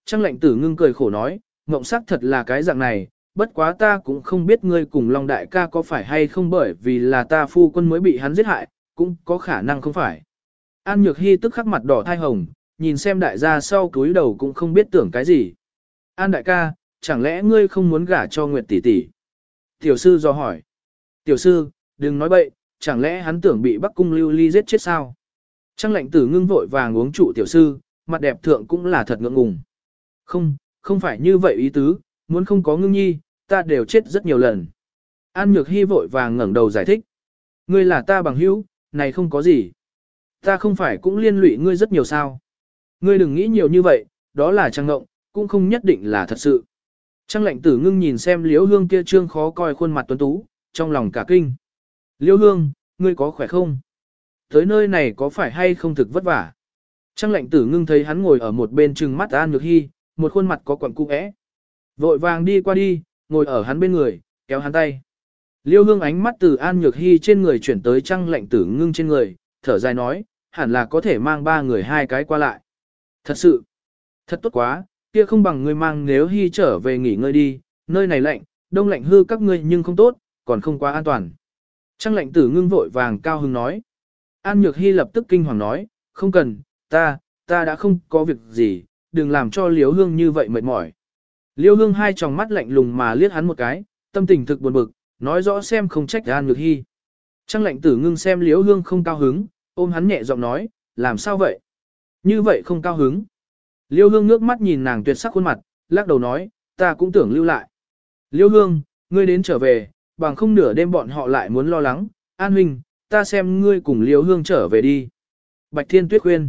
Trang lệnh tử ngưng cười khổ nói, mộng sắc thật là cái dạng này, bất quá ta cũng không biết ngươi cùng Long đại ca có phải hay không bởi vì là ta phu quân mới bị hắn giết hại, cũng có khả năng không phải. An Nhược Hy tức khắc mặt đỏ thai hồng, nhìn xem đại gia sau cúi đầu cũng không biết tưởng cái gì. An đại ca, chẳng lẽ ngươi không muốn gả cho Nguyệt tỷ tỷ? Tiểu sư do hỏi. Tiểu sư, đừng nói bậy, chẳng lẽ hắn tưởng bị Bắc Cung Lưu Ly giết chết sao? Trang lệnh tử ngưng vội vàng uống trụ tiểu sư, mặt đẹp thượng cũng là thật ngượng ngùng. Không phải như vậy ý tứ, muốn không có ngưng nhi, ta đều chết rất nhiều lần. An Nhược Hy vội vàng ngẩng đầu giải thích. Ngươi là ta bằng hữu, này không có gì. Ta không phải cũng liên lụy ngươi rất nhiều sao. Ngươi đừng nghĩ nhiều như vậy, đó là trang ngộng, cũng không nhất định là thật sự. Trang lệnh tử ngưng nhìn xem Liễu Hương kia trương khó coi khuôn mặt tuấn tú, trong lòng cả kinh. Liễu Hương, ngươi có khỏe không? Tới nơi này có phải hay không thực vất vả? Trang lệnh tử ngưng thấy hắn ngồi ở một bên trừng mắt An Nhược Hy, một khuôn mặt có quặn cung ẽ. Vội vàng đi qua đi, ngồi ở hắn bên người, kéo hắn tay. Liêu Hương ánh mắt từ An Nhược Hy trên người chuyển tới Trang lệnh tử ngưng trên người, thở dài nói, hẳn là có thể mang ba người hai cái qua lại. Thật sự, thật tốt quá, kia không bằng ngươi mang nếu Hy trở về nghỉ ngơi đi, nơi này lạnh, đông lạnh hư các ngươi nhưng không tốt, còn không quá an toàn. Trang lệnh tử ngưng vội vàng cao hứng nói. An Nhược Hy lập tức kinh hoàng nói, không cần, ta đã không có việc gì, đừng làm cho Liêu Hương như vậy mệt mỏi. Liêu Hương hai tròng mắt lạnh lùng mà liếc hắn một cái, tâm tình thực buồn bực, nói rõ xem không trách An Nhược Hy. Trang lệnh tử ngưng xem Liêu Hương không cao hứng, ôm hắn nhẹ giọng nói, làm sao vậy? Như vậy không cao hứng. Liêu Hương ngước mắt nhìn nàng tuyệt sắc khuôn mặt, lắc đầu nói, ta cũng tưởng lưu lại. Liêu Hương, ngươi đến trở về, bằng không nửa đêm bọn họ lại muốn lo lắng. An huynh, ta xem ngươi cùng Liêu Hương trở về đi. Bạch Thiên Tuyết khuyên.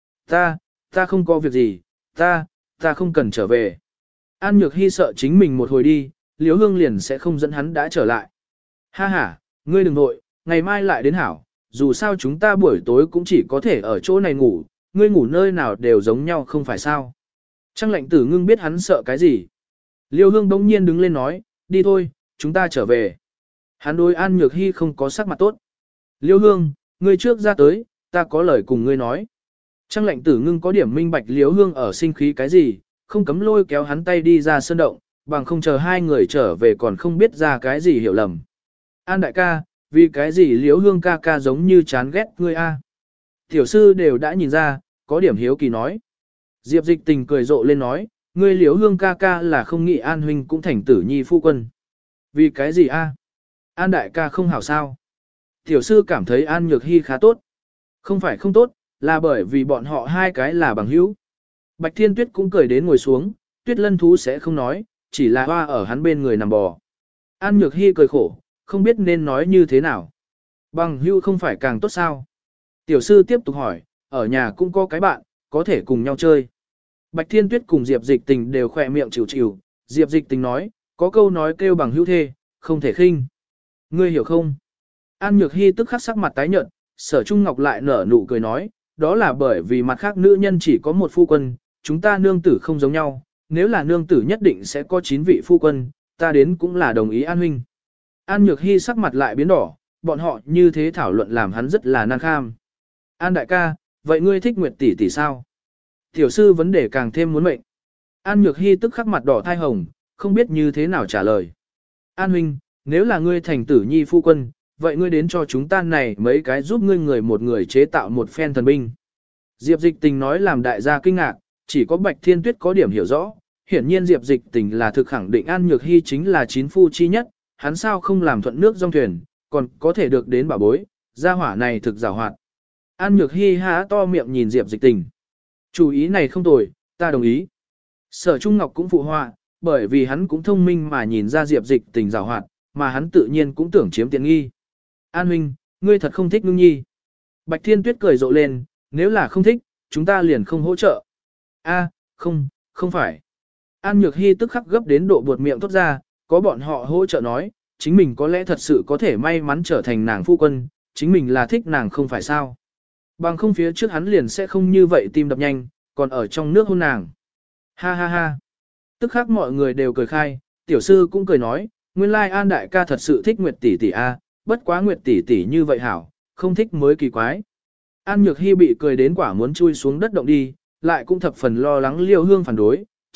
Ta không có việc gì, ta không cần trở về. An Nhược Hy sợ chính mình một hồi đi, Liêu Hương liền sẽ không dẫn hắn đã trở lại. Ha ha, ngươi đừng nội, ngày mai lại đến hảo, dù sao chúng ta buổi tối cũng chỉ có thể ở chỗ này ngủ, ngươi ngủ nơi nào đều giống nhau không phải sao. Trang lệnh tử ngưng biết hắn sợ cái gì. Liêu Hương bỗng nhiên đứng lên nói, đi thôi, chúng ta trở về. Hắn đối An Nhược Hy không có sắc mặt tốt. Liêu Hương, ngươi trước ra tới, ta có lời cùng ngươi nói. Trang lệnh tử ngưng có điểm minh bạch Liêu Hương ở sinh khí cái gì, không cấm lôi kéo hắn tay đi ra sơn động, bằng không chờ hai người trở về còn không biết ra cái gì hiểu lầm. An đại ca, vì cái gì Liêu Hương ca ca giống như chán ghét ngươi a? Tiểu sư đều đã nhìn ra, có điểm hiếu kỳ nói. Diệp Dịch Tình cười rộ lên nói, ngươi Liêu Hương ca ca là không nghĩ An huynh cũng thành tử nhi phu quân. Vì cái gì a? An đại ca không hảo sao? Tiểu sư cảm thấy An Nhược Hy khá tốt. Không phải không tốt, là bởi vì bọn họ hai cái là bằng hữu. Bạch Thiên Tuyết cũng cười đến ngồi xuống, Tuyết Lân thú sẽ không nói, chỉ là hoa ở hắn bên người nằm bò. An Nhược Hy cười khổ, không biết nên nói như thế nào. Bằng hữu không phải càng tốt sao? Tiểu sư tiếp tục hỏi, ở nhà cũng có cái bạn, có thể cùng nhau chơi. Bạch Thiên Tuyết cùng Diệp Dịch Tình đều khỏe miệng chịu chịu, Diệp Dịch Tình nói, có câu nói kêu bằng hữu thê, không thể khinh. Ngươi hiểu không? An Nhược Hy tức khắc sắc mặt tái nhợt, Sở Trung Ngọc lại nở nụ cười nói, đó là bởi vì mặt khác nữ nhân chỉ có một phu quân, chúng ta nương tử không giống nhau, nếu là nương tử nhất định sẽ có 9 vị phu quân, ta đến cũng là đồng ý An huynh. An Nhược Hy sắc mặt lại biến đỏ, bọn họ như thế thảo luận làm hắn rất là nan kham. An đại ca, vậy ngươi thích Nguyệt tỷ tỷ sao? Tiểu sư vấn đề càng thêm muốn mệnh. An Nhược Hy tức khắc mặt đỏ thai hồng, không biết như thế nào trả lời. An huynh, nếu là ngươi thành tử nhi phu quân, vậy ngươi đến cho chúng ta này mấy cái giúp ngươi người một người chế tạo một phen thần binh. Diệp Dịch Tình nói làm đại gia kinh ngạc, chỉ có Bạch Thiên Tuyết có điểm hiểu rõ. Hiển nhiên Diệp Dịch Tình là thực khẳng định An Nhược Hy chính là chín phu chi nhất, hắn sao không làm thuận nước dòng thuyền, còn có thể được đến bảo bối, gia hỏa này thực giàu hoạt. An Nhược Hy há to miệng nhìn Diệp Dịch Tình. Chủ ý này không tồi, ta đồng ý. Sở Trung Ngọc cũng phụ họa, bởi vì hắn cũng thông minh mà nhìn ra Diệp Dịch Tình giàu hoạt, mà hắn tự nhiên cũng tưởng chiếm tiện nghi. An huynh, ngươi thật không thích Ngưng Nhi. Bạch Thiên Tuyết cười rộ lên, nếu là không thích, chúng ta liền không hỗ trợ. A, không phải. An Nhược Hy tức khắc gấp đến độ buột miệng thốt ra, có bọn họ hỗ trợ nói, chính mình có lẽ thật sự có thể may mắn trở thành nàng phu quân, chính mình là thích nàng không phải sao. Bằng không phía trước hắn liền sẽ không như vậy tim đập nhanh, còn ở trong nước hôn nàng. Ha ha ha. Tức khắc mọi người đều cười khai, tiểu sư cũng cười nói, nguyên lai An đại ca thật sự thích Nguyệt tỷ tỷ a, bất quá Nguyệt tỷ tỷ như vậy hảo, không thích mới kỳ quái. An Nhược Hy bị cười đến quả muốn chui xuống đất động đi, lại cũng thập phần lo lắng Liêu Hương phản đối,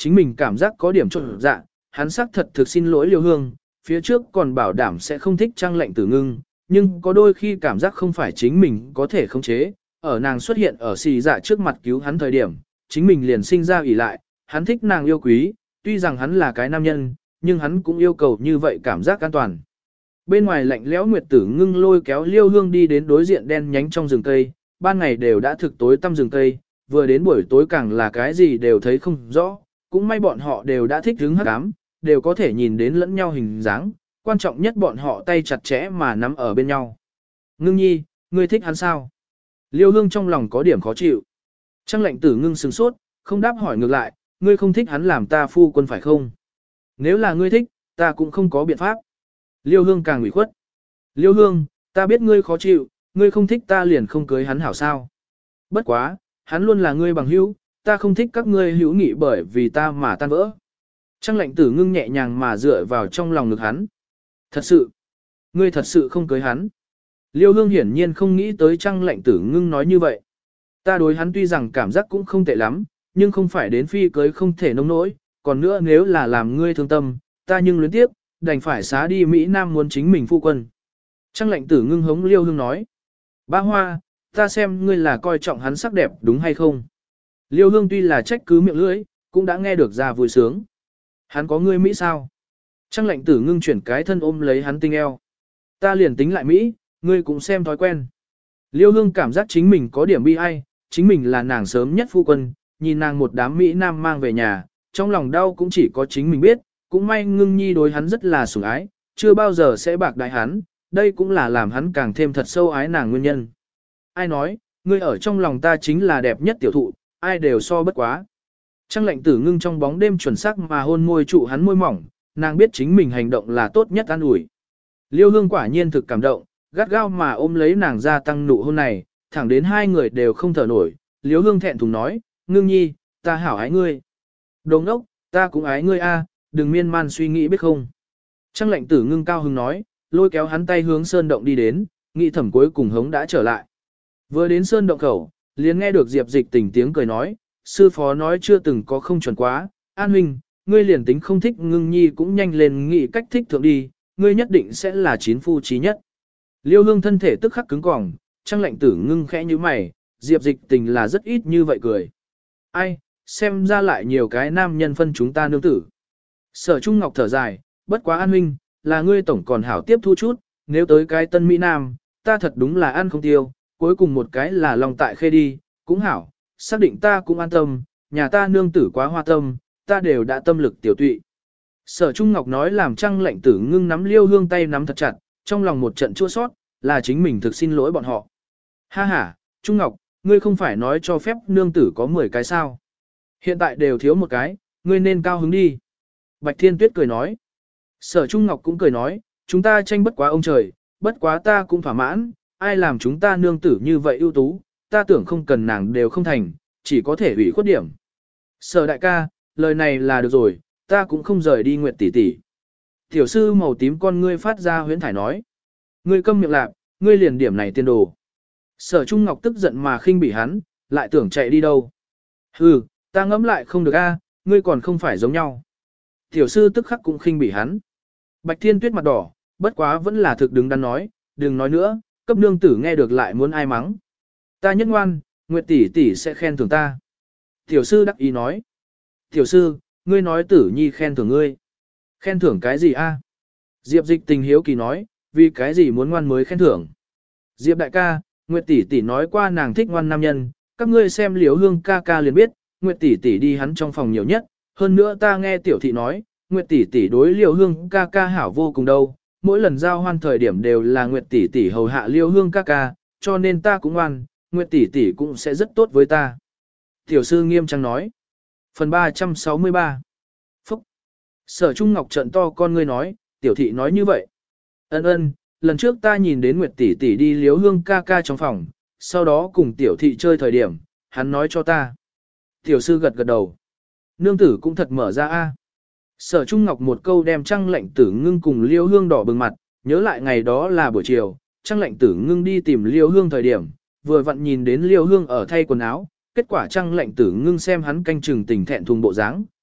chính mình cảm giác có điểm trộn dạ, hắn xác thật thực xin lỗi Liêu Hương, phía trước còn bảo đảm sẽ không thích Trang Lệnh Tử Ngưng, nhưng có đôi khi cảm giác không phải chính mình có thể khống chế, ở nàng xuất hiện ở xì dạ trước mặt cứu hắn thời điểm, chính mình liền sinh ra ỷ lại, hắn thích nàng yêu quý, tuy rằng hắn là cái nam nhân, nhưng hắn cũng yêu cầu như vậy cảm giác an toàn. Bên ngoài lạnh lẽo Nguyệt Tử Ngưng lôi kéo Liêu Hương đi đến đối diện đen nhánh trong rừng cây, ban ngày đều đã thực tối tăm rừng cây, vừa đến buổi tối càng là cái gì đều thấy không rõ, cũng may bọn họ đều đã thích hứng hắc ám, đều có thể nhìn đến lẫn nhau hình dáng, quan trọng nhất bọn họ tay chặt chẽ mà nắm ở bên nhau. Ngưng nhi, ngươi thích hắn sao? Liêu Hương trong lòng có điểm khó chịu. Trang Lệnh Tử Ngưng sửng sốt, không đáp hỏi ngược lại, ngươi không thích hắn làm ta phu quân phải không? Nếu là ngươi thích, ta cũng không có biện pháp. Liêu Hương càng ủy khuất. Liêu Hương, ta biết ngươi khó chịu, ngươi không thích ta liền không cưới hắn hảo sao. Bất quá, hắn luôn là ngươi bằng hữu, ta không thích các ngươi hữu nghị bởi vì ta mà tan vỡ. Trang Lệnh Tử Ngưng nhẹ nhàng mà dựa vào trong lòng ngực hắn. Thật sự, ngươi thật sự không cưới hắn. Liêu Hương hiển nhiên không nghĩ tới Trang Lệnh Tử Ngưng nói như vậy. Ta đối hắn tuy rằng cảm giác cũng không tệ lắm, nhưng không phải đến phi cưới không thể nông nỗi, còn nữa nếu là làm ngươi thương tâm, ta nhưng luyến tiếp, đành phải xá đi Mỹ Nam muốn chính mình phu quân. Trang Lệnh Tử Ngưng hống Liêu Hương nói. Ba Hoa, ta xem ngươi là coi trọng hắn sắc đẹp đúng hay không? Liêu Hương tuy là trách cứ miệng lưỡi, cũng đã nghe được ra vui sướng. Hắn có ngươi Mỹ sao? Trang Lệnh Tử Ngưng chuyển cái thân ôm lấy hắn tinh eo. Ta liền tính lại Mỹ, ngươi cũng xem thói quen. Liêu Hương cảm giác chính mình có điểm bi ai, chính mình là nàng sớm nhất phu quân, nhìn nàng một đám Mỹ Nam mang về nhà, trong lòng đau cũng chỉ có chính mình biết, cũng may Ngưng nhi đối hắn rất là sủng ái, chưa bao giờ sẽ bạc đại hắn, đây cũng là làm hắn càng thêm thật sâu ái nàng nguyên nhân. Ai nói, ngươi ở trong lòng ta chính là đẹp nhất tiểu thụ, ai đều so bất quá. Trang Lệnh Tử Ngưng trong bóng đêm chuẩn xác mà hôn môi trụ hắn môi mỏng, nàng biết chính mình hành động là tốt nhất an ủi. Liêu Hương quả nhiên thực cảm động, gắt gao mà ôm lấy nàng ra tăng nụ hôn này, thẳng đến hai người đều không thở nổi. Liêu Hương thẹn thùng nói, Ngưng nhi, ta hảo ái ngươi. Đồ ngốc, ta cũng ái ngươi a, đừng miên man suy nghĩ biết không. Trang Lệnh Tử Ngưng cao hứng nói, lôi kéo hắn tay hướng sơn động đi đến, nghĩ thẩm cuối cùng hống đã trở lại. Vừa đến sơn động khẩu, liền nghe được Diệp Dịch Tình tiếng cười nói, sư phó nói chưa từng có không chuẩn quá, An huynh, ngươi liền tính không thích Ngưng nhi cũng nhanh lên nghĩ cách thích thượng đi, ngươi nhất định sẽ là chín phu chí nhất. Liêu Hương thân thể tức khắc cứng cỏng, Trang Lệnh Tử Ngưng khẽ như mày, Diệp Dịch Tình là rất ít như vậy cười. Ai, xem ra lại nhiều cái nam nhân phân chúng ta nương tử. Sở Trung Ngọc thở dài, bất quá An huynh, là ngươi tổng còn hảo tiếp thu chút, nếu tới cái tân Mỹ Nam, ta thật đúng là ăn không tiêu, cuối cùng một cái là lòng tại khê đi, cũng hảo, xác định ta cũng an tâm, nhà ta nương tử quá hoa tâm, ta đều đã tâm lực tiểu tụy. Sở Trung Ngọc nói làm Trang Lệnh Tử Ngưng nắm Liêu Hương tay nắm thật chặt, trong lòng một trận chua sót, là chính mình thực xin lỗi bọn họ. Ha ha, Trung Ngọc, ngươi không phải nói cho phép nương tử có 10 cái sao. Hiện tại đều thiếu một cái, ngươi nên cao hứng đi. Bạch Thiên Tuyết cười nói. Sở Trung Ngọc cũng cười nói, chúng ta tranh bất quá ông trời, bất quá ta cũng thỏa mãn, ai làm chúng ta nương tử như vậy ưu tú, ta tưởng không cần nàng đều không thành, chỉ có thể ủy khuất điểm. Sở đại ca, lời này là được rồi, ta cũng không rời đi Nguyệt tỷ tỷ. Tiểu sư màu tím con ngươi phát ra huyễn thải nói. Ngươi câm miệng lạc, ngươi liền điểm này tiên đồ. Sở Trung Ngọc tức giận mà khinh bỉ hắn, lại tưởng chạy đi đâu. Hừ, ta ngẫm lại không được a, ngươi còn không phải giống nhau. Tiểu sư tức khắc cũng khinh bỉ hắn. Bạch Thiên Tuyết mặt đỏ, bất quá vẫn là thực đứng đắn nói, đừng nói nữa, cấp nương tử nghe được lại muốn ai mắng. Ta nhất ngoan, Nguyệt tỷ tỷ sẽ khen thưởng ta. Tiểu sư đắc ý nói. Tiểu sư, ngươi nói tử nhi khen thưởng ngươi. Khen thưởng cái gì a? Diệp Dịch Tình hiếu kỳ nói, vì cái gì muốn ngoan mới khen thưởng. Diệp đại ca, Nguyệt tỷ tỷ nói qua nàng thích ngoan nam nhân, các ngươi xem Liễu Hương ca ca liền biết, Nguyệt tỷ tỷ đi hắn trong phòng nhiều nhất, hơn nữa ta nghe tiểu thị nói, Nguyệt tỷ tỷ đối Liễu Hương ca ca hảo vô cùng đâu, mỗi lần giao hoan thời điểm đều là Nguyệt tỷ tỷ hầu hạ Liễu Hương ca ca, cho nên ta cũng ngoan, Nguyệt tỷ tỷ cũng sẽ rất tốt với ta. Tiểu sư nghiêm trang nói. Phần 363. Phúc. Sở Trung Ngọc trận to con ngươi nói, tiểu thị nói như vậy. Ân, lần trước ta nhìn đến Nguyệt tỷ tỷ đi Liễu Hương ca ca trong phòng, sau đó cùng tiểu thị chơi thời điểm, hắn nói cho ta. Tiểu sư gật gật đầu. Nương tử cũng thật mở ra a. Sở Trung Ngọc một câu đem Trang Lệnh Tử Ngưng cùng Liễu Hương đỏ bừng mặt, nhớ lại ngày đó là buổi chiều, Trang Lệnh Tử Ngưng đi tìm Liễu Hương thời điểm, vừa vặn nhìn đến Liễu Hương ở thay quần áo, kết quả Trang Lệnh Tử Ngưng xem hắn canh chừng tình thẹn thùng bộ dáng,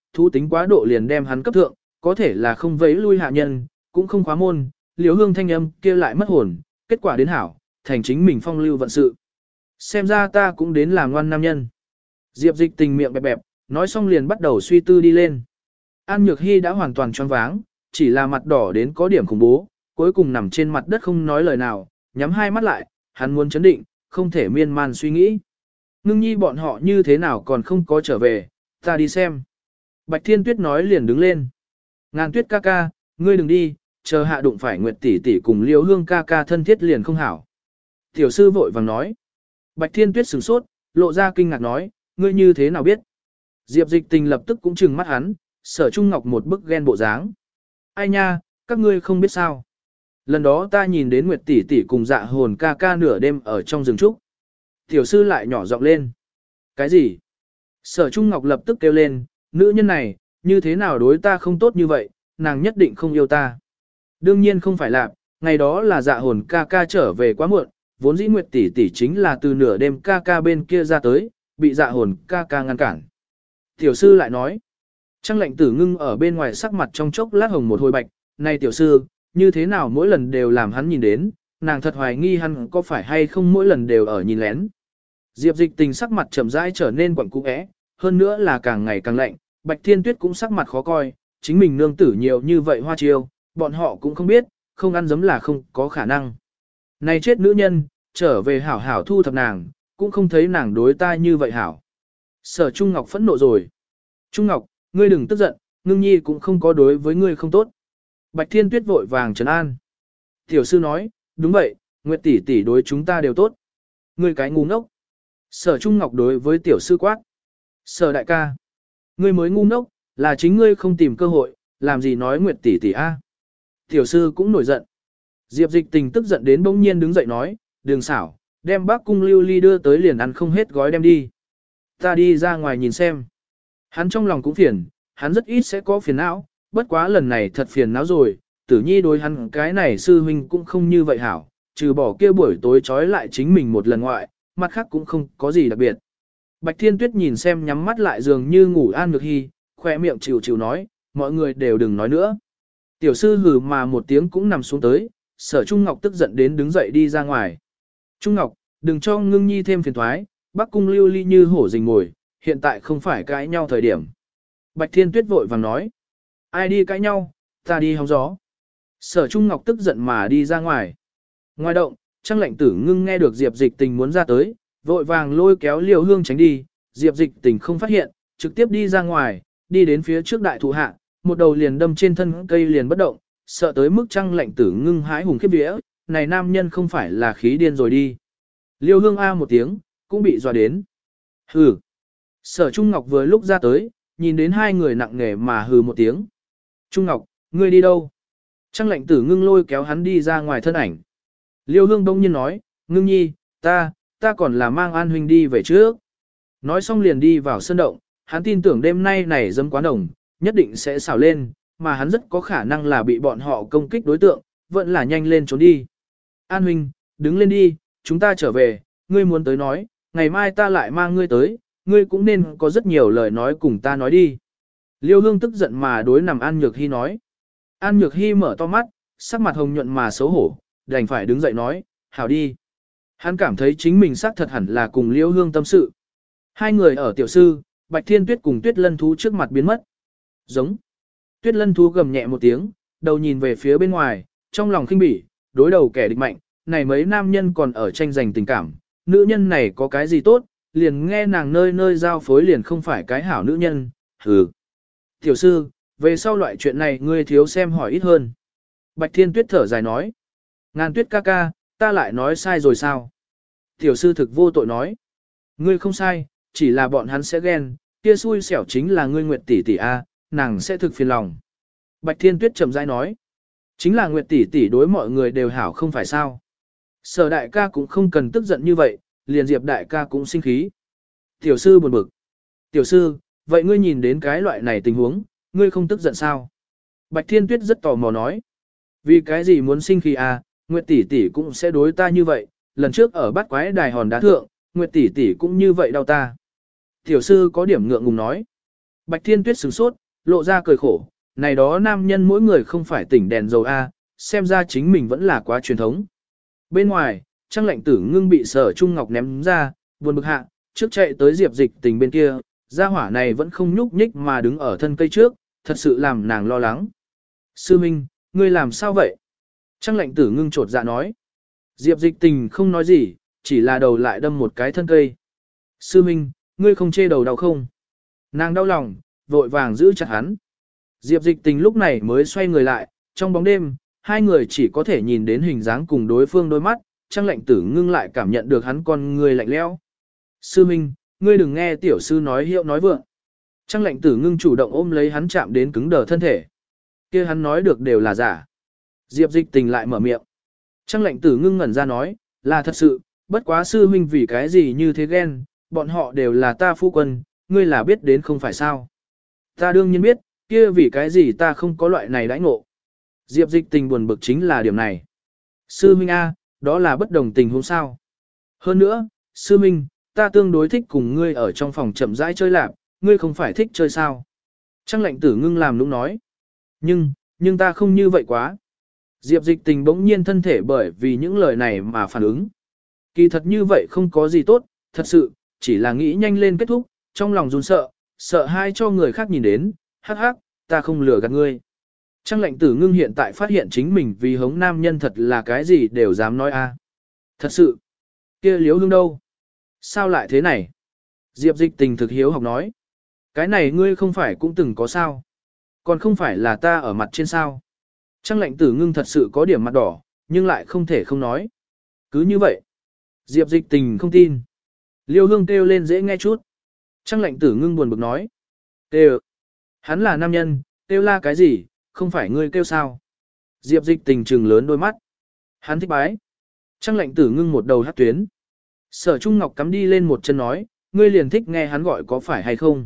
thú tính quá độ liền đem hắn cấp thượng, có thể là không vẫy lui hạ nhân, cũng không khóa môn, Liễu Hương thanh âm kia lại mất hồn, kết quả đến hảo, thành chính mình phong lưu vận sự. Xem ra ta cũng đến làm ngoan nam nhân. Diệp Dịch Tình miệng bẹp bẹp, nói xong liền bắt đầu suy tư đi lên. An Nhược Hy đã hoàn toàn choáng váng, chỉ là mặt đỏ đến có điểm khủng bố, cuối cùng nằm trên mặt đất không nói lời nào, nhắm hai mắt lại, hắn muốn chấn định, không thể miên man suy nghĩ. Ngưng nhi bọn họ như thế nào còn không có trở về, ta đi xem. Bạch Thiên Tuyết nói liền đứng lên. Ngàn Tuyết ca ca, ngươi đừng đi, chờ hạ đụng phải Nguyệt tỷ tỷ cùng Liễu Hương ca ca thân thiết liền không hảo. Tiểu sư vội vàng nói. Bạch Thiên Tuyết sửng sốt, lộ ra kinh ngạc nói, ngươi như thế nào biết? Diệp Dịch Tình lập tức cũng trừng mắt hắn, Sở Trung Ngọc một bức ghen bộ dáng. Ai nha, các ngươi không biết sao? Lần đó ta nhìn đến Nguyệt tỷ tỷ cùng Dạ Hồn ca ca nửa đêm ở trong rừng trúc. Tiểu sư lại nhỏ giọng lên. Cái gì? Sở Trung Ngọc lập tức kêu lên, nữ nhân này, như thế nào đối ta không tốt như vậy, nàng nhất định không yêu ta. Đương nhiên không phải là, ngày đó là Dạ Hồn ca ca trở về quá muộn, vốn dĩ Nguyệt tỷ tỷ chính là từ nửa đêm ca ca bên kia ra tới, bị Dạ Hồn ca ca ngăn cản. Tiểu sư lại nói, Trăng Lệnh Tử ngưng ở bên ngoài sắc mặt trong chốc lát hồng một hồi bạch, này tiểu sư, như thế nào mỗi lần đều làm hắn nhìn đến, nàng thật hoài nghi hắn có phải hay không mỗi lần đều ở nhìn lén. Diệp Dịch Tình sắc mặt chậm rãi trở nên quặn cũ é, hơn nữa là càng ngày càng lạnh, Bạch Thiên Tuyết cũng sắc mặt khó coi, chính mình nương tử nhiều như vậy hoa chiêu, bọn họ cũng không biết, không ăn dấm là không có khả năng. Này chết nữ nhân, trở về hảo hảo thu thập nàng, cũng không thấy nàng đối ta như vậy hảo. Sở Trung Ngọc phẫn nộ rồi. Trung Ngọc, ngươi đừng tức giận, ngưng nhi cũng không có đối với ngươi không tốt. Bạch Thiên Tuyết vội vàng trấn an. Tiểu sư nói, đúng vậy, Nguyệt tỷ tỷ đối chúng ta đều tốt. Ngươi cái ngu ngốc. Sở Trung Ngọc đối với tiểu sư quát. Sở đại ca. Ngươi mới ngu ngốc, là chính ngươi không tìm cơ hội, làm gì nói Nguyệt tỷ tỷ a? Tiểu sư cũng nổi giận. Diệp Dịch Tình tức giận đến bỗng nhiên đứng dậy nói, đường xảo, đem bác cung lưu ly đưa tới liền ăn không hết gói đem đi. Ta đi ra ngoài nhìn xem. Hắn trong lòng cũng phiền, hắn rất ít sẽ có phiền não, bất quá lần này thật phiền não rồi, tử nhi đối hắn cái này sư huynh cũng không như vậy hảo, trừ bỏ kia buổi tối trói lại chính mình một lần ngoại, mặt khác cũng không có gì đặc biệt. Bạch Thiên Tuyết nhìn xem nhắm mắt lại dường như ngủ An Nhược Hy, khoe miệng chịu chịu nói, mọi người đều đừng nói nữa. Tiểu sư hừ mà một tiếng cũng nằm xuống tới, Sở Trung Ngọc tức giận đến đứng dậy đi ra ngoài. Trung Ngọc, đừng cho ngưng nhi thêm phiền thoái, Bắc cung lưu ly như hổ rình ngồi, hiện tại không phải cãi nhau thời điểm. Bạch Thiên Tuyết vội vàng nói, ai đi cãi nhau, ta đi hóng gió. Sở Trung Ngọc tức giận mà đi ra ngoài. Ngoài động, Trăng Lệnh Tử ngưng nghe được Diệp Dịch Tình muốn ra tới, vội vàng lôi kéo Liễu Hương tránh đi, Diệp Dịch Tình không phát hiện, trực tiếp đi ra ngoài, đi đến phía trước đại thụ hạ, một đầu liền đâm trên thân cây liền bất động, sợ tới mức Trăng Lệnh Tử ngưng hái hùng khiếp vía, này nam nhân không phải là khí điên rồi đi. Liễu Hương a một tiếng, cũng bị dọa đến. Hừ. Sở Trung Ngọc vừa lúc ra tới, nhìn đến hai người nặng nề mà hừ một tiếng. Trung Ngọc, ngươi đi đâu? Trăng Lệnh Tử ngưng lôi kéo hắn đi ra ngoài thân ảnh. Liêu Hương đông nhiên nói, ngưng nhi, ta còn là mang An huynh đi về trước. Nói xong liền đi vào sân động, hắn tin tưởng đêm nay này dâm quán đồng, nhất định sẽ xào lên, mà hắn rất có khả năng là bị bọn họ công kích đối tượng, vẫn là nhanh lên trốn đi. An huynh, đứng lên đi, chúng ta trở về, ngươi muốn tới nói, ngày mai ta lại mang ngươi tới, ngươi cũng nên có rất nhiều lời nói cùng ta nói đi. Liêu Hương tức giận mà đối nằm An Nhược Hy nói. An Nhược Hy mở to mắt, sắc mặt hồng nhuận mà xấu hổ, đành phải đứng dậy nói, hảo đi. Hắn cảm thấy chính mình xác thật hẳn là cùng Liêu Hương tâm sự. Hai người ở tiểu sư, Bạch Thiên Tuyết cùng Tuyết Lân Thú trước mặt biến mất. Giống. Tuyết Lân Thú gầm nhẹ một tiếng, đầu nhìn về phía bên ngoài, trong lòng khinh bỉ, đối đầu kẻ địch mạnh, này mấy nam nhân còn ở tranh giành tình cảm, nữ nhân này có cái gì tốt, liền nghe nàng nơi nơi giao phối liền không phải cái hảo nữ nhân, hừ. Tiểu sư, về sau loại chuyện này ngươi thiếu xem hỏi ít hơn. Bạch Thiên Tuyết thở dài nói. Ngàn Tuyết ca ca, ta lại nói sai rồi sao? Tiểu sư thực vô tội nói. Ngươi không sai, chỉ là bọn hắn sẽ ghen, kia xui xẻo chính là ngươi Nguyệt tỷ tỷ a, nàng sẽ thực phiền lòng. Bạch Thiên Tuyết chậm rãi nói. Chính là Nguyệt tỷ tỷ đối mọi người đều hảo không phải sao? Sở đại ca cũng không cần tức giận như vậy, liền Diệp đại ca cũng sinh khí. Tiểu sư buồn bực. Tiểu sư, vậy ngươi nhìn đến cái loại này tình huống, ngươi không tức giận sao? Bạch Thiên Tuyết rất tò mò nói. Vì cái gì muốn sinh khí à, Nguyệt tỷ tỷ cũng sẽ đối ta như vậy, lần trước ở bắt quái đài hòn đá thượng, Nguyệt tỷ tỷ cũng như vậy đau ta. Tiểu sư có điểm ngượng ngùng nói. Bạch Thiên Tuyết sửng sốt, lộ ra cười khổ, này đó nam nhân mỗi người không phải tỉnh đèn dầu A, xem ra chính mình vẫn là quá truyền thống. Bên ngoài, Trang Lệnh Tử Ngưng bị Sở Trung Ngọc ném ra, buồn bực hạ, trước chạy tới Diệp Dịch Tình bên kia, gia hỏa này vẫn không nhúc nhích mà đứng ở thân cây trước, thật sự làm nàng lo lắng. Sư Minh, ngươi làm sao vậy? Trang Lệnh Tử Ngưng trột dạ nói. Diệp Dịch Tình không nói gì, chỉ là đầu lại đâm một cái thân cây. Sư Minh, ngươi không chê đầu đau không? Nàng đau lòng, vội vàng giữ chặt hắn. Diệp Dịch Tình lúc này mới xoay người lại, trong bóng đêm, hai người chỉ có thể nhìn đến hình dáng cùng đối phương đôi mắt, Trang Lệnh Tử Ngưng lại cảm nhận được hắn con người lạnh lẽo. Sư Minh, ngươi đừng nghe tiểu sư nói hiệu nói vượng. Trang Lệnh Tử Ngưng chủ động ôm lấy hắn chạm đến cứng đờ thân thể. Kia hắn nói được đều là giả. Diệp Dịch Tình lại mở miệng. Trang Lệnh Tử Ngưng ngẩn ra nói, là thật sự, bất quá sư huynh vì cái gì như thế ghen, bọn họ đều là ta phu quân, ngươi là biết đến không phải sao. Ta đương nhiên biết, kia vì cái gì ta không có loại này đãi ngộ. Diệp Dịch Tình buồn bực chính là điểm này. Sư huynh A, đó là bất đồng tình huống sao. Hơn nữa, sư huynh, ta tương đối thích cùng ngươi ở trong phòng chậm rãi chơi lạp, ngươi không phải thích chơi sao. Trang Lệnh Tử Ngưng làm nũng nói. Nhưng ta không như vậy quá. Diệp Dịch Tình bỗng nhiên thân thể bởi vì những lời này mà phản ứng. Kỳ thật như vậy không có gì tốt, thật sự, chỉ là nghĩ nhanh lên kết thúc, trong lòng run sợ, sợ hai cho người khác nhìn đến, hắc hắc, ta không lừa gạt ngươi. Trang Lệnh Tử Ngưng hiện tại phát hiện chính mình vì hống nam nhân thật là cái gì đều dám nói a. Thật sự, kia Liễu Hương đâu? Sao lại thế này? Diệp Dịch Tình thực hiếu học nói. Cái này ngươi không phải cũng từng có sao? Còn không phải là ta ở mặt trên sao? Trang Lệnh Tử Ngưng thật sự có điểm mặt đỏ, nhưng lại không thể không nói. Cứ như vậy. Diệp Dịch Tình không tin. Liêu Hương kêu lên dễ nghe chút. Trang Lệnh Tử Ngưng buồn bực nói. Kêu. Hắn là nam nhân, kêu la cái gì, không phải ngươi kêu sao. Diệp Dịch Tình trừng lớn đôi mắt. Hắn thích bái. Trang Lệnh Tử Ngưng một đầu hát tuyến. Sở Trung Ngọc cắm đi lên một chân nói, ngươi liền thích nghe hắn gọi có phải hay không.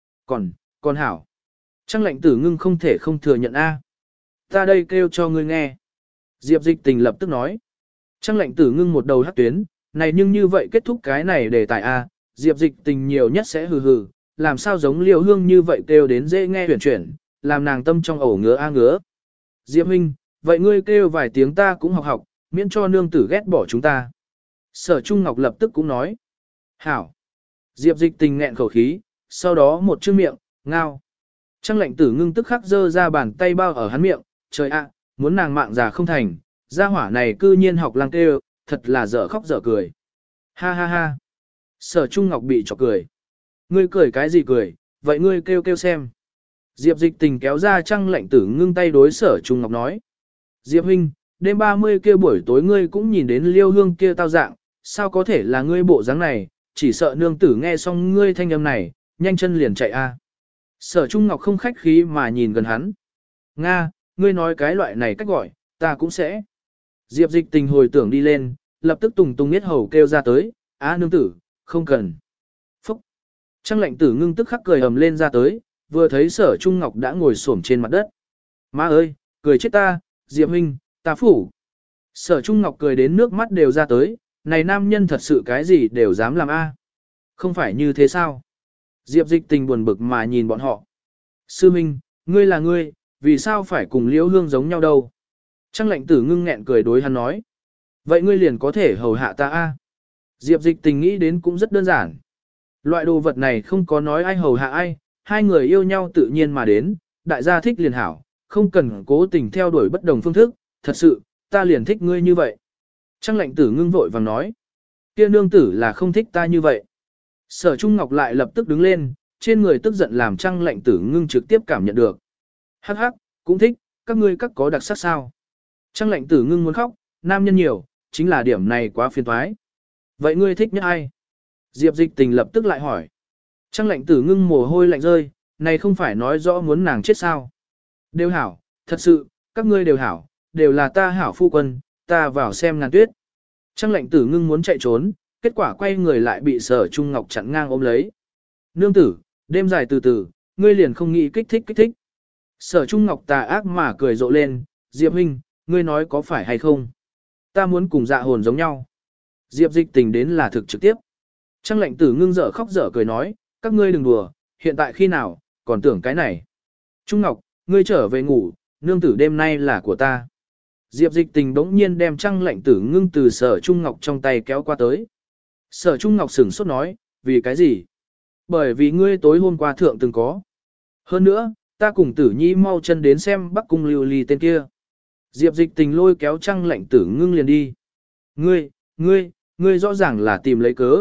Còn hảo. Trang Lệnh Tử Ngưng không thể không thừa nhận a. Ta đây kêu cho ngươi nghe. Diệp Dịch Tình lập tức nói. Trang Lệnh Tử Ngưng một đầu hát tuyến, này nhưng như vậy kết thúc cái này đề tài a, Diệp Dịch Tình nhiều nhất sẽ hừ hừ, làm sao giống Liêu Hương như vậy kêu đến dễ nghe huyền chuyển, làm nàng tâm trong ổ ngứa a ngứa. Diệp huynh, vậy ngươi kêu vài tiếng ta cũng học học, miễn cho nương tử ghét bỏ chúng ta. Sở Trung Ngọc lập tức cũng nói. Hảo. Diệp Dịch Tình nghẹn khẩu khí, sau đó một chữ miệng, ngao. Trang Lệnh Tử Ngưng tức khắc giơ ra bàn tay bao ở hắn miệng, trời ạ, muốn nàng mạng già không thành, gia hỏa này cư nhiên học lang kêu, thật là dở khóc dở cười. Ha ha ha. Sở Trung Ngọc bị chọc cười. Ngươi cười cái gì cười, vậy ngươi kêu kêu xem. Diệp Dịch Tình kéo ra Trang Lệnh Tử Ngưng tay đối Sở Trung Ngọc nói. Diệp huynh, đêm 30 kia buổi tối ngươi cũng nhìn đến Liêu Hương kia tao dạng, sao có thể là ngươi bộ dáng này, chỉ sợ nương tử nghe xong ngươi thanh âm này, nhanh chân liền chạy a. Sở Trung Ngọc không khách khí mà nhìn gần hắn. Nga, ngươi nói cái loại này cách gọi, ta cũng sẽ. Diệp Dịch Tình hồi tưởng đi lên, lập tức tùng tùng biết hầu kêu ra tới, á nương tử, không cần. Phúc. Trang Lệnh Tử Ngưng tức khắc cười ầm lên ra tới, vừa thấy Sở Trung Ngọc đã ngồi xổm trên mặt đất. Má ơi, cười chết ta, Diệp huynh, ta phủ. Sở Trung Ngọc cười đến nước mắt đều ra tới, này nam nhân thật sự cái gì đều dám làm a. Không phải như thế sao? Diệp Dịch Tình buồn bực mà nhìn bọn họ. Sư Minh, ngươi là ngươi, vì sao phải cùng Liễu Hương giống nhau đâu? Trang Lệnh Tử Ngưng nghẹn cười đối hắn nói. Vậy ngươi liền có thể hầu hạ ta a. Diệp Dịch Tình nghĩ đến cũng rất đơn giản. Loại đồ vật này không có nói ai hầu hạ ai, hai người yêu nhau tự nhiên mà đến, đại gia thích liền hảo, không cần cố tình theo đuổi bất đồng phương thức, thật sự, ta liền thích ngươi như vậy. Trang Lệnh Tử Ngưng vội vàng nói. Kia nương tử là không thích ta như vậy. Sở Trung Ngọc lại lập tức đứng lên, trên người tức giận làm Trang Lệnh Tử Ngưng trực tiếp cảm nhận được. Hắc hắc, cũng thích, các ngươi các có đặc sắc sao. Trang Lệnh Tử Ngưng muốn khóc, nam nhân nhiều, chính là điểm này quá phiền toái. Vậy ngươi thích nhất ai? Diệp Dịch Tình lập tức lại hỏi. Trang Lệnh Tử Ngưng mồ hôi lạnh rơi, này không phải nói rõ muốn nàng chết sao. Đều hảo, thật sự, các ngươi đều hảo, đều là ta hảo phu quân, ta vào xem Ngàn Tuyết. Trang Lệnh Tử Ngưng muốn chạy trốn, kết quả quay người lại bị Sở Trung Ngọc chặn ngang ôm lấy. Nương tử, đêm dài từ từ, ngươi liền không nghĩ kích thích. Sở Trung Ngọc tà ác mà cười rộ lên, Diệp huynh, ngươi nói có phải hay không? Ta muốn cùng dạ hồn giống nhau. Diệp Dịch Tình đến là thực trực tiếp. Trang Lệnh Tử Ngưng dở khóc dở cười nói, các ngươi đừng đùa, hiện tại khi nào, còn tưởng cái này. Trung Ngọc, ngươi trở về ngủ, nương tử đêm nay là của ta. Diệp Dịch Tình bỗng nhiên đem Trang Lệnh Tử Ngưng từ Sở Trung Ngọc trong tay kéo qua tới. Sở Trung Ngọc sửng sốt nói, vì cái gì? Bởi vì ngươi tối hôm qua thượng từng có. Hơn nữa, ta cùng Tử Nhi mau chân đến xem Bắc Cung Lưu Ly tên kia. Diệp Dịch Tình lôi kéo Trang Lệnh Tử Ngưng liền đi. Ngươi rõ ràng là tìm lấy cớ.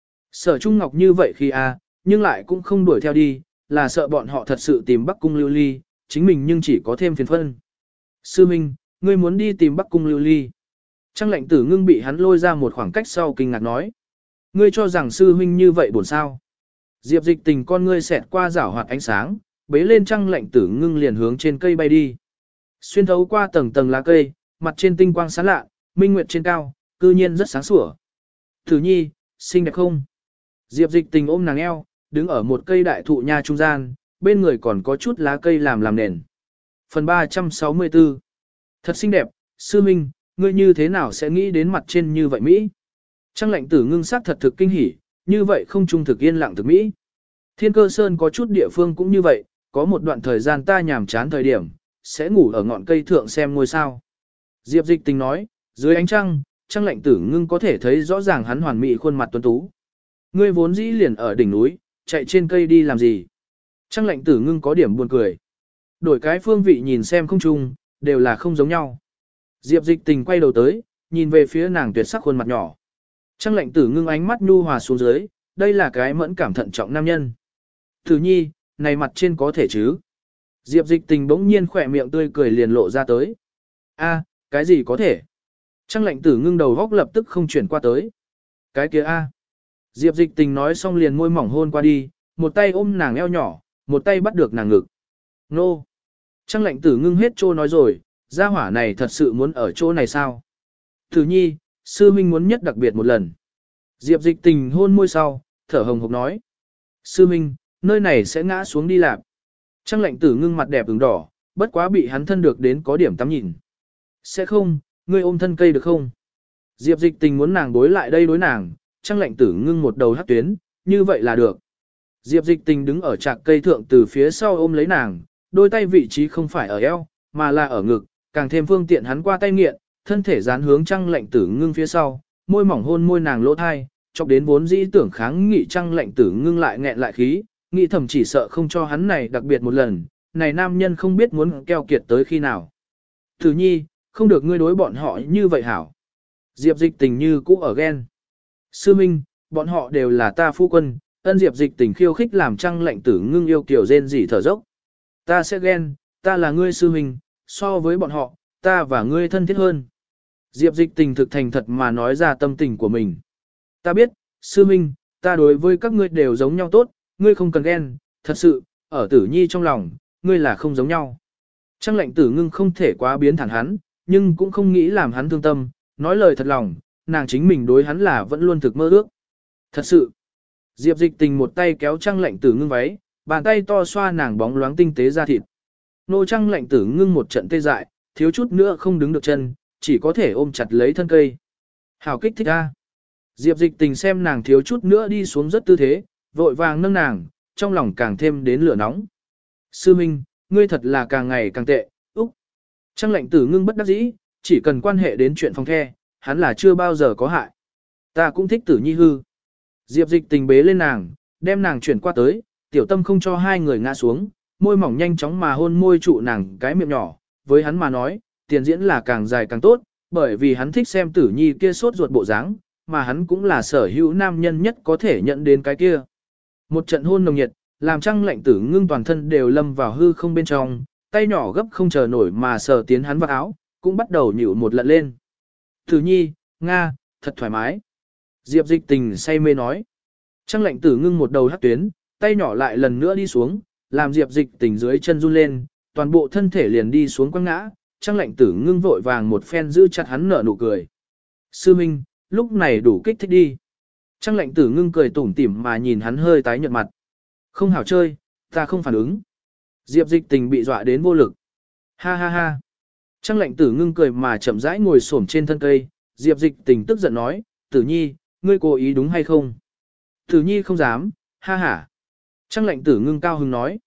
Sở Trung Ngọc như vậy khi nhưng lại cũng không đuổi theo đi, là sợ bọn họ thật sự tìm Bắc Cung Lưu Ly, chính mình nhưng chỉ có thêm phiền phân. Sư Minh, ngươi muốn đi tìm Bắc Cung Lưu Ly. Trang Lệnh Tử Ngưng bị hắn lôi ra một khoảng cách sau kinh ngạc nói. Ngươi cho rằng sư huynh như vậy buồn sao. Diệp Dịch Tình con ngươi xẹt qua rảo hoạt ánh sáng, bế lên Trang Lệnh Tử Ngưng liền hướng trên cây bay đi. Xuyên thấu qua tầng tầng lá cây, mặt trên tinh quang sáng lạ, minh nguyệt trên cao, cư nhiên rất sáng sủa. Tử Nhi, xinh đẹp không? Diệp Dịch Tình ôm nàng eo, đứng ở một cây đại thụ nha trung gian, bên người còn có chút lá cây làm nền. Phần 364. Thật xinh đẹp, sư minh, ngươi như thế nào sẽ nghĩ đến mặt trên như vậy Mỹ? Trang Lệnh Tử Ngưng sắc thật thực kinh hỉ, như vậy không trung thực yên lặng thực Mỹ. Thiên Cơ Sơn có chút địa phương cũng như vậy, có một đoạn thời gian ta nhàm chán thời điểm, sẽ ngủ ở ngọn cây thượng xem ngôi sao. Diệp Dịch Tình nói, dưới ánh trăng, Trang Lệnh Tử Ngưng có thể thấy rõ ràng hắn hoàn mỹ khuôn mặt tuấn tú. Ngươi vốn dĩ liền ở đỉnh núi, chạy trên cây đi làm gì? Trang Lệnh Tử Ngưng có điểm buồn cười. Đổi cái phương vị nhìn xem không chung, đều là không giống nhau. Diệp Dịch Tình quay đầu tới, nhìn về phía nàng tuyệt sắc khuôn mặt nhỏ. Trang Lệnh Tử Ngưng ánh mắt nhu hòa xuống dưới, đây là cái mẫn cảm thận trọng nam nhân. Tử Nhi, này mặt trên có thể chứ? Diệp Dịch Tình bỗng nhiên khỏe miệng tươi cười liền lộ ra tới. Cái gì có thể? Trang Lệnh Tử Ngưng đầu góc lập tức không chuyển qua tới. Cái kia Diệp Dịch Tình nói xong liền môi mỏng hôn qua đi, một tay ôm nàng eo nhỏ, một tay bắt được nàng ngực. Nô! Trang Lệnh Tử Ngưng hết trô nói rồi, gia hỏa này thật sự muốn ở chỗ này sao? Tử Nhi, sư huynh muốn nhất đặc biệt một lần. Diệp Dịch Tình hôn môi sau, thở hồng hộc nói. Sư huynh, nơi này sẽ ngã xuống đi lạp. Trang Lệnh Tử Ngưng mặt đẹp ửng đỏ, bất quá bị hắn thân được đến có điểm tắm nhìn. Sẽ không, ngươi ôm thân cây được không? Diệp Dịch Tình muốn nàng đối lại đây đối nàng, Trang Lệnh Tử Ngưng một đầu hất tuyến, như vậy là được. Diệp Dịch Tình đứng ở trạc cây thượng từ phía sau ôm lấy nàng, đôi tay vị trí không phải ở eo, mà là ở ngực, càng thêm phương tiện hắn qua tay nghiện, thân thể dán hướng Trang Lệnh Tử Ngưng phía sau, môi mỏng hôn môi nàng lỗ thai, chọc đến vốn dĩ tưởng kháng nghị Trang Lệnh Tử Ngưng lại nghẹn lại khí, nghĩ thầm chỉ sợ không cho hắn này đặc biệt một lần, này nam nhân không biết muốn keo kiệt tới khi nào. Tử Nhi, không được ngươi đối bọn họ như vậy hảo. Diệp Dịch Tình như cũ ở ghen. Sư Minh, bọn họ đều là ta phu quân, ân. Diệp Dịch Tình khiêu khích làm Trang Lệnh Tử Ngưng yêu kiểu rên rỉ thở dốc. Ta sẽ ghen, ta là ngươi sư Minh, so với bọn họ, ta và ngươi thân thiết hơn. Diệp Dịch Tình thực thành thật mà nói ra tâm tình của mình. Ta biết, sư Minh, ta đối với các ngươi đều giống nhau tốt, ngươi không cần ghen, thật sự, ở Tử Nhi trong lòng, ngươi là không giống nhau. Trang Lệnh Tử Ngưng không thể quá biến thẳng hắn, nhưng cũng không nghĩ làm hắn thương tâm, nói lời thật lòng, nàng chính mình đối hắn là vẫn luôn thực mơ ước. Thật sự, Diệp Dịch Tình một tay kéo Trang Lệnh Tử Ngưng váy, bàn tay to xoa nàng bóng loáng tinh tế da thịt. Nô Trang Lệnh Tử Ngưng một trận tê dại, thiếu chút nữa không đứng được chân, chỉ có thể ôm chặt lấy thân cây. Hảo kích thích a. Diệp Dịch Tình xem nàng thiếu chút nữa đi xuống rất tư thế, vội vàng nâng nàng, trong lòng càng thêm đến lửa nóng. Sư Minh, ngươi thật là càng ngày càng tệ, Úc. Trang Lệnh Tử Ngưng bất đắc dĩ, chỉ cần quan hệ đến chuyện phòng the, hắn là chưa bao giờ có hại. Ta cũng thích Tử Nhi hư. Diệp Dịch Tình bế lên nàng, đem nàng chuyển qua tới, tiểu tâm không cho hai người ngã xuống, môi mỏng nhanh chóng mà hôn môi trụ nàng cái miệng nhỏ. Với hắn mà nói, tiền diễn là càng dài càng tốt, bởi vì hắn thích xem Tử Nhi kia sốt ruột bộ dáng, mà hắn cũng là sở hữu nam nhân nhất có thể nhận đến cái kia. Một trận hôn nồng nhiệt, làm Trang Lệnh Tử Ngưng toàn thân đều lâm vào hư không bên trong, tay nhỏ gấp không chờ nổi mà sờ tiến hắn vào áo, cũng bắt đầu nhịu một lận lên. Tử Nhi, Nga, thật thoải mái. Diệp Dịch Tình say mê nói. Trang Lệnh Tử Ngưng một đầu hắc tuyến, tay nhỏ lại lần nữa đi xuống, làm Diệp Dịch Tình dưới chân run lên, toàn bộ thân thể liền đi xuống quăng ngã. Trang Lệnh Tử Ngưng vội vàng một phen giữ chặt hắn nở nụ cười. Sư Minh, lúc này đủ kích thích đi. Trang Lệnh Tử Ngưng cười tủm tỉm mà nhìn hắn hơi tái nhợt mặt. Không hảo chơi, ta không phản ứng. Diệp Dịch Tình bị dọa đến vô lực. Ha ha ha. Trang Lệnh Tử Ngưng cười mà chậm rãi ngồi xổm trên thân cây. Diệp Dịch Tình tức giận nói, Tử Nhi, ngươi cố ý đúng hay không? Tử Nhi không dám, ha ha. Trang Lệnh Tử Ngưng cao hứng nói.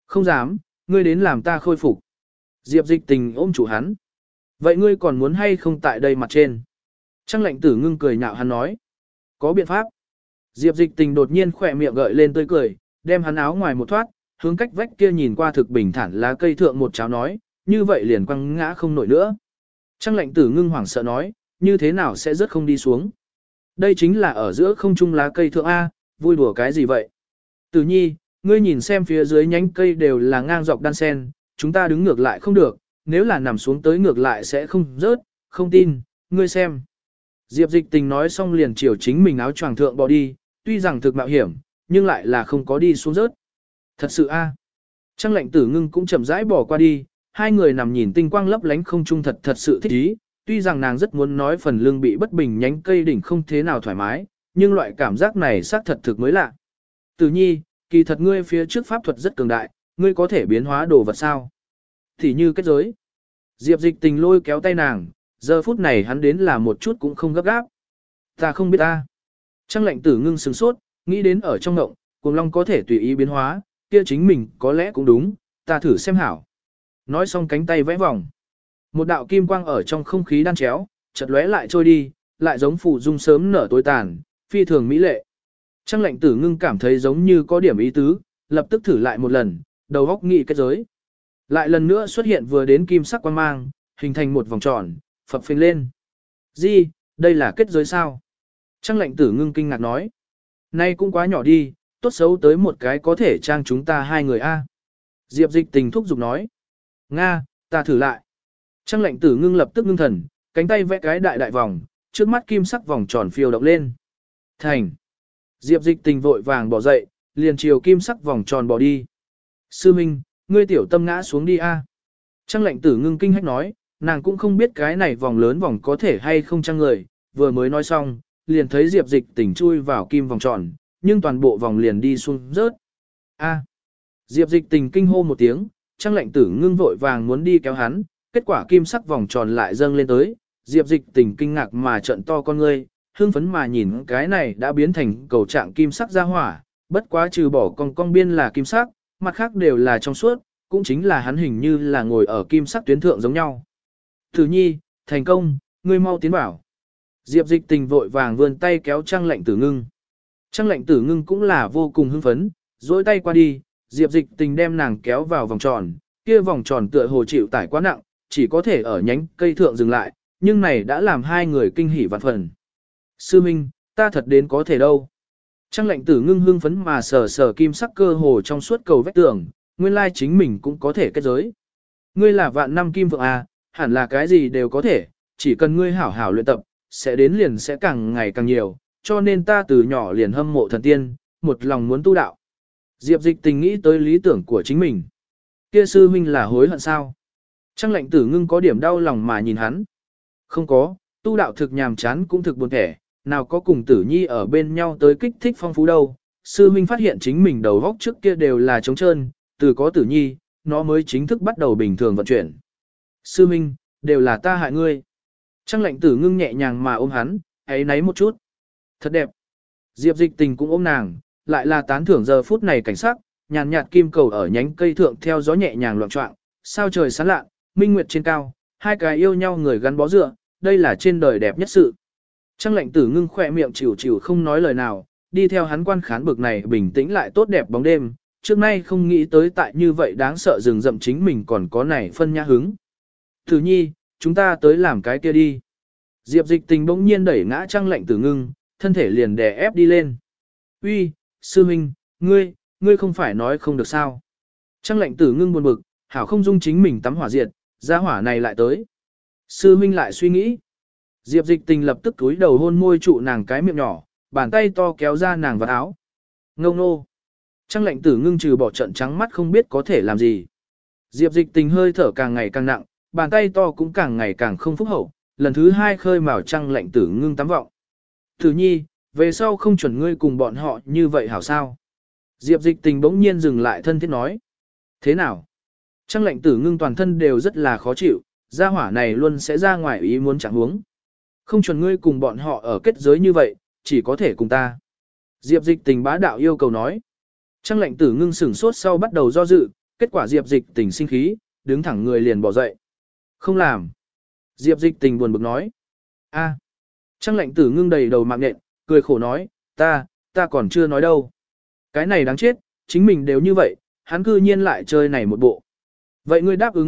Không dám, ngươi đến làm ta khôi phục. Diệp dịch tình ôm chủ hắn. Vậy ngươi còn muốn hay không tại đây mặt trên? Trăng lệnh tử ngưng cười nhạo hắn nói. Có biện pháp. Diệp dịch tình đột nhiên khỏe miệng gợi lên tươi cười, đem hắn áo ngoài một thoát, hướng cách vách kia nhìn qua thực bình thản lá cây thượng một cháo nói, như vậy liền quăng ngã không nổi nữa. Trăng lệnh tử ngưng hoảng sợ nói, như thế nào sẽ rớt không đi xuống. Đây chính là ở giữa không trung lá cây thượng A, vui đùa cái gì vậy? Tử nhi, ngươi nhìn xem phía dưới nhánh cây đều là ngang dọc đan sen, chúng ta đứng ngược lại không được, nếu là nằm xuống tới ngược lại sẽ không rớt, không tin, ngươi xem. Diệp dịch tình nói xong liền chiều chính mình áo choàng thượng bỏ đi, tuy rằng thực mạo hiểm, nhưng lại là không có đi xuống rớt. Thật sự a. Trăng lệnh tử ngưng cũng chậm rãi bỏ qua đi, hai người nằm nhìn tinh quang lấp lánh không trung thật sự thích ý, tuy rằng nàng rất muốn nói phần lưng bị bất bình nhánh cây đỉnh không thế nào thoải mái, nhưng loại cảm giác này xác thật thực mới lạ. Tử nhi, kỳ thật ngươi phía trước pháp thuật rất cường đại, ngươi có thể biến hóa đồ vật sao? Thì như kết giới. Diệp dịch tình lôi kéo tay nàng, giờ phút này hắn đến là một chút cũng không gấp gáp. Ta không biết ta. Trăng lệnh tử ngưng sừng sốt, nghĩ đến ở trong ngộng, cuồng long có thể tùy ý biến hóa, kia chính mình có lẽ cũng đúng, ta thử xem hảo. Nói xong cánh tay vẽ vòng. Một đạo kim quang ở trong không khí đan chéo, chợt lóe lại trôi đi, lại giống phù dung sớm nở tối tàn, phi thường mỹ lệ. Trăng lệnh tử ngưng cảm thấy giống như có điểm ý tứ, lập tức thử lại một lần, đầu góc nghị kết giới. Lại lần nữa xuất hiện vừa đến kim sắc quang mang, hình thành một vòng tròn, phập phình lên. Gì, đây là kết giới sao? Trăng lệnh tử ngưng kinh ngạc nói. Nay cũng quá nhỏ đi, tốt xấu tới một cái có thể trang chúng ta hai người a. Diệp dịch tình thúc giục nói. Nga, ta thử lại. Trăng lệnh tử ngưng lập tức ngưng thần, cánh tay vẽ cái đại đại vòng, trước mắt kim sắc vòng tròn phiêu động lên. Thành. Diệp dịch tình vội vàng bỏ dậy, liền chiều kim sắc vòng tròn bỏ đi. Sư Minh, ngươi tiểu tâm ngã xuống đi a. Trăng lệnh tử ngưng kinh hách nói, nàng cũng không biết cái này vòng lớn vòng có thể hay không trăng người, vừa mới nói xong, liền thấy Diệp dịch tình chui vào kim vòng tròn, nhưng toàn bộ vòng liền đi xuống rớt. A. Diệp dịch tình kinh hô một tiếng, trăng lệnh tử ngưng vội vàng muốn đi kéo hắn, kết quả kim sắc vòng tròn lại dâng lên tới, Diệp dịch tình kinh ngạc mà trợn to con ngươi, hưng phấn mà nhìn cái này đã biến thành cầu trạng kim sắc ra hỏa, bất quá trừ bỏ con biên là kim sắc, mặt khác đều là trong suốt, cũng chính là hắn hình như là ngồi ở kim sắc tuyến thượng giống nhau. Tử nhi, thành công, ngươi mau tiến vào. Diệp dịch tình vội vàng vươn tay kéo trăng lệnh tử ngưng. Trăng lệnh tử ngưng cũng là vô cùng hưng phấn, dối tay qua đi, Diệp dịch tình đem nàng kéo vào vòng tròn, kia vòng tròn tựa hồ chịu tải quá nặng, chỉ có thể ở nhánh cây thượng dừng lại, nhưng này đã làm hai người kinh hỉ vạn phần. Sư Minh, ta thật đến có thể đâu. Trăng lệnh tử ngưng hưng phấn mà sờ sờ kim sắc cơ hồ trong suốt cầu vách tường, nguyên lai chính mình cũng có thể kết giới. Ngươi là vạn năm kim vượng à, hẳn là cái gì đều có thể, chỉ cần ngươi hảo hảo luyện tập, sẽ đến liền sẽ càng ngày càng nhiều, cho nên ta từ nhỏ liền hâm mộ thần tiên, một lòng muốn tu đạo. Diệp dịch tình nghĩ tới lý tưởng của chính mình. Kia sư huynh là hối hận sao? Trăng lệnh tử ngưng có điểm đau lòng mà nhìn hắn. Không có, tu đạo thực nhàm chán cũng thực buồn thẻ, nào có cùng tử nhi ở bên nhau tới kích thích phong phú đâu. Sư huynh phát hiện chính mình đầu góc trước kia đều là trống trơn, từ có tử nhi, nó mới chính thức bắt đầu bình thường vận chuyển. Sư huynh, đều là ta hại ngươi. Trăng lệnh tử ngưng nhẹ nhàng mà ôm hắn, ấy náy một chút. Thật đẹp. Diệp dịch tình cũng ôm nàng, lại là tán thưởng giờ phút này cảnh sắc, nhàn nhạt kim cầu ở nhánh cây thượng theo gió nhẹ nhàng loạn trọng, sao trời sáng lạ, minh nguyệt trên cao, hai cái yêu nhau người gắn bó dựa, đây là trên đời đẹp nhất sự. Trăng lệnh tử ngưng khỏe miệng chịu chịu không nói lời nào, đi theo hắn quan khán bực này bình tĩnh lại tốt đẹp bóng đêm, trước nay không nghĩ tới tại như vậy đáng sợ rừng rậm chính mình còn có này phân nhã hứng. Tử nhi, chúng ta tới làm cái kia đi. Diệp dịch tình bỗng nhiên đẩy ngã trăng lệnh tử ngưng, thân thể liền đè ép đi lên. Uy, sư huynh, ngươi không phải nói không được sao. Trăng lệnh tử ngưng buồn bực, hảo không dung chính mình tắm hỏa diệt, ra hỏa này lại tới. Sư huynh lại suy nghĩ. Diệp dịch tình lập tức cúi đầu hôn môi trụ nàng cái miệng nhỏ, bàn tay to kéo ra nàng vào áo. Ngông nô. Trăng lệnh tử ngưng trừ bỏ trận trắng mắt không biết có thể làm gì. Diệp dịch tình hơi thở càng ngày càng nặng, bàn tay to cũng càng ngày càng không phúc hậu, lần thứ hai khơi mào trăng lệnh tử ngưng tắm vọng. Tử nhi, về sau không chuẩn ngươi cùng bọn họ như vậy hảo sao? Diệp dịch tình bỗng nhiên dừng lại thân thiết nói. Thế nào? Trăng lệnh tử ngưng toàn thân đều rất là khó chịu, gia hỏa này luôn sẽ ra ngoài ý muốn chẳng huống. Không chuẩn ngươi cùng bọn họ ở kết giới như vậy, chỉ có thể cùng ta. Diệp dịch tình bá đạo yêu cầu nói. Trăng lệnh tử ngưng sửng sốt sau bắt đầu do dự, kết quả Diệp Dịch Tình sinh khí, đứng thẳng người liền bỏ dậy. Không làm. Diệp Dịch Tình buồn bực nói. A. Trang Lệnh Tử Ngưng đầy đầu mạng nhện, cười khổ nói, ta còn chưa nói đâu. Cái này đáng chết, chính mình đều như vậy, hắn cư nhiên lại chơi này một bộ. Vậy ngươi đáp ứng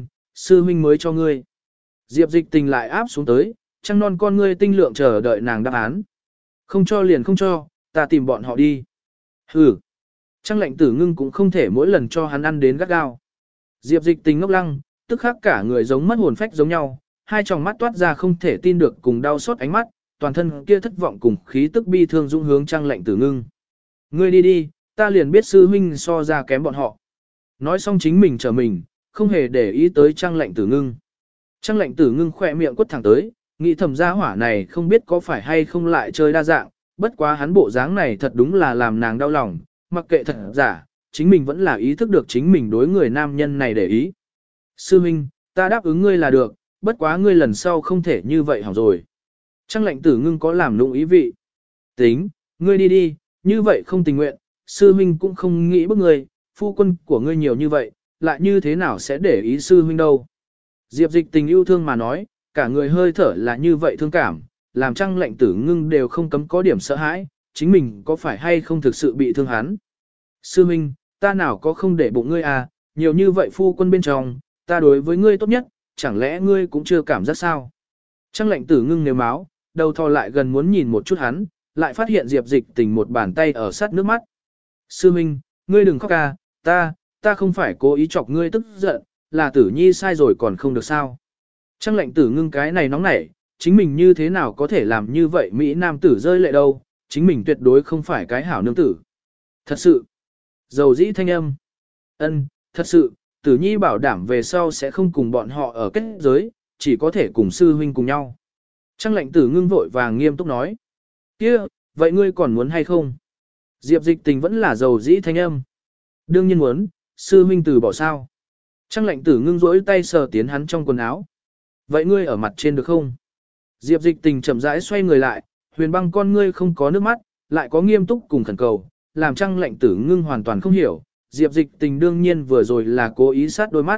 sư huynh mới cho ngươi. Diệp Dịch Tình lại áp xuống tới, trăng non con ngươi tinh lượng chờ đợi nàng đáp án. Không cho liền không cho, ta tìm bọn họ đi. Hừ. Trang Lệnh Tử Ngưng cũng không thể mỗi lần cho hắn ăn đến gắt gao. Diệp Dịch Tình ngốc lăng, tức khắc cả người giống mất hồn phách giống nhau, hai tròng mắt toát ra không thể tin được cùng đau xót ánh mắt, toàn thân kia thất vọng cùng khí tức bi thương dũng hướng Trang Lệnh Tử Ngưng. Ngươi đi đi, ta liền biết sư huynh so ra kém bọn họ. Nói xong chính mình trở mình, không hề để ý tới Trang Lệnh Tử Ngưng. Trang Lệnh Tử Ngưng khỏe miệng quất thẳng tới, nghĩ thầm gia hỏa này không biết có phải hay không lại chơi đa dạng, bất quá hắn bộ dáng này thật đúng là làm nàng đau lòng, mặc kệ thật giả, chính mình vẫn là ý thức được chính mình đối người nam nhân này để ý. Sư huynh, ta đáp ứng ngươi là được, bất quá ngươi lần sau không thể như vậy hỏng rồi. Trang Lệnh Tử Ngưng có làm nụng ý vị. Tính, ngươi đi đi, như vậy không tình nguyện, sư huynh cũng không nghĩ bức ngươi, phu quân của ngươi nhiều như vậy, lại như thế nào sẽ để ý sư huynh đâu. Diệp Dịch Tình yêu thương mà nói, cả người hơi thở là như vậy thương cảm, làm Trang Lệnh Tử Ngưng đều không cấm có điểm sợ hãi, chính mình có phải hay không thực sự bị thương hắn. Sư huynh, ta nào có không để bụng ngươi à, nhiều như vậy phu quân bên trong, ta đối với ngươi tốt nhất, chẳng lẽ ngươi cũng chưa cảm giác sao? Trang Lệnh Tử Ngưng nếu máu, đầu thò lại gần muốn nhìn một chút hắn, lại phát hiện Diệp Dịch Tình một bàn tay ở sát nước mắt. Sư huynh, ngươi đừng khóc ca, ta không phải cố ý chọc ngươi tức giận, là Tử Nhi sai rồi còn không được sao. Trang Lệnh Tử Ngưng cái này nóng nảy, chính mình như thế nào có thể làm như vậy Mỹ Nam tử rơi lệ đâu, chính mình tuyệt đối không phải cái hảo nương tử. Thật sự, dầu dĩ thanh âm. Thật sự, Tử Nhi bảo đảm về sau sẽ không cùng bọn họ ở kết giới, chỉ có thể cùng sư huynh cùng nhau. Trang Lệnh Tử Ngưng vội vàng nghiêm túc nói. Kia, vậy ngươi còn muốn hay không? Diệp Dịch Tình vẫn là dầu dĩ thanh âm. Đương nhiên muốn, sư huynh từ bỏ sao? Trang Lệnh Tử Ngưng rỗi tay sờ tiến hắn trong quần áo. Vậy ngươi ở mặt trên được không? Diệp Dịch Tình chậm rãi xoay người lại, huyền băng con ngươi không có nước mắt, lại có nghiêm túc cùng khẩn cầu, làm Trang Lệnh Tử Ngưng hoàn toàn không hiểu. Diệp Dịch Tình đương nhiên vừa rồi là cố ý sát đôi mắt.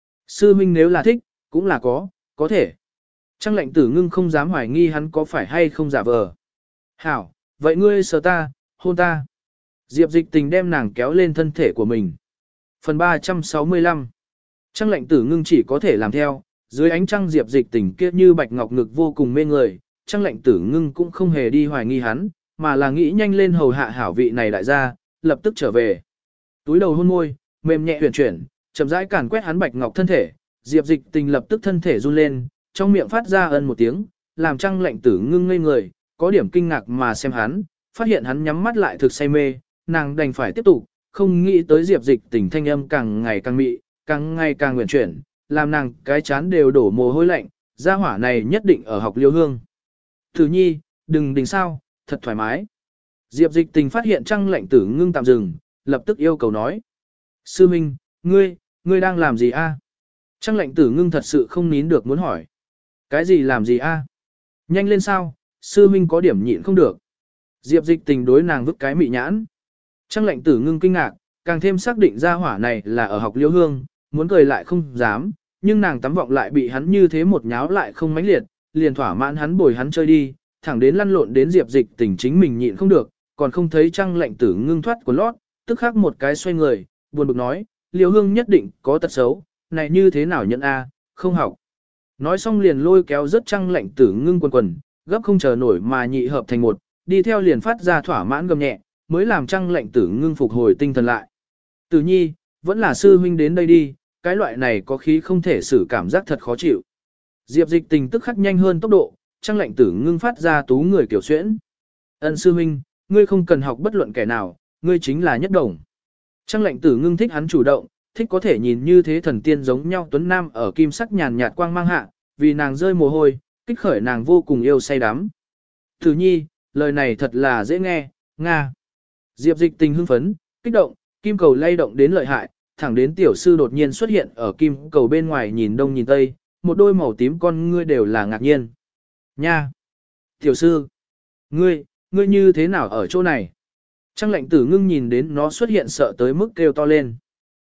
Sư huynh nếu là thích, cũng là có thể. Trang Lệnh Tử Ngưng không dám hoài nghi hắn có phải hay không giả vờ. Hảo, vậy ngươi sờ ta, hôn ta. Diệp Dịch Tình đem nàng kéo lên thân thể của mình. Phần 365. Trang Lệnh Tử Ngưng chỉ có thể làm theo, dưới ánh trăng Diệp Dịch Tình kia như bạch ngọc ngực vô cùng mê người, Trang Lệnh Tử Ngưng cũng không hề đi hoài nghi hắn, mà là nghĩ nhanh lên hầu hạ hảo vị này đại gia, lập tức trở về. Túi đầu hôn môi, mềm nhẹ huyền chuyển, chậm rãi càn quét hắn bạch ngọc thân thể, Diệp Dịch Tình lập tức thân thể run lên, trong miệng phát ra ân một tiếng, làm Trang Lệnh Tử Ngưng ngây người, có điểm kinh ngạc mà xem hắn, phát hiện hắn nhắm mắt lại thực say mê, nàng đành phải tiếp tục, không nghĩ tới Diệp Dịch Tình thanh âm càng ngày càng mị, càng ngày càng nguyện chuyển, làm nàng cái chán đều đổ mồ hôi lạnh, gia hỏa này nhất định ở học liêu hương. Tử Nhi, đừng đình sao, thật thoải mái. Diệp Dịch Tình phát hiện Trang Lệnh Tử Ngưng tạm dừng, lập tức yêu cầu nói. Sư Minh, ngươi đang làm gì a? Trang Lệnh Tử Ngưng thật sự không nín được muốn hỏi. Cái gì làm gì a? Nhanh lên sao, sư Minh có điểm nhịn không được. Diệp Dịch Tình đối nàng vứt cái mị nhãn. Trang Lệnh Tử Ngưng kinh ngạc, càng thêm xác định ra hỏa này là ở học liêu hương, muốn cười lại không dám, nhưng nàng tắm vọng lại bị hắn như thế một nháo lại không mãnh liệt, liền thỏa mãn hắn bồi hắn chơi đi, thẳng đến lăn lộn đến Diệp Dịch Tình chính mình nhịn không được, còn không thấy Trang Lệnh Tử Ngưng thoát của lót, tức khắc một cái xoay người, buồn bực nói, liêu hương nhất định có tật xấu, này như thế nào nhận a, không học. Nói xong liền lôi kéo rất Trang Lệnh Tử Ngưng quần, gấp không chờ nổi mà nhị hợp thành một, đi theo liền phát ra thỏa mãn gầm nhẹ, mới làm Trang Lệnh Tử Ngưng phục hồi tinh thần lại. Tử Nhi, vẫn là sư huynh đến đây đi, cái loại này có khí không thể xử cảm giác thật khó chịu. Diệp Dịch Tình tức khắc nhanh hơn tốc độ, Trang Lệnh Tử Ngưng phát ra tú người kiểu xuyễn. Ân sư huynh, ngươi không cần học bất luận kẻ nào, ngươi chính là nhất đồng. Trang Lệnh Tử Ngưng thích hắn chủ động, thích có thể nhìn như thế thần tiên giống nhau tuấn nam ở kim sắc nhàn nhạt quang mang hạ, vì nàng rơi mồ hôi, kích khởi nàng vô cùng yêu say đắm. Tử Nhi, lời này thật là dễ nghe, Nga. Diệp Dịch Tình hưng phấn, kích động, kim cầu lay động đến lợi hại, thẳng đến tiểu sư đột nhiên xuất hiện ở kim cầu bên ngoài nhìn đông nhìn tây, một đôi màu tím con ngươi đều là ngạc nhiên. Nha! Tiểu sư! Ngươi như thế nào ở chỗ này? Trang Lệnh Tử Ngưng nhìn đến nó xuất hiện sợ tới mức kêu to lên.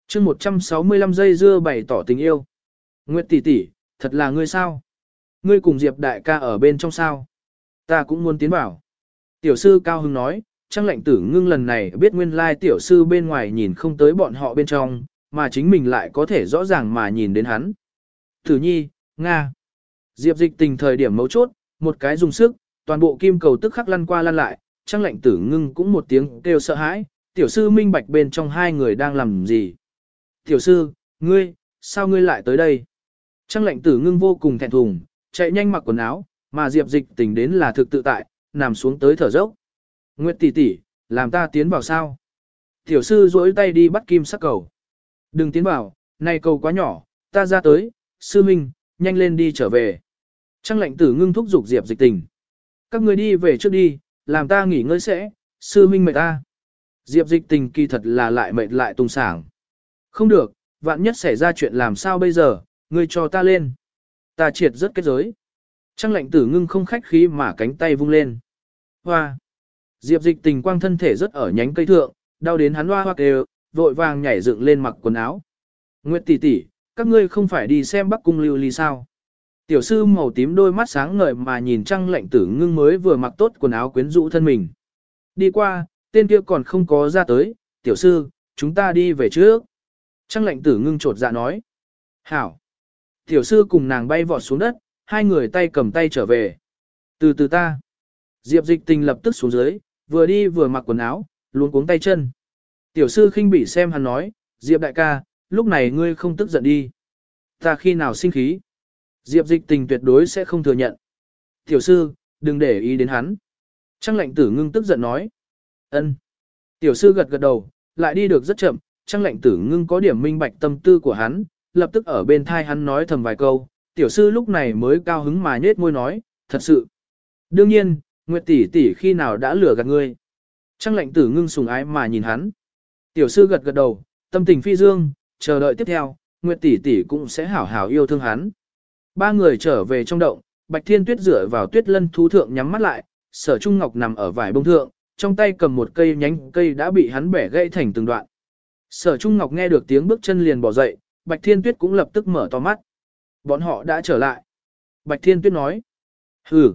chương 165 giây dưa bày tỏ tình yêu. Nguyệt tỷ tỷ, thật là ngươi sao? Ngươi cùng Diệp đại ca ở bên trong sao? Ta cũng muốn tiến vào. Tiểu sư cao hứng nói, Trang Lệnh Tử Ngưng lần này biết nguyên lai tiểu sư bên ngoài nhìn không tới bọn họ bên trong, mà chính mình lại có thể rõ ràng mà nhìn đến hắn. Tử nhi, Nga. Diệp Dịch Tình thời điểm mấu chốt, một cái dùng sức, toàn bộ kim cầu tức khắc lăn qua lăn lại, Trang Lệnh Tử Ngưng cũng một tiếng kêu sợ hãi, tiểu sư minh bạch bên trong hai người đang làm gì. Tiểu sư, ngươi, sao ngươi lại tới đây? Trang Lệnh Tử Ngưng vô cùng thẹn thùng, chạy nhanh mặc quần áo, mà Diệp Dịch Tình đến là thực tự tại, nằm xuống tới thở dốc. Nguyệt tỷ tỷ, làm ta tiến vào sao? Tiểu sư duỗi tay đi bắt kim sắc cầu. Đừng tiến vào, này cầu quá nhỏ, ta ra tới, sư minh, nhanh lên đi trở về. Trang Lệnh Tử Ngưng thúc giục Diệp Dịch Tình. Các người đi về trước đi, làm ta nghỉ ngơi sẽ, sư minh mệt ta. Diệp Dịch Tình kỳ thật là lại mệt lại tung sảng. Không được, vạn nhất xảy ra chuyện làm sao bây giờ, ngươi cho ta lên. Ta triệt rất kết giới. Trang Lệnh Tử Ngưng không khách khí mà cánh tay vung lên. Hoa. Diệp Dịch Tình quang thân thể rất ở nhánh cây thượng, đau đến hắn hoa hoa kêu, vội vàng nhảy dựng lên mặc quần áo. Nguyệt tỷ tỷ, các ngươi không phải đi xem Bắc Cung Lưu Ly sao? Tiểu sư màu tím đôi mắt sáng ngời mà nhìn Trang Lệnh Tử Ngưng mới vừa mặc tốt quần áo quyến rũ thân mình. Đi qua, tên kia còn không có ra tới, tiểu sư, chúng ta đi về trước. Trang Lệnh Tử Ngưng trột dạ nói. Hảo. Tiểu sư cùng nàng bay vọt xuống đất, hai người tay cầm tay trở về. Từ từ ta. Diệp Dịch Tình lập tức xuống dưới, vừa đi vừa mặc quần áo, luống cuống tay chân. Tiểu sư khinh bỉ xem hắn nói, Diệp đại ca, lúc này ngươi không tức giận đi. Ta khi nào sinh khí? Diệp Dịch Tình tuyệt đối sẽ không thừa nhận. Tiểu sư, đừng để ý đến hắn. Trang Lệnh Tử Ngưng tức giận nói. Ân. Tiểu sư gật gật đầu, lại đi được rất chậm, Trang Lệnh Tử Ngưng có điểm minh bạch tâm tư của hắn, lập tức ở bên thai hắn nói thầm vài câu, tiểu sư lúc này mới cao hứng mà nhếch môi nói, thật sự. Đương nhiên, Nguyệt tỷ tỷ khi nào đã lừa gạt ngươi. Trang Lệnh Tử Ngưng sùng ái mà nhìn hắn. Tiểu sư gật gật đầu, tâm tình phi dương, chờ đợi tiếp theo, Nguyệt tỷ tỷ cũng sẽ hảo hảo yêu thương hắn. Ba người trở về trong động, Bạch Thiên Tuyết dựa vào tuyết lân thú thượng nhắm mắt lại, Sở Trung Ngọc nằm ở vải bông thượng, trong tay cầm một cây nhánh cây đã bị hắn bẻ gãy thành từng đoạn. Sở Trung Ngọc nghe được tiếng bước chân liền bỏ dậy, Bạch Thiên Tuyết cũng lập tức mở to mắt. Bọn họ đã trở lại. Bạch Thiên Tuyết nói. Hừ.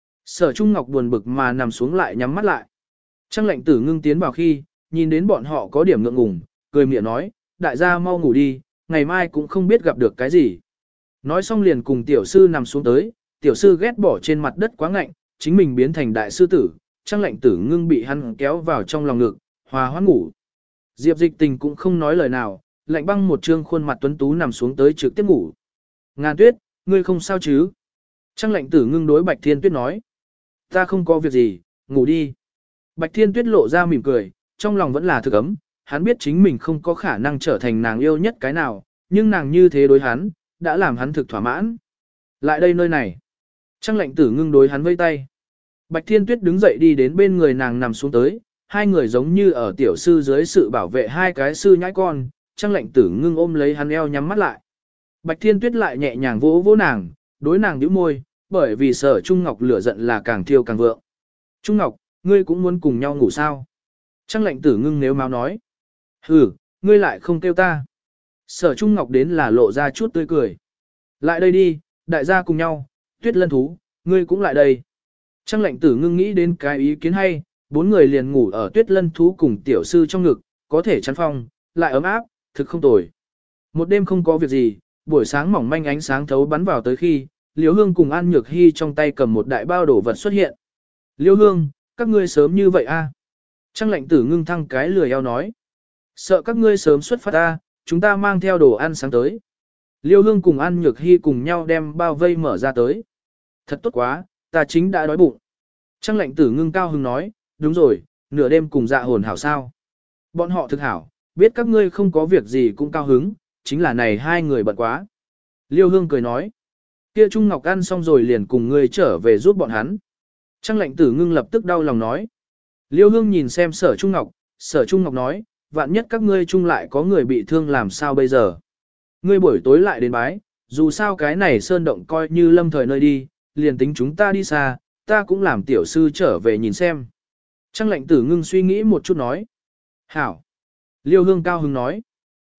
Sở Trung Ngọc buồn bực mà nằm xuống lại nhắm mắt lại. Trang Lệnh Tử Ngưng tiến vào khi, nhìn đến bọn họ có điểm ngượng ngùng, cười miệng nói, đại gia mau ngủ đi, ngày mai cũng không biết gặp được cái gì. Nói xong liền cùng tiểu sư nằm xuống tới, tiểu sư ghét bỏ trên mặt đất quá ngạnh, chính mình biến thành đại sư tử, Trang Lệnh Tử Ngưng bị hắn kéo vào trong lòng ngực, hòa hoãn ngủ. Diệp Dịch Tình cũng không nói lời nào, lạnh băng một trương khuôn mặt tuấn tú nằm xuống tới trực tiếp ngủ. Ngàn Tuyết, ngươi không sao chứ? Trang Lệnh Tử Ngưng đối Bạch Thiên Tuyết nói. Ta không có việc gì, ngủ đi. Bạch Thiên Tuyết lộ ra mỉm cười, trong lòng vẫn là thực ấm, hắn biết chính mình không có khả năng trở thành nàng yêu nhất cái nào, nhưng nàng như thế đối hắn, đã làm hắn thực thỏa mãn. Lại đây nơi này. Trang Lệnh Tử Ngưng đối hắn vây tay. Bạch Thiên Tuyết đứng dậy đi đến bên người nàng nằm xuống tới, hai người giống như ở tiểu sư dưới sự bảo vệ hai cái sư nhãi con, Trang Lệnh Tử Ngưng ôm lấy hắn eo nhắm mắt lại. Bạch Thiên Tuyết lại nhẹ nhàng vỗ vỗ nàng, đối nàng nhíu môi, bởi vì Sở Trung Ngọc lửa giận là càng thiêu càng vượng. Trung Ngọc, ngươi cũng muốn cùng nhau ngủ sao? Trang Lệnh Tử Ngưng nếu máu nói. Hừ, ngươi lại không kêu ta. Sở Trung Ngọc đến là lộ ra chút tươi cười. Lại đây đi, đại gia cùng nhau, Tuyết Lân thú, ngươi cũng lại đây. Trang Lệnh Tử Ngưng nghĩ đến cái ý kiến hay, bốn người liền ngủ ở Tuyết Lân thú cùng tiểu sư trong ngực, có thể chắn phong, lại ấm áp, thực không tồi. Một đêm không có việc gì, buổi sáng mỏng manh ánh sáng thấu bắn vào tới khi, Liễu Hương cùng An Nhược Hy trong tay cầm một đại bao đồ vật xuất hiện. Liễu Hương, các ngươi sớm như vậy a? Trang Lệnh Tử Ngưng thăng cái lười eo nói. Sợ các ngươi sớm xuất phát a, chúng ta mang theo đồ ăn sáng tới. Liễu Hương cùng An Nhược Hy cùng nhau đem bao vây mở ra tới. Thật tốt quá, ta chính đã đói bụng. Trang Lệnh Tử Ngưng cao hứng nói, đúng rồi, nửa đêm cùng Dạ Hồn hảo sao. Bọn họ thực hảo, biết các ngươi không có việc gì cũng cao hứng, chính là này hai người bận quá. Liêu Hương cười nói, kia Trung Ngọc ăn xong rồi liền cùng ngươi trở về giúp bọn hắn. Trang Lệnh Tử Ngưng lập tức đau lòng nói. Liêu Hương nhìn xem Sở Trung Ngọc nói, vạn nhất các ngươi chung lại có người bị thương làm sao bây giờ. Ngươi buổi tối lại đến bái, dù sao cái này sơn động coi như lâm thời nơi đi, liền tính chúng ta đi xa, ta cũng làm tiểu sư trở về nhìn xem. Trang Lệnh Tử Ngưng suy nghĩ một chút nói. Hảo. Liêu Hương cao hứng nói.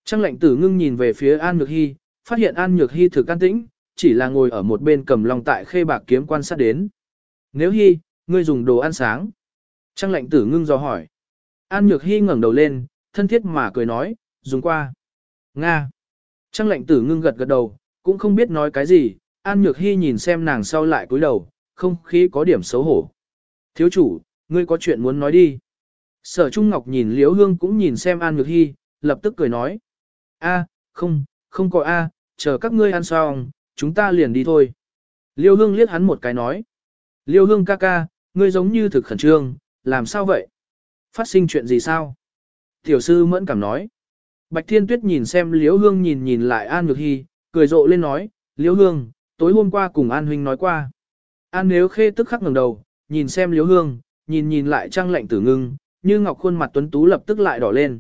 Trang lệnh tử ngưng nhìn về phía An Nhược Hy, phát hiện An Nhược Hy thực an tĩnh, chỉ là ngồi ở một bên cầm lòng tại khê bạc kiếm quan sát đến. Nếu Hy, ngươi dùng đồ ăn sáng. Trang lệnh tử ngưng dò hỏi. An Nhược Hy ngẩng đầu lên, thân thiết mà cười nói, dùng qua. Nga. Trang lệnh tử ngưng gật gật đầu, cũng không biết nói cái gì, An Nhược Hy nhìn xem nàng sau lại cúi đầu, không khí có điểm xấu hổ. Thiếu chủ, ngươi có chuyện muốn nói đi. Sở Trung Ngọc nhìn Liễu Hương cũng nhìn xem An Nhược Hy, lập tức cười nói. Không có chờ các ngươi ăn xong, chúng ta liền đi thôi. Liêu Hương liếc hắn một cái nói. Liêu Hương ca ca, ngươi giống như thực khẩn trương, làm sao vậy? Phát sinh chuyện gì sao? Tiểu sư mẫn cảm nói. Bạch Thiên Tuyết nhìn xem Liễu Hương nhìn lại An Nhược Hy, cười rộ lên nói, Liễu Hương, tối hôm qua cùng An huynh nói qua. An Nếu Khê tức khắc ngẩng đầu, nhìn xem Liễu Hương, nhìn lại Trang lệnh tử ngưng, như ngọc khuôn mặt tuấn tú lập tức lại đỏ lên.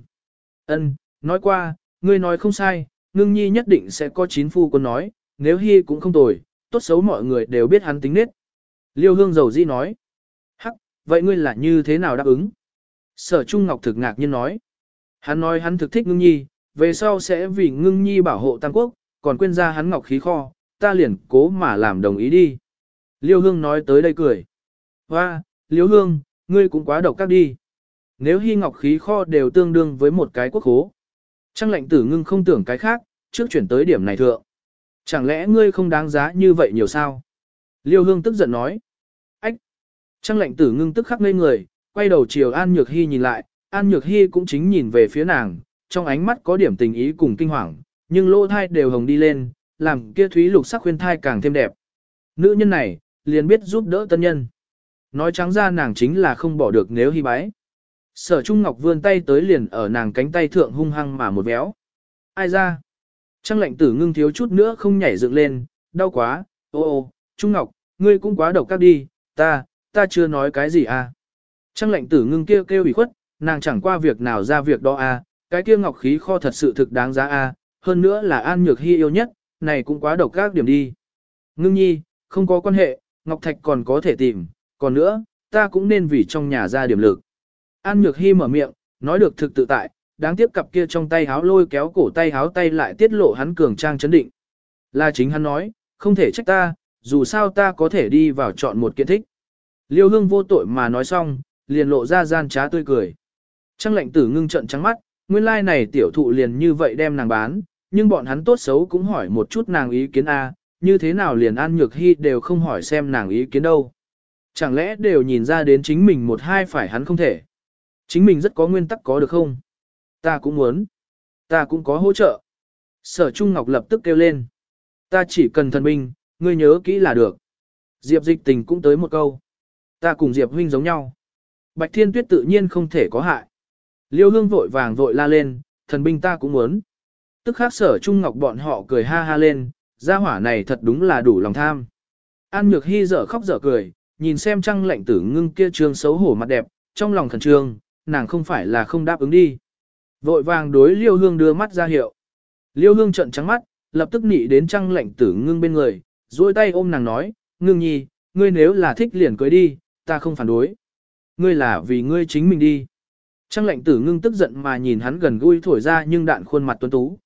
Nói qua, ngươi nói không sai, ngưng nhi nhất định sẽ có chín phu quân nói, nếu Hy cũng không tồi, tốt xấu mọi người đều biết hắn tính nết. Liêu Hương dầu dĩ nói. Hắc, vậy ngươi là như thế nào đáp ứng? Sở Trung Ngọc thực ngạc nhiên nói. Hắn nói hắn thực thích ngưng nhi, về sau sẽ vì ngưng nhi bảo hộ Tam Quốc, còn quên ra hắn ngọc khí kho, ta liền cố mà làm đồng ý đi. Liêu Hương nói tới đây cười. Hoa, Liêu Hương, ngươi cũng quá độc các đi. Nếu Hy ngọc khí kho đều tương đương với một cái quốc khố. Trang lệnh tử ngưng không tưởng cái khác, trước chuyển tới điểm này thượng. Chẳng lẽ ngươi không đáng giá như vậy nhiều sao? Liêu Hương tức giận nói. Ách! Trang lệnh tử ngưng tức khắc ngây người, quay đầu chiều An Nhược Hy nhìn lại, An Nhược Hy cũng chính nhìn về phía nàng, trong ánh mắt có điểm tình ý cùng kinh hoàng, nhưng lỗ thai đều hồng đi lên, làm kia thúy lục sắc khuyên thai càng thêm đẹp. Nữ nhân này, liền biết giúp đỡ tân nhân. Nói trắng ra nàng chính là không bỏ được nếu Hy bái. Sở Trung Ngọc vươn tay tới liền ở nàng cánh tay thượng hung hăng mà một véo. Ai ra? Trang lệnh tử ngưng thiếu chút nữa không nhảy dựng lên, đau quá, ô, Trung Ngọc, ngươi cũng quá độc các đi, ta chưa nói cái gì à. Trang lệnh tử ngưng kêu ủy khuất, nàng chẳng qua việc nào ra việc đó à, cái kia ngọc khí kho thật sự thực đáng giá à, hơn nữa là An Nhược Hy yêu nhất, này cũng quá độc các điểm đi. Ngưng nhi, không có quan hệ, Ngọc Thạch còn có thể tìm, còn nữa, ta cũng nên vì trong nhà ra điểm lực. An Nhược Hy mở miệng, nói được thực tự tại, đáng tiếc cặp kia trong tay háo lôi kéo cổ tay háo tay lại tiết lộ hắn cường trang chấn định. Là chính hắn nói, không thể trách ta, dù sao ta có thể đi vào chọn một kiện thích. Liêu Hương vô tội mà nói xong, liền lộ ra gian trá tươi cười. Trang lệnh tử ngưng trận trắng mắt, nguyên lai này tiểu thụ liền như vậy đem nàng bán, nhưng bọn hắn tốt xấu cũng hỏi một chút nàng ý kiến a, như thế nào liền An Nhược Hy đều không hỏi xem nàng ý kiến đâu. Chẳng lẽ đều nhìn ra đến chính mình một hai phải hắn không thể. Chính mình rất có nguyên tắc có được không? Ta cũng muốn. Ta cũng có hỗ trợ. Sở Trung Ngọc lập tức kêu lên. Ta chỉ cần thần binh, ngươi nhớ kỹ là được. Diệp Dịch Tình cũng tới một câu. Ta cùng Diệp huynh giống nhau. Bạch Thiên Tuyết tự nhiên không thể có hại. Liêu Hương vội vàng vội la lên, thần binh ta cũng muốn. Tức khắc Sở Trung Ngọc bọn họ cười ha ha lên, gia hỏa này thật đúng là đủ lòng tham. An Nhược Hy dở khóc dở cười, nhìn xem Trang lệnh tử ngưng kia trương xấu hổ mặt đẹp, trong lòng khẩn trương, nàng không phải là không đáp ứng đi. Vội vàng đối Liêu Hương đưa mắt ra hiệu. Liêu Hương trợn trắng mắt, lập tức nị đến Trang lệnh tử ngưng bên người, duỗi tay ôm nàng nói, ngưng nhi, ngươi nếu là thích liền cưới đi, ta không phản đối. Ngươi là vì ngươi chính mình đi. Trang lệnh tử ngưng tức giận mà nhìn hắn gần gũi thổi ra nhưng đạn khuôn mặt tuấn tú.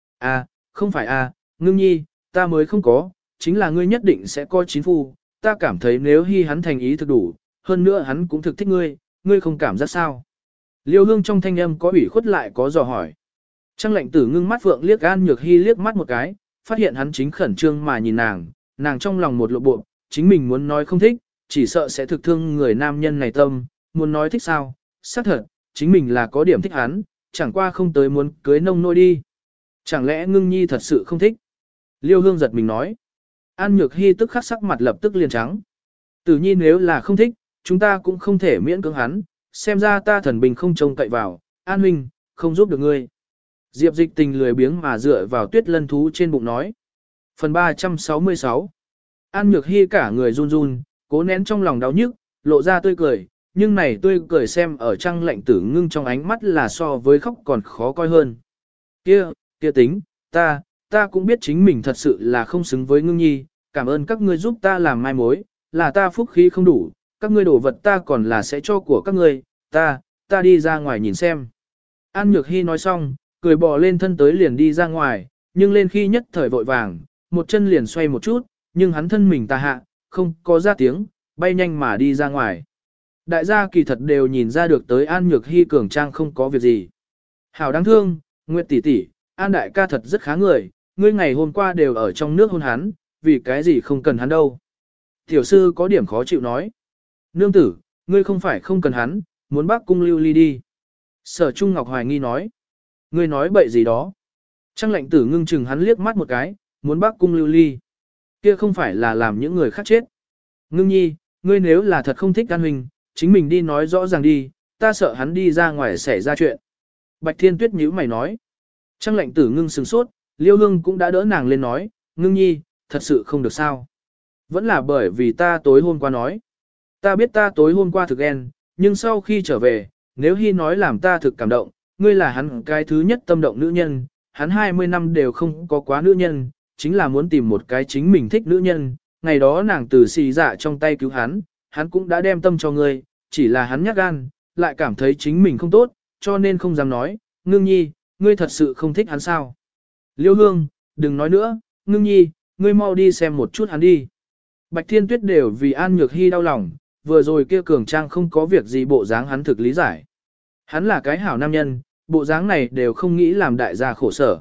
Không phải ngưng nhi, ta mới không có, chính là ngươi nhất định sẽ coi chín phu, ta cảm thấy nếu Hy hắn thành ý thực đủ, hơn nữa hắn cũng thực thích ngươi, ngươi không cảm giác sao. Liêu Hương trong thanh âm có ủy khuất lại có dò hỏi. Trang lệnh tử ngưng mắt phượng liếc An Nhược Hy liếc mắt một cái, phát hiện hắn chính khẩn trương mà nhìn nàng trong lòng một lộ bộ, chính mình muốn nói không thích, chỉ sợ sẽ thực thương người nam nhân này tâm, muốn nói thích sao, xác thật, chính mình là có điểm thích hắn, chẳng qua không tới muốn cưới nông nôi đi. Chẳng lẽ ngưng nhi thật sự không thích? Liêu Hương giật mình nói. An Nhược Hy tức khắc sắc mặt lập tức liền trắng. Tử nhi nếu là không thích, chúng ta cũng không thể miễn cưỡng hắn, xem ra ta thần bình không trông cậy vào, An huynh, không giúp được ngươi. Diệp Dịch Tình lười biếng mà dựa vào tuyết lân thú trên bụng nói. Phần 366 An Nhược Hy cả người run run, cố nén trong lòng đau nhức, lộ ra tươi cười, nhưng này tươi cười xem ở Trang lệnh tử ngưng trong ánh mắt là so với khóc còn khó coi hơn. Kia tính, ta cũng biết chính mình thật sự là không xứng với ngưng nhi, cảm ơn các ngươi giúp ta làm mai mối, là ta phúc khí không đủ, các ngươi đổ vật ta còn là sẽ cho của các ngươi, ta đi ra ngoài nhìn xem. An Nhược Hy nói xong, cười bò lên thân tới liền đi ra ngoài, nhưng lên khi nhất thời vội vàng, một chân liền xoay một chút, nhưng hắn thân mình tà hạ, không có ra tiếng, bay nhanh mà đi ra ngoài. Đại gia kỳ thật đều nhìn ra được tới An Nhược Hy cường trang không có việc gì. Hảo đáng thương, Nguyệt tỷ tỷ, An đại ca thật rất khá người, ngươi ngày hôm qua đều ở trong nước hôn hắn, vì cái gì không cần hắn đâu. Tiểu sư có điểm khó chịu nói. Nương tử, ngươi không phải không cần hắn, muốn bác cung lưu ly đi. Sở Trung Ngọc hoài nghi nói. Ngươi nói bậy gì đó. Trang lệnh tử ngưng chừng hắn liếc mắt một cái, muốn bác cung lưu ly. Kia không phải là làm những người khác chết. Ngưng nhi, ngươi nếu là thật không thích An huynh, chính mình đi nói rõ ràng đi, ta sợ hắn đi ra ngoài xảy ra chuyện. Bạch Thiên Tuyết nhíu mày nói. Trang lệnh tử ngưng sừng sốt, Liêu Hương cũng đã đỡ nàng lên nói, ngưng nhi, thật sự không được sao. Vẫn là bởi vì ta tối hôm qua nói. Ta biết ta tối hôm qua thực ghen, nhưng sau khi trở về, nếu Hy nói làm ta thực cảm động, ngươi là hắn cái thứ nhất tâm động nữ nhân, hắn 20 năm đều không có quá nữ nhân, chính là muốn tìm một cái chính mình thích nữ nhân, ngày đó nàng từ xì dạ trong tay cứu hắn, hắn cũng đã đem tâm cho ngươi, chỉ là hắn nhát gan, lại cảm thấy chính mình không tốt, cho nên không dám nói, ngưng nhi, ngươi thật sự không thích hắn sao. Liêu Hương, đừng nói nữa, ngưng nhi, ngươi mau đi xem một chút hắn đi. Bạch Thiên Tuyết đều vì An Nhược Hy đau lòng, vừa rồi kia cường trang không có việc gì bộ dáng hắn thực lý giải. Hắn là cái hảo nam nhân, bộ dáng này đều không nghĩ làm đại gia khổ sở.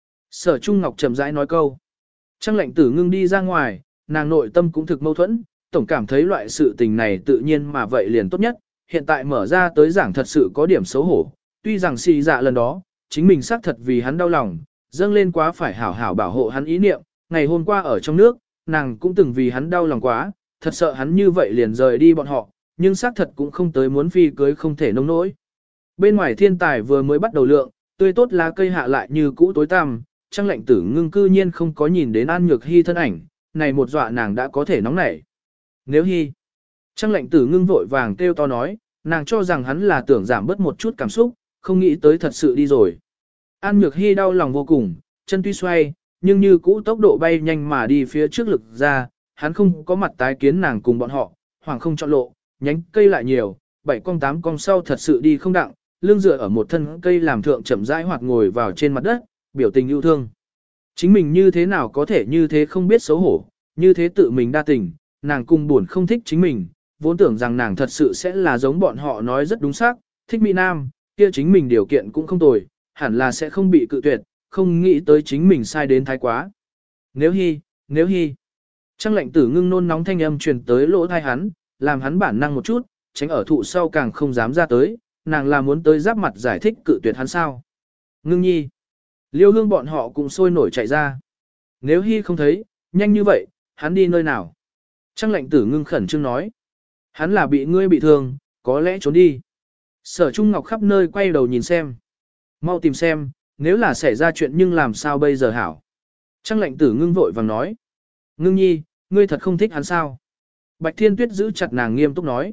Sở Trung Ngọc chậm rãi nói câu. Trang lệnh tử ngưng đi ra ngoài, nàng nội tâm cũng thực mâu thuẫn, tổng cảm thấy loại sự tình này tự nhiên mà vậy liền tốt nhất, hiện tại mở ra tới giảng thật sự có điểm xấu hổ, tuy rằng xì dạ lần đó, chính mình xác thật vì hắn đau lòng, dâng lên quá phải hảo hảo bảo hộ hắn ý niệm, ngày hôm qua ở trong nước, nàng cũng từng vì hắn đau lòng quá, thật sợ hắn như vậy liền rời đi bọn họ, nhưng xác thật cũng không tới muốn phi cưới không thể nông nỗi. Bên ngoài thiên tài vừa mới bắt đầu lượng, tươi tốt lá cây hạ lại như cũ tối tăm, Trang lệnh tử ngưng cư nhiên không có nhìn đến An Nhược Hy thân ảnh, này một dọa nàng đã có thể nóng nảy. Nếu Hy, Trang lệnh tử ngưng vội vàng kêu to nói, nàng cho rằng hắn là tưởng giảm bớt một chút cảm xúc, không nghĩ tới thật sự đi rồi. An Nhược Hy đau lòng vô cùng, chân tuy xoay, nhưng như cũ tốc độ bay nhanh mà đi phía trước lực ra, hắn không có mặt tái kiến nàng cùng bọn họ, hoàng không chọn lộ, nhánh cây lại nhiều, 7 con 8 con sau thật sự đi không đặng, lưng dựa ở một thân cây làm thượng chậm rãi hoặc ngồi vào trên mặt đất, biểu tình yêu thương. Chính mình như thế nào có thể như thế không biết xấu hổ, như thế tự mình đa tình, nàng cung buồn không thích chính mình, vốn tưởng rằng nàng thật sự sẽ là giống bọn họ nói rất đúng xác, thích Mỹ Nam, kia chính mình điều kiện cũng không tồi, hẳn là sẽ không bị cự tuyệt, không nghĩ tới chính mình sai đến thái quá. Nếu Hy, Trang lệnh tử ngưng nôn nóng thanh âm truyền tới lỗ thai hắn, làm hắn bản năng một chút, tránh ở thụ sau càng không dám ra tới, nàng là muốn tới giáp mặt giải thích cự tuyệt hắn sao. Ngưng nhi, Liêu Hương bọn họ cũng sôi nổi chạy ra. Nếu Hy không thấy, nhanh như vậy, hắn đi nơi nào? Trang lệnh tử ngưng khẩn trương nói. Hắn là bị ngươi bị thương, có lẽ trốn đi. Sở Trung Ngọc khắp nơi quay đầu nhìn xem. Mau tìm xem, nếu là xảy ra chuyện nhưng làm sao bây giờ hảo? Trang lệnh tử ngưng vội vàng nói. Ngưng nhi, ngươi thật không thích hắn sao? Bạch Thiên Tuyết giữ chặt nàng nghiêm túc nói.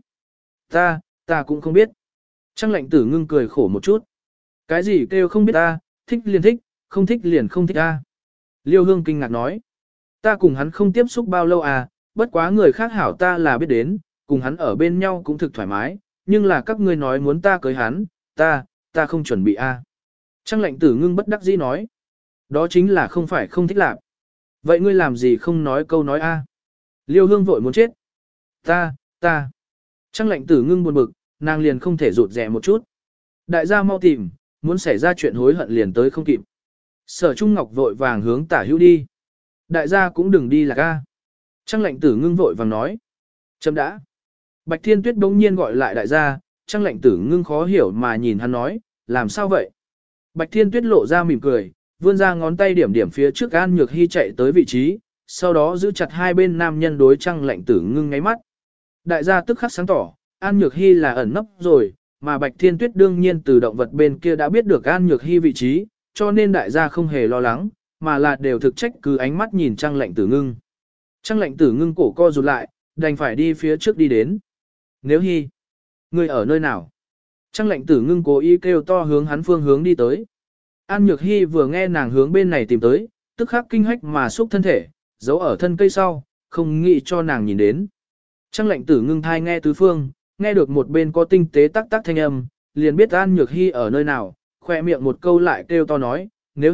Ta cũng không biết. Trang lệnh tử ngưng cười khổ một chút. Cái gì kêu không biết ta, thích liền thích, không thích liền không thích ta. Liêu Hương kinh ngạc nói. Ta cùng hắn không tiếp xúc bao lâu à, bất quá người khác hảo ta là biết đến, cùng hắn ở bên nhau cũng thực thoải mái, nhưng là các ngươi nói muốn ta cưới hắn, ta không chuẩn bị a. Trang lệnh tử ngưng bất đắc dĩ nói. Đó chính là không phải không thích làm. Vậy ngươi làm gì không nói câu nói a? Liêu Hương vội muốn chết. Ta. Trang lệnh tử ngưng buồn bực, nàng liền không thể rụt rẻ một chút. Đại gia mau tìm, muốn xảy ra chuyện hối hận liền tới không kịp. Sở Trung Ngọc vội vàng hướng tả hữu đi. Đại gia cũng đừng đi là ca. Trang lệnh tử ngưng vội vàng nói. Chấm đã. Bạch Thiên Tuyết bỗng nhiên gọi lại đại gia, Trang lệnh tử ngưng khó hiểu mà nhìn hắn nói, làm sao vậy? Bạch Thiên Tuyết lộ ra mỉm cười, vươn ra ngón tay điểm điểm phía trước An Nhược Hy chạy tới vị trí, sau đó giữ chặt hai bên nam nhân đối Trang lệnh tử ngưng ngáy mắt. Đại gia tức khắc sáng tỏ, An Nhược Hy là ẩn nấp rồi, mà Bạch Thiên Tuyết đương nhiên từ động vật bên kia đã biết được An Nhược Hy vị trí, cho nên đại gia không hề lo lắng, mà là đều thực trách cứ ánh mắt nhìn Trang lệnh tử ngưng. Trang lệnh tử ngưng cổ co rụt lại, đành phải đi phía trước đi đến. Nếu Hy, ngươi ở nơi nào? Trang lệnh tử ngưng cố ý kêu to hướng hắn phương hướng đi tới. An Nhược Hy vừa nghe nàng hướng bên này tìm tới, tức khắc kinh hách mà xúc thân thể, giấu ở thân cây sau, không nghĩ cho nàng nhìn đến. Trang lệnh tử ngưng thai nghe tứ phương, nghe được một bên có tinh tế tắc tắc thanh âm, liền biết An Nhược Hy ở nơi nào, khoe miệng một câu lại kêu to nói,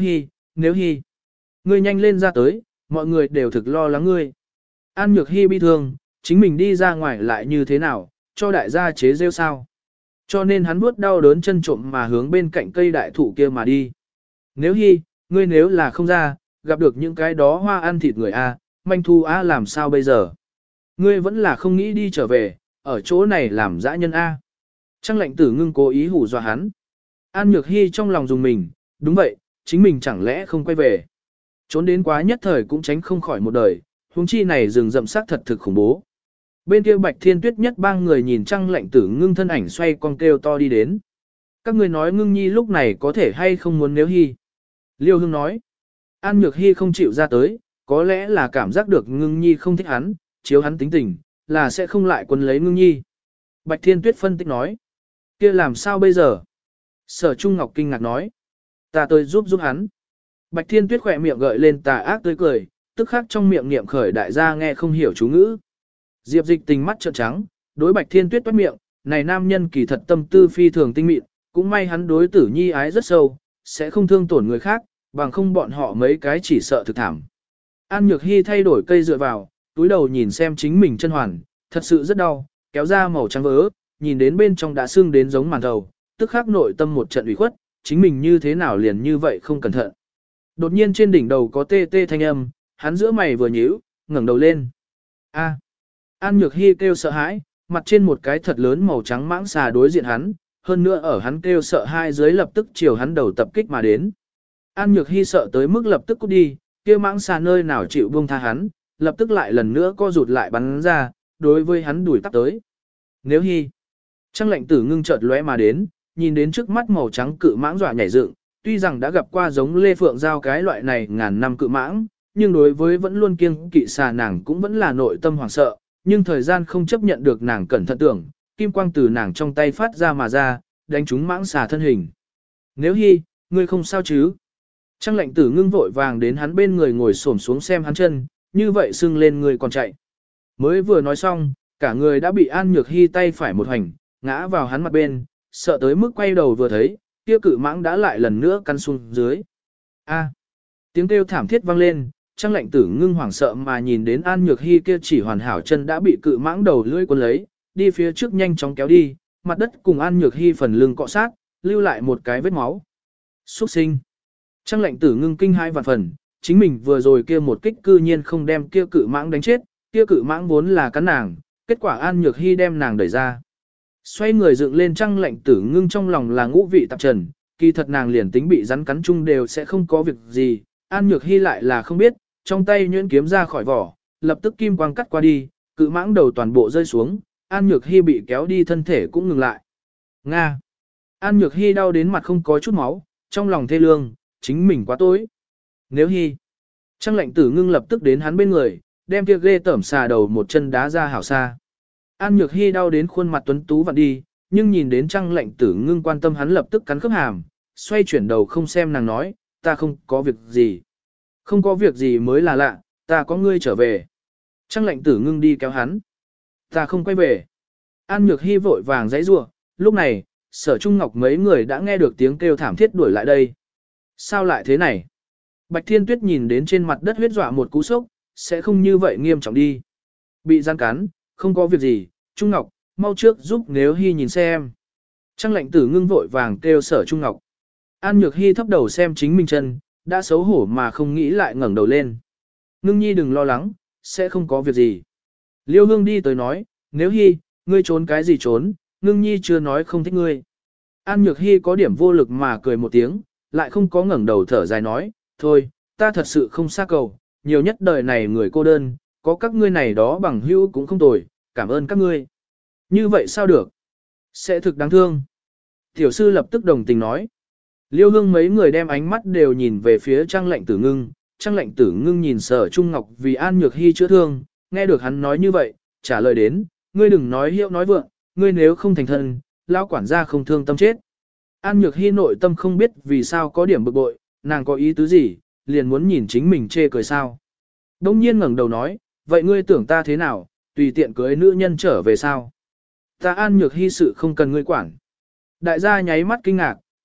nếu Hy, ngươi nhanh lên ra tới, mọi người đều thực lo lắng ngươi. An Nhược Hy bi thương, chính mình đi ra ngoài lại như thế nào, cho đại gia chế rêu sao. Cho nên hắn vuốt đau đớn chân trộm mà hướng bên cạnh cây đại thụ kia mà đi. Nếu Hy, ngươi nếu là không ra, gặp được những cái đó hoa ăn thịt người A, manh thu A làm sao bây giờ? Ngươi vẫn là không nghĩ đi trở về, ở chỗ này làm dã nhân A. Trăng lệnh tử ngưng cố ý hù dọa hắn. An Nhược Hy trong lòng dùng mình, đúng vậy, chính mình chẳng lẽ không quay về. Trốn đến quá nhất thời cũng tránh không khỏi một đời, huống chi này rừng rậm sắc thật thực khủng bố. Bên kia Bạch Thiên Tuyết nhất bang người nhìn Trăng lệnh tử ngưng thân ảnh xoay con kêu to đi đến. Các người nói ngưng nhi lúc này có thể hay không muốn nếu Hy. Liêu Hương nói. An Nhược Hy không chịu ra tới, có lẽ là cảm giác được ngưng nhi không thích hắn, chiếu hắn tính tình, là sẽ không lại quân lấy ngưng nhi. Bạch Thiên Tuyết phân tích nói. Kia làm sao bây giờ? Sở Trung Ngọc kinh ngạc nói. Ta tới giúp hắn. Bạch Thiên Tuyết khỏe miệng gợi lên tà ác tươi cười, tức khắc trong miệng niệm khởi đại gia nghe không hiểu chú ngữ. Diệp Dịch tình mắt trợn trắng, đối Bạch Thiên Tuyết toát miệng, này nam nhân kỳ thật tâm tư phi thường tinh mịn, cũng may hắn đối Tử Nhi ái rất sâu, sẽ không thương tổn người khác, bằng không bọn họ mấy cái chỉ sợ thực thảm. An Nhược Hy thay đổi cây dựa vào, túi đầu nhìn xem chính mình chân hoàn, thật sự rất đau, kéo ra màu trắng vỡ, nhìn đến bên trong đã sưng đến giống màn thầu, tức khắc nội tâm một trận ủy khuất, chính mình như thế nào liền như vậy không cẩn thận. Đột nhiên trên đỉnh đầu có tê tê thanh âm, hắn giữa mày vừa nhíu, ngẩng đầu lên. A. An Nhược Hy kêu sợ hãi, mặt trên một cái thật lớn màu trắng mãng xà đối diện hắn, hơn nữa ở hắn kêu sợ hai dưới lập tức chiều hắn đầu tập kích mà đến. An Nhược Hy sợ tới mức lập tức cút đi, kia mãng xà nơi nào chịu buông tha hắn, lập tức lại lần nữa co rụt lại bắn ra, đối với hắn đuổi tắp tới. Nếu Hy. Trăng lệnh tử ngưng chợt lóe mà đến, nhìn đến trước mắt màu trắng cự mãng dọa nhảy dựng, tuy rằng đã gặp qua giống Lê Phượng Giao cái loại này ngàn năm cự mãng, nhưng đối với vẫn luôn kiêng kỵ xà nàng cũng vẫn là nội tâm hoảng sợ, nhưng thời gian không chấp nhận được nàng cẩn thận tưởng, kim quang từ nàng trong tay phát ra mà ra, đánh trúng mãng xà thân hình. Nếu Hy, ngươi không sao chứ? Trăng lệnh tử ngưng vội vàng đến hắn bên người ngồi xổm xuống xem hắn chân, như vậy sưng lên người còn chạy. Mới vừa nói xong, cả người đã bị An Nhược Hy tay phải một hành, ngã vào hắn mặt bên, sợ tới mức quay đầu vừa thấy, kia cự mãng đã lại lần nữa căn xuống dưới. A. Tiếng kêu thảm thiết vang lên, Trăng lệnh tử ngưng hoảng sợ mà nhìn đến An Nhược Hy kia chỉ hoàn hảo chân đã bị cự mãng đầu lưỡi cuốn lấy, đi phía trước nhanh chóng kéo đi, mặt đất cùng An Nhược Hy phần lưng cọ sát, lưu lại một cái vết máu. Xuất sinh. Trăng lệnh tử ngưng kinh hai vạn phần, chính mình vừa rồi kia một kích cư nhiên không đem kia cự mãng đánh chết, kia cự mãng vốn là cắn nàng, kết quả An Nhược Hy đem nàng đẩy ra. Xoay người dựng lên Trăng lệnh tử ngưng trong lòng là ngũ vị tạp trần, kỳ thật nàng liền tính bị rắn cắn chung đều sẽ không có việc gì, An Nhược Hy lại là không biết, trong tay nhuyễn kiếm ra khỏi vỏ, lập tức kim quang cắt qua đi, cự mãng đầu toàn bộ rơi xuống, An Nhược Hy bị kéo đi thân thể cũng ngừng lại. Nga. An Nhược Hy đau đến mặt không có chút máu, trong lòng thê lương, chính mình quá tối. Nếu Hy. Trăng lệnh tử ngưng lập tức đến hắn bên người, đem kia ghê tởm xà đầu một chân đá ra hảo xa. An Nhược Hy đau đến khuôn mặt tuấn tú vặn đi, nhưng nhìn đến Trăng lệnh tử ngưng quan tâm hắn lập tức cắn khớp hàm, xoay chuyển đầu không xem nàng nói, ta không có việc gì. Không có việc gì mới là lạ, ta có ngươi trở về. Trăng lệnh tử ngưng đi kéo hắn. Ta không quay về. An Nhược Hy vội vàng giãy giụa, lúc này, Sở Trung Ngọc mấy người đã nghe được tiếng kêu thảm thiết đuổi lại đây. Sao lại thế này? Bạch Thiên Tuyết nhìn đến trên mặt đất huyết dọa một cú sốc, sẽ không như vậy nghiêm trọng đi. Bị gian cắn, không có việc gì, Trung Ngọc, mau trước giúp Nếu Hy nhìn xem. Trăng lệnh tử ngưng vội vàng kêu Sở Trung Ngọc. An Nhược Hy thấp đầu xem chính mình chân, đã xấu hổ mà không nghĩ lại ngẩng đầu lên. Ngưng nhi đừng lo lắng, sẽ không có việc gì. Liêu Hương đi tới nói, Nếu Hy, ngươi trốn cái gì trốn, ngưng nhi chưa nói không thích ngươi. An Nhược Hy có điểm vô lực mà cười một tiếng, lại không có ngẩng đầu thở dài nói, thôi, ta thật sự không xa cầu, nhiều nhất đời này người cô đơn, có các ngươi này đó bằng hữu cũng không tồi, cảm ơn các ngươi. Như vậy sao được? Sẽ thực đáng thương. Tiểu sư lập tức đồng tình nói. Liêu Hương mấy người đem ánh mắt đều nhìn về phía Trăng lệnh tử ngưng, Trăng lệnh tử ngưng nhìn Sở Trung Ngọc vì An Nhược Hy chữa thương, nghe được hắn nói như vậy, trả lời đến, ngươi đừng nói hiệu nói vượng, ngươi nếu không thành thân, lão quản gia không thương tâm chết. An Nhược Hy nội tâm không biết vì sao có điểm bực bội, nàng có ý tứ gì, liền muốn nhìn chính mình chê cười sao. Đông nhiên ngẩng đầu nói, vậy ngươi tưởng ta thế nào, tùy tiện cưới nữ nhân trở về sao. Ta An Nhược Hy sự không cần ngươi quản. Đại gia nháy mắt kinh ngạc,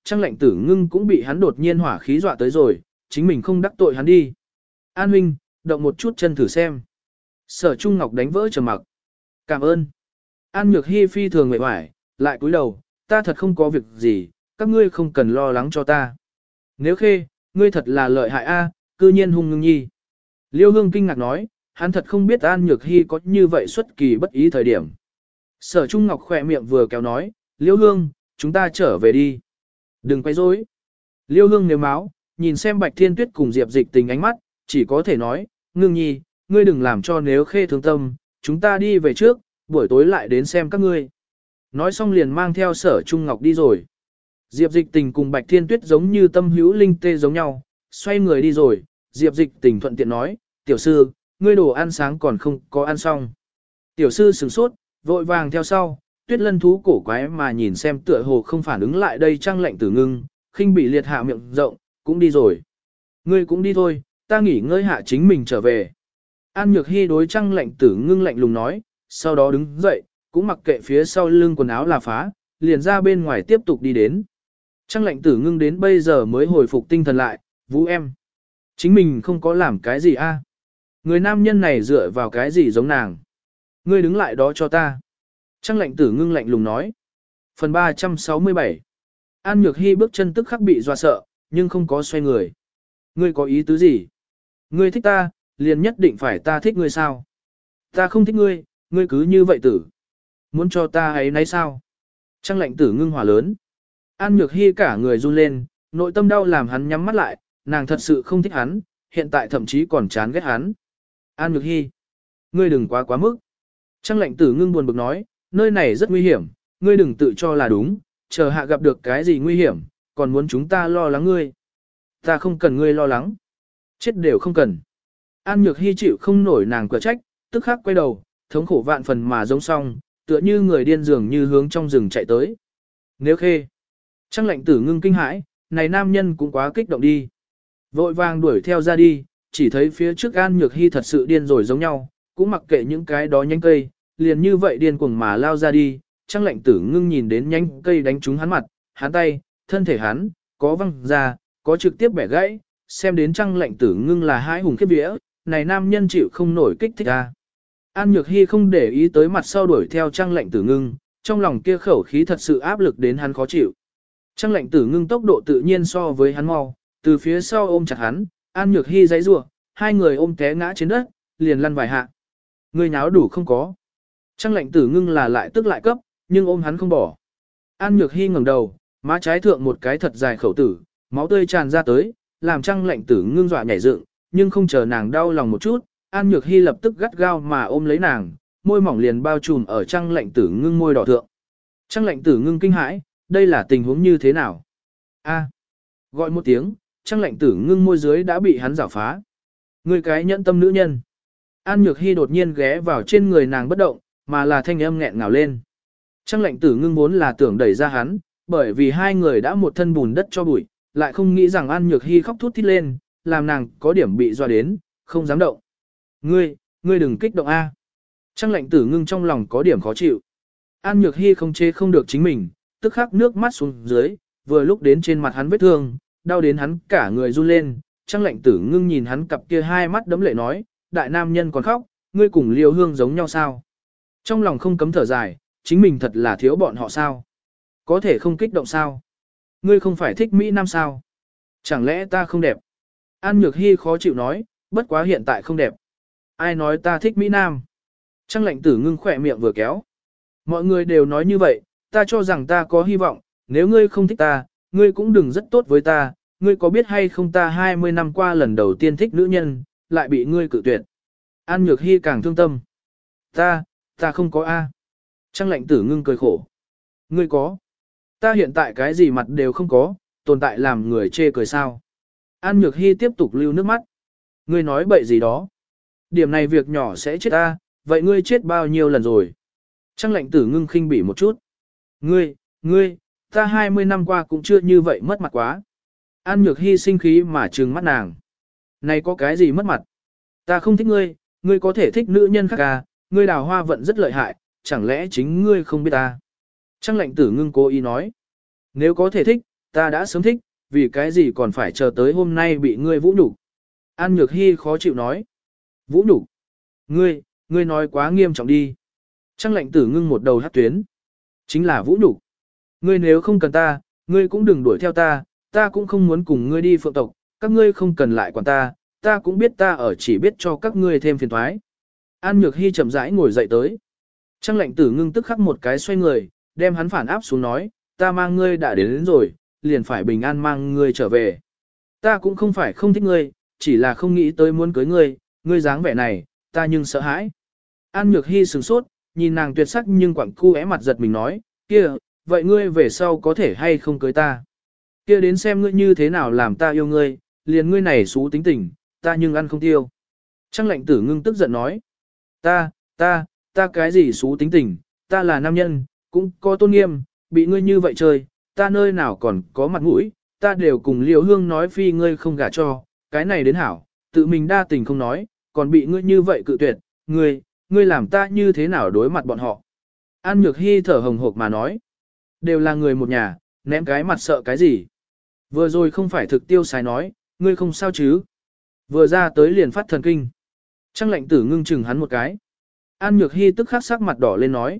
Trang Lệnh Tử Ngưng cũng bị hắn đột nhiên hỏa khí dọa tới rồi, chính mình không đắc tội hắn đi. An huynh, động một chút chân thử xem. Sở Trung Ngọc đánh vỡ trầm mặc. Cảm ơn. An Nhược Hi phi thường mệt mỏi, lại cúi đầu, ta thật không có việc gì, các ngươi không cần lo lắng cho ta. Nếu Khê, ngươi thật là lợi hại a, cư nhiên hung ngưng nhi. Liêu Hương kinh ngạc nói, hắn thật không biết An Nhược Hi có như vậy xuất kỳ bất ý thời điểm. Sở Trung Ngọc khỏe miệng vừa kéo nói, Liêu Hương, chúng ta trở về đi. Đừng quay rối. Liêu Hương nếu máu, nhìn xem Bạch Thiên Tuyết cùng Diệp Dịch Tình ánh mắt, chỉ có thể nói, Ngưng nhi, ngươi đừng làm cho Nếu Khê thương tâm, chúng ta đi về trước, buổi tối lại đến xem các ngươi. Nói xong liền mang theo Sở Trung Ngọc đi rồi. Diệp Dịch Tình cùng Bạch Thiên Tuyết giống như tâm hữu linh tê giống nhau, xoay người đi rồi, Diệp Dịch Tình thuận tiện nói, tiểu sư, ngươi đồ ăn sáng còn không có ăn xong. Tiểu sư sửng sốt, vội vàng theo sau, Tuyết Lân thú cổ quái mà nhìn xem tựa hồ không phản ứng lại đây Trang Lệnh Tử Ngưng, khinh bị liệt hạ miệng rộng, cũng đi rồi. Ngươi cũng đi thôi, ta nghỉ ngơi hạ chính mình trở về. An Nhược Hi đối Trang Lệnh Tử Ngưng lạnh lùng nói, sau đó đứng dậy, cũng mặc kệ phía sau lưng quần áo là phá, liền ra bên ngoài tiếp tục đi đến. Trang Lệnh Tử Ngưng đến bây giờ mới hồi phục tinh thần lại, Vũ em. Chính mình không có làm cái gì a? Người nam nhân này dựa vào cái gì giống nàng? Ngươi đứng lại đó cho ta. Trang Lệnh Tử Ngưng lạnh lùng nói. Phần 367. An Nhược Hi bước chân tức khắc bị dọa sợ, nhưng không có xoay người. Ngươi có ý tứ gì? Ngươi thích ta, liền nhất định phải ta thích ngươi sao? Ta không thích ngươi, ngươi cứ như vậy tử. Muốn cho ta ấy nấy sao? Trang Lệnh Tử Ngưng hỏa lớn. An Nhược Hi cả người run lên, nội tâm đau làm hắn nhắm mắt lại, nàng thật sự không thích hắn, hiện tại thậm chí còn chán ghét hắn. An Nhược Hi, ngươi đừng quá mức. Trang Lệnh Tử Ngưng buồn bực nói, nơi này rất nguy hiểm, ngươi đừng tự cho là đúng, chờ hạ gặp được cái gì nguy hiểm, còn muốn chúng ta lo lắng ngươi. Ta không cần ngươi lo lắng. Chết đều không cần. An Nhược Hi chịu không nổi nàng cửa trách, tức khắc quay đầu, thống khổ vạn phần mà giống xong, tựa như người điên dường như hướng trong rừng chạy tới. Nếu Khê. Trang Lệnh Tử Ngưng kinh hãi, này nam nhân cũng quá kích động đi. Vội vàng đuổi theo ra đi, chỉ thấy phía trước An Nhược Hi thật sự điên rồi giống nhau, cũng mặc kệ những cái đó nhánh cây, liền như vậy điên cuồng mà lao ra đi. Trang Lệnh Tử Ngưng nhìn đến nhánh cây đánh trúng hắn mặt, hắn tay, thân thể hắn, có văng ra, có trực tiếp bẻ gãy, xem đến Trang Lệnh Tử Ngưng là hãi hùng khiếp vía, này nam nhân chịu không nổi kích thích ra. An Nhược Hi không để ý tới mặt sau đuổi theo Trang Lệnh Tử Ngưng, trong lòng kia khẩu khí thật sự áp lực đến hắn khó chịu. Trang Lệnh Tử Ngưng tốc độ tự nhiên so với hắn mau, từ phía sau ôm chặt hắn, An Nhược Hi giãy giụa, hai người ôm té ngã trên đất, liền lăn vài hạ. Ngươi nháo đủ không có? Trang Lệnh Tử Ngưng là lại tức lại cấp, nhưng ôm hắn không bỏ. An Nhược Hi ngẩng đầu, má trái thượng một cái thật dài khẩu tử, máu tươi tràn ra tới, làm Trang Lệnh Tử Ngưng dọa nhảy dựng, nhưng không chờ nàng đau lòng một chút, An Nhược Hi lập tức gắt gao mà ôm lấy nàng, môi mỏng liền bao trùm ở Trang Lệnh Tử Ngưng môi đỏ thượng. Trang Lệnh Tử Ngưng kinh hãi, đây là tình huống như thế nào? A. Gọi một tiếng, Trang Lệnh Tử Ngưng môi dưới đã bị hắn rảo phá. Ngươi cái nhẫn tâm nữ nhân. An Nhược Hi đột nhiên ghé vào trên người nàng bất động, mà là thanh âm nghẹn ngào lên. Trang Lệnh Tử Ngưng vốn là tưởng đẩy ra hắn, bởi vì hai người đã một thân bùn đất cho bụi, lại không nghĩ rằng An Nhược Hi khóc thút thít lên, làm nàng có điểm bị dọa đến, không dám động. Ngươi đừng kích động a. Trang Lệnh Tử Ngưng trong lòng có điểm khó chịu. An Nhược Hi không chế không được chính mình, tức khắc nước mắt xuống dưới, vừa lúc đến trên mặt hắn vết thương, đau đến hắn cả người run lên. Trang Lệnh Tử Ngưng nhìn hắn cặp kia hai mắt đẫm lệ nói, đại nam nhân còn khóc, ngươi cùng Liêu Hương giống nhau sao? Trong lòng không cấm thở dài, chính mình thật là thiếu bọn họ sao? Có thể không kích động sao? Ngươi không phải thích Mỹ Nam sao? Chẳng lẽ ta không đẹp? An Nhược Hi khó chịu nói, bất quá hiện tại không đẹp. Ai nói ta thích Mỹ Nam? Trang Lệnh Tử Ngưng khỏe miệng vừa kéo. Mọi người đều nói như vậy, ta cho rằng ta có hy vọng, nếu ngươi không thích ta, ngươi cũng đừng rất tốt với ta, ngươi có biết hay không ta 20 năm qua lần đầu tiên thích nữ nhân, lại bị ngươi cự tuyệt. An Nhược Hi càng thương tâm. Ta không có A. Trang Lệnh Tử Ngưng cười khổ. Ngươi có. Ta hiện tại cái gì mặt đều không có, tồn tại làm người chê cười sao. An Nhược Hi tiếp tục lưu nước mắt. Ngươi nói bậy gì đó. Điểm này việc nhỏ sẽ chết ta, vậy ngươi chết bao nhiêu lần rồi? Trang Lệnh Tử Ngưng khinh bỉ một chút. Ngươi, ta 20 năm qua cũng chưa như vậy mất mặt quá. An Nhược Hi sinh khí mà trừng mắt nàng. Này có cái gì mất mặt? Ta không thích ngươi, ngươi có thể thích nữ nhân khác à, ngươi đào hoa vận rất lợi hại, chẳng lẽ chính ngươi không biết ta? Trang Lệnh Tử Ngưng cố ý nói. Nếu có thể thích, ta đã sớm thích, vì cái gì còn phải chờ tới hôm nay bị ngươi vũ nhục. An Nhược Hy khó chịu nói. Vũ nhục? Ngươi nói quá nghiêm trọng đi. Trăng lệnh tử ngưng một đầu hát tuyến. Chính là vũ nhục. Ngươi nếu không cần ta, ngươi cũng đừng đuổi theo ta cũng không muốn cùng ngươi đi phượng tộc, các ngươi không cần lại quản ta cũng biết ta ở chỉ biết cho các ngươi thêm phiền toái. An Nhược Hy chậm rãi ngồi dậy tới. Trăng lệnh tử ngưng tức khắc một cái xoay người, đem hắn phản áp xuống nói, ta mang ngươi đã đến rồi, liền phải bình an mang ngươi trở về. Ta cũng không phải không thích ngươi, chỉ là không nghĩ tới muốn cưới ngươi dáng vẻ này, ta nhưng sợ hãi. An Nhược Hy sửng sốt, nhìn nàng tuyệt sắc nhưng quẳng cu é mặt giật mình nói, kia, vậy ngươi về sau có thể hay không cưới ta? Kia đến xem ngươi như thế nào làm ta yêu ngươi, liền ngươi này xú tính tình, ta nhưng ăn không tiêu. Trăng lệnh tử ngưng tức giận nói, ta cái gì xú tính tình, ta là nam nhân, cũng có tôn nghiêm, bị ngươi như vậy chơi, ta nơi nào còn có mặt mũi, ta đều cùng Liễu Hương nói phi ngươi không gả cho, cái này đến hảo, tự mình đa tình không nói, còn bị ngươi như vậy cự tuyệt, ngươi làm ta như thế nào đối mặt bọn họ. An Nhược Hy thở hồng hộc mà nói, đều là người một nhà, ném cái mặt sợ cái gì. Vừa rồi không phải thực tiêu sái nói, ngươi không sao chứ. Vừa ra tới liền phát thần kinh. Trăng lệnh tử ngưng chừng hắn một cái. An Nhược Hy tức khắc sắc mặt đỏ lên nói,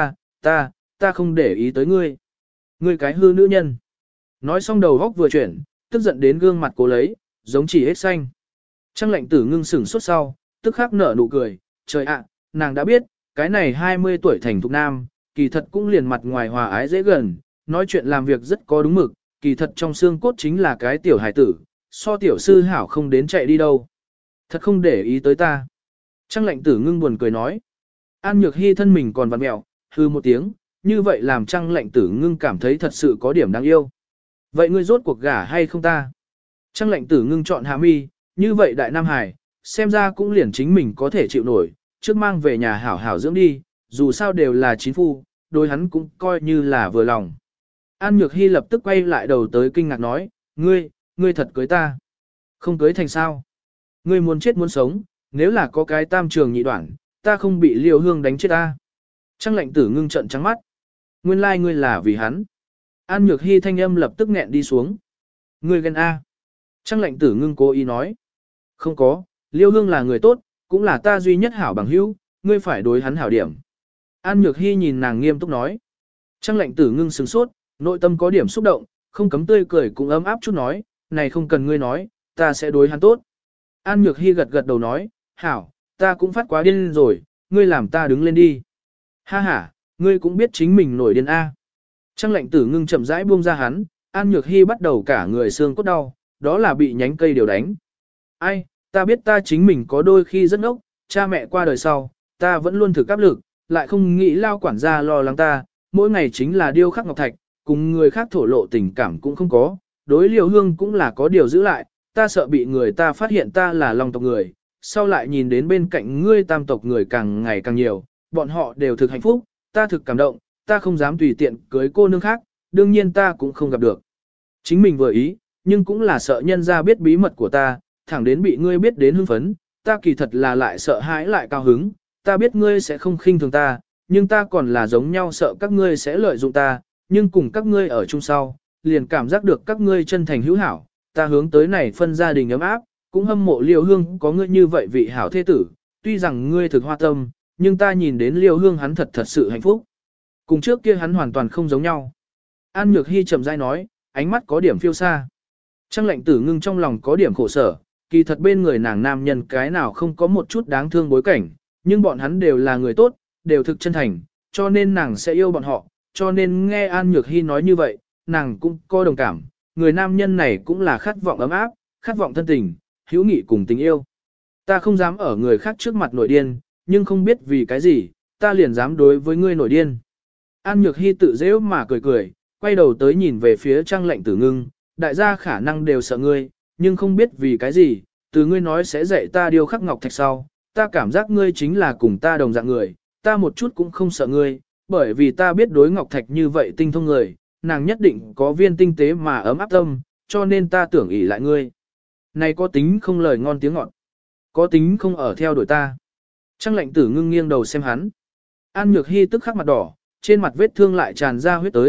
ta không để ý tới ngươi. Ngươi cái hư nữ nhân. Nói xong đầu góc vừa chuyển, tức giận đến gương mặt cố lấy, giống chỉ hết xanh. Trăng lệnh tử ngưng sửng suốt sau, tức khắc nở nụ cười, trời ạ, nàng đã biết, cái này 20 tuổi thành thục nam, kỳ thật cũng liền mặt ngoài hòa ái dễ gần, nói chuyện làm việc rất có đúng mực, kỳ thật trong xương cốt chính là cái tiểu hài tử, so tiểu sư hảo không đến chạy đi đâu. Thật không để ý tới ta. Trăng lệnh tử ngưng buồn cười nói. An Nhược Hy thân mình còn vặn mẹo, hư một tiếng, như vậy làm trăng lệnh tử ngưng cảm thấy thật sự có điểm đáng yêu. Vậy ngươi rốt cuộc gả hay không ta? Trăng lệnh tử ngưng chọn hạ mi, như vậy đại nam hải, xem ra cũng liền chính mình có thể chịu nổi, trước mang về nhà hảo hảo dưỡng đi, dù sao đều là chính phu, đối hắn cũng coi như là vừa lòng. An Nhược Hy lập tức quay lại đầu tới kinh ngạc nói, ngươi thật cưới ta. Không cưới thành sao? Ngươi muốn chết muốn sống, nếu là có cái tam trường nhị đoạn, ta không bị Liêu Hương đánh chết ta. Trăng lệnh tử ngưng trận trắng mắt. Nguyên lai ngươi là vì hắn. An Nhược Hy thanh âm lập tức nghẹn đi xuống. Ngươi ghen A. Trăng lệnh tử ngưng cố ý nói. Không có, Liêu Hương là người tốt, cũng là ta duy nhất hảo bằng hữu, ngươi phải đối hắn hảo điểm. An Nhược Hy nhìn nàng nghiêm túc nói. Trăng lệnh tử ngưng sửng sốt, nội tâm có điểm xúc động, không cấm tươi cười cũng ấm áp chút nói, này không cần ngươi nói, ta sẽ đối hắn tốt. An Nhược Hy gật gật đầu nói, hảo, ta cũng phát quá điên rồi, ngươi làm ta đứng lên đi. Ha ha, ngươi cũng biết chính mình nổi điên A. Trăng lệnh tử ngưng chậm rãi buông ra hắn, An Nhược Hy bắt đầu cả người xương cốt đau, đó là bị nhánh cây điều đánh. Ai, ta biết ta chính mình có đôi khi rất ngốc, cha mẹ qua đời sau, ta vẫn luôn thử áp lực, lại không nghĩ lao quản gia lo lắng ta, mỗi ngày chính là điêu khắc ngọc thạch, cùng người khác thổ lộ tình cảm cũng không có, đối Liêu Hương cũng là có điều giữ lại, ta sợ bị người ta phát hiện ta là Long tộc người, sau lại nhìn đến bên cạnh ngươi Tam tộc người càng ngày càng nhiều, bọn họ đều thực hạnh phúc, ta thực cảm động, ta không dám tùy tiện cưới cô nương khác, đương nhiên ta cũng không gặp được. Chính mình vừa ý, nhưng cũng là sợ nhân ra biết bí mật của ta, thẳng đến bị ngươi biết đến hưng phấn, ta kỳ thật là lại sợ hãi lại cao hứng, ta biết ngươi sẽ không khinh thường ta, nhưng ta còn là giống nhau sợ các ngươi sẽ lợi dụng ta, nhưng cùng các ngươi ở chung sau, liền cảm giác được các ngươi chân thành hữu hảo, ta hướng tới này phân gia đình ấm áp, cũng hâm mộ Liêu Hương có ngươi như vậy vị hảo thế tử, tuy rằng ngươi thực hoa tâm, nhưng ta nhìn đến Liêu Hương hắn thật sự hạnh phúc. Cùng trước kia hắn hoàn toàn không giống nhau. An Nhược Hy chậm rãi nói, ánh mắt có điểm phiêu xa. Trăng lệnh tử ngưng trong lòng có điểm khổ sở, kỳ thật bên người nàng nam nhân cái nào không có một chút đáng thương bối cảnh, nhưng bọn hắn đều là người tốt, đều thực chân thành, cho nên nàng sẽ yêu bọn họ, cho nên nghe An Nhược Hy nói như vậy, nàng cũng có đồng cảm, người nam nhân này cũng là khát vọng ấm áp, khát vọng thân tình, hữu nghị cùng tình yêu. Ta không dám ở người khác trước mặt nổi điên, nhưng không biết vì cái gì, ta liền dám đối với ngươi nổi điên. An Nhược Hy tự dễ mà cười cười, quay đầu tới nhìn về phía Trăng lệnh tử ngưng, đại gia khả năng đều sợ ngươi, nhưng không biết vì cái gì, từ ngươi nói sẽ dạy ta điêu khắc ngọc thạch sau, ta cảm giác ngươi chính là cùng ta đồng dạng người, ta một chút cũng không sợ ngươi, bởi vì ta biết đối ngọc thạch như vậy tinh thông người, nàng nhất định có viên tinh tế mà ấm áp tâm, cho nên ta tưởng ỷ lại ngươi. Này có tính không lời ngon tiếng ngọt, có tính không ở theo đuổi ta. Trăng lệnh tử ngưng nghiêng đầu xem hắn. An Nhược Hy tức khắc mặt đỏ, trên mặt vết thương lại tràn ra huyết tới,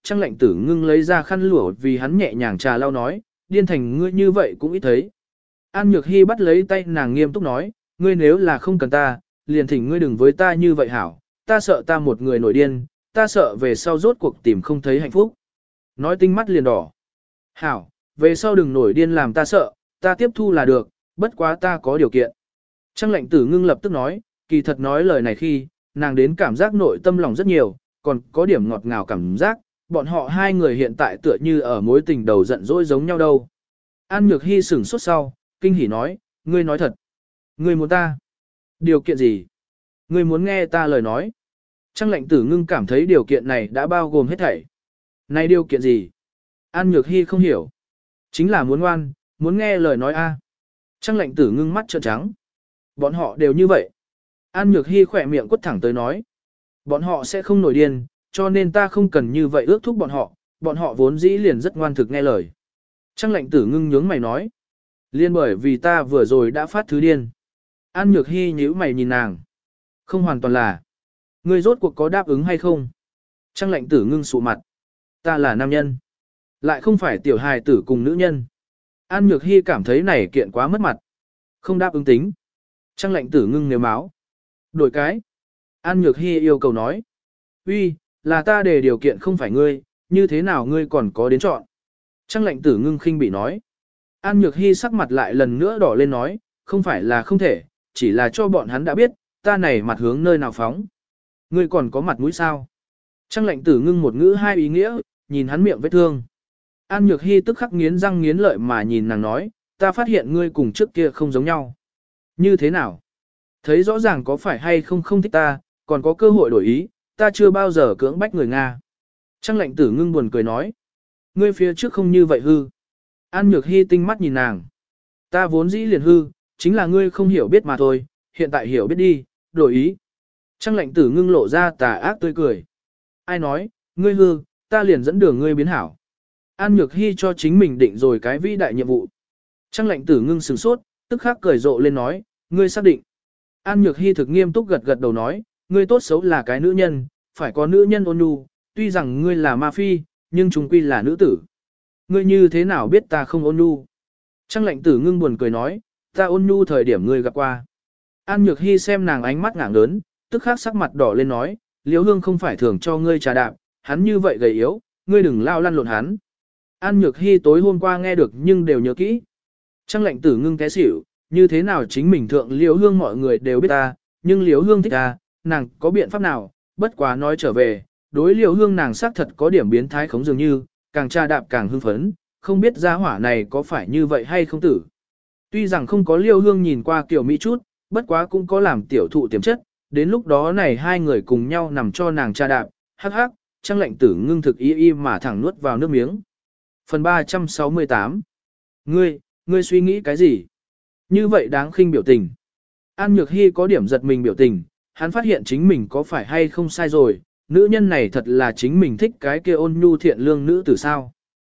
Trang Lệnh Tử Ngưng lấy ra khăn lụa vì hắn nhẹ nhàng trà lau nói, điên thành ngươi như vậy cũng ít thấy. An Nhược Hy bắt lấy tay nàng nghiêm túc nói, ngươi nếu là không cần ta, liền thỉnh ngươi đừng với ta như vậy hảo, ta sợ ta một người nổi điên, ta sợ về sau rốt cuộc tìm không thấy hạnh phúc. Nói tinh mắt liền đỏ. Hảo, về sau đừng nổi điên làm ta sợ, ta tiếp thu là được, bất quá ta có điều kiện. Trang Lệnh Tử Ngưng lập tức nói, kỳ thật nói lời này khi, nàng đến cảm giác nội tâm lòng rất nhiều, còn có điểm ngọt ngào cảm giác, bọn họ hai người hiện tại tựa như ở mối tình đầu giận dỗi giống nhau đâu. An Nhược Hy sửng sốt sau, kinh hỉ nói, ngươi nói thật. Ngươi muốn ta? Điều kiện gì? Ngươi muốn nghe ta lời nói? Trang Lệnh Tử Ngưng cảm thấy điều kiện này đã bao gồm hết thảy. Này điều kiện gì? An Nhược Hy không hiểu. Chính là muốn ngoan, muốn nghe lời nói a. Trang Lệnh Tử Ngưng mắt trợn trắng. Bọn họ đều như vậy. An Nhược Hy khỏe miệng quất thẳng tới nói. Bọn họ sẽ không nổi điên, cho nên ta không cần như vậy ước thúc bọn họ vốn dĩ liền rất ngoan thực nghe lời. Trang Lệnh Tử Ngưng nhướng mày nói. Liên bởi vì ta vừa rồi đã phát thứ điên. An Nhược Hy nhíu mày nhìn nàng. Không hoàn toàn là. Ngươi rốt cuộc có đáp ứng hay không? Trang Lệnh Tử Ngưng sụ mặt. Ta là nam nhân. Lại không phải tiểu hài tử cùng nữ nhân. An Nhược Hy cảm thấy này kiện quá mất mặt. Không đáp ứng tính. Trang Lệnh Tử Ngưng nếu máu. Đổi cái. An Nhược Hy yêu cầu nói. Uy, là ta để điều kiện không phải ngươi, như thế nào ngươi còn có đến chọn. Trang Lệnh Tử Ngưng khinh bị nói. An Nhược Hy sắc mặt lại lần nữa đỏ lên nói, không phải là không thể, chỉ là cho bọn hắn đã biết, ta này mặt hướng nơi nào phóng. Ngươi còn có mặt mũi sao? Trang Lệnh Tử Ngưng một ngữ hai ý nghĩa, nhìn hắn miệng vết thương. An Nhược Hy tức khắc nghiến răng nghiến lợi mà nhìn nàng nói, ta phát hiện ngươi cùng trước kia không giống nhau. Như thế nào? Thấy rõ ràng có phải hay không không thích ta, còn có cơ hội đổi ý, ta chưa bao giờ cưỡng bách người Nga. Trang Lệnh Tử Ngưng buồn cười nói, ngươi phía trước không như vậy hư. An Nhược Hy tinh mắt nhìn nàng. Ta vốn dĩ liền hư, chính là ngươi không hiểu biết mà thôi, hiện tại hiểu biết đi, đổi ý. Trang Lệnh Tử Ngưng lộ ra tà ác tươi cười. Ai nói, ngươi hư, ta liền dẫn đường ngươi biến hảo. An Nhược Hy cho chính mình định rồi cái vĩ đại nhiệm vụ. Trang Lệnh Tử Ngưng sửng sốt, tức khắc cười rộ lên nói, ngươi xác định. An Nhược Hy thực nghiêm túc gật gật đầu nói, ngươi tốt xấu là cái nữ nhân, phải có nữ nhân ôn nhu, tuy rằng ngươi là ma phi, nhưng chúng quy là nữ tử. Ngươi như thế nào biết ta không ôn nhu? Trang Lệnh Tử Ngưng buồn cười nói, ta ôn nhu thời điểm ngươi gặp qua. An Nhược Hy xem nàng ánh mắt ngạng lớn, tức khắc sắc mặt đỏ lên nói, Liễu Hương không phải thường cho ngươi trà đạp, hắn như vậy gầy yếu, ngươi đừng lao lăn lộn hắn. An Nhược Hy tối hôm qua nghe được nhưng đều nhớ kỹ. Trang Lệnh Tử Ngưng té xỉu, như thế nào chính mình thượng Liễu Hương mọi người đều biết ta, nhưng Liễu Hương thích ta, nàng có biện pháp nào, bất quá nói trở về, đối Liễu Hương nàng xác thật có điểm biến thái khống dường như, càng trà đạp càng hưng phấn, không biết gia hỏa này có phải như vậy hay không tử. Tuy rằng không có Liễu Hương nhìn qua kiểu mỹ chút, bất quá cũng có làm tiểu thụ tiềm chất, đến lúc đó này hai người cùng nhau nằm cho nàng trà đạp, hắc hắc, Trang Lệnh Tử Ngưng thực y mà thẳng nuốt vào nước miếng. Phần 368 Ngươi suy nghĩ cái gì? Như vậy đáng khinh biểu tình. An Nhược Hy có điểm giật mình biểu tình, hắn phát hiện chính mình có phải hay không sai rồi, nữ nhân này thật là chính mình thích cái kia ôn nhu thiện lương nữ tử sao?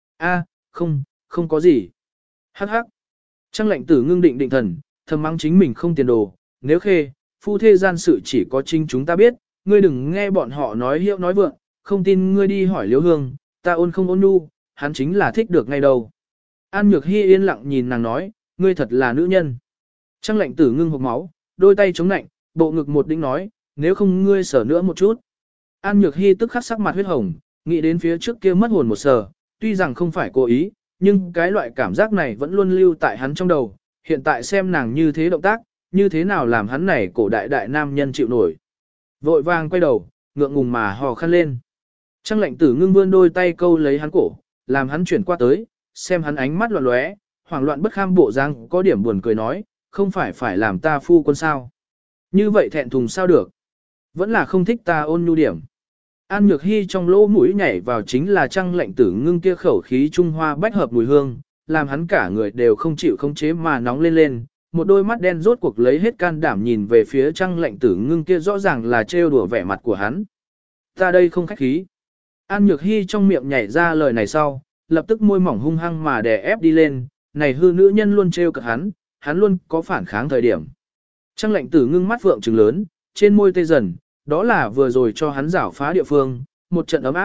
Không có gì. Hắc hắc. Trang Lệnh Tử Ngưng định thần, thầm mắng chính mình không tiền đồ, nếu khê, phu thê gian sự chỉ có chính chúng ta biết, ngươi đừng nghe bọn họ nói hiệu nói vượng, không tin ngươi đi hỏi Liễu Hương, ta ôn không ôn nhu, hắn chính là thích được ngay đâu. An Nhược Hy yên lặng nhìn nàng nói, ngươi thật là nữ nhân. Trang Lệnh Tử Ngưng hộc máu, đôi tay chống nạnh, bộ ngực một đĩnh nói, nếu không ngươi sở nữa một chút. An Nhược Hy tức khắc sắc mặt huyết hồng, nghĩ đến phía trước kia mất hồn một sờ, tuy rằng không phải cố ý, nhưng cái loại cảm giác này vẫn luôn lưu tại hắn trong đầu, hiện tại xem nàng như thế động tác, như thế nào làm hắn này cổ đại nam nhân chịu nổi. Vội vàng quay đầu, ngượng ngùng mà hò khăn lên. Trang Lệnh Tử Ngưng vươn đôi tay câu lấy hắn cổ, làm hắn chuyển qua tới, xem hắn ánh mắt loạn lóe, hoảng loạn bất kham bộ dáng có điểm buồn cười nói, không phải làm ta phu quân sao. Như vậy thẹn thùng sao được. Vẫn là không thích ta ôn nhu điểm. An Nhược Hy trong lỗ mũi nhảy vào chính là Trang Lệnh Tử Ngưng kia khẩu khí Trung Hoa bách hợp mùi hương, làm hắn cả người đều không chịu khống chế mà nóng lên, một đôi mắt đen rốt cuộc lấy hết can đảm nhìn về phía Trang Lệnh Tử Ngưng kia rõ ràng là trêu đùa vẻ mặt của hắn. Ta đây không khách khí. An Nhược Hy trong miệng nhảy ra lời này sau, lập tức môi mỏng hung hăng mà đè ép đi lên, này hư nữ nhân luôn trêu cợt hắn luôn có phản kháng thời điểm. Trang Lệnh Tử Ngưng mắt vượng trừng lớn, trên môi tê dần, đó là vừa rồi cho hắn rảo phá địa phương, một trận ấm áp,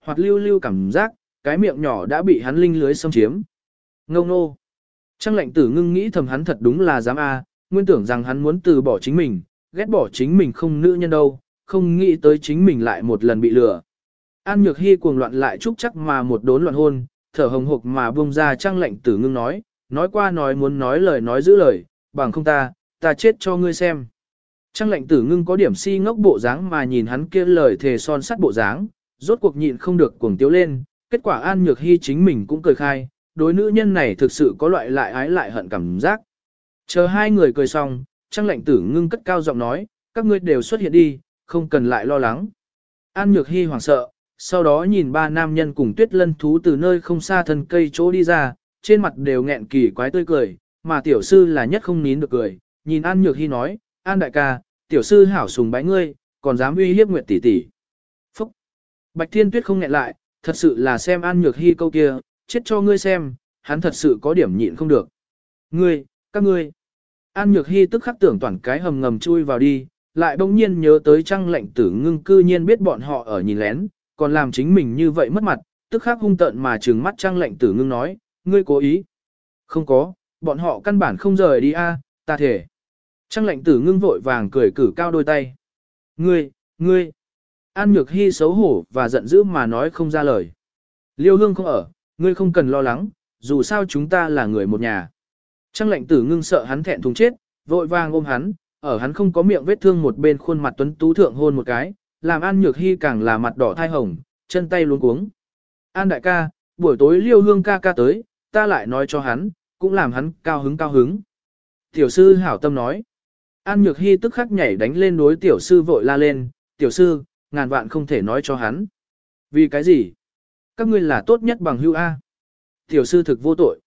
hoặc lưu lưu cảm giác, cái miệng nhỏ đã bị hắn linh lưới xâm chiếm. Ngâu nô. Trang lệnh tử ngưng nghĩ thầm hắn thật đúng là dám a, nguyên tưởng rằng hắn muốn từ bỏ chính mình, ghét bỏ chính mình không nữ nhân đâu, không nghĩ tới chính mình lại một lần bị lừa. An Nhược Hy cuồng loạn lại chúc chắc mà một đốn loạn hôn, thở hồng hộc mà buông ra Trang lệnh tử ngưng nói qua nói muốn nói lời nói giữ lời, bằng không ta chết cho ngươi xem. Trang lệnh tử ngưng có điểm si ngốc bộ dáng mà nhìn hắn kia lời thề son sắt bộ dáng, rốt cuộc nhịn không được cuồng tiếu lên, kết quả An Nhược Hy chính mình cũng cười khai, đối nữ nhân này thực sự có loại lại ái lại hận cảm giác. Chờ hai người cười xong, Trang lệnh tử ngưng cất cao giọng nói, các ngươi đều xuất hiện đi, không cần lại lo lắng. An Nhược Hy hoảng sợ, sau đó nhìn ba nam nhân cùng Tuyết Lân thú từ nơi không xa thân cây chỗ đi ra, trên mặt đều nghẹn kỳ quái tươi cười, mà tiểu sư là nhất không nín được cười, nhìn An Nhược Hy nói, An đại ca, tiểu sư hảo sùng bái ngươi, còn dám uy hiếp Nguyệt tỷ tỷ. Phúc! Bạch Thiên Tuyết không nghẹn lại, thật sự là xem An Nhược Hy câu kia, chết cho ngươi xem, hắn thật sự có điểm nhịn không được. Các ngươi. An Nhược Hy tức khắc tưởng toàn cái hầm ngầm chui vào đi, lại bỗng nhiên nhớ tới Trang lệnh tử ngưng cư nhiên biết bọn họ ở nhìn lén, còn làm chính mình như vậy mất mặt, tức khắc hung tợn mà trừng mắt Trang lệnh tử ngưng nói, ngươi cố ý. Không có, bọn họ căn bản không rời đi a, ta thể. Trang lệnh tử ngưng vội vàng cười cử cao đôi tay. Ngươi. An Nhược Hy xấu hổ và giận dữ mà nói không ra lời. Liêu Hương không ở, ngươi không cần lo lắng, dù sao chúng ta là người một nhà. Trang lệnh tử ngưng sợ hắn thẹn thùng chết, vội vàng ôm hắn, ở hắn không có miệng vết thương một bên khuôn mặt tuấn tú thượng hôn một cái, làm An Nhược Hy càng là mặt đỏ thai hồng, chân tay luống cuống. An đại ca, buổi tối Liêu Hương ca tới, ta lại nói cho hắn, cũng làm hắn cao hứng. Tiểu sư hảo tâm nói. An Nhược Hy tức khắc nhảy đánh lên đối tiểu sư vội la lên, tiểu sư, ngàn vạn không thể nói cho hắn. Vì cái gì? Các ngươi là tốt nhất bằng hữu A. Tiểu sư thực vô tội.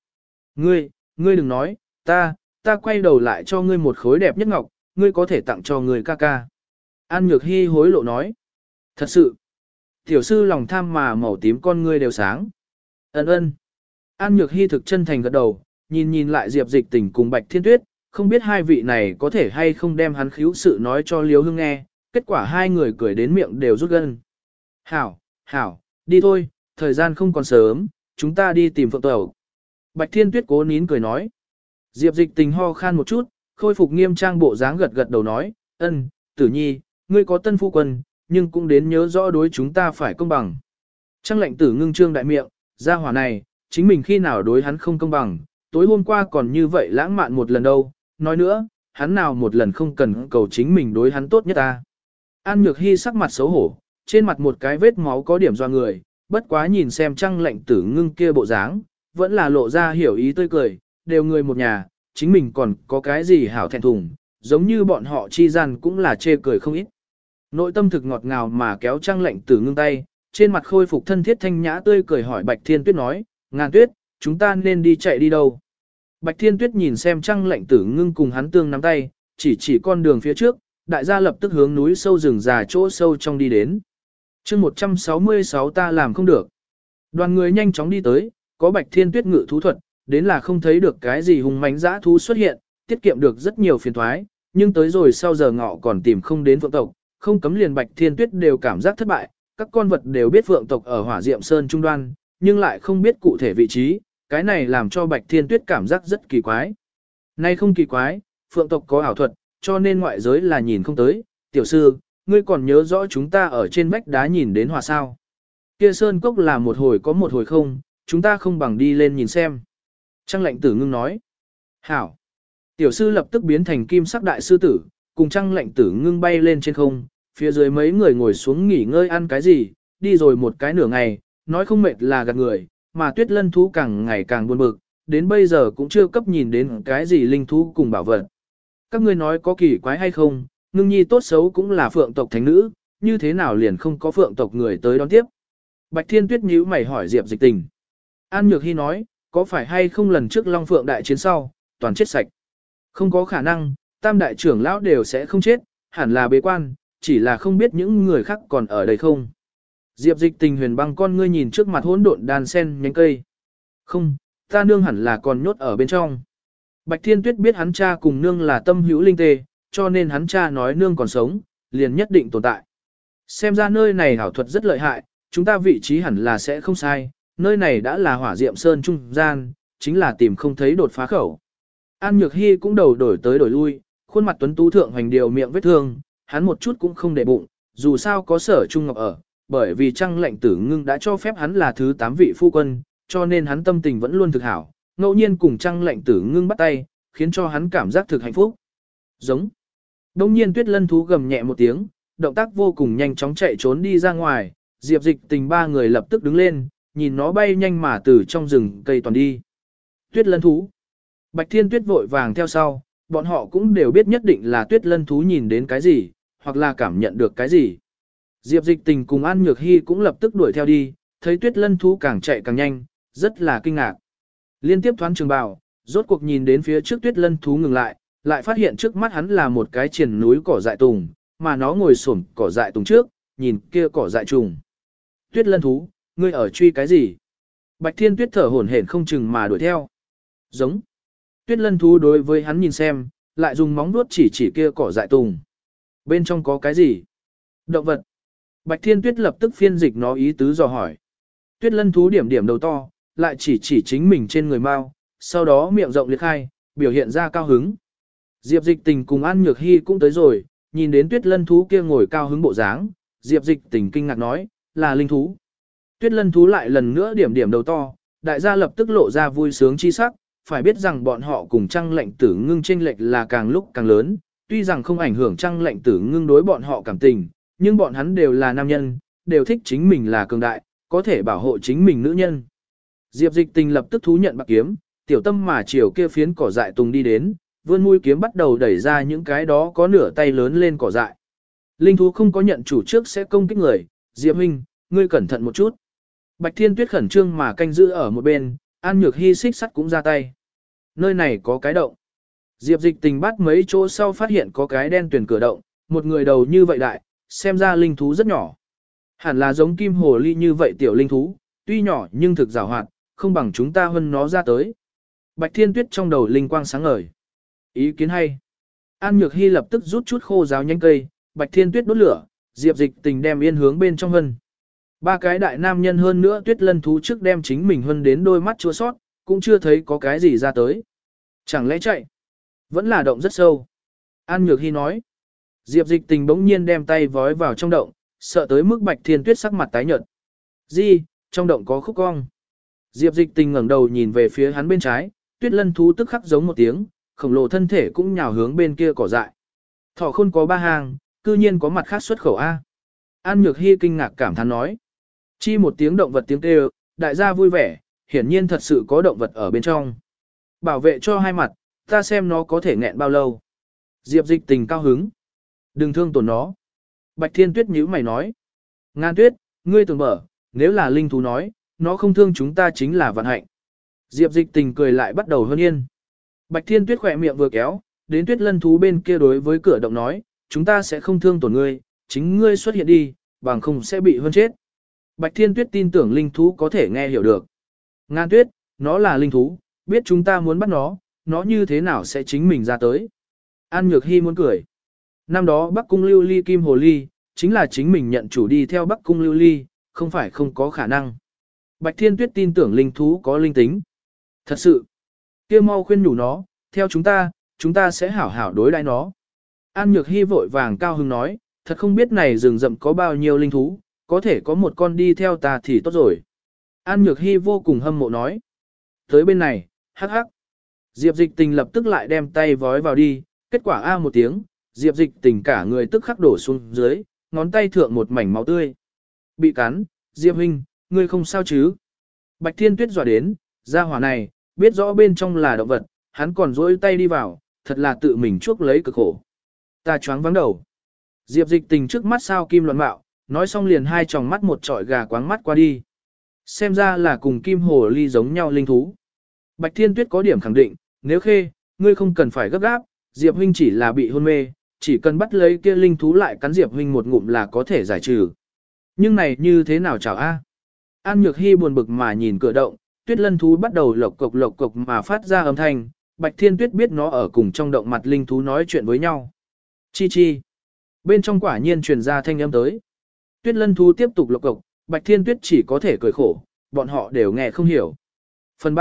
Ngươi đừng nói, ta quay đầu lại cho ngươi một khối đẹp nhất ngọc, ngươi có thể tặng cho người ca ca. An Nhược Hy hối lộ nói. Thật sự. Tiểu sư lòng tham mà màu tím con ngươi đều sáng. Ân. An Nhược Hy thực chân thành gật đầu, nhìn lại Diệp Dịch Tình cùng Bạch Thiên Tuyết, không biết hai vị này có thể hay không đem hắn khíu sự nói cho Liêu Hương nghe, kết quả hai người cười đến miệng đều rút gân. Hảo, đi thôi, thời gian không còn sớm, chúng ta đi tìm Phượng Tẩu. Bạch Thiên Tuyết cố nín cười nói. Diệp Dịch Tình ho khan một chút, khôi phục nghiêm trang bộ dáng gật đầu nói, Tử Nhi, ngươi có tân phu quân, nhưng cũng đến nhớ rõ đối chúng ta phải công bằng. Trang lệnh tử ngưng trương đại miệng, ra hỏa này, chính mình khi nào đối hắn không công bằng, tối hôm qua còn như vậy lãng mạn một lần đâu, nói nữa, hắn nào một lần không cần cầu chính mình đối hắn tốt nhất ta. An Nhược Hy sắc mặt xấu hổ, trên mặt một cái vết máu có điểm do người, bất quá nhìn xem Trang lệnh tử ngưng kia bộ dáng, vẫn là lộ ra hiểu ý tươi cười, đều người một nhà, chính mình còn có cái gì hảo thẹn thùng, giống như bọn họ chi gian cũng là chê cười không ít. Nội tâm thực ngọt ngào mà kéo Trang lệnh tử ngưng tay, trên mặt khôi phục thân thiết thanh nhã tươi cười hỏi Bạch Thiên Tuyết nói, Ngàn Tuyết, chúng ta nên đi chạy đi đâu? Bạch Thiên Tuyết nhìn xem Trang lệnh tử ngưng cùng hắn tương nắm tay, chỉ con đường phía trước, đại gia lập tức hướng núi sâu rừng già chỗ sâu trong đi đến. chương 166 ta làm không được. Đoàn người nhanh chóng đi tới, có Bạch Thiên Tuyết ngự thú thuật, đến là không thấy được cái gì hùng mãnh dã thú xuất hiện, tiết kiệm được rất nhiều phiền toái, nhưng tới rồi sau giờ ngọ còn tìm không đến Phượng tộc, không cấm liền Bạch Thiên Tuyết đều cảm giác thất bại, các con vật đều biết Phượng tộc ở Hỏa Diệm Sơn trung đoan, nhưng lại không biết cụ thể vị trí, cái này làm cho Bạch Thiên Tuyết cảm giác rất kỳ quái. Nay không kỳ quái, Phượng tộc có ảo thuật, cho nên ngoại giới là nhìn không tới, tiểu sư, ngươi còn nhớ rõ chúng ta ở trên vách đá nhìn đến hỏa sao. Kia sơn cốc là một hồi có một hồi không, chúng ta không bằng đi lên nhìn xem. Trang lệnh tử ngưng nói. Hảo. Tiểu sư lập tức biến thành kim sắc đại sư tử, cùng trang lệnh tử ngưng bay lên trên không, phía dưới mấy người ngồi xuống nghỉ ngơi ăn cái gì, đi rồi một cái nửa ngày, nói không mệt là gạt người, mà Tuyết Lân thú càng ngày càng buồn bực, đến bây giờ cũng chưa cấp nhìn đến cái gì linh thú cùng bảo vật. Các ngươi nói có kỳ quái hay không, ngưng nhi tốt xấu cũng là phượng tộc thánh nữ, như thế nào liền không có phượng tộc người tới đón tiếp. Bạch Thiên Tuyết nhíu mày hỏi Diệp Dịch Tình. An Nhược Hy nói, có phải hay không lần trước Long Phượng đại chiến sau, toàn chết sạch. Không có khả năng, tam đại trưởng lão đều sẽ không chết, hẳn là bế quan, chỉ là không biết những người khác còn ở đây không. Diệp Dịch Tình huyền băng con ngươi nhìn trước mặt hỗn độn đàn sen nhánh cây. Không, ta nương hẳn là còn nhốt ở bên trong. Bạch Thiên Tuyết biết hắn cha cùng nương là tâm hữu linh tê, cho nên hắn cha nói nương còn sống, liền nhất định tồn tại. Xem ra nơi này hảo thuật rất lợi hại, Chúng ta vị trí hẳn là sẽ không sai, nơi này đã là hỏa diệm sơn trung gian, chính là tìm không thấy đột phá khẩu. An Nhược Hy cũng đầu đổi tới đổi lui, khuôn mặt tuấn tú thượng hoành điều miệng vết thương, hắn một chút cũng không để bụng, dù sao có Sở Trung Ngọc ở, bởi vì Trăng Lệnh Tử Ngưng đã cho phép hắn là thứ 8 vị phu quân, cho nên hắn tâm tình vẫn luôn thực hảo, ngẫu nhiên cùng Trăng Lệnh Tử Ngưng bắt tay, khiến cho hắn cảm giác thực hạnh phúc. Giống. Đông nhiên Tuyết Lân thú gầm nhẹ một tiếng, động tác vô cùng nhanh chóng chạy trốn đi ra ngoài, Diệp Dịch Tình ba người lập tức đứng lên, nhìn nó bay nhanh mà từ trong rừng cây toàn đi. Tuyết Lân thú. Bạch Thiên Tuyết vội vàng theo sau, bọn họ cũng đều biết nhất định là Tuyết Lân thú nhìn đến cái gì, hoặc là cảm nhận được cái gì. Diệp Dịch Tình cùng An Nhược Hy cũng lập tức đuổi theo đi, thấy Tuyết Lân thú càng chạy càng nhanh, rất là kinh ngạc. Liên tiếp thoáng trường bào, rốt cuộc nhìn đến phía trước Tuyết Lân thú ngừng lại, lại phát hiện trước mắt hắn là một cái triền núi cỏ dại tùng, mà nó ngồi xổm cỏ dại tùng trước, nhìn kia cỏ dại trùng. Tuyết Lân thú, ngươi ở truy cái gì? Bạch Thiên Tuyết thở hổn hển không chừng mà đuổi theo. Giống. Tuyết Lân thú đối với hắn nhìn xem, lại dùng móng vuốt chỉ kia cỏ dại tùng. Bên trong có cái gì? Động vật. Bạch Thiên Tuyết lập tức phiên dịch nó ý tứ dò hỏi. Tuyết Lân thú điểm điểm đầu to, lại chỉ chính mình trên người mau, sau đó miệng rộng liệt khai, biểu hiện ra cao hứng. Diệp Dịch Tình cùng An Nhược Hy cũng tới rồi, nhìn đến Tuyết Lân thú kia ngồi cao hứng bộ dáng, Diệp Dịch Tình kinh ngạc nói, là linh thú. Tuyết Lân thú lại lần nữa điểm điểm đầu to, đại gia lập tức lộ ra vui sướng chi sắc, phải biết rằng bọn họ cùng Trăng Lệnh Tử Ngưng chênh lệch là càng lúc càng lớn, tuy rằng không ảnh hưởng Trăng Lệnh Tử Ngưng đối bọn họ cảm tình, nhưng bọn hắn đều là nam nhân, đều thích chính mình là cường đại, có thể bảo hộ chính mình nữ nhân. Diệp Dịch Tình lập tức thú nhận bạc kiếm, tiểu tâm mà chiều kia phiến cỏ dại tùng đi đến, vươn mũi kiếm bắt đầu đẩy ra những cái đó có nửa tay lớn lên cỏ dại. Linh thú không có nhận chủ trước sẽ công kích người, Diệp huynh, ngươi cẩn thận một chút. Bạch Thiên Tuyết khẩn trương mà canh giữ ở một bên, An Nhược Hy xích sắt cũng ra tay. Nơi này có cái động. Diệp Dịch Tình bắt mấy chỗ sau phát hiện có cái đen tuyển cửa động, một người đầu như vậy đại, xem ra linh thú rất nhỏ. Hẳn là giống kim hồ ly như vậy tiểu linh thú, tuy nhỏ nhưng thực giàu hoạt, không bằng chúng ta hân nó ra tới. Bạch Thiên Tuyết trong đầu linh quang sáng ngời. Ý kiến hay. An Nhược Hy lập tức rút chút khô giáo nhánh cây, Bạch Thiên Tuyết đốt lửa, Diệp Dịch Tình đem yên hướng bên trong hân. Ba cái đại nam nhân hơn nữa Tuyết Lân thú trước đem chính mình hân đến đôi mắt chua sót, cũng chưa thấy có cái gì ra tới. Chẳng lẽ chạy? Vẫn là động rất sâu. An Nhược Hy nói. Diệp Dịch Tình bỗng nhiên đem tay vói vào trong động, sợ tới mức Bạch Thiên Tuyết sắc mặt tái nhợt. Gì, trong động có khúc cong. Diệp Dịch Tình ngẩng đầu nhìn về phía hắn bên trái, Tuyết Lân thú tức khắc giống một tiếng, khổng lồ thân thể cũng nhào hướng bên kia cỏ dại. Thỏ khôn có 3 hàng, cư nhiên có mặt khác xuất khẩu A. An Nhược Hy kinh ngạc cảm thán nói. Chi một tiếng động vật tiếng kêu, đại gia vui vẻ, hiển nhiên thật sự có động vật ở bên trong. Bảo vệ cho hai mặt, ta xem nó có thể nghẹn bao lâu. Diệp Dịch Tình cao hứng. Đừng thương tổn nó. Bạch Thiên Tuyết nhíu mày nói. Ngan Tuyết, ngươi tưởng mở, nếu là linh thú nói, nó không thương chúng ta chính là vận hạnh. Diệp Dịch Tình cười lại bắt đầu hơn yên. Bạch Thiên Tuyết khỏe miệng vừa kéo, đến Tuyết Lân thú bên kia đối với cửa động nói, chúng ta sẽ không thương tổn ngươi, chính ngươi xuất hiện đi, bằng không sẽ bị hơn chết. Bạch Thiên Tuyết tin tưởng linh thú có thể nghe hiểu được. Ngan Tuyết, nó là linh thú, biết chúng ta muốn bắt nó như thế nào sẽ chính mình ra tới. An Nhược Hy muốn cười. Năm đó Bắc Cung Lưu Ly Kim Hồ Ly, chính là chính mình nhận chủ đi theo Bắc Cung Lưu Ly, không phải không có khả năng. Bạch Thiên Tuyết tin tưởng linh thú có linh tính. Thật sự, kia mau khuyên nhủ nó, theo chúng ta sẽ hảo hảo đối đãi nó. An Nhược Hy vội vàng cao hứng nói, thật không biết này rừng rậm có bao nhiêu linh thú, có thể có một con đi theo ta thì tốt rồi. An Nhược Hy vô cùng hâm mộ nói. Tới bên này, hắc hắc. Diệp Dịch Tình lập tức lại đem tay vói vào đi, kết quả a một tiếng, Diệp Dịch Tình cả người tức khắc đổ xuống dưới, ngón tay thượng một mảnh máu tươi. Bị cắn, Diệp huynh, ngươi không sao chứ? Bạch Thiên Tuyết dọa đến, gia hỏa này, biết rõ bên trong là động vật, hắn còn dỗi tay đi vào, thật là tự mình chuốc lấy cực khổ. Ta choáng vắng đầu. Diệp Dịch Tình trước mắt sao kim loạn mạo, nói xong liền hai tròng mắt một trọi gà quáng mắt qua đi. Xem ra là cùng kim hồ ly giống nhau linh thú. Bạch Thiên Tuyết có điểm khẳng định, nếu khê, ngươi không cần phải gấp gáp, Diệp huynh chỉ là bị hôn mê, chỉ cần bắt lấy kia linh thú lại cắn Diệp huynh một ngụm là có thể giải trừ. Nhưng này như thế nào chào a? An Nhược Hy buồn bực mà nhìn cửa động, Tuyết Lân thú bắt đầu lộc cộc mà phát ra âm thanh, Bạch Thiên Tuyết biết nó ở cùng trong động mặt linh thú nói chuyện với nhau. Chi chi. Bên trong quả nhiên truyền ra thanh âm tới. Tuyết Lân thú tiếp tục lộc cộc, Bạch Thiên Tuyết chỉ có thể cười khổ, bọn họ đều nghe không hiểu. Phần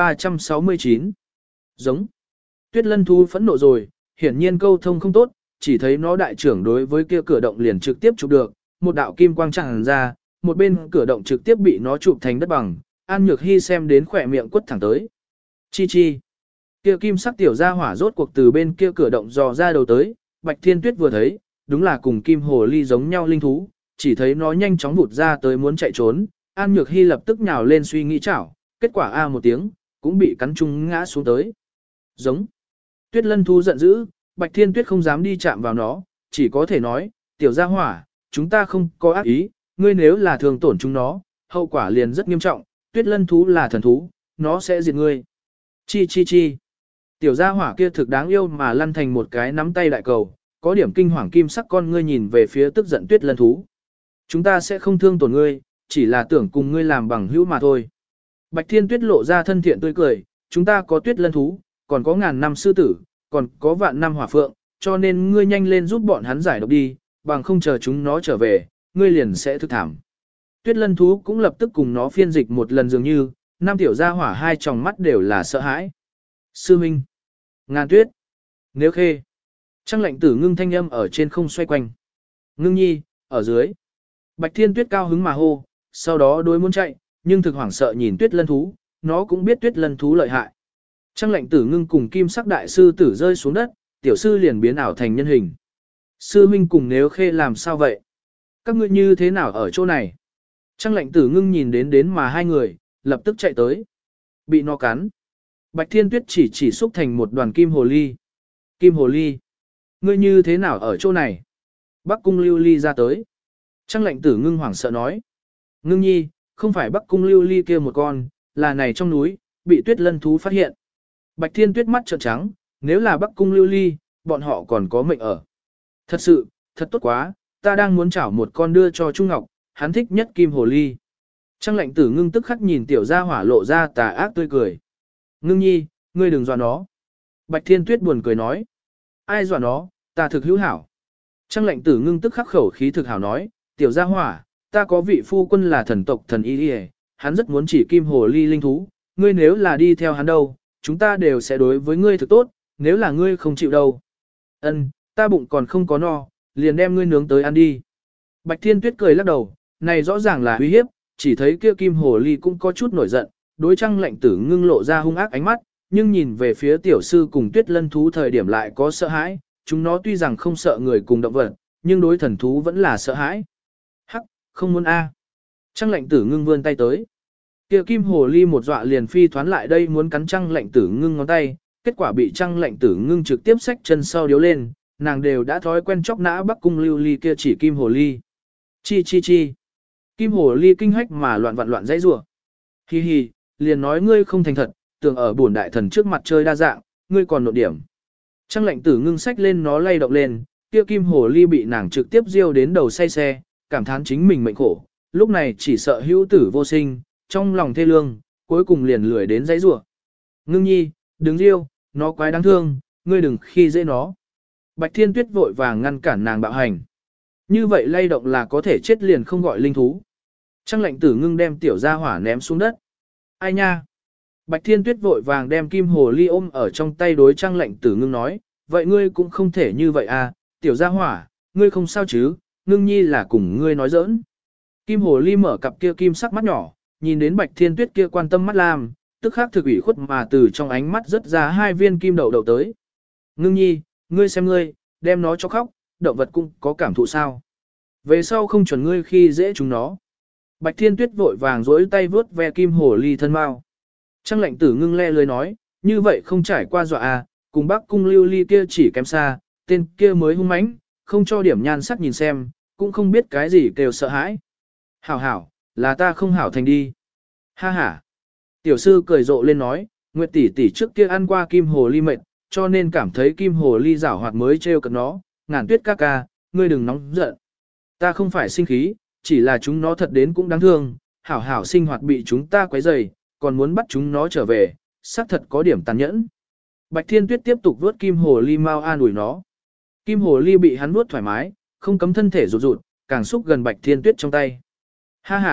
369 Giống Tuyết lân thú phẫn nộ rồi, hiển nhiên câu thông không tốt, chỉ thấy nó đại trưởng đối với kia cửa động liền trực tiếp chụp được, một đạo kim quang tràn ra, một bên cửa động trực tiếp bị nó chụp thành đất bằng, An Nhược Hy xem đến khỏe miệng quất thẳng tới. Chi chi. Kia kim sắc tiểu gia hỏa rốt cuộc từ bên kia cửa động dò ra đầu tới, Bạch Thiên Tuyết vừa thấy, đúng là cùng kim hồ ly giống nhau linh thú, chỉ thấy nó nhanh chóng vụt ra tới muốn chạy trốn, An Nhược Hy lập tức nhào lên suy nghĩ chảo, kết quả a một tiếng, cũng bị cắn trúng ngã xuống tới. Giống. Tuyết lân thú giận dữ, Bạch Thiên Tuyết không dám đi chạm vào nó, chỉ có thể nói, tiểu gia hỏa, chúng ta không có ác ý, ngươi nếu là thường tổn chúng nó, hậu quả liền rất nghiêm trọng, Tuyết lân thú là thần thú, nó sẽ diệt ngươi. Chi chi chi. Tiểu gia hỏa kia thực đáng yêu mà lăn thành một cái nắm tay đại cầu, có điểm kinh hoàng kim sắc con ngươi nhìn về phía tức giận Tuyết lân thú. Chúng ta sẽ không thương tổn ngươi, chỉ là tưởng cùng ngươi làm bằng hữu mà thôi. Bạch Thiên Tuyết lộ ra thân thiện tươi cười, chúng ta có Tuyết lân thú, còn có ngàn năm sư tử, còn có vạn năm hỏa phượng, cho nên ngươi nhanh lên giúp bọn hắn giải độc đi, bằng không chờ chúng nó trở về, ngươi liền sẽ thức thảm. Tuyết lân thú cũng lập tức cùng nó phiên dịch một lần dường như, năm tiểu gia hỏa hai tròng mắt đều là sợ hãi. Sư Minh, Ngàn Tuyết, Nếu Khê, Trăng Lệnh Tử ngưng thanh âm ở trên không xoay quanh. Ngưng nhi, ở dưới. Bạch Thiên Tuyết cao hứng mà hô, sau đó đối muốn chạy, nhưng thực hoảng sợ nhìn Tuyết lân thú, nó cũng biết Tuyết lân thú lợi hại. Trăng Lệnh Tử ngưng cùng kim sắc đại sư tử rơi xuống đất, tiểu sư liền biến ảo thành nhân hình. Sư Minh cùng Nếu Khê làm sao vậy? Các ngươi như thế nào ở chỗ này? Trăng Lệnh Tử ngưng nhìn đến mà hai người, lập tức chạy tới. Bị nó cắn. Bạch Thiên Tuyết chỉ xúc thành một đoàn kim hồ ly. Kim hồ ly. Ngươi như thế nào ở chỗ này? Bắc cung lưu ly ra tới. Trăng Lệnh Tử ngưng hoảng sợ nói. Ngưng nhi, không phải Bắc cung lưu ly kia một con, là này trong núi, bị Tuyết lân thú phát hiện. Bạch Thiên Tuyết mắt trợn trắng, nếu là Bắc cung lưu ly, bọn họ còn có mệnh ở. Thật sự, thật tốt quá, ta đang muốn chảo một con đưa cho Trung Ngọc, hắn thích nhất kim hồ ly. Trăng Lệnh Tử ngưng tức khắc nhìn tiểu gia hỏa lộ ra tà ác tươi cười. Ngưng nhi, ngươi đừng dọa nó. Bạch Thiên Tuyết buồn cười nói. Ai dọa nó, ta thực hữu hảo. Trăng Lệnh Tử ngưng tức khắc khẩu khí thực hảo nói, tiểu gia hỏa, ta có vị phu quân là thần tộc thần y đi, hắn rất muốn chỉ kim hồ ly linh thú, ngươi nếu là đi theo hắn đâu, chúng ta đều sẽ đối với ngươi thực tốt, nếu là ngươi không chịu đâu. Ân, ta bụng còn không có no, liền đem ngươi nướng tới ăn đi. Bạch Thiên Tuyết cười lắc đầu, này rõ ràng là uy hiếp, chỉ thấy kia kim hồ ly cũng có chút nổi giận, đối Trăng Lệnh Tử ngưng lộ ra hung ác ánh mắt, nhưng nhìn về phía tiểu sư cùng Tuyết lân thú thời điểm lại có sợ hãi, chúng nó tuy rằng không sợ người cùng động vật, nhưng đối thần thú vẫn là sợ hãi. Hắc, không muốn a. Trăng Lệnh Tử ngưng vươn tay tới. Kia kim hồ ly một dọa liền phi thoán lại đây muốn cắn Trăng Lệnh Tử ngưng ngón tay, kết quả bị Trăng Lệnh Tử ngưng trực tiếp xách chân sau điếu lên, nàng đều đã thói quen chóc nã Bắc cung lưu ly kia chỉ kim hồ ly. Chi chi chi. Kim hồ ly kinh hách mà loạn dãy rủa. Hi hi, liền nói ngươi không thành thật, tưởng ở bổn đại thần trước mặt chơi đa dạng, ngươi còn nộn điểm. Trăng Lệnh Tử ngưng xách lên nó lay động lên, kia kim hồ ly bị nàng trực tiếp diêu đến đầu say xe, cảm thán chính mình mệnh khổ, lúc này chỉ sợ hữu tử vô sinh, trong lòng thê lương, cuối cùng liền lười đến dãy rủa. Ngưng nhi, đừng diêu, nó quái đáng thương, ngươi đừng khi dễ nó. Bạch Thiên Tuyết vội vàng ngăn cản nàng bạo hành. Như vậy lay động là có thể chết liền không gọi linh thú. Trăng Lệnh Tử ngưng đem tiểu gia hỏa ném xuống đất. Ai nha? Bạch Thiên Tuyết vội vàng đem kim hồ ly ôm ở trong tay đối Trăng Lệnh Tử ngưng nói, vậy ngươi cũng không thể như vậy à, tiểu gia hỏa, ngươi không sao chứ, ngưng nhi là cùng ngươi nói giỡn. Kim hồ ly mở cặp kia kim sắc mắt nhỏ, nhìn đến Bạch Thiên Tuyết kia quan tâm mắt lam, tức khắc thực ủy khuất mà từ trong ánh mắt rớt ra hai viên kim đậu tới. Ngưng nhi, ngươi xem ngươi, đem nó cho khóc, động vật cũng có cảm thụ sao. Về sau không chuẩn ngươi khi dễ chúng nó. Bạch Thiên Tuyết vội vàng dối tay vướt ve kim hồ ly thân mau. Trăng Lệnh Tử ngưng le lưới nói, như vậy không trải qua dọa à, cùng Bắc cung lưu ly kia chỉ kém xa, tên kia mới hung mãnh, không cho điểm nhan sắc nhìn xem, cũng không biết cái gì kêu sợ hãi. Hảo hảo, là ta không hảo thành đi. Ha ha. Tiểu sư cười rộ lên nói, Nguyệt tỷ tỷ trước kia ăn qua kim hồ ly mệt, cho nên cảm thấy kim hồ ly giảo hoạt mới trêu cợt nó, Ngàn Tuyết ca ca, ngươi đừng nóng giận. Ta không phải sinh khí, chỉ là chúng nó thật đến cũng đáng thương, hảo hảo sinh hoạt bị chúng ta quấy rầy, còn muốn bắt chúng nó trở về, xác thật có điểm tàn nhẫn. Bạch Thiên Tuyết tiếp tục vuốt kim hồ ly mau an ủi nó. Kim hồ ly bị hắn vuốt thoải mái, không cấm thân thể rụt rụt, càng xúc gần Bạch Thiên Tuyết trong tay. Ha ha,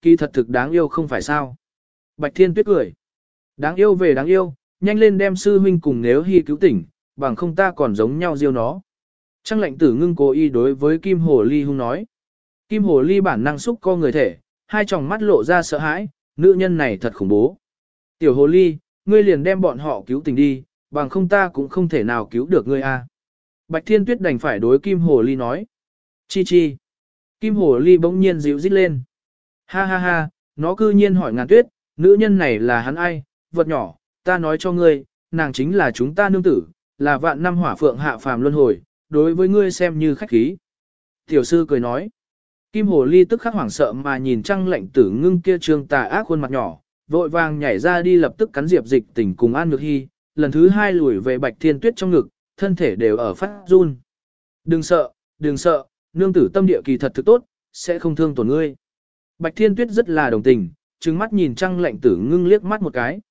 kỳ thật thực đáng yêu không phải sao. Bạch Thiên Tuyết cười. Đáng yêu về đáng yêu, nhanh lên đem sư huynh cùng Nếu Hy cứu tỉnh, bằng không ta còn giống nhau diêu nó. Trăng lệnh tử ngưng cố ý đối với Kim Hồ Ly hung nói. Kim Hồ Ly bản năng xúc co người thể, hai tròng mắt lộ ra sợ hãi, nữ nhân này thật khủng bố. Tiểu Hồ Ly, ngươi liền đem bọn họ cứu tỉnh đi, bằng không ta cũng không thể nào cứu được ngươi a. Bạch Thiên Tuyết đành phải đối Kim Hồ Ly nói. Chi chi. Kim Hồ Ly bỗng nhiên dịu rít lên. Ha ha ha, nó cư nhiên hỏi Ngàn Tuyết, nữ nhân này là hắn ai, vật nhỏ, ta nói cho ngươi, nàng chính là chúng ta nương tử, là vạn năm hỏa phượng hạ phàm luân hồi, đối với ngươi xem như khách khí. Tiểu sư cười nói. Kim Hồ Ly tức khắc hoảng sợ mà nhìn Trăng Lệnh Tử Ngưng kia trương tà ác khuôn mặt nhỏ, vội vàng nhảy ra đi lập tức cắn Diệp Dịch Tình cùng An Nhược Hy, lần thứ hai lùi về Bạch Thiên Tuyết trong ngực, thân thể đều ở phát run. Đừng sợ, nương tử tâm địa kỳ thật thực tốt, sẽ không thương tổn ngươi. Bạch Thiên Tuyết rất là đồng tình, trừng mắt nhìn Trăng Lệnh Tử Ngưng liếc mắt một cái.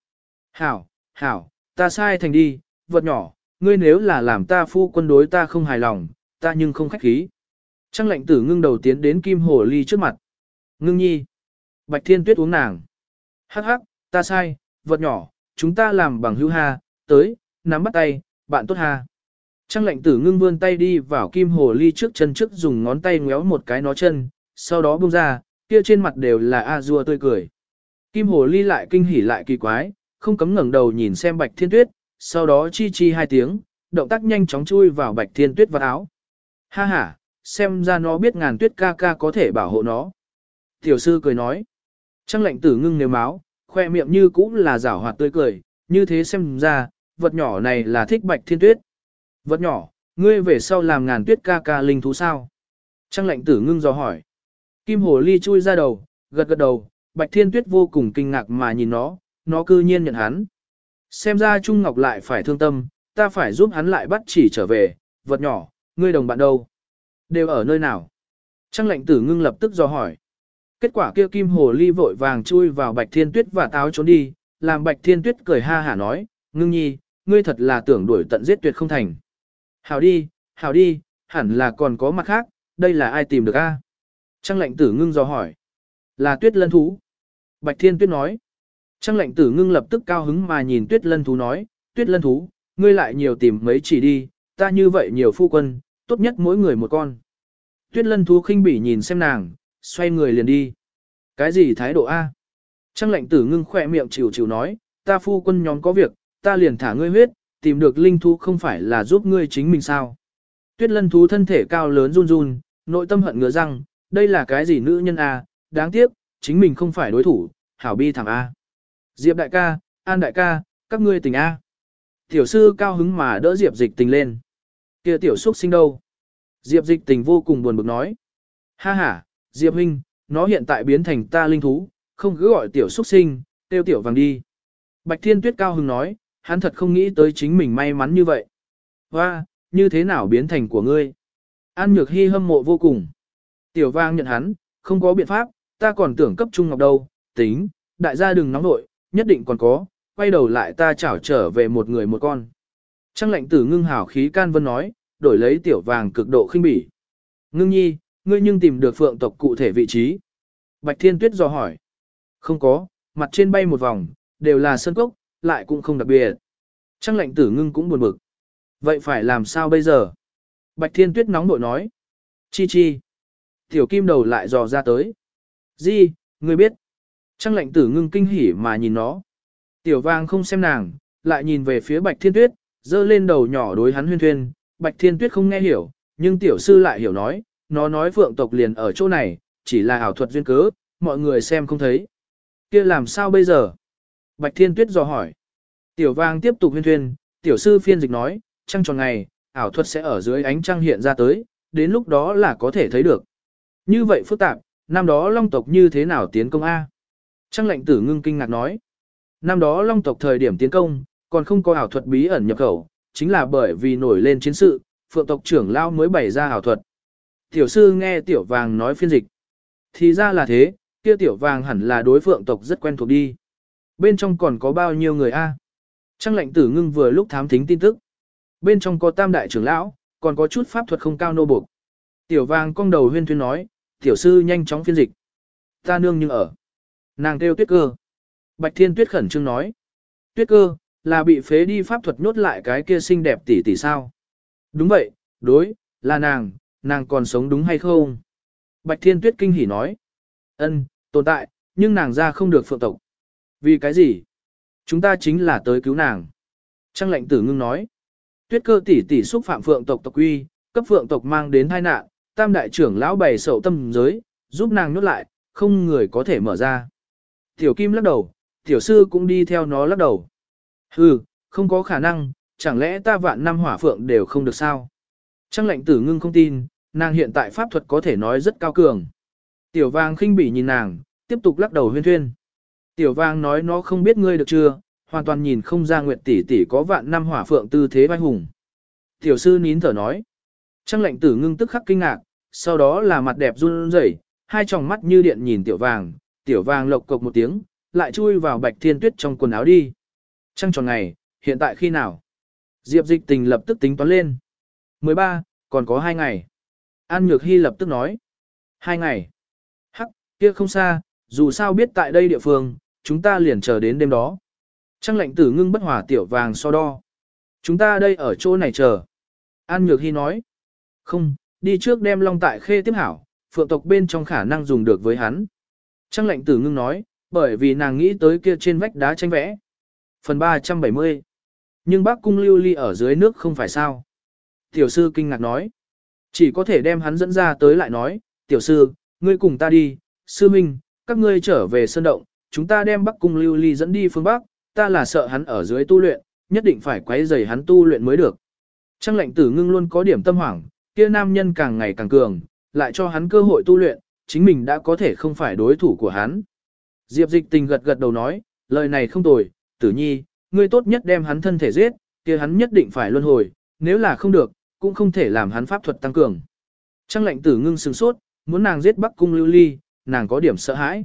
Hảo, ta sai thành đi, vật nhỏ, ngươi nếu là làm ta phu quân đối ta không hài lòng, ta nhưng không khách khí. Trăng Lệnh Tử Ngưng đầu tiến đến Kim Hồ Ly trước mặt. Ngưng nhi. Bạch Thiên Tuyết uống nàng. Hắc, ta sai, vật nhỏ, chúng ta làm bằng hữu ha, tới, nắm bắt tay, bạn tốt ha. Trăng Lệnh Tử Ngưng vươn tay đi vào Kim Hồ Ly trước chân trước dùng ngón tay ngéo một cái nó chân, sau đó buông ra, kia trên mặt đều là a-dua tươi cười. Kim Hồ Ly lại kinh hỉ lại kỳ quái, không cấm ngẩng đầu nhìn xem Bạch Thiên Tuyết, sau đó chi chi hai tiếng, động tác nhanh chóng chui vào Bạch Thiên Tuyết vào áo. Ha ha, xem ra nó biết Ngàn Tuyết ca ca có thể bảo hộ nó. Tiểu sư cười nói. Trăng Lệnh Tử Ngưng nếu máu, khoe miệng như cũng là giảo hoạt tươi cười, như thế xem ra, vật nhỏ này là thích Bạch Thiên Tuyết. Vật nhỏ, ngươi về sau làm Ngàn Tuyết ca ca linh thú sao? Trăng Lệnh Tử Ngưng dò hỏi. Kim Hồ Ly chui ra đầu, gật đầu, Bạch Thiên Tuyết vô cùng kinh ngạc mà nhìn nó cư nhiên nhận hắn. Xem ra Trung Ngọc lại phải thương tâm, ta phải giúp hắn lại bắt chỉ trở về, vật nhỏ, ngươi đồng bạn đâu? Đều ở nơi nào? Trăng Lệnh Tử Ngưng lập tức dò hỏi. Kết quả kia Kim Hồ Ly vội vàng chui vào Bạch Thiên Tuyết và táo trốn đi, làm Bạch Thiên Tuyết cười ha hả nói, Ngưng nhi, ngươi thật là tưởng đuổi tận giết tuyệt không thành. Hảo đi, hẳn là còn có mặt khác, đây là ai tìm được a? Trăng Lệnh Tử Ngưng dò hỏi. Là Tuyết Lân thú. Bạch Thiên Tuyết nói. Trăng Lệnh Tử Ngưng lập tức cao hứng mà nhìn Tuyết Lân thú nói, Tuyết Lân thú, ngươi lại nhiều tìm mấy chỉ đi, ta như vậy nhiều phu quân, tốt nhất mỗi người một con. Tuyết Lân thú khinh bỉ nhìn xem nàng, xoay người liền đi. Cái gì thái độ a? Trăng Lệnh Tử Ngưng khỏe miệng chịu nói, ta phu quân nhóm có việc, ta liền thả ngươi huyết, tìm được linh thú không phải là giúp ngươi chính mình sao? Tuyết Lân thú thân thể cao lớn run run, nội tâm hận ngứa răng, đây là cái gì nữ nhân a? Đáng tiếc, chính mình không phải đối thủ, hảo bi thảm a. Diệp đại ca, An đại ca, các ngươi tình a. Tiểu sư cao hứng mà đỡ Diệp Dịch Tình lên. Kia tiểu xuất sinh đâu? Diệp Dịch Tình vô cùng buồn bực nói. Ha ha, Diệp huynh, nó hiện tại biến thành ta linh thú, không cứ gọi tiểu xuất sinh, tiêu tiểu vàng đi. Bạch Thiên Tuyết cao hứng nói, hắn thật không nghĩ tới chính mình may mắn như vậy. Hoa, như thế nào biến thành của ngươi? An Nhược Hy hâm mộ vô cùng. Tiểu vàng nhận hắn, không có biện pháp, ta còn tưởng cấp Trung Ngọc đâu, tính, đại gia đừng nóng nội, nhất định còn có, quay đầu lại ta chảo trở về một người một con. Trăng Lệnh Tử Ngưng hảo khí can vân nói, đổi lấy tiểu vàng cực độ khinh bỉ. Ngưng nhi, ngươi nhưng tìm được phượng tộc cụ thể vị trí. Bạch Thiên Tuyết dò hỏi. Không có, mặt trên bay một vòng, đều là sơn cốc, lại cũng không đặc biệt. Trăng Lệnh Tử Ngưng cũng buồn bực. Vậy phải làm sao bây giờ? Bạch Thiên Tuyết nóng nội nói. Chi. Tiểu kim đầu lại dò ra tới. Di, ngươi biết. Trăng Lệnh Tử Ngưng kinh hỉ mà nhìn nó. Tiểu vàng không xem nàng, lại nhìn về phía Bạch Thiên Tuyết, giơ lên đầu nhỏ đối hắn huyên thuyên. Bạch Thiên Tuyết không nghe hiểu, nhưng tiểu sư lại hiểu nói, nó nói phượng tộc liền ở chỗ này, chỉ là ảo thuật duyên cớ, mọi người xem không thấy. Kia làm sao bây giờ? Bạch Thiên Tuyết dò hỏi. Tiểu vàng tiếp tục huyên thuyên, tiểu sư phiên dịch nói, trăng tròn ngày, ảo thuật sẽ ở dưới ánh trăng hiện ra tới, đến lúc đó là có thể thấy được. Như vậy phức tạp, năm đó Long tộc như thế nào tiến công A? Trăng Lệnh Tử Ngưng kinh ngạc nói. Năm đó Long tộc thời điểm tiến công, còn không có ảo thuật bí ẩn nhập khẩu, chính là bởi vì nổi lên chiến sự, phượng tộc trưởng lao mới bày ra ảo thuật. Tiểu sư nghe tiểu vàng nói phiên dịch. Thì ra là thế, kia tiểu vàng hẳn là đối phượng tộc rất quen thuộc đi. Bên trong còn có bao nhiêu người A? Trăng Lệnh Tử Ngưng vừa lúc thám thính tin tức. Bên trong có tam đại trưởng lão, còn có chút pháp thuật không cao nô buộc. Tiểu vàng cong đầu huyên thuyên nói, tiểu sư nhanh chóng phiên dịch. Ta nương nhưng ở. Nàng kêu Tuyết Cơ. Bạch Thiên Tuyết khẩn trương nói. Tuyết Cơ, là bị phế đi pháp thuật nhốt lại cái kia xinh đẹp tỷ tỷ sao? Đúng vậy, đối, là nàng còn sống đúng hay không? Bạch Thiên Tuyết kinh hỉ nói. Ân, tồn tại, nhưng nàng ra không được phượng tộc. Vì cái gì? Chúng ta chính là tới cứu nàng. Trang lệnh tử ngưng nói. Tuyết Cơ tỷ tỷ xúc phạm phượng tộc tộc quy, cấp phượng tộc mang đến tai nạn, tam đại trưởng lão bày sậu tâm giới, giúp nàng nhốt lại, không người có thể mở ra. Tiểu Kim lắc đầu, tiểu sư cũng đi theo nó lắc đầu. Hừ, không có khả năng, chẳng lẽ ta vạn năm hỏa phượng đều không được sao? Trang lệnh tử ngưng không tin, nàng hiện tại pháp thuật có thể nói rất cao cường. Tiểu Vàng khinh bỉ nhìn nàng, tiếp tục lắc đầu huyên thuyên. Tiểu Vàng nói nó không biết ngươi được chưa, hoàn toàn nhìn không ra Nguyệt tỷ tỷ có vạn năm hỏa phượng tư thế vai hùng. Tiểu sư nín thở nói. Trang lệnh tử ngưng tức khắc kinh ngạc, sau đó là mặt đẹp run rẩy, hai tròng mắt như điện nhìn Tiểu Vàng lộc cộc một tiếng, lại chui vào Bạch Thiên Tuyết trong quần áo đi. Trăng tròn ngày, hiện tại khi nào? Diệp Dịch Tình lập tức tính toán lên. 13, còn có 2 ngày. An Nhược Hy lập tức nói. 2 ngày. Hắc, kia không xa, dù sao biết tại đây địa phương, chúng ta liền chờ đến đêm đó. Trang lệnh tử ngưng bất hòa Tiểu Vàng so đo. Chúng ta đây ở chỗ này chờ. An Nhược Hy nói. Không, đi trước đem Long Tại Khê tiếp hảo, phượng tộc bên trong khả năng dùng được với hắn. Trang lệnh tử ngưng nói, bởi vì nàng nghĩ tới kia trên vách đá tranh vẽ. Phần 370. Nhưng bác cung lưu ly ở dưới nước không phải sao. Tiểu sư kinh ngạc nói. Chỉ có thể đem hắn dẫn ra tới lại nói, tiểu sư, ngươi cùng ta đi, sư minh, các ngươi trở về sơn động, chúng ta đem bắc cung lưu ly dẫn đi phương bắc, ta là sợ hắn ở dưới tu luyện, nhất định phải quấy rầy hắn tu luyện mới được. Trang lệnh tử ngưng luôn có điểm tâm hoảng, kia nam nhân càng ngày càng cường, lại cho hắn cơ hội tu luyện, chính mình đã có thể không phải đối thủ của hắn. Diệp Dịch Tình gật gật đầu nói, lời này không tồi, tử nhi, ngươi tốt nhất đem hắn thân thể giết, kia hắn nhất định phải luân hồi, nếu là không được, cũng không thể làm hắn pháp thuật tăng cường. Trang lệnh tử ngưng sừng sốt, muốn nàng giết Bắc Cung Lưu Ly, nàng có điểm sợ hãi.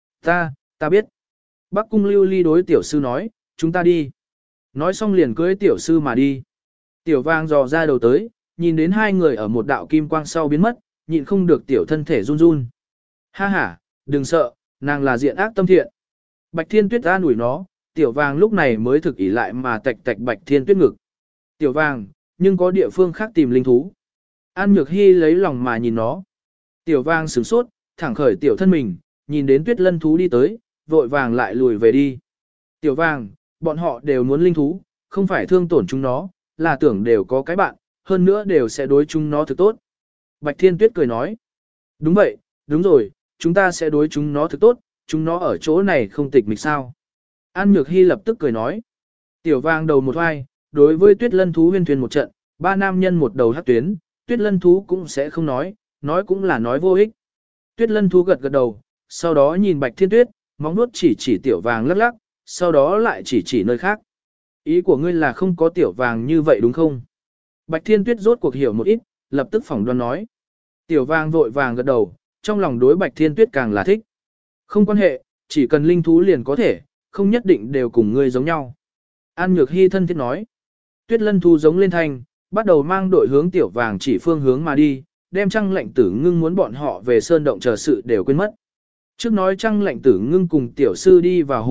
Ta biết. Bắc Cung Lưu Ly đối tiểu sư nói, chúng ta đi. Nói xong liền cưới tiểu sư mà đi. Tiểu Vàng dò ra đầu tới, nhìn đến hai người ở một đạo kim quang sau biến mất, nhịn không được tiểu thân thể run run. Ha ha, đừng sợ, nàng là diện ác tâm thiện. Bạch Thiên Tuyết an ủi nó, Tiểu Vàng lúc này mới thực ỷ lại mà tạch tạch Bạch Thiên Tuyết ngực. Tiểu Vàng, nhưng có địa phương khác tìm linh thú. An Nhược Hy lấy lòng mà nhìn nó. Tiểu Vàng sửng sốt, thẳng khởi tiểu thân mình, nhìn đến Tuyết Lân thú đi tới, vội vàng lại lùi về đi. Tiểu Vàng, bọn họ đều muốn linh thú, không phải thương tổn chúng nó, là tưởng đều có cái bạn, hơn nữa đều sẽ đối chúng nó thực tốt. Bạch Thiên Tuyết cười nói. Đúng vậy, đúng rồi, chúng ta sẽ đối chúng nó thực tốt, chúng nó ở chỗ này không tịch mịch sao. An Nhược Hy lập tức cười nói. Tiểu Vàng đầu một vai, đối với Tuyết Lân thú huyên thuyền một trận, ba nam nhân một đầu hắc tuyến, Tuyết Lân thú cũng sẽ không nói cũng là nói vô ích. Tuyết Lân thú gật gật đầu, sau đó nhìn Bạch Thiên Tuyết, móng nuốt chỉ Tiểu Vàng lắc lắc, sau đó lại chỉ nơi khác. Ý của ngươi là không có Tiểu Vàng như vậy đúng không? Bạch Thiên Tuyết rốt cuộc hiểu một ít, lập tức phỏng đoán nói. Tiểu Vàng vội vàng gật đầu, trong lòng đối Bạch Thiên Tuyết càng là thích. Không quan hệ, chỉ cần linh thú liền có thể, không nhất định đều cùng ngươi giống nhau. An Nhược Hy thân thiết nói. Tuyết Lân thú giống lên thanh, bắt đầu mang đội hướng Tiểu Vàng chỉ phương hướng mà đi, đem Trăng Lệnh Tử Ngưng muốn bọn họ về sơn động chờ sự đều quên mất. Trước nói Trăng Lệnh Tử Ngưng cùng tiểu sư đi vào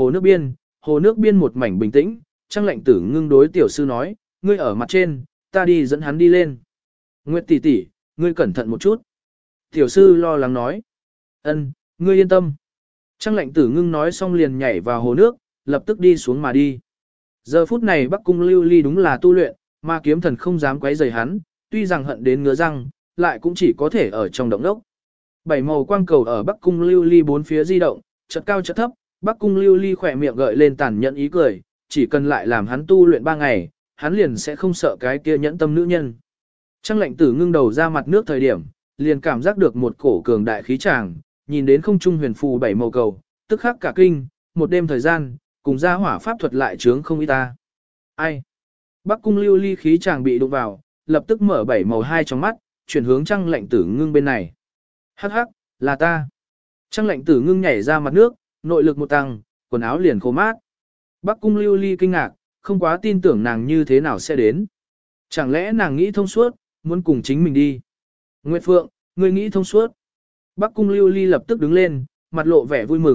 hồ nước biên một mảnh bình tĩnh, Trăng Lệnh Tử Ngưng đối tiểu sư nói, ngươi ở mặt trên, ta đi dẫn hắn đi lên. Nguyệt tỷ tỷ, ngươi cẩn thận một chút. Tiểu sư lo lắng nói. Ân, ngươi yên tâm. Trăng Lệnh Tử Ngưng nói xong liền nhảy vào hồ nước, lập tức đi xuống mà đi. Giờ phút này Bắc Cung Lưu Ly đúng là tu luyện, mà kiếm thần không dám quấy rầy hắn, tuy rằng hận đến ngứa răng, lại cũng chỉ có thể ở trong động đốc. Bảy màu quang cầu ở Bắc Cung Lưu Ly bốn phía di động, chợt cao chợt thấp, Bắc Cung Lưu Ly khỏe miệng gợi lên tàn nhẫn ý cười, chỉ cần lại làm hắn tu luyện 3 ngày, hắn liền sẽ không sợ cái kia nhẫn tâm nữ nhân. Trăng Lệnh Tử Ngưng đầu ra mặt nước thời điểm, liền cảm giác được một cổ cường đại khí tràng, nhìn đến không trung huyền phù bảy màu cầu, tức khắc cả kinh, một đêm thời gian, cùng ra hỏa pháp thuật lại chướng không ít ta. Ai? Bắc Cung Lưu Ly khí tràng bị đụng vào, lập tức mở bảy màu hai trong mắt, chuyển hướng Trăng Lệnh Tử Ngưng bên này. Hắc hắc, là ta. Trăng Lệnh Tử Ngưng nhảy ra mặt nước, nội lực một tăng, quần áo liền khô mát. Bắc Cung Lưu Ly kinh ngạc, không quá tin tưởng nàng như thế nào sẽ đến. Chẳng lẽ nàng nghĩ thông suốt, muốn cùng chính mình đi. Nguyệt Phượng, ngươi nghĩ thông suốt. Bắc Cung Lưu Ly lập tức đứng lên, mặt lộ vẻ vui mừng,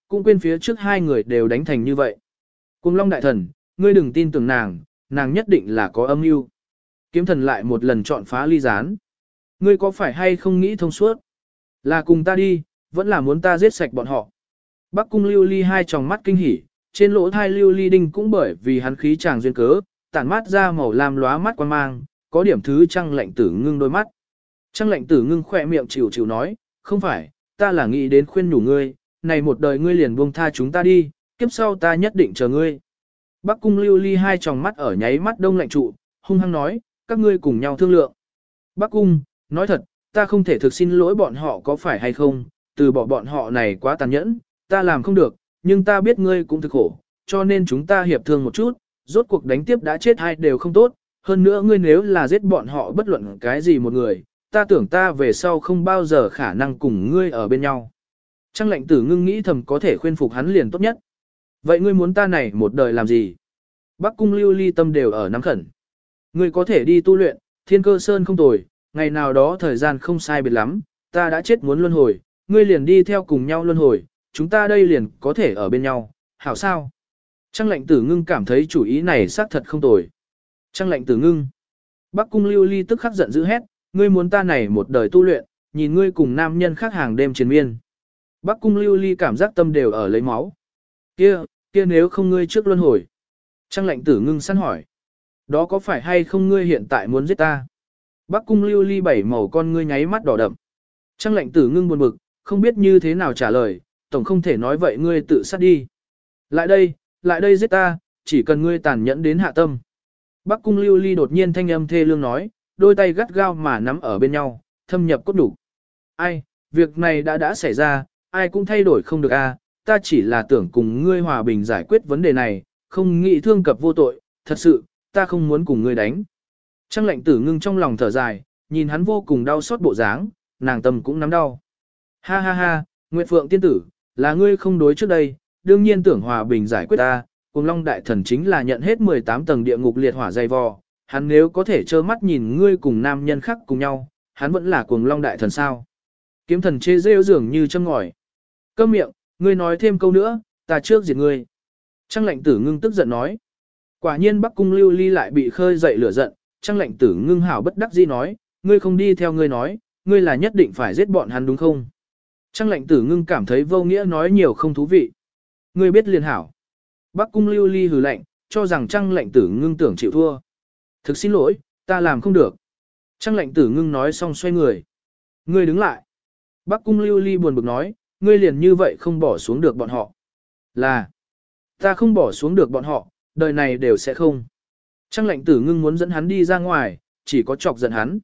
cũng quên phía trước hai người đều đánh thành như vậy. Cuồng Long đại thần, ngươi đừng tin tưởng nàng, nàng nhất định là có âm mưu. Kiếm thần lại một lần chọn phá ly gián. Ngươi có phải hay không nghĩ thông suốt? Là cùng ta đi, vẫn là muốn ta giết sạch bọn họ. Bắc cung Lưu Ly hai tròng mắt kinh hỉ, trên lỗ thai Lưu Ly đinh cũng bởi vì hắn khí chàng duyên cớ, tản mát ra màu lam lóa mắt quan mang, có điểm thứ Trăng Lệnh Tử Ngưng đôi mắt. Trăng Lệnh Tử Ngưng khỏe miệng chịu chịu nói, không phải, ta là nghĩ đến khuyên nhủ ngươi, này một đời ngươi liền buông tha chúng ta đi, kiếp sau ta nhất định chờ ngươi. Bắc cung Lưu Ly hai tròng mắt ở nháy mắt đông lạnh trụ, hung hăng nói, các ngươi cùng nhau thương lượng. Bắc cung, nói thật, ta không thể thực xin lỗi bọn họ có phải hay không, từ bỏ bọn họ này quá tàn nhẫn, ta làm không được, nhưng ta biết ngươi cũng thực khổ, cho nên chúng ta hiệp thương một chút, rốt cuộc đánh tiếp đã chết hai đều không tốt, hơn nữa ngươi nếu là giết bọn họ bất luận cái gì một người, ta tưởng ta về sau không bao giờ khả năng cùng ngươi ở bên nhau. Trăng Lệnh Tử Ngưng nghĩ thầm có thể khuyên phục hắn liền tốt nhất. Vậy ngươi muốn ta này một đời làm gì? Bắc cung Lưu Ly tâm đều ở nắm khẩn. Ngươi có thể đi tu luyện, Thiên Cơ Sơn không tồi, ngày nào đó thời gian không sai biệt lắm, ta đã chết muốn luân hồi, ngươi liền đi theo cùng nhau luân hồi, chúng ta đây liền có thể ở bên nhau, hảo sao? Trăng Lệnh Tử Ngưng cảm thấy chủ ý này xác thật không tồi. Trăng Lệnh Tử Ngưng. Bắc cung Lưu Ly tức khắc giận dữ hét, ngươi muốn ta này một đời tu luyện, nhìn ngươi cùng nam nhân khác hàng đêm triền miên. Bắc cung Lưu Ly cảm giác tâm đều ở lấy máu. Kia nếu không ngươi trước luân hồi. Trăng Lệnh Tử Ngưng săn hỏi. Đó có phải hay không ngươi hiện tại muốn giết ta? Bắc cung Lưu Ly bảy màu con ngươi nháy mắt đỏ đậm. Trăng Lệnh Tử Ngưng buồn bực, không biết như thế nào trả lời, tổng không thể nói vậy ngươi tự sát đi. Lại đây giết ta, chỉ cần ngươi tàn nhẫn đến hạ tâm. Bắc cung Lưu Ly đột nhiên thanh âm thê lương nói, đôi tay gắt gao mà nắm ở bên nhau, thâm nhập cốt đủ. Ai, việc này đã xảy ra, ai cũng thay đổi không được a. Ta chỉ là tưởng cùng ngươi hòa bình giải quyết vấn đề này, không nghĩ thương cập vô tội, thật sự, ta không muốn cùng ngươi đánh. Trăng Lệnh Tử Ngưng trong lòng thở dài, nhìn hắn vô cùng đau xót bộ dáng, nàng tâm cũng nắm đau. Ha ha ha, Nguyệt Phượng tiên tử, là ngươi không đối trước đây, đương nhiên tưởng hòa bình giải quyết ta, Cuồng Long đại thần chính là nhận hết 18 tầng địa ngục liệt hỏa dày vò, hắn nếu có thể trơ mắt nhìn ngươi cùng nam nhân khác cùng nhau, hắn vẫn là Cuồng Long đại thần sao? Kiếm thần chê rêu dường như châm ngòi. Câm miệng, ngươi nói thêm câu nữa, ta trước diệt ngươi. Trăng Lệnh Tử Ngưng tức giận nói. Quả nhiên Bắc cung Lưu Ly lại bị khơi dậy lửa giận, Trăng Lệnh Tử Ngưng hảo bất đắc dĩ nói, ngươi không đi theo ngươi nói, ngươi là nhất định phải giết bọn hắn đúng không? Trăng Lệnh Tử Ngưng cảm thấy vô nghĩa nói nhiều không thú vị. Ngươi biết liền hảo. Bắc cung Lưu Ly hừ lạnh, cho rằng Trăng Lệnh Tử Ngưng tưởng chịu thua. Thực xin lỗi, ta làm không được. Trăng Lệnh Tử Ngưng nói xong xoay người. Ngươi đứng lại. Bắc cung Lưu Ly buồn bực nói, ngươi liền như vậy không bỏ xuống được bọn họ. Là, ta không bỏ xuống được bọn họ, đời này đều sẽ không. Trăng Lệnh Tử Ngưng muốn dẫn hắn đi ra ngoài, chỉ có chọc giận hắn.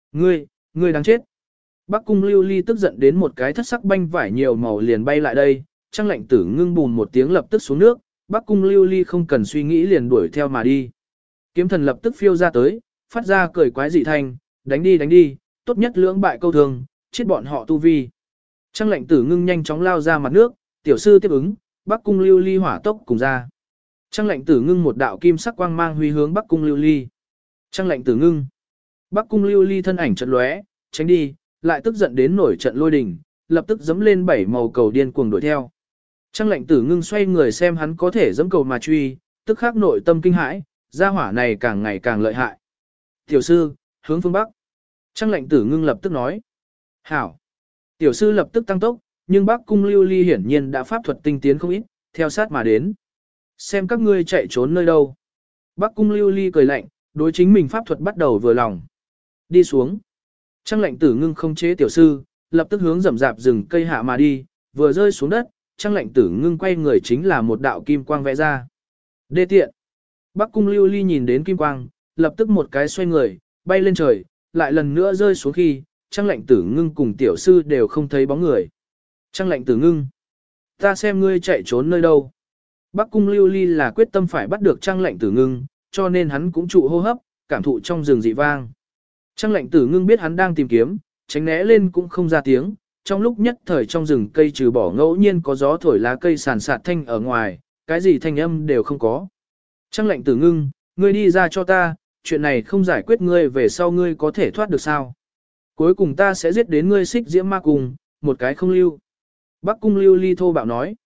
Ngươi đáng chết. Bắc cung Lưu Ly tức giận đến một cái thất sắc banh vải nhiều màu liền bay lại đây, Trăng Lệnh Tử Ngưng bùn một tiếng lập tức xuống nước, Bắc cung Lưu Ly không cần suy nghĩ liền đuổi theo mà đi. Kiếm thần lập tức phiêu ra tới, phát ra cười quái dị thanh, đánh đi, tốt nhất lưỡng bại câu thường, chết bọn họ tu vi. Trăng Lệnh Tử Ngưng nhanh chóng lao ra mặt nước, tiểu sư tiếp ứng, Bắc cung Lưu Ly hỏa tốc cùng ra. Trăng Lệnh Tử Ngưng một đạo kim sắc quang mang huy hướng Bắc cung Lưu Ly. Trăng Lệnh Tử Ngưng. Bắc cung Lưu Ly thân ảnh chợt lóe, tránh đi, lại tức giận đến nổi trận lôi đình, lập tức giẫm lên bảy màu cầu điên cuồng đuổi theo. Trăng Lệnh Tử Ngưng xoay người xem hắn có thể giẫm cầu mà truy, tức khắc nội tâm kinh hãi, gia hỏa này càng ngày càng lợi hại. Tiểu sư, hướng phương bắc. Trăng Lệnh Tử Ngưng lập tức nói. Hảo. Tiểu sư lập tức tăng tốc, nhưng Bắc cung Lưu Ly hiển nhiên đã pháp thuật tinh tiến không ít, theo sát mà đến. Xem các ngươi chạy trốn nơi đâu. Bắc cung Lưu Ly cười lạnh, đối chính mình pháp thuật bắt đầu vừa lòng. Đi xuống. Trăng Lệnh Tử Ngưng không chế tiểu sư, lập tức hướng rậm rạp rừng cây hạ mà đi, vừa rơi xuống đất, Trăng Lệnh Tử Ngưng quay người chính là một đạo kim quang vẽ ra. Đê tiện. Bắc cung Lưu Ly nhìn đến kim quang, lập tức một cái xoay người, bay lên trời, lại lần nữa rơi xuống khi, Trăng Lệnh Tử Ngưng cùng tiểu sư đều không thấy bóng người. Trăng Lệnh Tử Ngưng, ta xem ngươi chạy trốn nơi đâu. Bắc cung Lưu Ly là quyết tâm phải bắt được Trăng Lệnh Tử Ngưng, cho nên hắn cũng trụ hô hấp, cảm thụ trong rừng dị vang. Trăng Lệnh Tử Ngưng biết hắn đang tìm kiếm, tránh né lên cũng không ra tiếng, trong lúc nhất thời trong rừng cây trừ bỏ ngẫu nhiên có gió thổi lá cây sàn sạt thanh ở ngoài, cái gì thanh âm đều không có. Trăng Lệnh Tử Ngưng, ngươi đi ra cho ta, chuyện này không giải quyết ngươi về sau ngươi có thể thoát được sao? Cuối cùng ta sẽ giết đến ngươi Xích Diễm Ma Cung, một cái không lưu. Bắc cung Lưu Ly thô bạo nói.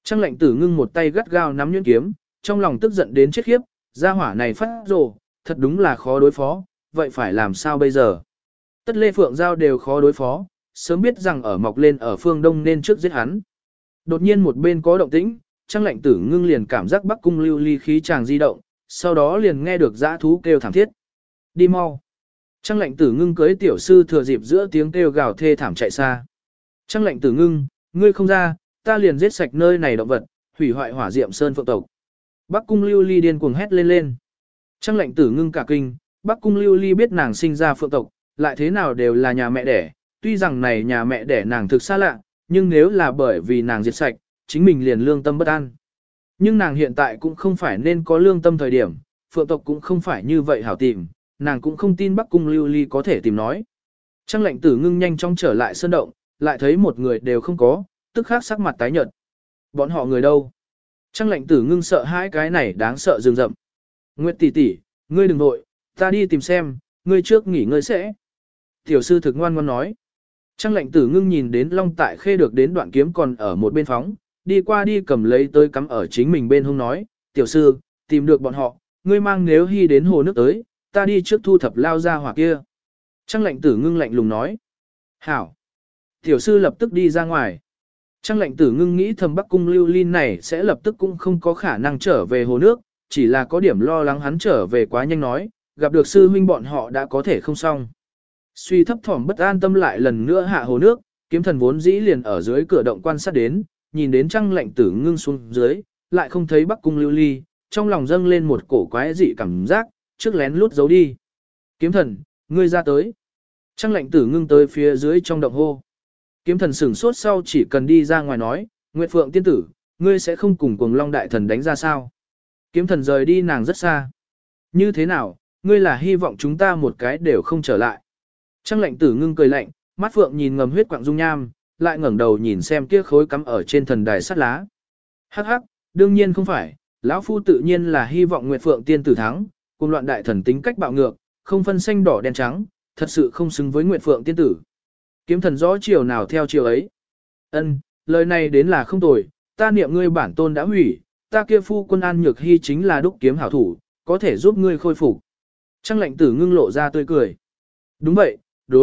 Trang lệnh tử ngưng một tay gắt gao nắm nhuyễn kiếm, trong lòng tức giận đến chết khiếp, gia hỏa này phát rồ, thật đúng là khó đối phó, vậy phải làm sao bây giờ? Tất Lê Phượng Giao đều khó đối phó, sớm biết rằng ở mọc lên ở phương đông nên trước giết hắn. Đột nhiên một bên có động tĩnh, Trang lệnh tử ngưng liền cảm giác Bắc Cung Lưu Ly khí chàng di động, sau đó liền nghe được dã thú kêu thảm thiết. Đi mau. Trang lệnh tử ngưng cưới tiểu sư thừa dịp giữa tiếng kêu gào thê thảm chạy xa. Trang lệnh tử ngưng, ngươi không ra, ta liền giết sạch nơi này động vật, hủy hoại hỏa diệm sơn phượng tộc. Bắc Cung Lưu Ly điên cuồng hét lên lên. Trang lệnh tử ngưng cả kinh, Bắc Cung Lưu Ly biết nàng sinh ra phượng tộc, lại thế nào đều là nhà mẹ đẻ, tuy rằng này nhà mẹ đẻ nàng thực xa lạ, nhưng nếu là bởi vì nàng diệt sạch, chính mình liền lương tâm bất an. Nhưng nàng hiện tại cũng không phải nên có lương tâm thời điểm, phượng tộc cũng không phải như vậy hảo tìm, nàng cũng không tin Bắc Cung Lưu Ly có thể tìm nói. Trang lệnh tử ngưng nhanh chóng trở lại sơn động, lại thấy một người đều không có, tức khắc sắc mặt tái nhợt. Bọn họ người đâu? Trang lệnh tử ngưng sợ hãi cái này đáng sợ rừng rậm. Nguyệt tỷ tỷ, ngươi đừng nội, ta đi tìm xem, ngươi trước nghỉ ngơi sẽ. Tiểu sư thực ngoan ngoan nói. Trang lệnh tử ngưng nhìn đến Long Tại Khê được đến đoạn kiếm còn ở một bên phóng, đi qua đi cầm lấy tới cắm ở chính mình bên hông nói, tiểu sư, tìm được bọn họ, ngươi mang nếu hy đến hồ nước tới, ta đi trước thu thập lao ra hỏa kia. Trang lệnh tử ngưng lạnh lùng nói. Hảo. Tiểu sư lập tức đi ra ngoài. Trang lệnh tử ngưng nghĩ thầm Bắc Cung Lưu Ly này sẽ lập tức cũng không có khả năng trở về hồ nước, chỉ là có điểm lo lắng hắn trở về quá nhanh nói, gặp được sư huynh bọn họ đã có thể không xong. Suy thấp thỏm bất an tâm lại lần nữa hạ hồ nước, kiếm thần vốn dĩ liền ở dưới cửa động quan sát đến, nhìn đến Trang lệnh tử ngưng xuống dưới, lại không thấy Bắc Cung Lưu Ly, trong lòng dâng lên một cổ quái dị cảm giác, trước lén lút giấu đi. Kiếm thần, ngươi ra tới. Trang lệnh tử ngưng tới phía dưới trong động hô. Kiếm thần sửng sốt sau chỉ cần đi ra ngoài nói, Nguyệt Phượng tiên tử, ngươi sẽ không cùng Cuồng Long đại thần đánh ra sao? Kiếm thần rời đi nàng rất xa. Như thế nào, ngươi là hy vọng chúng ta một cái đều không trở lại. Trang lệnh tử ngưng cười lạnh, mắt phượng nhìn ngầm huyết quạng dung nham, lại ngẩng đầu nhìn xem kia khối cắm ở trên thần đài sắt lá. Hắc hắc, đương nhiên không phải, lão phu tự nhiên là hy vọng Nguyệt Phượng tiên tử thắng, cùng loạn đại thần tính cách bạo ngược, không phân xanh đỏ đen trắng, thật sự không xứng với Nguyệt Phượng tiên tử. Kiếm thần rõ chiều nào theo chiều ấy. Ân, lời này đến là không tồi, ta niệm ngươi bản tôn đã hủy, ta kia phu quân An Nhược Hy chính là đúc kiếm hảo thủ, có thể giúp ngươi khôi phục. Trang lệnh tử ngưng lộ ra tươi cười. Đúng vậy,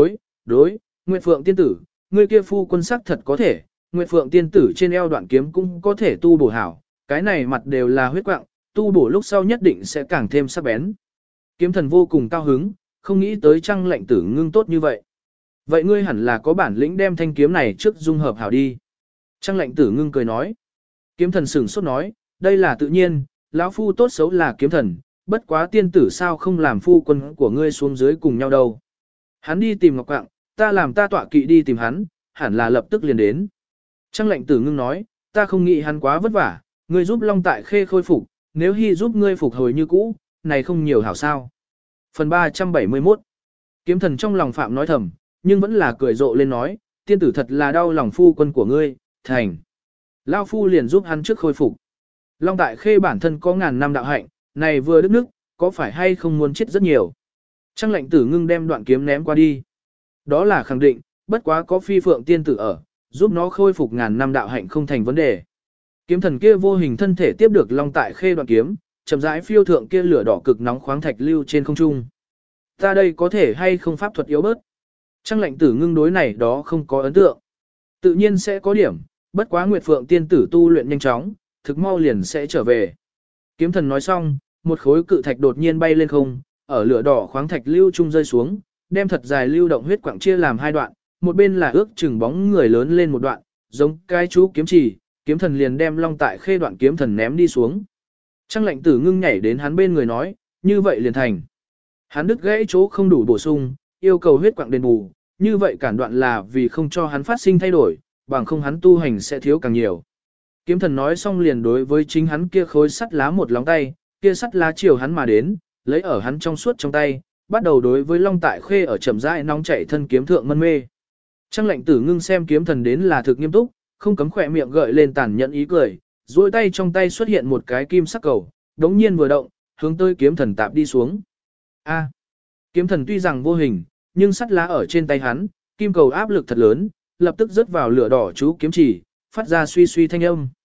đối, Nguyệt Phượng tiên tử, ngươi kia phu quân sắc thật có thể, Nguyệt Phượng tiên tử trên eo đoạn kiếm cũng có thể tu bổ hảo, cái này mặt đều là huyết quạng, tu bổ lúc sau nhất định sẽ càng thêm sắc bén. Kiếm thần vô cùng cao hứng, không nghĩ tới Trang lệnh tử ngưng tốt như vậy. Vậy ngươi hẳn là có bản lĩnh đem thanh kiếm này trước dung hợp hảo đi. Trang lệnh tử ngưng cười nói. Kiếm thần sửng sốt nói, đây là tự nhiên, lão phu tốt xấu là kiếm thần, bất quá tiên tử sao không làm phu quân của ngươi xuống dưới cùng nhau đâu. Hắn đi tìm Ngọc Quạng, ta làm ta tọa kỵ đi tìm hắn, hẳn là lập tức liền đến. Trang lệnh tử ngưng nói, ta không nghĩ hắn quá vất vả, ngươi giúp Long Tại Khê khôi phục, nếu Hy giúp ngươi phục hồi như cũ, này không nhiều hảo sao. Phần 371 Kiếm thần trong lòng phạm nói thầm, nhưng vẫn là cười rộ lên nói, tiên tử thật là đau lòng phu quân của ngươi, thành. Lao phu liền giúp hắn trước khôi phục. Long Tại Khê bản thân có ngàn năm đạo hạnh, này vừa đứt nước, có phải hay không muốn chết rất nhiều. Trang lệnh tử ngưng đem đoạn kiếm ném qua đi. Đó là khẳng định, bất quá có phi phượng tiên tử ở, giúp nó khôi phục ngàn năm đạo hạnh không thành vấn đề. Kiếm thần kia vô hình thân thể tiếp được Long Tại Khê đoạn kiếm, chậm rãi phiêu thượng kia lửa đỏ cực nóng khoáng thạch lưu trên không trung. Ta đây có thể hay không pháp thuật yếu bớt. Trang lệnh tử ngưng đối này đó không có ấn tượng. Tự nhiên sẽ có điểm, bất quá Nguyệt Phượng tiên tử tu luyện nhanh chóng, thực mau liền sẽ trở về. Kiếm thần nói xong, một khối cự thạch đột nhiên bay lên không, ở lửa đỏ khoáng thạch lưu trung rơi xuống, đem thật dài lưu động huyết quặng chia làm hai đoạn, một bên là ước chừng bóng người lớn lên một đoạn, giống cái chú kiếm chỉ, kiếm thần liền đem Long Tại Khê đoạn kiếm thần ném đi xuống. Trang lệnh tử ngưng nhảy đến hắn bên người nói, như vậy liền thành. Hắn đứt gãy chỗ không đủ bổ sung, yêu cầu huyết quặng đền bù, như vậy cản đoạn là vì không cho hắn phát sinh thay đổi, bằng không hắn tu hành sẽ thiếu càng nhiều. Kiếm thần nói xong liền đối với chính hắn kia khối sắt lá một lóng tay, kia sắt lá chiều hắn mà đến, lấy ở hắn trong suốt trong tay, bắt đầu đối với Long Tại Khê ở chậm rãi nóng chảy thân kiếm thượng mân mê. Trang lệnh tử ngưng xem kiếm thần đến là thực nghiêm túc, không cấm khỏe miệng gợi lên tàn nhẫn ý cười, duỗi tay trong tay xuất hiện một cái kim sắc cầu, đống nhiên vừa động, hướng tới kiếm thần tạp đi xuống. A. Kiếm thần tuy rằng vô hình, nhưng sắt lá ở trên tay hắn, kim cầu áp lực thật lớn, lập tức rớt vào lửa đỏ chú kiếm chỉ, phát ra suy suy thanh âm.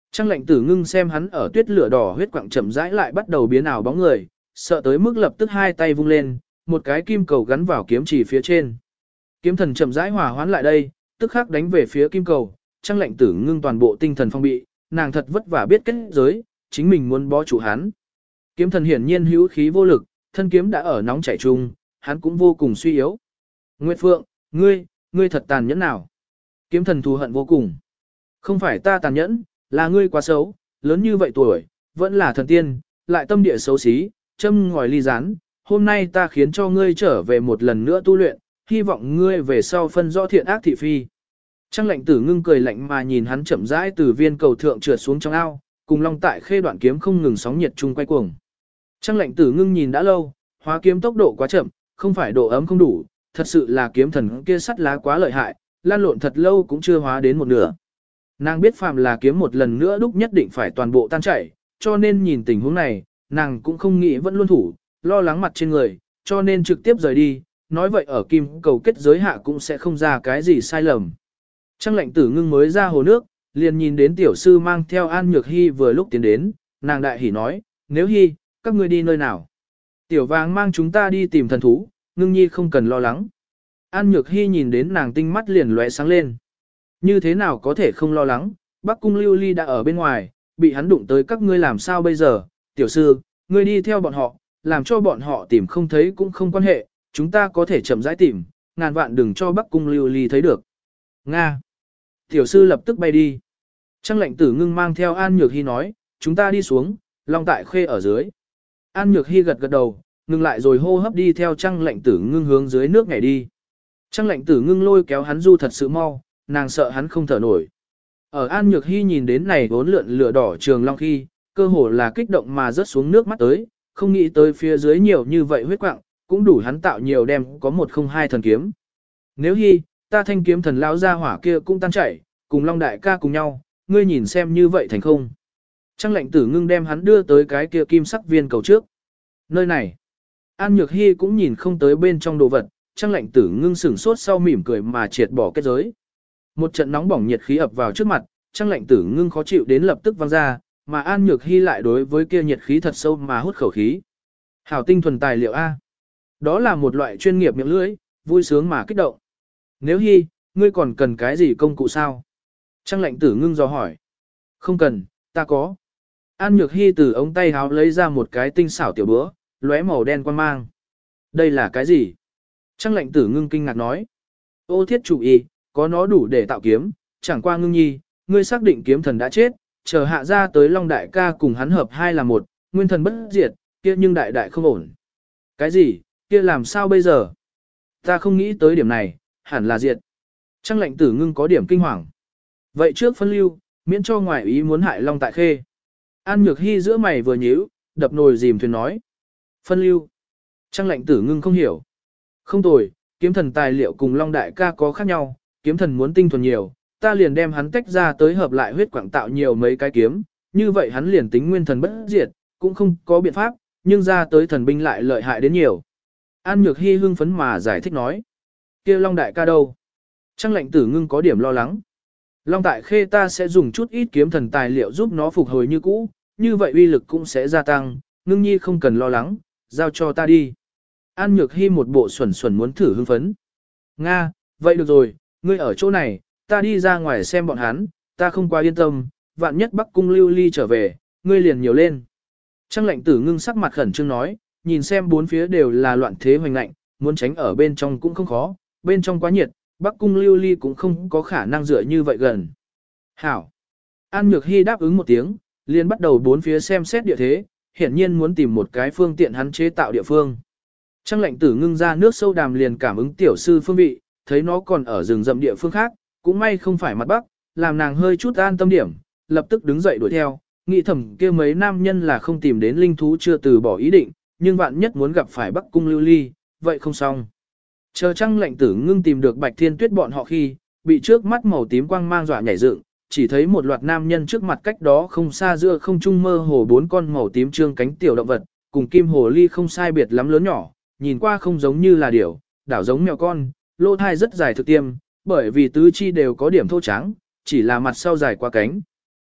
Trang lệnh tử ngưng xem hắn ở tuyết lửa đỏ huyết quặng chậm rãi lại bắt đầu biến ảo bóng người, sợ tới mức lập tức hai tay vung lên, một cái kim cầu gắn vào kiếm chỉ phía trên. Kiếm thần chậm rãi hòa hoãn lại đây, tức khắc đánh về phía kim cầu, Trang lệnh tử ngưng toàn bộ tinh thần phong bị, nàng thật vất vả biết kết giới, chính mình muốn bó chủ hắn. Kiếm thần hiển nhiên hữu khí vô lực, thân kiếm đã ở nóng chảy chung, hắn cũng vô cùng suy yếu. Nguyệt Phượng, ngươi thật tàn nhẫn nào? Kiếm thần thù hận vô cùng. Không phải ta tàn nhẫn, là ngươi quá xấu, lớn như vậy tuổi, vẫn là thần tiên, lại tâm địa xấu xí, châm ngòi ly rán. Hôm nay ta khiến cho ngươi trở về một lần nữa tu luyện, hy vọng ngươi về sau phân rõ thiện ác thị phi. Trang lệnh tử ngưng cười lạnh mà nhìn hắn chậm rãi từ viên cầu thượng trượt xuống trong ao, cùng long tại khê đoạn kiếm không ngừng sóng nhiệt chung quay cuồng. Trang lệnh tử ngưng nhìn đã lâu, hóa kiếm tốc độ quá chậm, không phải độ ấm không đủ, thật sự là kiếm thần kia sắt lá quá lợi hại, lan lộn thật lâu cũng chưa hóa đến một nửa. Nàng biết phàm là kiếm một lần nữa đúc nhất định phải toàn bộ tan chảy, cho nên nhìn tình huống này, nàng cũng không nghĩ vẫn luôn thủ, lo lắng mặt trên người, cho nên trực tiếp rời đi, nói vậy ở kim cầu kết giới hạ cũng sẽ không ra cái gì sai lầm. Trang lệnh tử ngưng mới ra hồ nước, liền nhìn đến tiểu sư mang theo An Nhược Hy vừa lúc tiến đến, nàng đại hỉ nói, nếu Hy, các ngươi đi nơi nào? Tiểu vàng mang chúng ta đi tìm thần thú, ngưng nhi không cần lo lắng. An Nhược Hy nhìn đến nàng tinh mắt liền lóe sáng lên. Như thế nào có thể không lo lắng, Bắc Cung Lưu Ly đã ở bên ngoài, bị hắn đụng tới các ngươi làm sao bây giờ? Tiểu sư, ngươi đi theo bọn họ, làm cho bọn họ tìm không thấy cũng không quan hệ, chúng ta có thể chậm rãi tìm, ngàn vạn đừng cho Bắc Cung Lưu Ly thấy được. Nga. Tiểu sư lập tức bay đi. Trang lệnh tử ngưng mang theo An Nhược Hy nói, chúng ta đi xuống, Long tại khê ở dưới. An Nhược Hy gật gật đầu, ngừng lại rồi hô hấp đi theo Trang lệnh tử ngưng hướng dưới nước nhảy đi. Trang lệnh tử ngưng lôi kéo hắn du thật sự mau, nàng sợ hắn không thở nổi. Ở An Nhược Hy nhìn đến này vốn lượn lửa đỏ trường long khi, cơ hồ là kích động mà rớt xuống nước mắt tới, không nghĩ tới phía dưới nhiều như vậy huyết quạng, cũng đủ hắn tạo nhiều đem có 102 thần kiếm. Nếu Hy, ta thanh kiếm thần lão gia hỏa kia cũng tan chảy, cùng Long đại ca cùng nhau, ngươi nhìn xem như vậy thành không. Trang lệnh tử ngưng đem hắn đưa tới cái kia kim sắc viên cầu trước. Nơi này, An Nhược Hy cũng nhìn không tới bên trong đồ vật, Trang lệnh tử ngưng sửng sốt sau mỉm cười mà triệt bỏ kết giới. Một trận nóng bỏng nhiệt khí ập vào trước mặt, Trang lệnh tử ngưng khó chịu đến lập tức văng ra, mà An Nhược Hy lại đối với kia nhiệt khí thật sâu mà hút khẩu khí. Hảo tinh thuần tài liệu A. Đó là một loại chuyên nghiệp miệng lưỡi, vui sướng mà kích động. Nếu Hy, ngươi còn cần cái gì công cụ sao? Trang lệnh tử ngưng dò hỏi. Không cần, ta có. An Nhược Hy từ ống tay háo lấy ra một cái tinh xảo tiểu búa, lóe màu đen quan mang. Đây là cái gì? Trang lệnh tử ngưng kinh ngạc nói. Ô thiết chủ y, có nó đủ để tạo kiếm, chẳng qua ngưng nhi, ngươi xác định kiếm thần đã chết, chờ hạ ra tới Long đại ca cùng hắn hợp hai là một, nguyên thần bất diệt, kia nhưng đại đại không ổn. Cái gì, kia làm sao bây giờ? Ta không nghĩ tới điểm này, hẳn là diệt. Trang lệnh tử ngưng có điểm kinh hoàng. Vậy trước phân lưu, miễn cho ngoại ý muốn hại Long tại khê. An Nhược Hy giữa mày vừa nhíu, đập nồi dìm thuyền nói. Phân lưu. Trang lệnh tử ngưng không hiểu. Không tồi, kiếm thần tài liệu cùng Long đại ca có khác nhau, kiếm thần muốn tinh thuần nhiều, ta liền đem hắn tách ra tới hợp lại huyết quảng tạo nhiều mấy cái kiếm, như vậy hắn liền tính nguyên thần bất diệt, cũng không có biện pháp, nhưng ra tới thần binh lại lợi hại đến nhiều. An Nhược Hy hưng phấn mà giải thích nói. Kia Long đại ca đâu? Trang lệnh tử ngưng có điểm lo lắng. Long tại khê ta sẽ dùng chút ít kiếm thần tài liệu giúp nó phục hồi như cũ, như vậy uy lực cũng sẽ gia tăng, ngưng nhi không cần lo lắng, giao cho ta đi. An Nhược Hy một bộ xuẩn xuẩn muốn thử hưng phấn. Nga, vậy được rồi, ngươi ở chỗ này, ta đi ra ngoài xem bọn hắn, ta không quá yên tâm, vạn nhất Bắc Cung Lưu Ly trở về, ngươi liền nhiều lên. Trang lệnh tử ngưng sắc mặt khẩn trương nói, nhìn xem bốn phía đều là loạn thế hoành lạnh, muốn tránh ở bên trong cũng không khó, bên trong quá nhiệt, Bắc Cung Lưu Ly cũng không có khả năng dựa như vậy gần. Hảo. An Nhược Hy đáp ứng một tiếng, liền bắt đầu bốn phía xem xét địa thế, hiển nhiên muốn tìm một cái phương tiện hắn chế tạo địa phương. Trang lệnh tử ngưng ra nước sâu đàm liền cảm ứng tiểu sư phương vị, thấy nó còn ở rừng rậm địa phương khác, cũng may không phải mặt bắc, làm nàng hơi chút an tâm điểm, lập tức đứng dậy đuổi theo, nghĩ thầm kia mấy nam nhân là không tìm đến linh thú chưa từ bỏ ý định, nhưng vạn nhất muốn gặp phải Bắc Cung Lưu Ly, vậy không xong. Chờ Trang lệnh tử ngưng tìm được Bạch Thiên Tuyết bọn họ khi, bị trước mắt màu tím quang mang dọa nhảy dựng, chỉ thấy một loạt nam nhân trước mặt cách đó không xa giữa không trung mơ hồ bốn con màu tím trương cánh tiểu động vật, cùng kim hồ ly không sai biệt lắm lớn nhỏ, nhìn qua không giống như là điểu, đảo giống mèo con, lỗ thai rất dài thực tiêm, bởi vì tứ chi đều có điểm thô trắng, chỉ là mặt sau dài qua cánh.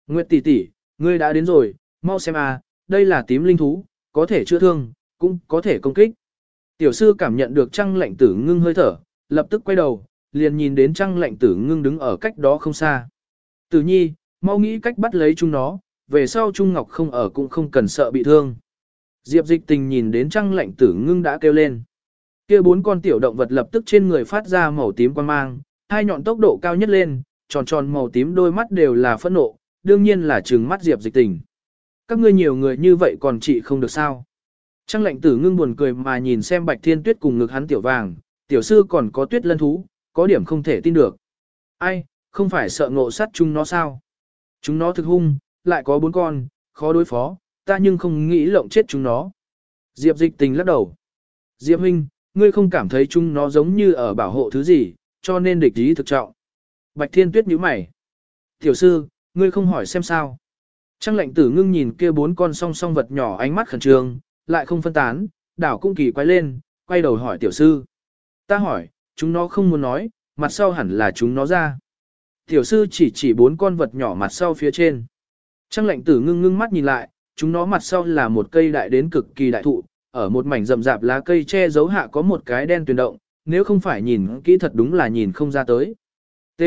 Nguyệt tỷ tỷ, ngươi đã đến rồi, mau xem a, đây là tím linh thú, có thể chữa thương, cũng có thể công kích. Tiểu sư cảm nhận được Trăng Lệnh Tử Ngưng hơi thở, lập tức quay đầu, liền nhìn đến Trăng Lệnh Tử Ngưng đứng ở cách đó không xa. Tử nhi, mau nghĩ cách bắt lấy chúng nó, về sau Trung Ngọc không ở cũng không cần sợ bị thương. Diệp Dịch Tình nhìn đến Trăng Lệnh Tử Ngưng đã kêu lên. Kia 4 con tiểu động vật lập tức trên người phát ra màu tím quang mang, hai nhọn tốc độ cao nhất lên, tròn tròn màu tím đôi mắt đều là phẫn nộ, đương nhiên là trừng mắt Diệp Dịch Tình. Các ngươi nhiều người như vậy còn trị không được sao? Trăng Lệnh Tử Ngưng buồn cười mà nhìn xem Bạch Thiên Tuyết cùng ngực hắn tiểu vàng, tiểu sư còn có Tuyết Lân thú, có điểm không thể tin được. Ai, không phải sợ ngộ sát chúng nó sao? Chúng nó thực hung, lại có 4 con, khó đối phó, ta nhưng không nghĩ lộng chết chúng nó. Diệp Dịch Tình lắc đầu. Diệp huynh, ngươi không cảm thấy chúng nó giống như ở bảo hộ thứ gì, cho nên địch ý thực trọng. Bạch Thiên Tuyết nhíu mày. Tiểu sư, ngươi không hỏi xem sao. Trăng Lệnh Tử Ngưng nhìn kia 4 con song song vật nhỏ ánh mắt khẩn trương, lại không phân tán, đảo cũng kỳ quay lên, quay đầu hỏi tiểu sư. Ta hỏi, chúng nó không muốn nói, mặt sau hẳn là chúng nó ra. Tiểu sư chỉ 4 con vật nhỏ mặt sau phía trên. Trăng Lệnh Tử Ngưng ngưng mắt nhìn lại, chúng nó mặt sau là một cây đại đến cực kỳ đại thụ, ở một mảnh rậm rạp lá cây che giấu hạ có một cái đen tuyền động, nếu không phải nhìn kỹ thật đúng là nhìn không ra tới. T.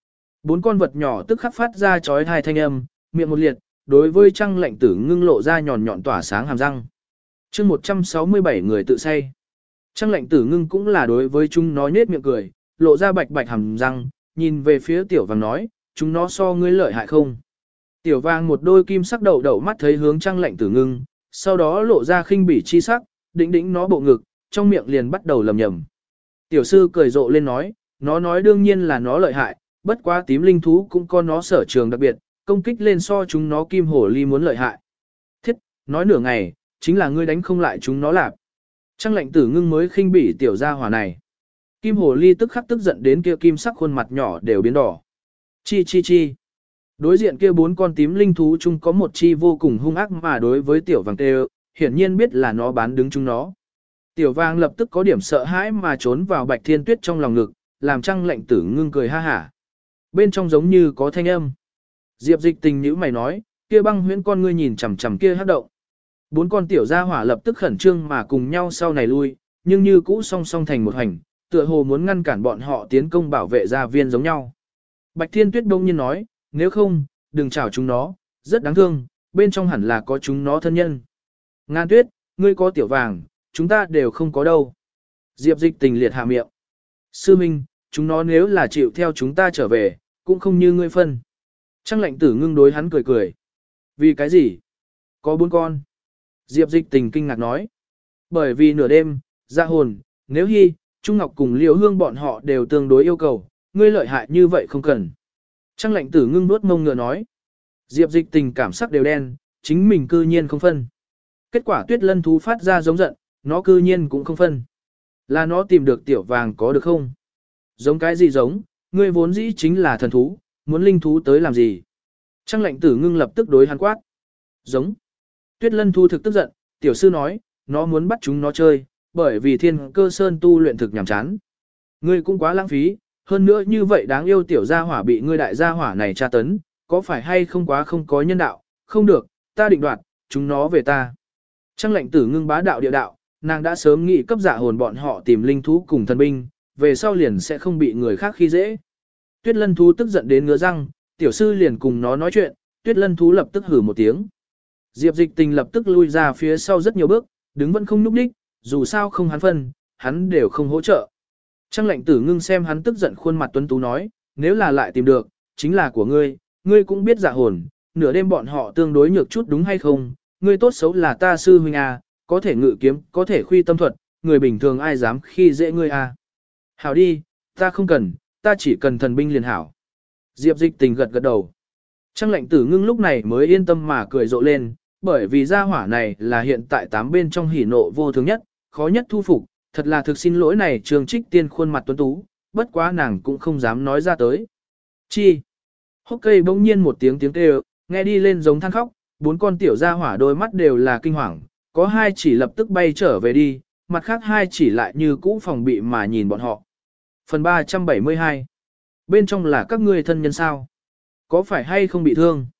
4 con vật nhỏ tức khắc phát ra chói tai thanh âm, miệng một liệt, đối với Trăng Lệnh Tử Ngưng lộ ra nhọn nhọn tỏa sáng hàm răng. Chương 167 người tự say. Trăng Lệnh Tử Ngưng cũng là đối với chúng nó nhếch miệng cười, lộ ra bạch bạch hàm răng, nhìn về phía tiểu vàng nói, chúng nó so ngươi lợi hại không? Tiểu vàng một đôi kim sắc đậu đậu mắt thấy hướng Trăng Lệnh Tử Ngưng, sau đó lộ ra khinh bỉ chi sắc, đĩnh đĩnh nó bộ ngực, trong miệng liền bắt đầu lầm nhầm. Tiểu sư cười rộ lên nó nói đương nhiên là nó lợi hại, bất quá tím linh thú cũng có nó sở trường đặc biệt, công kích lên so chúng nó kim hổ ly muốn lợi hại. Thiết, nói nửa ngày, chính là ngươi đánh không lại chúng nó lạp. Trăng Lệnh Tử Ngưng mới khinh bỉ tiểu gia hỏa này. Kim hồ ly tức khắc tức giận đến kia kim sắc khuôn mặt nhỏ đều biến đỏ. Chi chi chi. Đối diện kia 4 con tím linh thú chung có một chi vô cùng hung ác mà đối với tiểu vàng tê, hiển nhiên biết là nó bán đứng chúng nó. Tiểu vàng lập tức có điểm sợ hãi mà trốn vào Bạch Thiên Tuyết trong lòng ngực, làm Trăng Lệnh Tử Ngưng cười ha hả. Bên trong giống như có thanh âm. Diệp Dịch Tình nhíu mày nói, kia băng huyễn con ngươi nhìn chằm chằm kia hắc động. 4 con tiểu gia hỏa lập tức khẩn trương mà cùng nhau sau này lui, nhưng như cũ song song thành một hành, tựa hồ muốn ngăn cản bọn họ tiến công bảo vệ gia viên giống nhau. Bạch Thiên Tuyết đông nhiên nói, nếu không, đừng chảo chúng nó, rất đáng thương, bên trong hẳn là có chúng nó thân nhân. Ngan Tuyết, ngươi có tiểu vàng, chúng ta đều không có đâu. Diệp Dịch Tình liệt hạ miệng. Sư Minh, chúng nó nếu là chịu theo chúng ta trở về, cũng không như ngươi phân. Trăng Lệnh Tử Ngưng đối hắn cười cười. Vì cái gì? Có 4 con. Diệp Dịch Tình kinh ngạc nói. Bởi vì nửa đêm, Dạ Hồn, Nếu Hy, Trung Ngọc cùng Liễu Hương bọn họ đều tương đối yêu cầu, ngươi lợi hại như vậy không cần. Trăng Lệnh Tử Ngưng nuốt mông ngựa nói. Diệp Dịch Tình cảm sắc đều đen, chính mình cư nhiên không phân. Kết quả Tuyết Lân thú phát ra giống giận, nó cư nhiên cũng không phân. Là nó tìm được tiểu vàng có được không? Giống cái gì giống, ngươi vốn dĩ chính là thần thú, muốn linh thú tới làm gì? Trăng Lệnh Tử Ngưng lập tức đối hắn quát. Giống. Tuyết Lân thú thực tức giận, tiểu sư nói, nó muốn bắt chúng nó chơi, bởi vì Thiên Cơ Sơn tu luyện thực nhàm chán. Ngươi cũng quá lãng phí, hơn nữa như vậy đáng yêu tiểu gia hỏa bị ngươi đại gia hỏa này tra tấn, có phải hay không quá không có nhân đạo, không được, ta định đoạt, chúng nó về ta. Trăng Lệnh Tử Ngưng bá đạo địa đạo, nàng đã sớm nghĩ cấp Dạ Hồn bọn họ tìm linh thú cùng thần binh, về sau liền sẽ không bị người khác khi dễ. Tuyết Lân thú tức giận đến ngứa răng, tiểu sư liền cùng nó nói chuyện, Tuyết Lân thú lập tức hử một tiếng. Diệp Dịch Tình lập tức lui ra phía sau rất nhiều bước, đứng vẫn không nhúc nhích, dù sao không hắn phân, hắn đều không hỗ trợ. Trăng Lệnh Tử Ngưng xem hắn tức giận khuôn mặt tuấn tú nói, nếu là lại tìm được, chính là của ngươi, ngươi cũng biết Dạ Hồn, nửa đêm bọn họ tương đối nhược chút đúng hay không, ngươi tốt xấu là ta sư huynh à, có thể ngự kiếm, có thể khuy tâm thuật, người bình thường ai dám khi dễ ngươi à. Hảo đi, ta không cần, ta chỉ cần thần binh liền hảo. Diệp Dịch Tình gật gật đầu. Trăng Lệnh Tử Ngưng lúc này mới yên tâm mà cười rộ lên, bởi vì gia hỏa này là hiện tại 8 bên trong hỉ nộ vô thường nhất, khó nhất thu phục, thật là thực xin lỗi này Trường Trích Tiên khuôn mặt tuấn tú, bất quá nàng cũng không dám nói ra tới. Chi? Hốc cây bỗng nhiên một tiếng kêu, nghe đi lên giống than khóc, 4 con tiểu gia hỏa đôi mắt đều là kinh hoàng, có 2 chỉ lập tức bay trở về đi, mặt khác 2 chỉ lại như cũ phòng bị mà nhìn bọn họ. Phần 372. Bên trong là các ngươi thân nhân sao? Có phải hay không bị thương?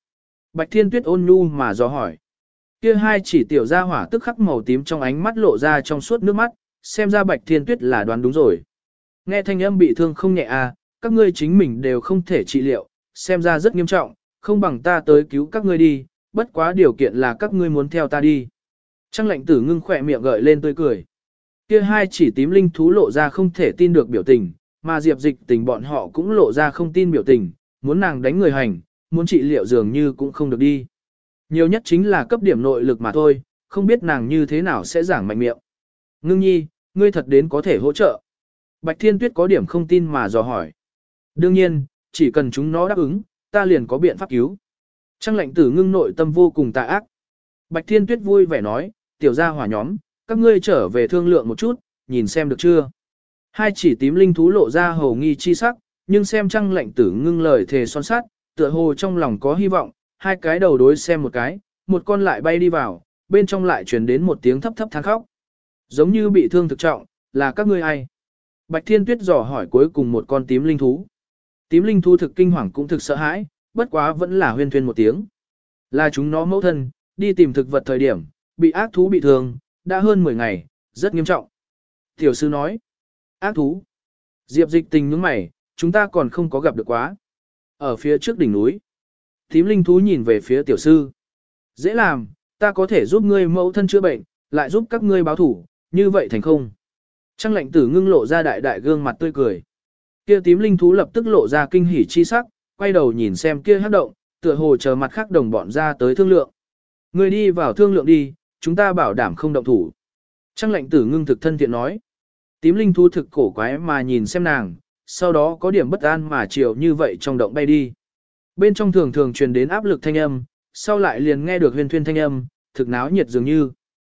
Bạch Thiên Tuyết ôn nhu mà dò hỏi. Kia hai chỉ tiểu gia hỏa tức khắc màu tím trong ánh mắt lộ ra trong suốt nước mắt, xem ra Bạch Thiên Tuyết là đoán đúng rồi. Nghe thanh âm bị thương không nhẹ à, các ngươi chính mình đều không thể trị liệu, xem ra rất nghiêm trọng, không bằng ta tới cứu các ngươi đi, bất quá điều kiện là các ngươi muốn theo ta đi. Trang Lệnh Tử Ngưng khỏe miệng gợi lên tươi cười. Kia hai chỉ tím linh thú lộ ra không thể tin được biểu tình, mà Diệp Dịch Tình bọn họ cũng lộ ra không tin biểu tình, muốn nàng đánh người hành, muốn trị liệu dường như cũng không được đi. Nhiều nhất chính là cấp điểm nội lực mà thôi, không biết nàng như thế nào sẽ giảng mạnh miệng. Ngưng nhi, ngươi thật đến có thể hỗ trợ. Bạch Thiên Tuyết có điểm không tin mà dò hỏi. Đương nhiên, chỉ cần chúng nó đáp ứng, ta liền có biện pháp cứu. Trang Lệnh Tử Ngưng nội tâm vô cùng tà ác. Bạch Thiên Tuyết vui vẻ nói, tiểu gia hỏa nhóm, các ngươi trở về thương lượng một chút, nhìn xem được chưa. Hai chỉ tím linh thú lộ ra hầu nghi chi sắc, nhưng xem Trang Lệnh Tử Ngưng lời thề son sát, tựa hồ trong lòng có hy vọng, hai cái đầu đối xem một cái, một con lại bay đi vào, bên trong lại truyền đến một tiếng thấp thấp than khóc. Giống như bị thương thực trọng, là các ngươi ai? Bạch Thiên Tuyết dò hỏi cuối cùng một con tím linh thú. Tím linh thú thực kinh hoàng cũng thực sợ hãi, bất quá vẫn là huyên thuyên một tiếng. Là chúng nó mẫu thân, đi tìm thực vật thời điểm, bị ác thú bị thương, đã hơn 10 ngày, rất nghiêm trọng. Tiểu sư nói, ác thú. Diệp Dịch Tình nhướng mày, chúng ta còn không có gặp được quá. Ở phía trước đỉnh núi, tím linh thú nhìn về phía tiểu sư. Dễ làm, ta có thể giúp ngươi mẫu thân chữa bệnh, lại giúp các ngươi báo thủ, như vậy thành không. Trang Lệnh Tử Ngưng lộ ra đại đại gương mặt tươi cười. Kia tím linh thú lập tức lộ ra kinh hỉ chi sắc, quay đầu nhìn xem kia hát động, tựa hồ chờ mặt khác đồng bọn ra tới thương lượng. Ngươi đi vào thương lượng đi, chúng ta bảo đảm không động thủ. Trang Lệnh Tử Ngưng thực thân thiện nói. Tím linh thú thực cổ quái mà nhìn xem nàng, sau đó có điểm bất an mà chiều như vậy trong động bay đi. Bên trong thường thường truyền đến áp lực thanh âm, sau lại liền nghe được huyền thuyên thanh âm, thực náo nhiệt dường như.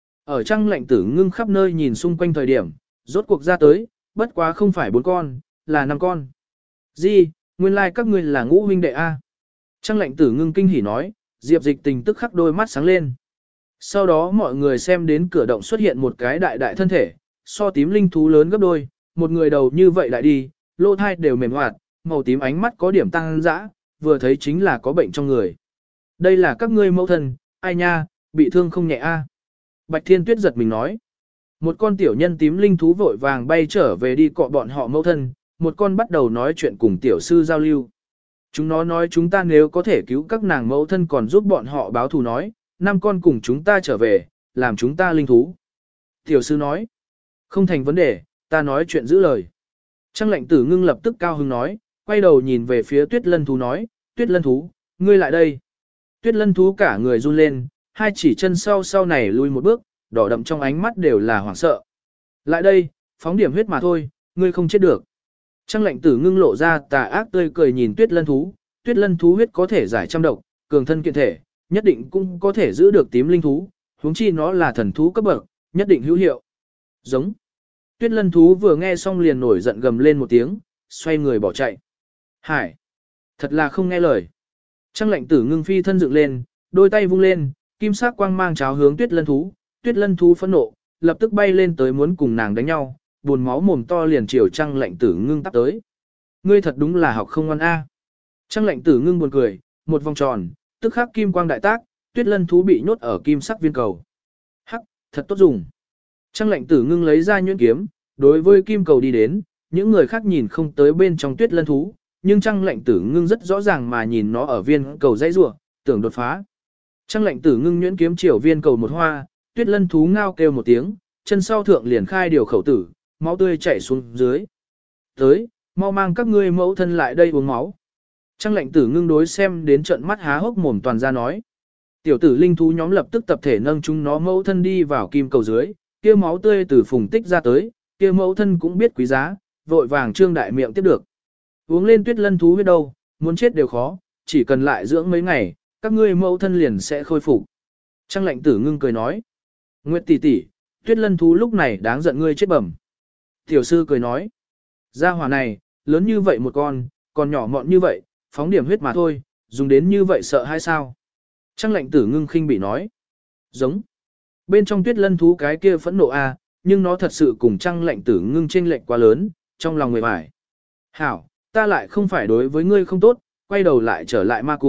Ở Trang Lệnh Tử Ngưng khắp nơi nhìn xung quanh thời điểm, rốt cuộc ra tới, bất quá không phải 4 con, là 5 con. Gì, nguyên lai các ngươi là ngũ huynh đệ A. Trang Lệnh Tử Ngưng kinh hỉ nói, Diệp Dịch Tình tức khắc đôi mắt sáng lên. Sau đó mọi người xem đến cửa động xuất hiện một cái đại đại thân thể, so tím linh thú lớn gấp đôi, một người đầu như vậy lại đi, lỗ thai đều mềm hoạt, màu tím ánh mắt có điểm tăng dã, vừa thấy chính là có bệnh trong người. Đây là các ngươi mẫu thân, ai nha, bị thương không nhẹ A. Bạch Thiên Tuyết giật mình nói. Một con tiểu nhân tím linh thú vội vàng bay trở về đi cọ bọn họ mẫu thân, một con bắt đầu nói chuyện cùng tiểu sư giao lưu. Chúng nó nói chúng ta nếu có thể cứu các nàng mẫu thân còn giúp bọn họ báo thù nói, 5 con cùng chúng ta trở về, làm chúng ta linh thú. Tiểu sư nói, không thành vấn đề, ta nói chuyện giữ lời. Trang Lệnh Tử Ngưng lập tức cao hứng nói, quay đầu nhìn về phía Tuyết Lân thú nói, Tuyết Lân thú, ngươi lại đây. Tuyết Lân thú cả người run lên, hai chỉ chân sau này lui một bước, đỏ đậm trong ánh mắt đều là hoảng sợ. Lại đây, phóng điểm huyết mà thôi, ngươi không chết được. Trang Lệnh Tử Ngưng lộ ra tà ác tươi cười nhìn Tuyết Lân thú huyết có thể giải trăm độc, cường thân kiện thể, nhất định cũng có thể giữ được tím linh thú, huống chi nó là thần thú cấp bậc, nhất định hữu hiệu. Giống. Tuyết Lân thú vừa nghe xong liền nổi giận gầm lên một tiếng, xoay người bỏ chạy. Hải. Thật là không nghe lời. Trang Lệnh Tử Ngưng phi thân dựng lên, đôi tay vung lên, kim sắc quang mang cháo hướng Tuyết Lân thú phẫn nộ, lập tức bay lên tới muốn cùng nàng đánh nhau, buồn máu mồm to liền chiều Trang Lệnh Tử Ngưng tắp tới. Ngươi thật đúng là học không ngoan a. Trang Lệnh Tử Ngưng buồn cười, một vòng tròn, tức khắc kim quang đại tác, Tuyết Lân thú bị nhốt ở kim sắc viên cầu. Hắc, thật tốt dùng. Trang Lệnh Tử Ngưng lấy ra nhuyễn kiếm, đối với kim cầu đi đến, những người khác nhìn không tới bên trong Tuyết Lân thú, nhưng Trang Lệnh Tử Ngưng rất rõ ràng mà nhìn nó ở viên cầu dãy rủa, tưởng đột phá. Trang Lệnh Tử Ngưng nhuyễn kiếm chiều viên cầu một hoa, Tuyết Lân thú ngao kêu một tiếng, chân sau thượng liền khai điều khẩu tử, máu tươi chảy xuống dưới. Tới, mau mang các ngươi mẫu thân lại đây uống máu. Trang Lệnh Tử Ngưng đối xem đến trận mắt há hốc mồm toàn ra nói. Tiểu tử linh thú nhóm lập tức tập thể nâng chúng nó mẫu thân đi vào kim cầu dưới, kia máu tươi từ phùng tích ra tới, kia mẫu thân cũng biết quý giá, vội vàng trương đại miệng tiếp được. Uống lên Tuyết Lân thú huyết đâu, muốn chết đều khó, chỉ cần lại dưỡng mấy ngày, các ngươi mẫu thân liền sẽ khôi phục. Trang Lệnh Tử Ngưng cười nói. Nguyệt tỷ tỷ, Tuyết Lân thú lúc này đáng giận ngươi chết bẩm. Tiểu sư cười nói. Gia hỏa này, lớn như vậy một con, còn nhỏ mọn như vậy, phóng điểm huyết mà thôi, dùng đến như vậy sợ hay sao? Trang Lệnh Tử Ngưng khinh bị nói. Giống. Bên trong Tuyết Lân thú cái kia phẫn nộ a, nhưng nó thật sự cùng Trang Lệnh Tử Ngưng chênh lệch quá lớn, trong lòng người bải. Hảo, ta lại không phải đối với ngươi không tốt, quay đầu lại trở lại ma cung,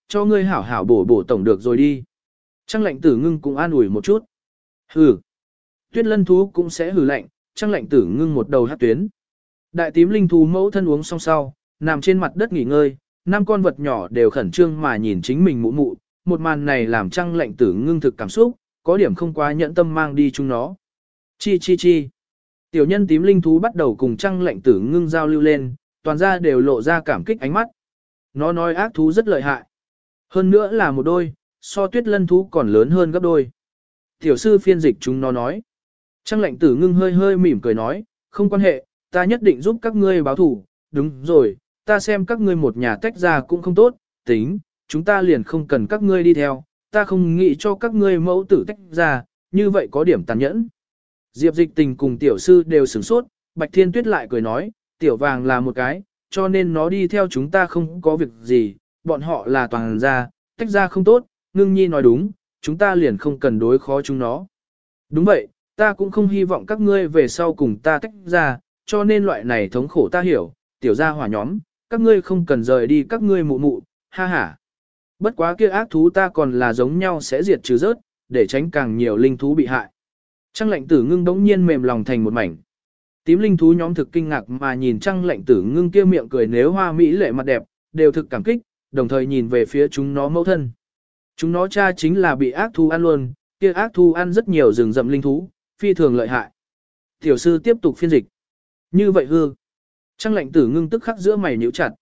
cho ngươi hảo hảo bổ bổ tổng được rồi đi. Trăng lệnh tử ngưng cũng an ủi một chút. Hừ. Tuyết lân thú cũng sẽ hừ lạnh, trăng lệnh tử ngưng một đầu hát tuyến. Đại tím linh thú mẫu thân uống xong sau, nằm trên mặt đất nghỉ ngơi, 5 con vật nhỏ đều khẩn trương mà nhìn chính mình mụ mụ, một màn này làm trăng lệnh tử ngưng thực cảm xúc, có điểm không quá nhẫn tâm mang đi chúng nó. Chi chi chi. Tiểu nhân tím linh thú bắt đầu cùng trăng lệnh tử ngưng giao lưu lên, toàn ra đều lộ ra cảm kích ánh mắt. Nó nói ác thú rất lợi hại. Hơn nữa là một đôi, so tuyết lân thú còn lớn hơn gấp đôi. Tiểu sư phiên dịch chúng nó nói. Trăng lệnh tử ngưng hơi hơi mỉm cười nói, không quan hệ, ta nhất định giúp các ngươi báo thủ. Đúng rồi, ta xem các ngươi một nhà tách ra cũng không tốt, tính, chúng ta liền không cần các ngươi đi theo, ta không nghĩ cho các ngươi mẫu tử tách ra, như vậy có điểm tàn nhẫn. Diệp Dịch Tình cùng tiểu sư đều sửng sốt, Bạch Thiên Tuyết lại cười nói, tiểu vàng là một cái, cho nên nó đi theo chúng ta không có việc gì, bọn họ là toàn gia, tách ra không tốt, Ngưng Nhi nói đúng, chúng ta liền không cần đối khó chúng nó. Đúng vậy, ta cũng không hy vọng các ngươi về sau cùng ta tách ra, cho nên loại này thống khổ ta hiểu, tiểu gia hỏa nhóm, các ngươi không cần rời đi các ngươi mụ mụ, ha ha. Bất quá kia ác thú ta còn là giống nhau sẽ diệt trừ rớt, để tránh càng nhiều linh thú bị hại. Trăng lệnh tử ngưng đống nhiên mềm lòng thành một mảnh. Tím linh thú nhóm thực kinh ngạc mà nhìn trăng lệnh tử ngưng kia miệng cười nếu hoa mỹ lệ mặt đẹp, đều thực cảm kích, đồng thời nhìn về phía chúng nó mẫu thân. Chúng nó cha chính là bị ác thú ăn luôn, kia ác thú ăn rất nhiều rừng rậm linh thú, phi thường lợi hại. Tiểu sư tiếp tục phiên dịch. Như vậy hư. Trăng lệnh tử ngưng tức khắc giữa mày nhíu chặt.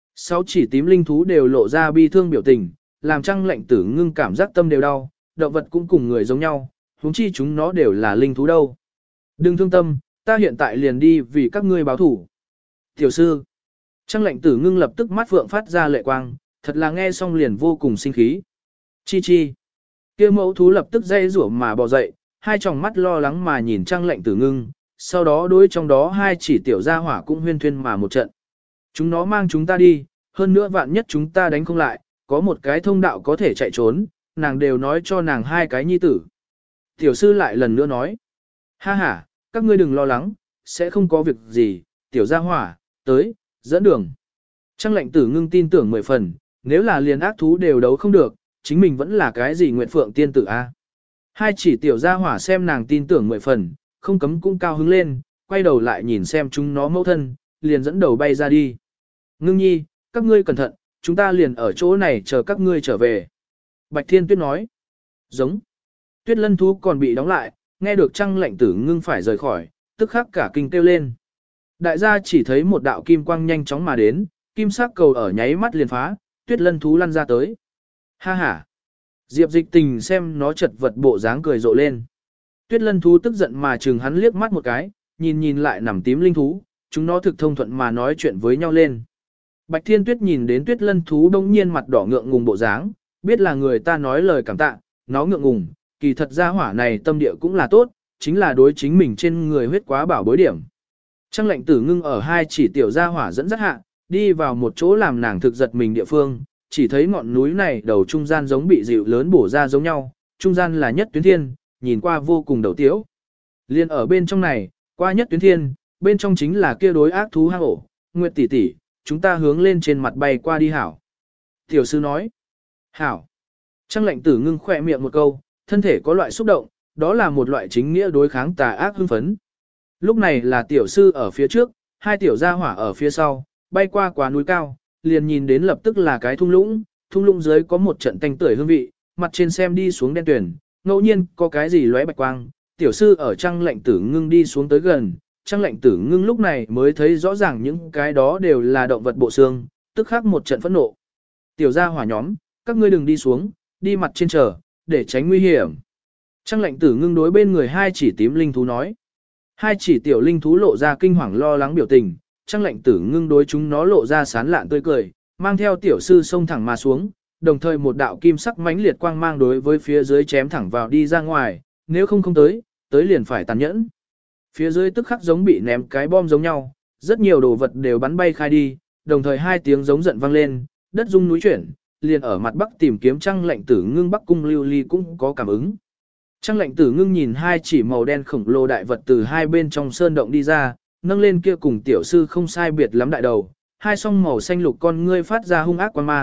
6 chỉ tím linh thú đều lộ ra bi thương biểu tình, làm trăng lệnh tử ngưng cảm giác tâm đều đau, động vật cũng cùng người giống nhau, huống chi chúng nó đều là linh thú đâu. Đừng thương tâm, ta hiện tại liền đi vì các ngươi báo thủ. Tiểu sư. Trăng lệnh tử ngưng lập tức mắt vượng phát ra lệ quang, thật là nghe xong liền vô cùng sinh khí. Chi chi. Kia mẫu thú lập tức dây rủa mà bò dậy, hai tròng mắt lo lắng mà nhìn trăng lệnh tử ngưng, sau đó đối trong đó hai chỉ tiểu gia hỏa cũng huyên thuyên mà một trận. Chúng nó mang chúng ta đi, hơn nữa vạn nhất chúng ta đánh không lại, có một cái thông đạo có thể chạy trốn, nàng đều nói cho nàng hai cái nhi tử. Tiểu sư lại lần nữa nói, ha ha, các ngươi đừng lo lắng, sẽ không có việc gì, tiểu gia hỏa, tới, dẫn đường. Trăng lệnh tử ngưng tin tưởng 10 phần, nếu là liền ác thú đều đấu không được, chính mình vẫn là cái gì nguyện phượng tiên tử a. Hai chỉ tiểu gia hỏa xem nàng tin tưởng 10 phần, không cấm cũng cao hứng lên, quay đầu lại nhìn xem chúng nó mẫu thân, liền dẫn đầu bay ra đi. Ngưng Nhi, các ngươi cẩn thận, chúng ta liền ở chỗ này chờ các ngươi trở về. Bạch Thiên Tuyết nói. Giống. Tuyết lân thú còn bị đóng lại, nghe được trăng lệnh tử ngưng phải rời khỏi, tức khắc cả kinh kêu lên. Đại gia chỉ thấy một đạo kim quang nhanh chóng mà đến, kim sắc cầu ở nháy mắt liền phá, tuyết lân thú lăn ra tới. Ha ha. Diệp Dịch Tình xem nó chật vật bộ dáng cười rộ lên. Tuyết lân thú tức giận mà chừng hắn liếc mắt một cái, nhìn lại nằm tím linh thú, chúng nó thực thông thuận mà nói chuyện với nhau lên. Bạch Thiên Tuyết nhìn đến tuyết lân thú đông nhiên mặt đỏ ngượng ngùng bộ dáng, biết là người ta nói lời cảm tạ, nó ngượng ngùng, kỳ thật ra hỏa này tâm địa cũng là tốt, chính là đối chính mình trên người huyết quá bảo bối điểm. Trăng lệnh tử ngưng ở hai chỉ tiểu gia hỏa dẫn dắt hạ, đi vào một chỗ làm nàng thực giật mình địa phương, chỉ thấy ngọn núi này đầu trung gian giống bị dịu lớn bổ ra giống nhau, trung gian là nhất tuyến thiên, nhìn qua vô cùng đầu tiếu. Liên ở bên trong này, qua nhất tuyến thiên, bên trong chính là kia đối ác thú hang ổ, Nguyệt tỷ tỷ, chúng ta hướng lên trên mặt bay qua đi hảo. Tiểu sư nói, hảo. Trăng lệnh tử ngưng khỏe miệng một câu, thân thể có loại xúc động, đó là một loại chính nghĩa đối kháng tà ác hưng phấn. Lúc này là tiểu sư ở phía trước, hai tiểu gia hỏa ở phía sau, bay qua quá núi cao, liền nhìn đến lập tức là cái thung lũng dưới có một trận tanh tưởi hương vị, mặt trên xem đi xuống đen tuyển, ngẫu nhiên có cái gì lóe bạch quang, tiểu sư ở trăng lệnh tử ngưng đi xuống tới gần, trăng lệnh tử ngưng lúc này mới thấy rõ ràng những cái đó đều là động vật bộ xương, tức khắc một trận phẫn nộ. Tiểu gia hỏa nhóm, các ngươi đừng đi xuống, đi mặt trên chờ, để tránh nguy hiểm. Trăng lệnh tử ngưng đối bên người hai chỉ tím linh thú nói. Hai chỉ tiểu linh thú lộ ra kinh hoàng lo lắng biểu tình, trăng lệnh tử ngưng đối chúng nó lộ ra sán lạn tươi cười, mang theo tiểu sư xông thẳng mà xuống, đồng thời một đạo kim sắc mãnh liệt quang mang đối với phía dưới chém thẳng vào đi ra ngoài, nếu không tới liền phải tàn nhẫn. Phía dưới tức khắc giống bị ném cái bom giống nhau, rất nhiều đồ vật đều bắn bay khai đi, đồng thời hai tiếng giống giận vang lên, đất rung núi chuyển, liền ở mặt bắc tìm kiếm trăng lệnh tử ngưng bắc cung lưu ly cũng có cảm ứng. Trăng lệnh tử ngưng nhìn hai chỉ màu đen khổng lồ đại vật từ hai bên trong sơn động đi ra, nâng lên kia cùng tiểu sư không sai biệt lắm đại đầu, hai song màu xanh lục con ngươi phát ra hung ác quan mang,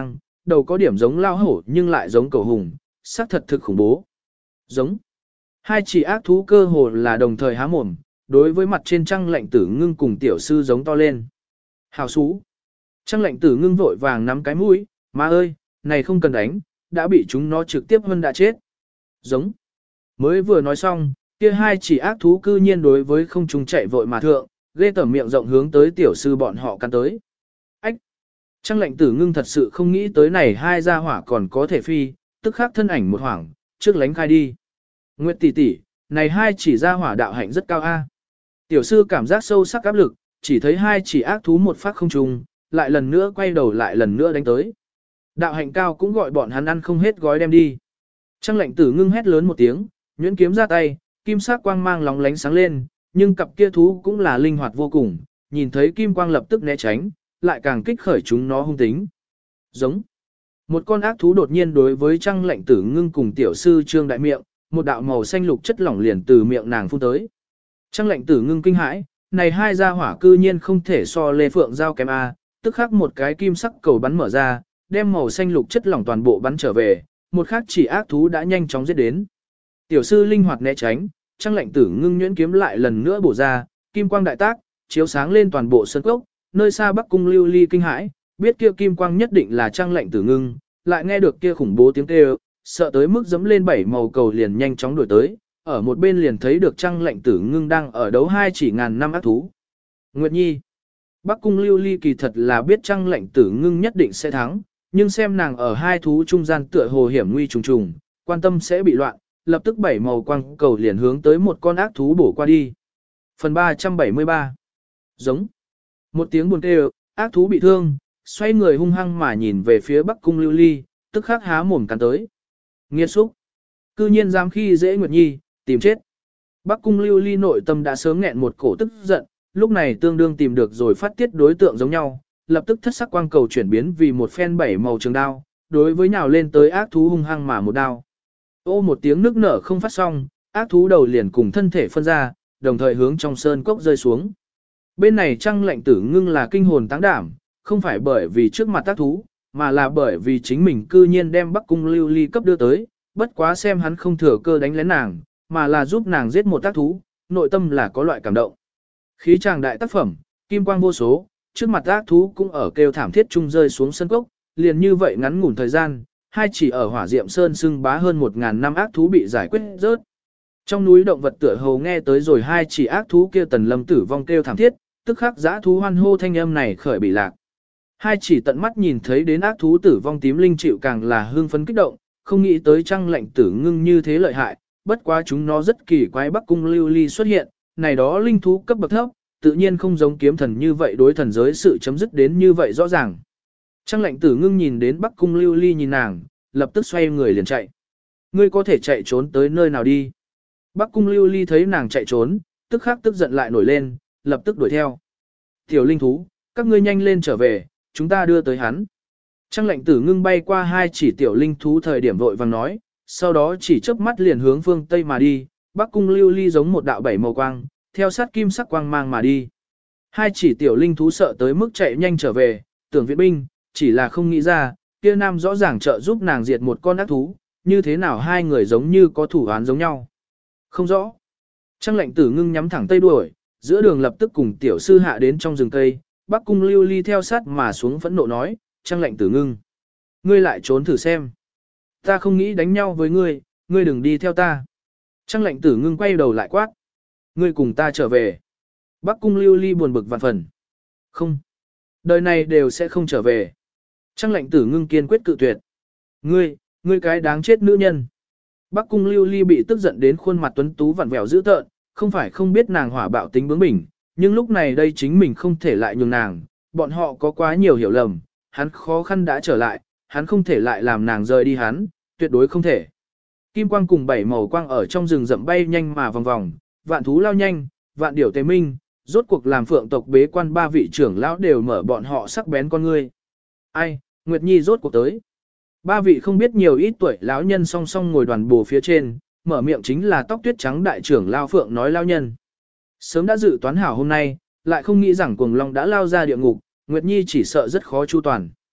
đầu có điểm giống lao hổ nhưng lại giống cầu hùng, xác thật thực khủng bố. Giống. Hai chỉ ác thú cơ hồ là đồng thời há mồm, đối với mặt trên Trăng Lệnh Tử Ngưng cùng tiểu sư giống to lên. Hào xú. Trăng Lệnh Tử Ngưng vội vàng nắm cái mũi, má ơi, này không cần đánh, đã bị chúng nó trực tiếp hơn đã chết. Giống. Mới vừa nói xong, kia hai chỉ ác thú cư nhiên đối với không trung chạy vội mà thượng, ghê tởm miệng rộng hướng tới tiểu sư bọn họ căn tới. Ách! Trăng Lệnh Tử Ngưng thật sự không nghĩ tới này hai gia hỏa còn có thể phi, tức khắc thân ảnh một hoảng, trước lánh khai đi. Nguyệt tỷ tỷ, này hai chỉ gia hỏa đạo hạnh rất cao a. Tiểu sư cảm giác sâu sắc áp lực, chỉ thấy hai chỉ ác thú một phát không trung, lại lần nữa quay đầu lại lần nữa đánh tới. Đạo hạnh cao cũng gọi bọn hắn ăn không hết gói đem đi. Trăng Lệnh Tử Ngưng hét lớn một tiếng, nhuyễn kiếm ra tay, kim sắc quang mang lóng lánh sáng lên, nhưng cặp kia thú cũng là linh hoạt vô cùng, nhìn thấy kim quang lập tức né tránh, lại càng kích khởi chúng nó hung tính. Giống. Một con ác thú đột nhiên đối với Trăng Lệnh Tử Ngưng cùng tiểu sư trương đại miệng, một đạo màu xanh lục chất lỏng liền từ miệng nàng phun tới. Trăng Lệnh Tử Ngưng kinh hãi, này hai gia hỏa cư nhiên không thể so Lê Phượng giao kém a, tức khắc một cái kim sắc cầu bắn mở ra, đem màu xanh lục chất lỏng toàn bộ bắn trở về, một khác chỉ ác thú đã nhanh chóng giết đến. Tiểu sư linh hoạt né tránh, Trăng Lệnh Tử Ngưng nhuyễn kiếm lại lần nữa bổ ra, kim quang đại tác, chiếu sáng lên toàn bộ sân cốc, nơi xa Bắc Cung Lưu Ly kinh hãi, biết kia kim quang nhất định là Trăng Lệnh Tử Ngưng, lại nghe được kia khủng bố tiếng kêu, sợ tới mức giẫm lên bảy màu cầu liền nhanh chóng đuổi tới, ở một bên liền thấy được Trăng Lệnh Tử Ngưng đang ở đấu hai chỉ ngàn năm ác thú. Nguyệt Nhi, Bắc Cung Lưu Ly kỳ thật là biết Trăng Lệnh Tử Ngưng nhất định sẽ thắng, nhưng xem nàng ở hai thú trung gian tựa hồ hiểm nguy trùng trùng, quan tâm sẽ bị loạn, lập tức bảy màu quang cầu liền hướng tới một con ác thú bổ qua đi. Phần 373. Giống. Một tiếng buồn kêu, ác thú bị thương, xoay người hung hăng mà nhìn về phía Bắc Cung Lưu Ly, tức khắc há mồm cắn tới. Nghiệt xúc. Cư nhiên dám khi dễ Nguyệt Nhi, tìm chết. Bắc Cung Lưu Ly nội tâm đã sớm nghẹn một cổ tức giận, lúc này tương đương tìm được rồi phát tiết đối tượng giống nhau, lập tức thất sắc quang cầu chuyển biến vì một phen bảy màu trường đao, đối với nhào lên tới ác thú hung hăng mà một đao. Ô một tiếng nước nở không phát xong, ác thú đầu liền cùng thân thể phân ra, đồng thời hướng trong sơn cốc rơi xuống. Bên này Trăng Lệnh Tử Ngưng là kinh hồn táng đảm, không phải bởi vì trước mặt ác thú, mà là bởi vì chính mình cư nhiên đem Bắc Cung Lưu Ly cấp đưa tới, bất quá xem hắn không thừa cơ đánh lén nàng, mà là giúp nàng giết một ác thú, nội tâm là có loại cảm động. Khí tràng đại tác phẩm, kim quang vô số, trước mặt ác thú cũng ở kêu thảm thiết chung rơi xuống sân cốc, liền như vậy ngắn ngủn thời gian, hai chỉ ở Hỏa Diệm Sơn xưng bá hơn 1000 năm ác thú bị giải quyết rớt. Trong núi động vật tựa hồ nghe tới rồi hai chỉ ác thú kia tần lâm tử vong kêu thảm thiết, tức khắc dã thú hoan hô thanh âm này khởi bị lạc. Hai chỉ tận mắt nhìn thấy đến ác thú tử vong tím linh chịu càng là hưng phấn kích động, không nghĩ tới Trăng Lệnh Tử Ngưng như thế lợi hại, bất quá chúng nó rất kỳ quái Bắc Cung Lưu Ly xuất hiện, này đó linh thú cấp bậc thấp, tự nhiên không giống kiếm thần như vậy đối thần giới sự chấm dứt đến như vậy rõ ràng. Trăng Lệnh Tử Ngưng nhìn đến Bắc Cung Lưu Ly nhìn nàng, lập tức xoay người liền chạy. Ngươi có thể chạy trốn tới nơi nào đi? Bắc Cung Lưu Ly thấy nàng chạy trốn, tức khắc tức giận lại nổi lên, lập tức đuổi theo. Tiểu linh thú, các ngươi nhanh lên trở về, chúng ta đưa tới hắn. Trăng Lệnh Tử Ngưng bay qua hai chỉ tiểu linh thú thời điểm vội vàng nói, sau đó chỉ chớp mắt liền hướng phương Tây mà đi, Bắc Cung Lưu Ly giống một đạo bảy màu quang, theo sát kim sắc quang mang mà đi. Hai chỉ tiểu linh thú sợ tới mức chạy nhanh trở về, tưởng viện binh, chỉ là không nghĩ ra, kia nam rõ ràng trợ giúp nàng diệt một con ác thú, như thế nào hai người giống như có thủ án giống nhau. Không rõ. Trăng Lệnh Tử Ngưng nhắm thẳng tây đuổi, giữa đường lập tức cùng tiểu sư hạ đến trong rừng cây, Bắc Cung Lưu Ly theo sát mà xuống phẫn nộ nói, Trăng Lệnh Tử Ngưng, ngươi lại trốn thử xem. Ta không nghĩ đánh nhau với ngươi, ngươi đừng đi theo ta. Trăng Lệnh Tử Ngưng quay đầu lại quát, ngươi cùng ta trở về. Bắc Cung Lưu Ly buồn bực vạn phần. Không, đời này đều sẽ không trở về. Trăng Lệnh Tử Ngưng kiên quyết cự tuyệt. Ngươi cái đáng chết nữ nhân. Bắc Cung Lưu Ly bị tức giận đến khuôn mặt tuấn tú vặn vẹo dữ tợn, không phải không biết nàng hỏa bạo tính bướng bỉnh, nhưng lúc này đây chính mình không thể lại nhường nàng, bọn họ có quá nhiều hiểu lầm, hắn khó khăn đã trở lại, hắn không thể lại làm nàng rời đi hắn, tuyệt đối không thể. Kim quang cùng bảy màu quang ở trong rừng rậm bay nhanh mà vòng vòng, vạn thú lao nhanh, vạn điểu tề minh, rốt cuộc làm phượng tộc bế quan ba vị trưởng lão đều mở bọn họ sắc bén con ngươi. Ai, Nguyệt Nhi rốt cuộc tới. Ba vị không biết nhiều ít tuổi lão nhân song song ngồi đoàn bồ phía trên, mở miệng chính là tóc tuyết trắng đại trưởng lao phượng nói lao nhân. Sớm đã dự toán hảo hôm nay, lại không nghĩ rằng cuồng long đã lao ra địa ngục, Nguyệt Nhi chỉ sợ rất khó chu toàn.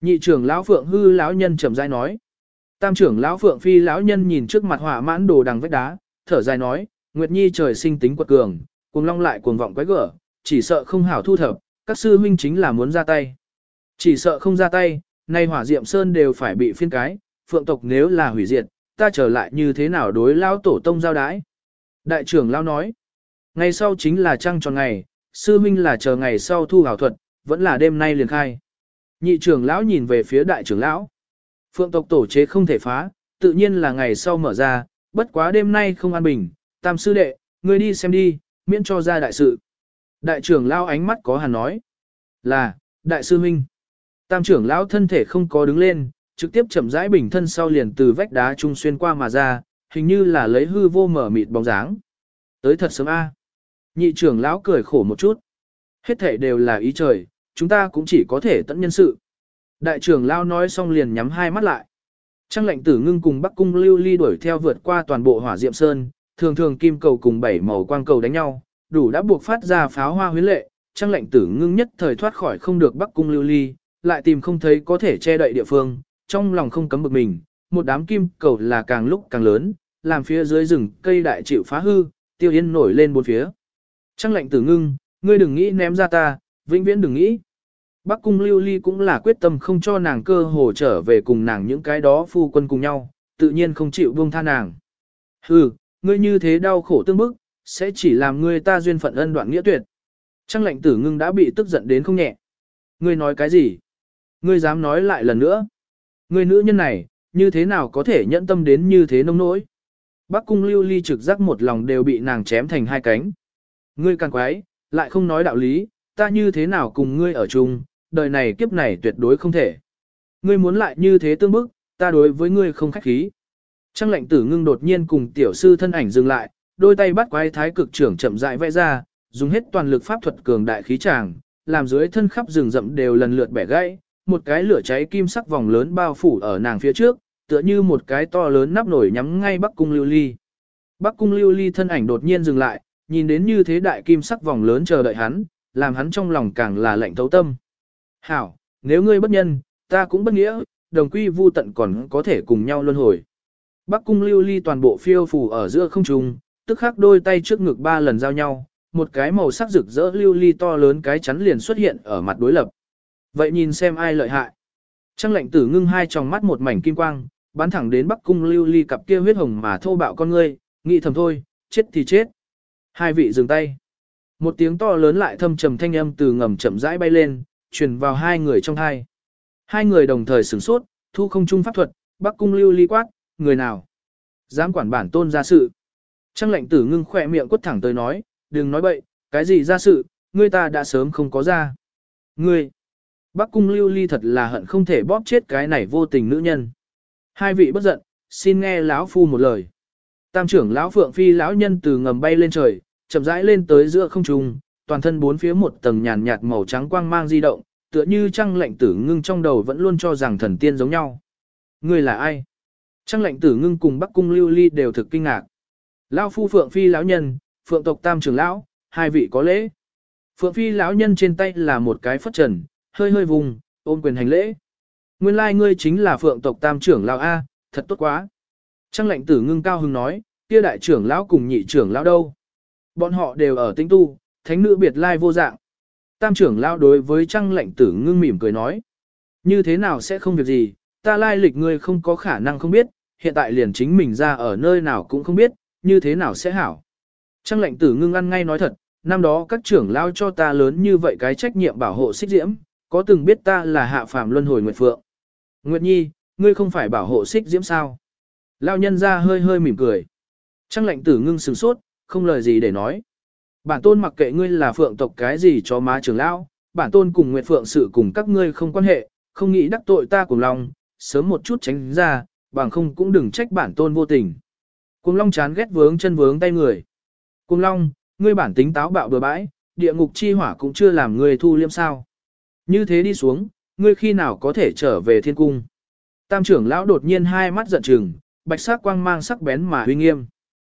Nhị trưởng lão Phượng hư lão nhân chậm rãi nói. Tam trưởng lão Phượng phi lão nhân nhìn trước mặt họa mãn đồ đằng vách đá, thở dài nói, Nguyệt Nhi trời sinh tính quật cường, cuồng long lại cuồng vọng quái gở, chỉ sợ không hảo thu thập, các sư huynh chính là muốn ra tay. Chỉ sợ không ra tay, nay hỏa diệm sơn đều phải bị phiên cái, Phượng tộc nếu là hủy diệt, ta trở lại như thế nào đối lão tổ tông giao đái. Đại trưởng lão nói, ngày sau chính là trăng tròn ngày, sư huynh là chờ ngày sau thu hảo thuật, vẫn là đêm nay liền khai. Nhị trưởng lão nhìn về phía đại trưởng lão. Phượng tộc tổ chế không thể phá, tự nhiên là ngày sau mở ra, bất quá đêm nay không an bình, tam sư đệ, ngươi đi xem đi, miễn cho ra đại sự. Đại trưởng lão ánh mắt có hàn nói, là, đại sư huynh. Tam trưởng lão thân thể không có đứng lên, trực tiếp chậm rãi bình thân sau liền từ vách đá trung xuyên qua mà ra, hình như là lấy hư vô mở mịt bóng dáng. Tới thật sớm a. Nhị trưởng lão cười khổ một chút. Hết thể đều là ý trời, chúng ta cũng chỉ có thể tận nhân sự. Đại trưởng lão nói xong liền nhắm hai mắt lại. Trăng lệnh tử ngưng cùng Bắc Cung Lưu Ly đuổi theo vượt qua toàn bộ hỏa diệm sơn, thường thường kim cầu cùng bảy màu quang cầu đánh nhau, đủ đã buộc phát ra pháo hoa huyến lệ. Trăng lệnh tử ngưng nhất thời thoát khỏi không được Bắc Cung Lưu Ly, lại tìm không thấy có thể che đậy địa phương, trong lòng không cấm bực mình, một đám kim cầu là càng lúc càng lớn, làm phía dưới rừng cây đại chịu phá hư, tiêu yên nổi lên bốn phía. Trăng lệnh tử ngưng, ngươi đừng nghĩ ném ra ta, vĩnh viễn đừng nghĩ. Bắc Cung Lưu Ly cũng là quyết tâm không cho nàng cơ hồ trở về cùng nàng những cái đó phu quân cùng nhau, tự nhiên không chịu buông tha nàng. Hừ, ngươi như thế đau khổ tương bức, sẽ chỉ làm ngươi ta duyên phận ân đoạn nghĩa tuyệt. Trăng lệnh tử ngưng đã bị tức giận đến không nhẹ. Ngươi nói cái gì? Ngươi dám nói lại lần nữa? Ngươi nữ nhân này, như thế nào có thể nhẫn tâm đến như thế nông nỗi? Bắc Cung Lưu Ly trực giác một lòng đều bị nàng chém thành hai cánh. Ngươi càng quái, lại không nói đạo lý, ta như thế nào cùng ngươi ở chung, đời này kiếp này tuyệt đối không thể. Ngươi muốn lại như thế tương bức, ta đối với ngươi không khách khí. Trăng lệnh tử ngưng đột nhiên cùng tiểu sư thân ảnh dừng lại, đôi tay bắt quái thái cực trưởng chậm rãi vẽ ra, dùng hết toàn lực pháp thuật cường đại khí tràng, làm dưới thân khắp rừng rậm đều lần lượt bẻ gãy, một cái lửa cháy kim sắc vòng lớn bao phủ ở nàng phía trước, tựa như một cái to lớn nắp nổi nhắm ngay Bắc Cung Lưu Ly. Bắc Cung Lưu Ly thân ảnh đột nhiên dừng lại, nhìn đến như thế đại kim sắc vòng lớn chờ đợi hắn, làm hắn trong lòng càng là lạnh thấu tâm. Hảo, nếu ngươi bất nhân, ta cũng bất nghĩa, đồng quy vu tận còn có thể cùng nhau luân hồi. Bắc Cung Lưu Ly toàn bộ phiêu phù ở giữa không trung, tức khắc đôi tay trước ngực ba lần giao nhau, một cái màu sắc rực rỡ lưu ly to lớn cái chắn liền xuất hiện ở mặt đối lập. Vậy nhìn xem ai lợi hại. Trăng lệnh tử ngưng hai tròng mắt một mảnh kim quang, bắn thẳng đến Bắc Cung Lưu Ly cặp kia huyết hồng mà thô bạo con ngươi, nghĩ thầm thôi, chết thì chết. Hai vị dừng tay. Một tiếng to lớn lại thâm trầm thanh âm từ ngầm chậm rãi bay lên, truyền vào hai người trong hai. Hai người đồng thời sửng sốt, thu không trung pháp thuật, Bắc Cung Lưu Ly quát, người nào dám quản bản tôn ra sự. Trăng lệnh tử ngưng khỏe miệng quất thẳng tới nói, đừng nói bậy, cái gì ra sự, ngươi ta đã sớm không có ra. Ngươi, Bắc Cung Lưu Ly thật là hận không thể bóp chết cái này vô tình nữ nhân. Hai vị bất giận, xin nghe lão phu một lời. Tam trưởng lão Phượng Phi lão nhân từ ngầm bay lên trời, chậm rãi lên tới giữa không trung, toàn thân bốn phía một tầng nhàn nhạt màu trắng quang mang di động, tựa như Trăng lệnh tử ngưng trong đầu vẫn luôn cho rằng thần tiên giống nhau. Ngươi là ai? Trăng lệnh tử ngưng cùng Bắc Cung Lưu Ly đều thực kinh ngạc. Lão phu Phượng Phi lão nhân, Phượng tộc Tam trưởng lão, hai vị có lễ. Phượng Phi lão nhân trên tay là một cái phất trần, hơi hơi vùng, ôm quyền hành lễ. Nguyên lai ngươi chính là Phượng tộc Tam trưởng lão a, thật tốt quá. Trăng lệnh tử ngưng cao hứng nói, kia đại trưởng lão cùng nhị trưởng lão đâu? Bọn họ đều ở tinh tu, thánh nữ biệt lai vô dạng. Tam trưởng lão đối với Trăng lệnh tử ngưng mỉm cười nói, như thế nào sẽ không việc gì, ta lai lịch ngươi không có khả năng không biết, hiện tại liền chính mình ra ở nơi nào cũng không biết, như thế nào sẽ hảo. Trăng lệnh tử ngưng ăn ngay nói thật, năm đó các trưởng lão cho ta lớn như vậy cái trách nhiệm bảo hộ Xích Diễm, có từng biết ta là hạ phàm luân hồi Nguyệt Phượng. Nguyệt Nhi, ngươi không phải bảo hộ Xích Diễm sao? Lão nhân ra hơi hơi mỉm cười. Trăng lệnh tử ngưng sửng sốt, không lời gì để nói. Bản tôn mặc kệ ngươi là Phượng tộc cái gì cho má trưởng lão, bản tôn cùng Nguyệt Phượng sự cùng các ngươi không quan hệ, không nghĩ đắc tội ta cùng lòng, sớm một chút tránh ra, bằng không cũng đừng trách bản tôn vô tình. Cuồng Long chán ghét vướng chân vướng tay người. Cuồng Long, ngươi bản tính táo bạo bừa bãi, địa ngục chi hỏa cũng chưa làm ngươi thu liêm sao. Như thế đi xuống, ngươi khi nào có thể trở về thiên cung. Tam trưởng lão đột nhiên hai mắt giận trừng, bạch sắc quang mang sắc bén mà uy nghiêm.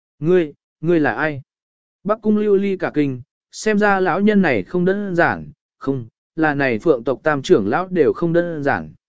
Ngươi là ai? Bắc Cung Lưu Ly cả kinh, xem ra lão nhân này không đơn giản, không, là này Phượng tộc Tam trưởng lão đều không đơn giản.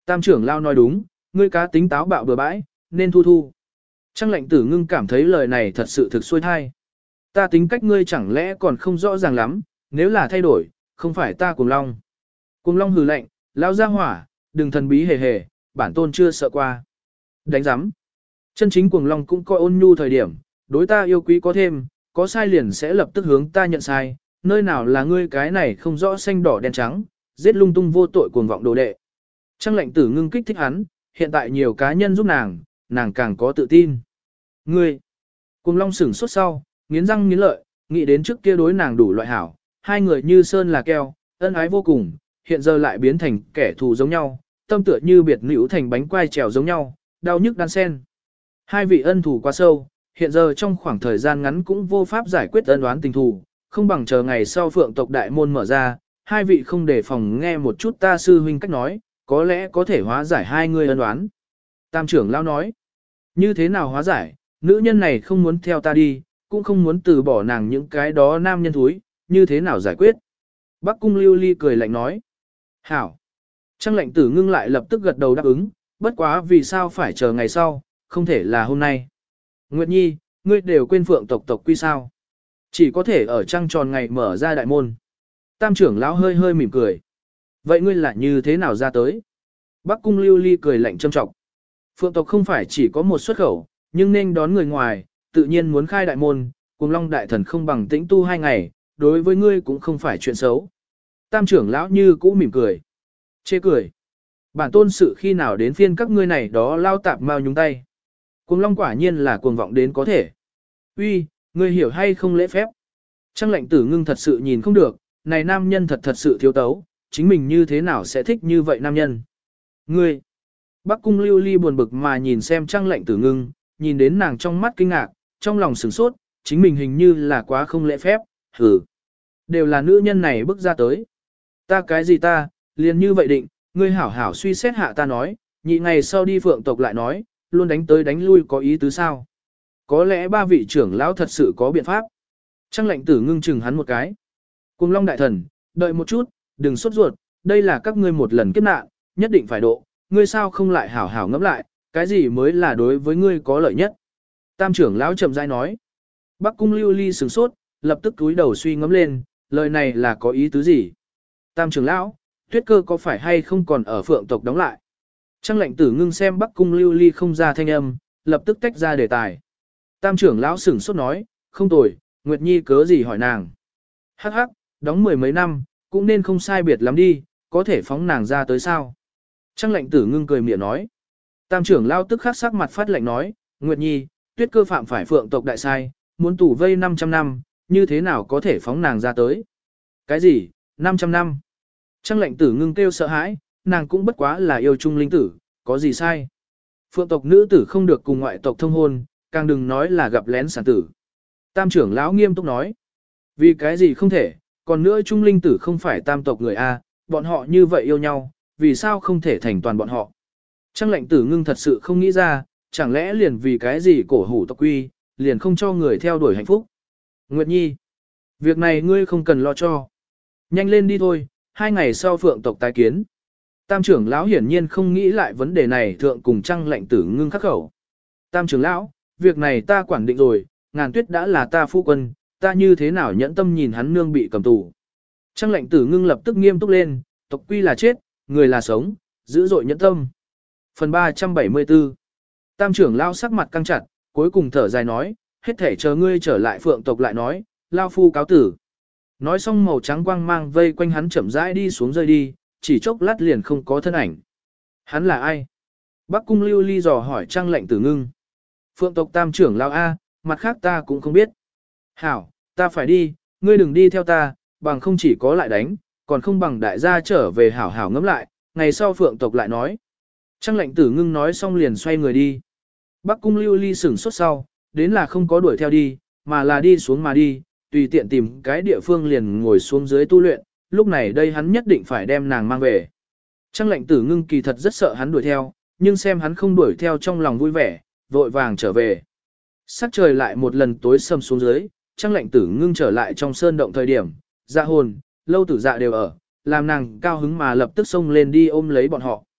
Tam trưởng lao nói đúng, ngươi cá tính táo bạo bừa bãi, nên thu thu. Trang lệnh tử ngưng cảm thấy lời này thật sự thực xuôi thai. Ta tính cách ngươi chẳng lẽ còn không rõ ràng lắm, nếu là thay đổi, không phải ta Cuồng Long. Cuồng Long hừ lạnh, lao ra hỏa, đừng thần bí hề hề, bản tôn chưa sợ qua. Đánh giám. Chân chính Cuồng Long cũng coi ôn nhu thời điểm, đối ta yêu quý có thêm, có sai liền sẽ lập tức hướng ta nhận sai, nơi nào là ngươi cái này không rõ xanh đỏ đen trắng, giết lung tung vô tội cuồng vọng đồ đệ. Trang lệnh tử ngưng kích thích hắn, hiện tại nhiều cá nhân giúp nàng càng có tự tin. Ngươi, Cuồng Long sửng sốt sau, nghiến răng nghiến lợi, nghĩ đến trước kia đối nàng đủ loại hảo, hai người như sơn là keo, ân ái vô cùng, hiện giờ lại biến thành kẻ thù giống nhau, tâm tựa như biệt nữ thành bánh quai trèo giống nhau, đau nhức đan sen. Hai vị ân thù quá sâu, hiện giờ trong khoảng thời gian ngắn cũng vô pháp giải quyết ân oán tình thù, không bằng chờ ngày sau Phượng tộc đại môn mở ra, hai vị không đề phòng nghe một chút ta sư huynh cách nói, có lẽ có thể hóa giải hai người ân oán. Tam trưởng lão nói, như thế nào hóa giải, nữ nhân này không muốn theo ta đi, cũng không muốn từ bỏ nàng những cái đó nam nhân thúi, như thế nào giải quyết. Bắc cung Lưu Ly cười lạnh nói, hảo. Trang lệnh tử ngưng lại lập tức gật đầu đáp ứng, bất quá vì sao phải chờ ngày sau, không thể là hôm nay. Nguyệt Nhi, ngươi đều quên Phượng tộc quy sao. Chỉ có thể ở trăng tròn ngày mở ra đại môn. Tam trưởng lão hơi hơi mỉm cười. Vậy ngươi là như thế nào ra tới? Bắc cung Lưu Ly cười lạnh châm trọng. Phượng tộc không phải chỉ có một xuất khẩu, nhưng nên đón người ngoài, tự nhiên muốn khai đại môn, Cuồng Long đại thần không bằng tĩnh tu 2 ngày, đối với ngươi cũng không phải chuyện xấu. Tam trưởng lão như cũ mỉm cười. Chê cười. Bản tôn sự khi nào đến phiên các ngươi này đó lao tạp mau nhúng tay. Cuồng Long quả nhiên là cuồng vọng đến có thể. Uy, ngươi hiểu hay không lễ phép? Trang lệnh tử ngưng thật sự nhìn không được, này nam nhân thật sự thiếu tấu, chính mình như thế nào sẽ thích như vậy nam nhân? Ngươi! Bắc cung Lưu Ly buồn bực mà nhìn xem trang lệnh tử ngưng, nhìn đến nàng trong mắt kinh ngạc, trong lòng sửng sốt, chính mình hình như là quá không lễ phép, hử. Đều là nữ nhân này bước ra tới. Ta cái gì ta, liền như vậy định, ngươi hảo hảo suy xét hạ ta nói, nhị ngày sau đi Phượng tộc lại nói, luôn đánh tới đánh lui có ý tứ sao. Có lẽ ba vị trưởng lão thật sự có biện pháp. Trang lệnh tử ngưng chừng hắn một cái. Cuồng Long đại thần, đợi một chút, đừng sốt ruột, đây là các ngươi một lần kiếp nạn, nhất định phải độ, ngươi sao không lại hảo hảo ngẫm lại, cái gì mới là đối với ngươi có lợi nhất. Tam trưởng lão chậm rãi nói. Bắc cung Lưu Ly sửng sốt, lập tức cúi đầu suy ngẫm lên, lời này là có ý tứ gì. Tam trưởng lão, Tuyết Cơ có phải hay không còn ở Phượng tộc đóng lại. Trang lệnh tử ngưng xem Bắc cung Lưu Ly không ra thanh âm, lập tức tách ra đề tài. Tam trưởng lão sửng sốt nói, không tồi, Nguyệt Nhi cớ gì hỏi nàng. Hắc hắc, đóng 10 mấy năm, cũng nên không sai biệt lắm đi, có thể phóng nàng ra tới sao. Trang lệnh tử ngưng cười miệng nói. Tam trưởng lão tức khắc sắc mặt phát lệnh nói, Nguyệt Nhi, Tuyết Cơ phạm phải Phượng tộc đại sai, muốn tù vây 500 năm, như thế nào có thể phóng nàng ra tới. Cái gì, 500 năm? Trang lệnh tử ngưng kêu sợ hãi, nàng cũng bất quá là yêu chung linh tử, có gì sai. Phượng tộc nữ tử không được cùng ngoại tộc thông hôn, càng đừng nói là gặp lén sản tử. Tam trưởng lão nghiêm túc nói. Vì cái gì không thể, còn nữa trung linh tử không phải tam tộc người A, bọn họ như vậy yêu nhau, vì sao không thể thành toàn bọn họ. Trang lệnh tử ngưng thật sự không nghĩ ra, chẳng lẽ liền vì cái gì cổ hủ tộc quy, liền không cho người theo đuổi hạnh phúc. Nguyệt Nhi, việc này ngươi không cần lo cho. Nhanh lên đi thôi, 2 ngày sau Phượng tộc tái kiến. Tam trưởng lão hiển nhiên không nghĩ lại vấn đề này thượng cùng Trang lệnh tử ngưng khắc khẩu. Tam trưởng lão, việc này ta quản định rồi, Ngàn Tuyết đã là ta phu quân, ta như thế nào nhẫn tâm nhìn hắn nương bị cầm tù. Trang lệnh tử ngưng lập tức nghiêm túc lên, tộc quy là chết, người là sống, dữ dội nhẫn tâm. Phần 374. Tam trưởng lão sắc mặt căng chặt, cuối cùng thở dài nói, hết thể chờ ngươi trở lại Phượng tộc lại nói, lao phu cáo tử. Nói xong màu trắng quang mang vây quanh hắn chậm rãi đi xuống rơi đi, chỉ chốc lát liền không có thân ảnh. Hắn là ai? Bắc cung Lưu Ly dò hỏi Trang lệnh tử ngưng. Phượng tộc tam trưởng lão A, mặt khác ta cũng không biết. Hảo, ta phải đi, ngươi đừng đi theo ta, bằng không chỉ có lại đánh, còn không bằng đại gia trở về hảo hảo ngẫm lại, ngày sau Phượng tộc lại nói. Trang lệnh tử ngưng nói xong liền xoay người đi. Bắc cung Lưu Ly sửng sốt sau, đến là không có đuổi theo đi, mà là đi xuống mà đi, tùy tiện tìm cái địa phương liền ngồi xuống dưới tu luyện, lúc này đây hắn nhất định phải đem nàng mang về. Trang lệnh tử ngưng kỳ thật rất sợ hắn đuổi theo, nhưng xem hắn không đuổi theo trong lòng vui vẻ, vội vàng trở về. Sắc trời lại một lần tối sầm xuống dưới, Trang lệnh tử ngưng trở lại trong sơn động thời điểm, Dạ Hồn, Lâu Tử Dạ đều ở, làm nàng cao hứng mà lập tức xông lên đi ôm lấy bọn họ.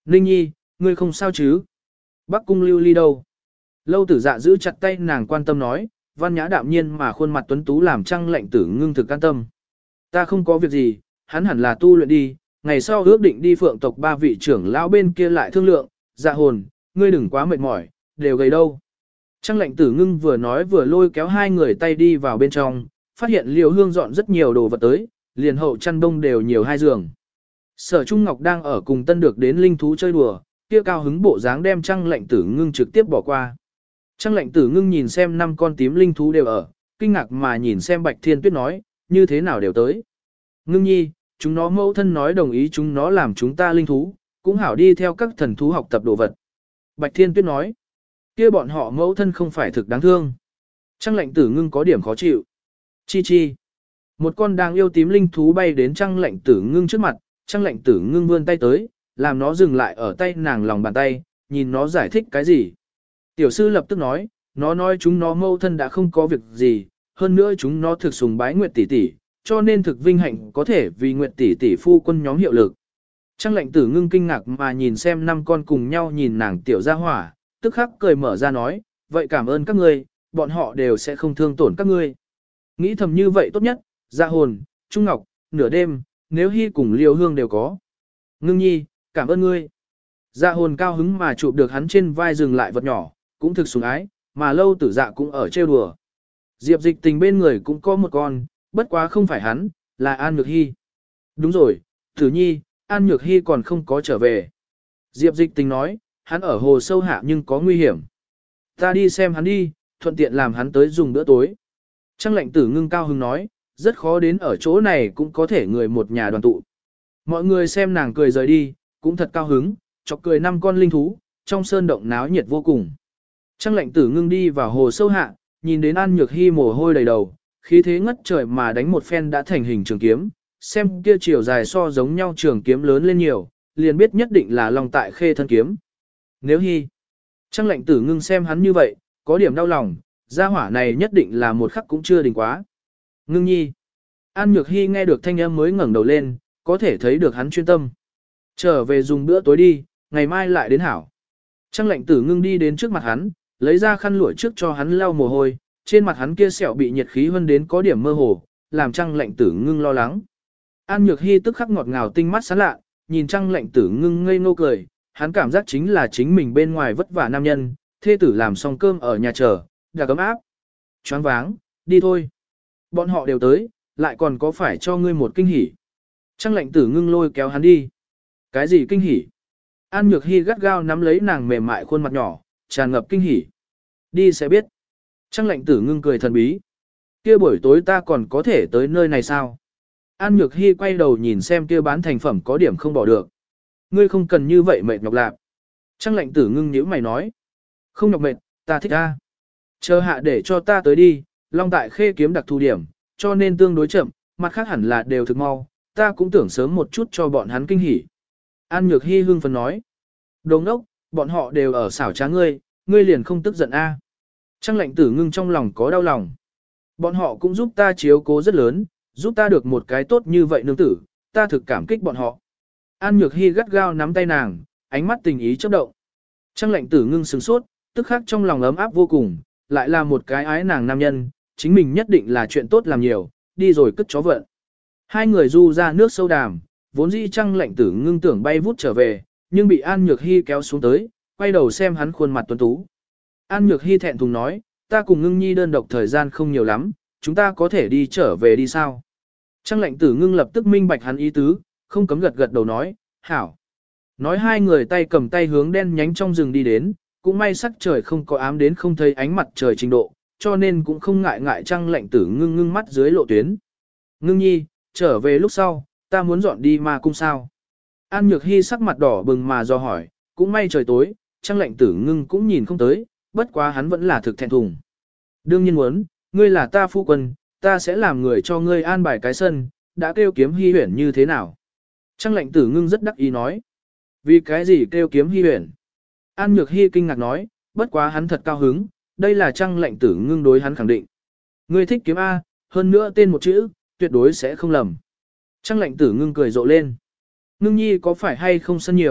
Ninh Nhi, ngươi không sao chứ? Bắc cung lưu ly đâu? Lâu tử dạ giữ chặt tay nàng quan tâm nói, văn nhã đạm nhiên mà khuôn mặt tuấn tú làm Trăng Lệnh Tử Ngưng thực an tâm. Ta không có việc gì, hắn hẳn là tu luyện đi, ngày sau ước định đi phượng tộc 3 vị trưởng lão bên kia lại thương lượng, dạ hồn, ngươi đừng quá mệt mỏi, đều gầy đâu. Trăng Lệnh Tử Ngưng vừa nói vừa lôi kéo hai người tay đi vào bên trong, phát hiện Liễu Hương dọn rất nhiều đồ vật tới, liền hậu chăn đông đều nhiều 2 giường. Sở Trung Ngọc đang ở cùng tân được đến linh thú chơi đùa, kia cao hứng bộ dáng đem Trăng Lệnh Tử Ngưng trực tiếp bỏ qua. Trăng Lệnh Tử Ngưng nhìn xem 5 con tím linh thú đều ở, kinh ngạc mà nhìn xem Bạch Thiên Tuyết nói, như thế nào đều tới. Ngưng nhi, chúng nó mẫu thân nói đồng ý chúng nó làm chúng ta linh thú, cũng hảo đi theo các thần thú học tập đồ vật. Bạch Thiên Tuyết nói, kia bọn họ mẫu thân không phải thực đáng thương. Trăng Lệnh Tử Ngưng có điểm khó chịu. Chi chi. Một con đang yêu tím linh thú bay đến Trăng Lệnh Tử Ngưng trước mặt, Trăng Lệnh Tử Ngưng vươn tay tới, làm nó dừng lại ở tay nàng lòng bàn tay, nhìn nó giải thích cái gì. Tiểu sư lập tức nói, nó nói chúng nó mâu thân đã không có việc gì, hơn nữa chúng nó thực sùng bái Nguyệt tỷ tỷ, cho nên thực vinh hạnh có thể vì Nguyệt tỷ tỷ phu quân nhóm hiệu lực. Trăng Lệnh Tử Ngưng kinh ngạc mà nhìn xem 5 con cùng nhau nhìn nàng tiểu gia hỏa, tức khắc cười mở ra nói, vậy cảm ơn các ngươi, bọn họ đều sẽ không thương tổn các ngươi. Nghĩ thầm như vậy tốt nhất, Dạ hồn, Trung Ngọc, nửa đêm, nếu Hy cùng Liêu Hương đều có. Ngưng nhi, cảm ơn ngươi. Dạ hồn cao hứng mà chụp được hắn trên vai dừng lại vật nhỏ, cũng thực sủng ái, mà lâu tử dạ cũng ở trêu đùa. Diệp Dịch Tình bên người cũng có một con, bất quá không phải hắn, là An Nhược Hy. Đúng rồi, Tử Nhi, An Nhược Hy còn không có trở về. Diệp Dịch Tình nói, hắn ở hồ sâu hạ nhưng có nguy hiểm. Ta đi xem hắn đi, thuận tiện làm hắn tới dùng bữa tối. Trăng Lệnh Tử Ngưng cao hứng nói, rất khó đến ở chỗ này cũng có thể người một nhà đoàn tụ. Mọi người xem nàng cười rời đi, cũng thật cao hứng, chọc cười 5 con linh thú, trong sơn động náo nhiệt vô cùng. Trăng Lệnh Tử Ngưng đi vào hồ sâu hạ, nhìn đến An Nhược Hy mồ hôi đầy đầu, khí thế ngất trời mà đánh một phen đã thành hình trường kiếm, xem kia chiều dài so giống nhau trường kiếm lớn lên nhiều, liền biết nhất định là Long Tại Khê thân kiếm. Nếu Hy, Trăng Lệnh Tử Ngưng xem hắn như vậy, có điểm đau lòng, gia hỏa này nhất định là một khắc cũng chưa đỉnh quá. Ngưng nhi, An Nhược Hy nghe được thanh âm mới ngẩng đầu lên, có thể thấy được hắn chuyên tâm. Trở về dùng bữa tối đi, ngày mai lại đến hảo. Trăng Lệnh Tử Ngưng đi đến trước mặt hắn, lấy ra khăn lụa trước cho hắn lau mồ hôi, trên mặt hắn kia sẹo bị nhiệt khí hơn đến có điểm mơ hồ, làm Trăng Lệnh Tử Ngưng lo lắng. An Nhược Hy tức khắc ngọt ngào tinh mắt sáng lạ, nhìn Trăng Lệnh Tử Ngưng ngây ngô cười, hắn cảm giác chính là chính mình bên ngoài vất vả nam nhân, thê tử làm xong cơm ở nhà chờ, đã ấm áp. Choáng váng, đi thôi. Bọn họ đều tới, lại còn có phải cho ngươi một kinh hỉ. Trăng Lệnh Tử Ngưng lôi kéo hắn đi. Cái gì kinh hỉ? An Nhược Hy gắt gao nắm lấy nàng mềm mại khuôn mặt nhỏ, tràn ngập kinh hỉ. Đi sẽ biết. Trăng Lệnh Tử Ngưng cười thần bí. Kia buổi tối ta còn có thể tới nơi này sao? An Nhược Hy quay đầu nhìn xem kia bán thành phẩm có điểm không bỏ được. Ngươi không cần như vậy mệt nhọc lạc. Trăng Lệnh Tử Ngưng nhíu mày nói. Không nhọc mệt, ta thích ta. Chờ hạ để cho ta tới đi, Long Tại Khê kiếm đặc thù điểm, cho nên tương đối chậm, mặt khác hẳn là đều thực mau, ta cũng tưởng sớm một chút cho bọn hắn kinh hỉ. An Nhược Hy hưng phấn nói. Đồ ngốc, bọn họ đều ở xảo trá ngươi, ngươi liền không tức giận a? Trăng Lệnh Tử Ngưng trong lòng có đau lòng. Bọn họ cũng giúp ta chiếu cố rất lớn, giúp ta được một cái tốt như vậy nương tử, ta thực cảm kích bọn họ. An Nhược Hy gắt gao nắm tay nàng, ánh mắt tình ý chớp động. Trăng Lệnh Tử Ngưng sửng sốt, tức khắc trong lòng ấm áp vô cùng, lại là một cái ái nàng nam nhân, chính mình nhất định là chuyện tốt làm nhiều, đi rồi cất chó vận. Hai người du ra nước sâu đàm, vốn dĩ Trăng Lệnh Tử Ngưng tưởng bay vút trở về, nhưng bị An Nhược Hy kéo xuống tới, quay đầu xem hắn khuôn mặt tuấn tú. An Nhược Hy thẹn thùng nói, ta cùng Ngưng nhi đơn độc thời gian không nhiều lắm, chúng ta có thể đi trở về đi sao? Trăng Lệnh Tử Ngưng lập tức minh bạch hắn ý tứ, không cấm gật gật đầu nói, hảo. Nói hai người tay cầm tay hướng đen nhánh trong rừng đi đến, cũng may sắc trời không có ám đến không thấy ánh mặt trời trình độ, cho nên cũng không ngại ngại Trăng Lệnh Tử Ngưng ngưng mắt dưới lộ tuyến. Ngưng nhi, trở về lúc sau, ta muốn dọn đi ma cung sao? An Nhược Hy sắc mặt đỏ bừng mà do hỏi, cũng may trời tối, Trăng Lệnh Tử Ngưng cũng nhìn không tới, bất quá hắn vẫn là thực thẹn thùng. Đương nhiên muốn, ngươi là ta phu quân, ta sẽ làm người cho ngươi an bài cái sân, đã kêu Kiếm Hy Huyền như thế nào? Trăng Lệnh Tử Ngưng rất đắc ý nói. Vì cái gì kêu Kiếm Hy Huyền? An Nhược Hy kinh ngạc nói, bất quá hắn thật cao hứng, đây là Trăng Lệnh Tử Ngưng đối hắn khẳng định. Ngươi thích kiếm A, hơn nữa tên một chữ, tuyệt đối sẽ không lầm. Trăng Lệnh Tử Ngưng cười rộ lên. Ngưng nhi có phải hay không sân nhiều,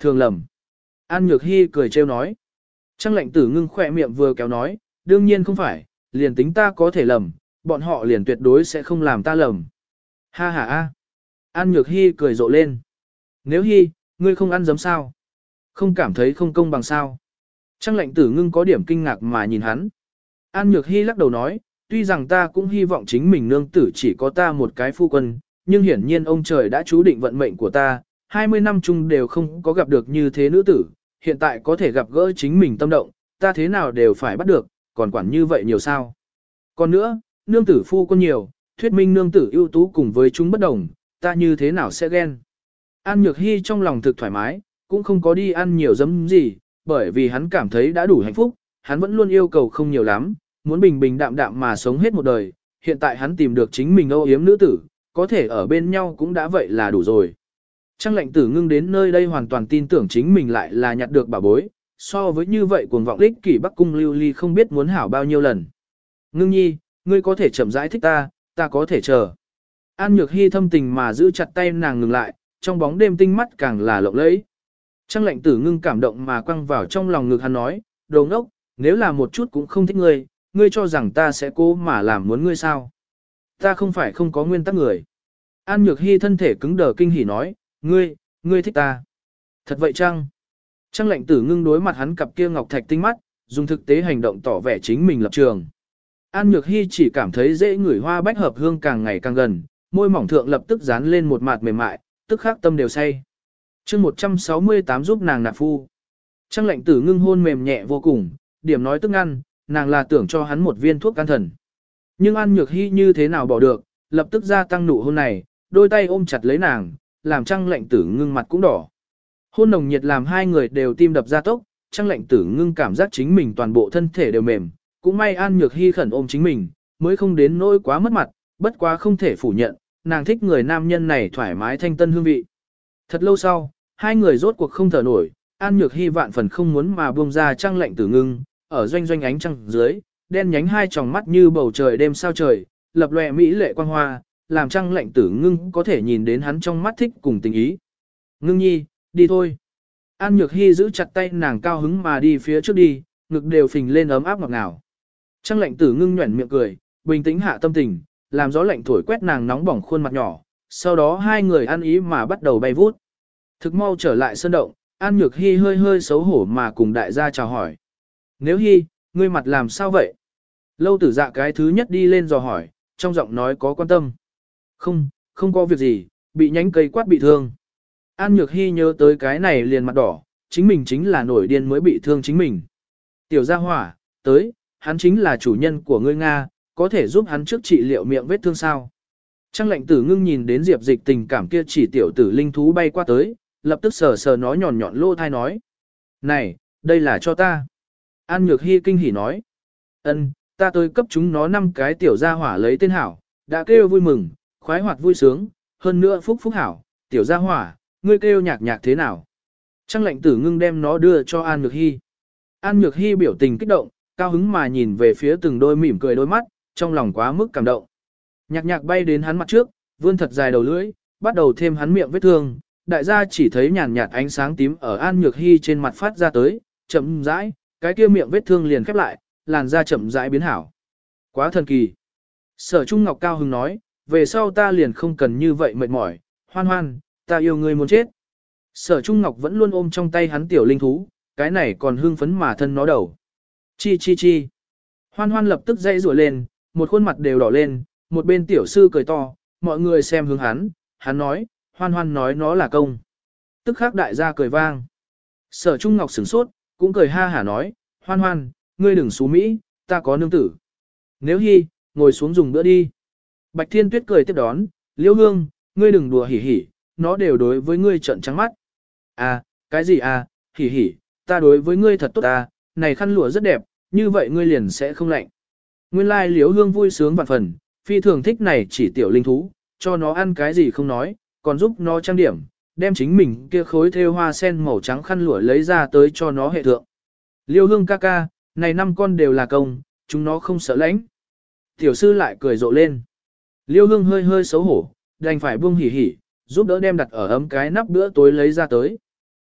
Thường lầm. An Nhược Hy cười trêu nói. Trang lệnh tử ngưng khỏe miệng vừa kéo nói, đương nhiên không phải, liền tính ta có thể lầm, bọn họ liền tuyệt đối sẽ không làm ta lầm. Ha ha a. An Nhược Hy cười rộ lên. Nếu Hy, ngươi không ăn giấm sao? Không cảm thấy không công bằng sao? Trang lệnh tử ngưng có điểm kinh ngạc mà nhìn hắn. An Nhược Hy lắc đầu nói, tuy rằng ta cũng hy vọng chính mình nương tử chỉ có ta một cái phu quân, nhưng hiển nhiên ông trời đã chú định vận mệnh của ta, 20 năm chung đều không có gặp được như thế nữ tử, hiện tại có thể gặp gỡ chính mình tâm động, ta thế nào đều phải bắt được, còn quản như vậy nhiều sao. Còn nữa, nương tử phu quân nhiều, thuyết minh nương tử ưu tú cùng với chúng bất đồng, ta như thế nào sẽ ghen. An Nhược Hy trong lòng thực thoải mái, cũng không có đi ăn nhiều giấm gì, bởi vì hắn cảm thấy đã đủ hạnh phúc, hắn vẫn luôn yêu cầu không nhiều lắm, muốn bình bình đạm đạm mà sống hết một đời, hiện tại hắn tìm được chính mình âu yếm nữ tử, có thể ở bên nhau cũng đã vậy là đủ rồi. Trang lệnh tử ngưng đến nơi đây hoàn toàn tin tưởng chính mình lại là nhặt được bảo bối, so với như vậy cuồng vọng ích kỷ Bắc Cung Lưu Ly không biết muốn hảo bao nhiêu lần. Ngưng nhi, ngươi có thể chậm rãi thích ta, ta có thể chờ. An Nhược Hy thâm tình mà giữ chặt tay nàng ngừng lại, trong bóng đêm tinh mắt càng là lộng lẫy. Trang lệnh tử ngưng cảm động mà quăng vào trong lòng ngực hắn nói, đồ ngốc, nếu là một chút cũng không thích ngươi, ngươi cho rằng ta sẽ cố mà làm muốn ngươi sao. Ta không phải không có nguyên tắc người. An Nhược Hy thân thể cứng đờ kinh hỉ nói, ngươi thích ta. Thật vậy chăng? Trang lệnh tử ngưng đối mặt hắn cặp kia ngọc thạch tinh mắt, dùng thực tế hành động tỏ vẻ chính mình lập trường. An Nhược Hy chỉ cảm thấy dễ ngửi hoa bách hợp hương càng ngày càng gần, môi mỏng thượng lập tức dán lên một mạt mềm mại, tức khắc tâm đều say. chương 168 giúp nàng nạp phu. Trang lệnh tử ngưng hôn mềm nhẹ vô cùng, điểm nói tức ăn, nàng là tưởng cho hắn một viên thuốc can thần. Nhưng An Nhược Hy như thế nào bỏ được, lập tức gia tăng nụ hôn này, đôi tay ôm chặt lấy nàng, làm Trang lệnh tử ngưng mặt cũng đỏ. Hôn nồng nhiệt làm hai người đều tim đập ra tốc, Trang lệnh tử ngưng cảm giác chính mình toàn bộ thân thể đều mềm, cũng may An Nhược Hy khẩn ôm chính mình, mới không đến nỗi quá mất mặt, bất quá không thể phủ nhận, nàng thích người nam nhân này thoải mái thanh tân hương vị. Thật lâu sau, hai người rốt cuộc không thở nổi, An Nhược Hy vạn phần không muốn mà buông ra Trang lệnh tử ngưng, ở doanh doanh ánh trăng dưới, đen nhánh hai tròng mắt như bầu trời đêm sao trời, lập lòe mỹ lệ quang hoa, làm Trang lệnh tử ngưng có thể nhìn đến hắn trong mắt thích cùng tình ý. Ngưng nhi, đi thôi. An Nhược Hy giữ chặt tay nàng cao hứng mà đi phía trước đi, ngực đều phình lên ấm áp ngọt ngào. Trang lệnh tử ngưng nhuẩn miệng cười, bình tĩnh hạ tâm tình, làm gió lạnh thổi quét nàng nóng bỏng khuôn mặt nhỏ, sau đó hai người ăn ý mà bắt đầu bay vút. Thực mau trở lại sơn động, An Nhược Hy hơi hơi xấu hổ mà cùng đại gia chào hỏi. Nếu Hy, ngươi mặt làm sao vậy? Lâu tử dạ cái thứ nhất đi lên dò hỏi, trong giọng nói có quan tâm. Không có việc gì, bị nhánh cây quát bị thương. An Nhược Hy nhớ tới cái này liền mặt đỏ, chính mình chính là nổi điên mới bị thương chính mình. Tiểu gia hỏa, tới, hắn chính là chủ nhân của ngươi Nga, có thể giúp hắn trước trị liệu miệng vết thương sao. Trang lệnh tử ngưng nhìn đến Diệp Dịch tình cảm kia chỉ tiểu tử linh thú bay qua tới, lập tức sờ sờ nó nhọn nhọn lô thai nói. Này, đây là cho ta. An Nhược Hy kinh hỉ nói. Ân, ta tới cấp chúng nó 5 cái tiểu gia hỏa lấy tên hảo, đã kêu vui mừng, khoái hoạt vui sướng, hơn nữa phúc phúc hảo, tiểu gia hỏa, ngươi kêu nhạc nhạc thế nào. Trang lệnh tử ngưng đem nó đưa cho An Nhược Hy. An Nhược Hy biểu tình kích động, cao hứng mà nhìn về phía từng đôi mỉm cười đôi mắt, trong lòng quá mức cảm động. Nhạc nhạc bay đến hắn mặt trước, vươn thật dài đầu lưỡi, bắt đầu thêm hắn miệng vết thương. Đại gia chỉ thấy nhàn nhạt ánh sáng tím ở An Nhược Hy trên mặt phát ra tới, chậm rãi, cái kia miệng vết thương liền khép lại, làn da chậm rãi biến hảo. Quá thần kỳ. Sở Trung Ngọc cao hứng nói, về sau ta liền không cần như vậy mệt mỏi, Hoan Hoan, ta yêu ngươi muốn chết. Sở Trung Ngọc vẫn luôn ôm trong tay hắn tiểu linh thú, cái này còn hưng phấn mà thân nó đầu. Chi chi chi. Hoan Hoan lập tức dậy rủa lên, một khuôn mặt đều đỏ lên, một bên tiểu sư cười to, mọi người xem hướng hắn nói, Hoan Hoan nói nó là công. Tức khắc đại gia cười vang. Sở Trung Ngọc sửng sốt, cũng cười ha hả nói, Hoan Hoan, ngươi đừng xú Mỹ, ta có nương tử. Nếu Hy, ngồi xuống dùng bữa đi. Bạch Thiên Tuyết cười tiếp đón, Liễu Hương, ngươi đừng đùa hỉ hỉ, nó đều đối với ngươi trợn trắng mắt. À, cái gì à, hỉ hỉ, ta đối với ngươi thật tốt à, này khăn lụa rất đẹp, như vậy ngươi liền sẽ không lạnh. Nguyên lai Liễu Hương vui sướng vạn phần, phi thường thích này chỉ tiểu linh thú, cho nó ăn cái gì không nói, còn giúp nó trang điểm, đem chính mình kia khối thêu hoa sen màu trắng khăn lụa lấy ra tới cho nó hệ thượng. Liêu Hương ca ca, này 5 con đều là công, chúng nó không sợ lãnh. Tiểu sư lại cười rộ lên. Liêu Hương hơi hơi xấu hổ, đành phải buông hỉ hỉ, giúp đỡ đem đặt ở ấm cái nắp bữa tối lấy ra tới.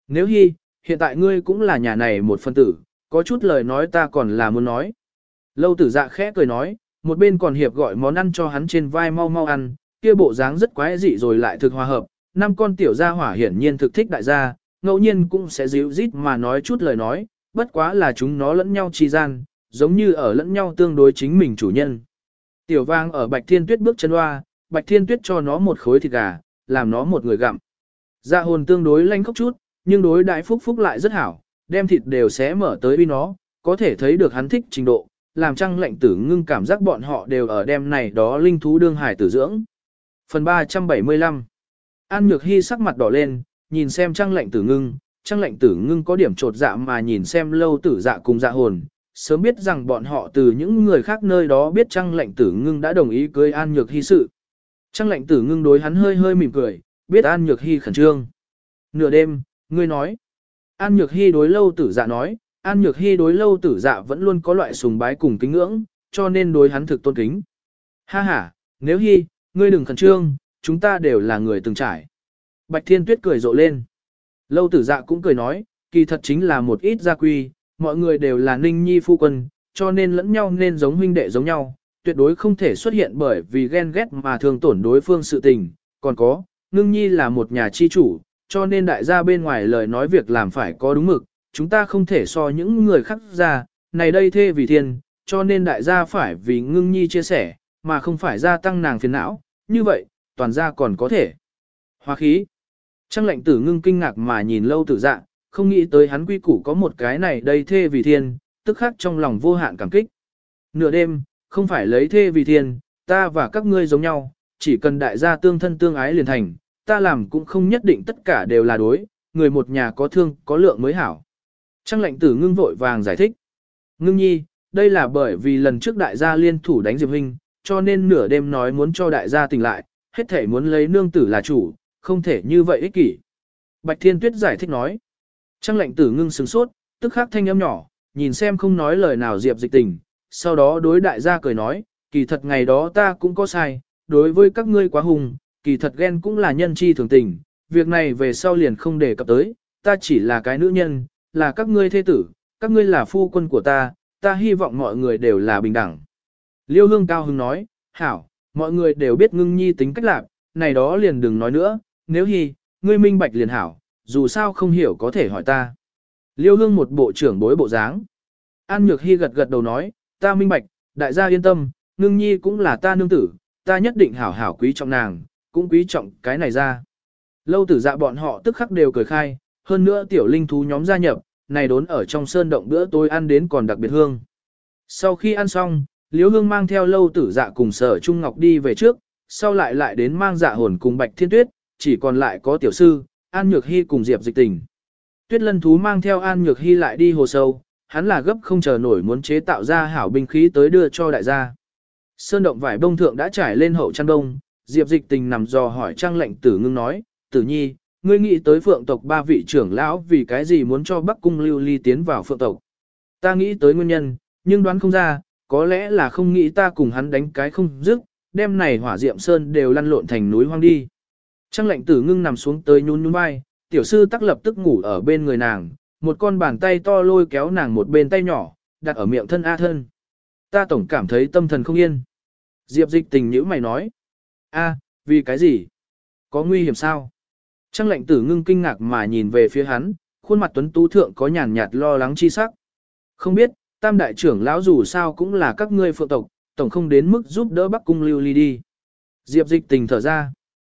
Nếu Hy, hiện tại ngươi cũng là nhà này một phân tử, có chút lời nói ta còn là muốn nói. Lâu tử dạ khẽ cười nói, một bên còn hiệp gọi món ăn cho hắn trên vai mau mau ăn, kia bộ dáng rất quái dị rồi lại thực hòa hợp. Năm con tiểu gia hỏa hiển nhiên thực thích đại gia, ngẫu nhiên cũng sẽ díu rít mà nói chút lời nói, bất quá là chúng nó lẫn nhau chi gian, giống như ở lẫn nhau tương đối chính mình chủ nhân. Tiểu vang ở Bạch Thiên Tuyết bước chân hoa, Bạch Thiên Tuyết cho nó một khối thịt gà, làm nó một người gặm. Dạ hồn tương đối lanh khóc chút, nhưng đối đại phúc phúc lại rất hảo, đem thịt đều xé mở tới uy nó, có thể thấy được hắn thích trình độ, làm Trăng Lệnh Tử Ngưng cảm giác bọn họ đều ở đem này đó linh thú đương hải tử dưỡng. Phần 375. An Nhược Hy sắc mặt đỏ lên, nhìn xem Trăng Lệnh Tử Ngưng, Trăng Lệnh Tử Ngưng có điểm trột dạ mà nhìn xem Lâu Tử Dạ cùng Dạ hồn, sớm biết rằng bọn họ từ những người khác nơi đó biết Trăng Lệnh Tử Ngưng đã đồng ý cưới An Nhược Hy sự. Trăng Lệnh Tử Ngưng đối hắn hơi hơi mỉm cười, biết An Nhược Hy khẩn trương. Nửa đêm, ngươi nói. An Nhược Hy đối Lâu Tử Dạ nói, An Nhược Hy đối Lâu Tử Dạ vẫn luôn có loại sùng bái cùng kính ngưỡng, cho nên đối hắn thực tôn kính. Ha ha, nếu Hy, ngươi đừng khẩn trương, chúng ta đều là người từng trải. Bạch Thiên Tuyết cười rộ lên. Lâu Tử Dạ cũng cười nói, kỳ thật chính là một ít gia quy, mọi người đều là Ninh Nhi phu quân, cho nên lẫn nhau nên giống huynh đệ giống nhau, tuyệt đối không thể xuất hiện bởi vì ghen ghét mà thường tổn đối phương sự tình. Còn có, Ngưng Nhi là một nhà chi chủ, cho nên đại gia bên ngoài lời nói việc làm phải có đúng mực, chúng ta không thể so những người khác ra, này đây thê vì thiên, cho nên đại gia phải vì Ngưng Nhi chia sẻ, mà không phải gia tăng nàng phiền não, như vậy, toàn gia còn có thể. Hóa khí. Trăng Lệnh Tử Ngưng kinh ngạc mà nhìn Lâu Tử Dạ, không nghĩ tới hắn quy củ có một cái này đây thê vì thiên, tức khắc trong lòng vô hạn cảm kích. Nửa đêm, không phải lấy thê vì thiên, ta và các ngươi giống nhau, chỉ cần đại gia tương thân tương ái liền thành, ta làm cũng không nhất định tất cả đều là đối, người một nhà có thương, có lượng mới hảo. Trăng Lệnh Tử Ngưng vội vàng giải thích. Ngưng Nhi, đây là bởi vì lần trước đại gia liên thủ đánh Diệp Huynh, cho nên nửa đêm nói muốn cho đại gia tỉnh lại, hết thể muốn lấy nương tử là chủ, không thể như vậy ích kỷ. Bạch Thiên Tuyết giải thích nói. Trăng Lệnh Tử Ngưng sửng sốt, tức khắc thanh âm nhỏ, nhìn xem không nói lời nào Diệp Dịch Tình, sau đó đối đại gia cười nói, kỳ thật ngày đó ta cũng có sai, đối với các ngươi quá hùng, kỳ thật ghen cũng là nhân chi thường tình, việc này về sau liền không đề cập tới, ta chỉ là cái nữ nhân, là các ngươi thế tử, các ngươi là phu quân của ta hy vọng mọi người đều là bình đẳng. Liêu Hương cao hứng nói, hảo, mọi người đều biết Ngưng Nhi tính cách lạc, này đó liền đừng nói nữa, nếu Hy, ngươi minh bạch liền hảo, dù sao không hiểu có thể hỏi ta. Liêu Hương một bộ trưởng bối bộ dáng. An Nhược Hy gật gật đầu nói, ta minh bạch, đại gia yên tâm, Ngưng Nhi cũng là ta nương tử, ta nhất định hảo hảo quý trọng nàng, cũng quý trọng cái này ra. Lâu Tử Dạ bọn họ tức khắc đều cười khai, hơn nữa tiểu linh thú nhóm gia nhập, này đốn ở trong sơn động bữa tối ăn đến còn đặc biệt hương. Sau khi ăn xong, Liễu Hương mang theo Lâu Tử Dạ cùng Sở Trung Ngọc đi về trước, sau lại đến mang Dạ hồn cùng Bạch Thiên Tuyết, chỉ còn lại có tiểu sư, An Nhược Hy cùng Diệp Dịch Tình. Tuyết Lân thú mang theo An Nhược Hy lại đi hồ sâu, hắn là gấp không chờ nổi muốn chế tạo ra hảo binh khí tới đưa cho đại gia. Sơn động vải bông thượng đã trải lên hậu chăn đông, Diệp Dịch Tình nằm dò hỏi Trăng Lệnh Tử Ngưng nói, Tử Nhi, ngươi nghĩ tới Phượng tộc ba vị trưởng lão vì cái gì muốn cho Bắc Cung Lưu Ly tiến vào Phượng tộc? Ta nghĩ tới nguyên nhân, nhưng đoán không ra, có lẽ là không nghĩ ta cùng hắn đánh cái không dứt, đêm này Hỏa Diệm Sơn đều lăn lộn thành núi hoang đi. Trăng Lệnh Tử Ngưng nằm xuống tới nhún nhún vai, tiểu sư tắc lập tức ngủ ở bên người nàng, một con bàn tay to lôi kéo nàng một bên tay nhỏ, đặt ở miệng thân A thân. Ta tổng cảm thấy tâm thần không yên. Diệp Dịch Tình nhíu mày nói. A, vì cái gì? Có nguy hiểm sao? Trăng Lệnh Tử Ngưng kinh ngạc mà nhìn về phía hắn, khuôn mặt tuấn tú thượng có nhàn nhạt lo lắng chi sắc. Không biết, tam đại trưởng lão dù sao cũng là các ngươi Phượng tộc, tổng không đến mức giúp đỡ Bắc Cung Lưu Ly đi. Diệp Dịch Tình thở ra.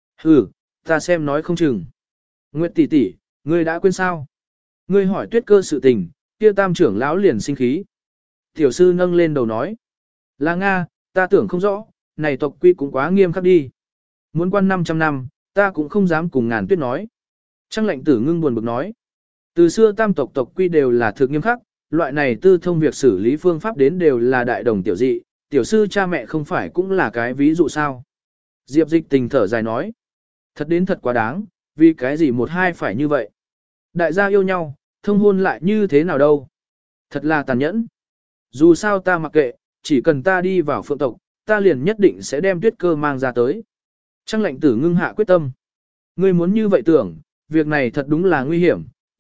Ta xem nói không chừng. Nguyệt tỷ tỷ, ngươi đã quên sao? Ngươi hỏi Tuyết Cơ sự tình, kia tam trưởng lão liền sinh khí. Tiểu sư nâng lên đầu nói. Là Nga, ta tưởng không rõ, này tộc quy cũng quá nghiêm khắc đi. Muốn quan 500 năm, ta cũng không dám cùng Ngàn Tuyết nói. Trăng Lệnh Tử Ngưng buồn bực nói. Từ xưa tam tộc tộc quy đều là thực nghiêm khắc, loại này tư thông việc xử lý phương pháp đến đều là đại đồng tiểu dị, tiểu sư cha mẹ không phải cũng là cái ví dụ sao. Diệp Dịch Tình thở dài nói. Thật đến thật quá đáng, vì cái gì một hai phải như vậy. Đại gia yêu nhau, thông hôn lại như thế nào đâu. Thật là tàn nhẫn. Dù sao ta mặc kệ, chỉ cần ta đi vào Phượng tộc, ta liền nhất định sẽ đem Tuyết Cơ mang ra tới. Trăng Lệnh Tử Ngưng hạ quyết tâm. Ngươi muốn như vậy tưởng, việc này thật đúng là nguy hiểm,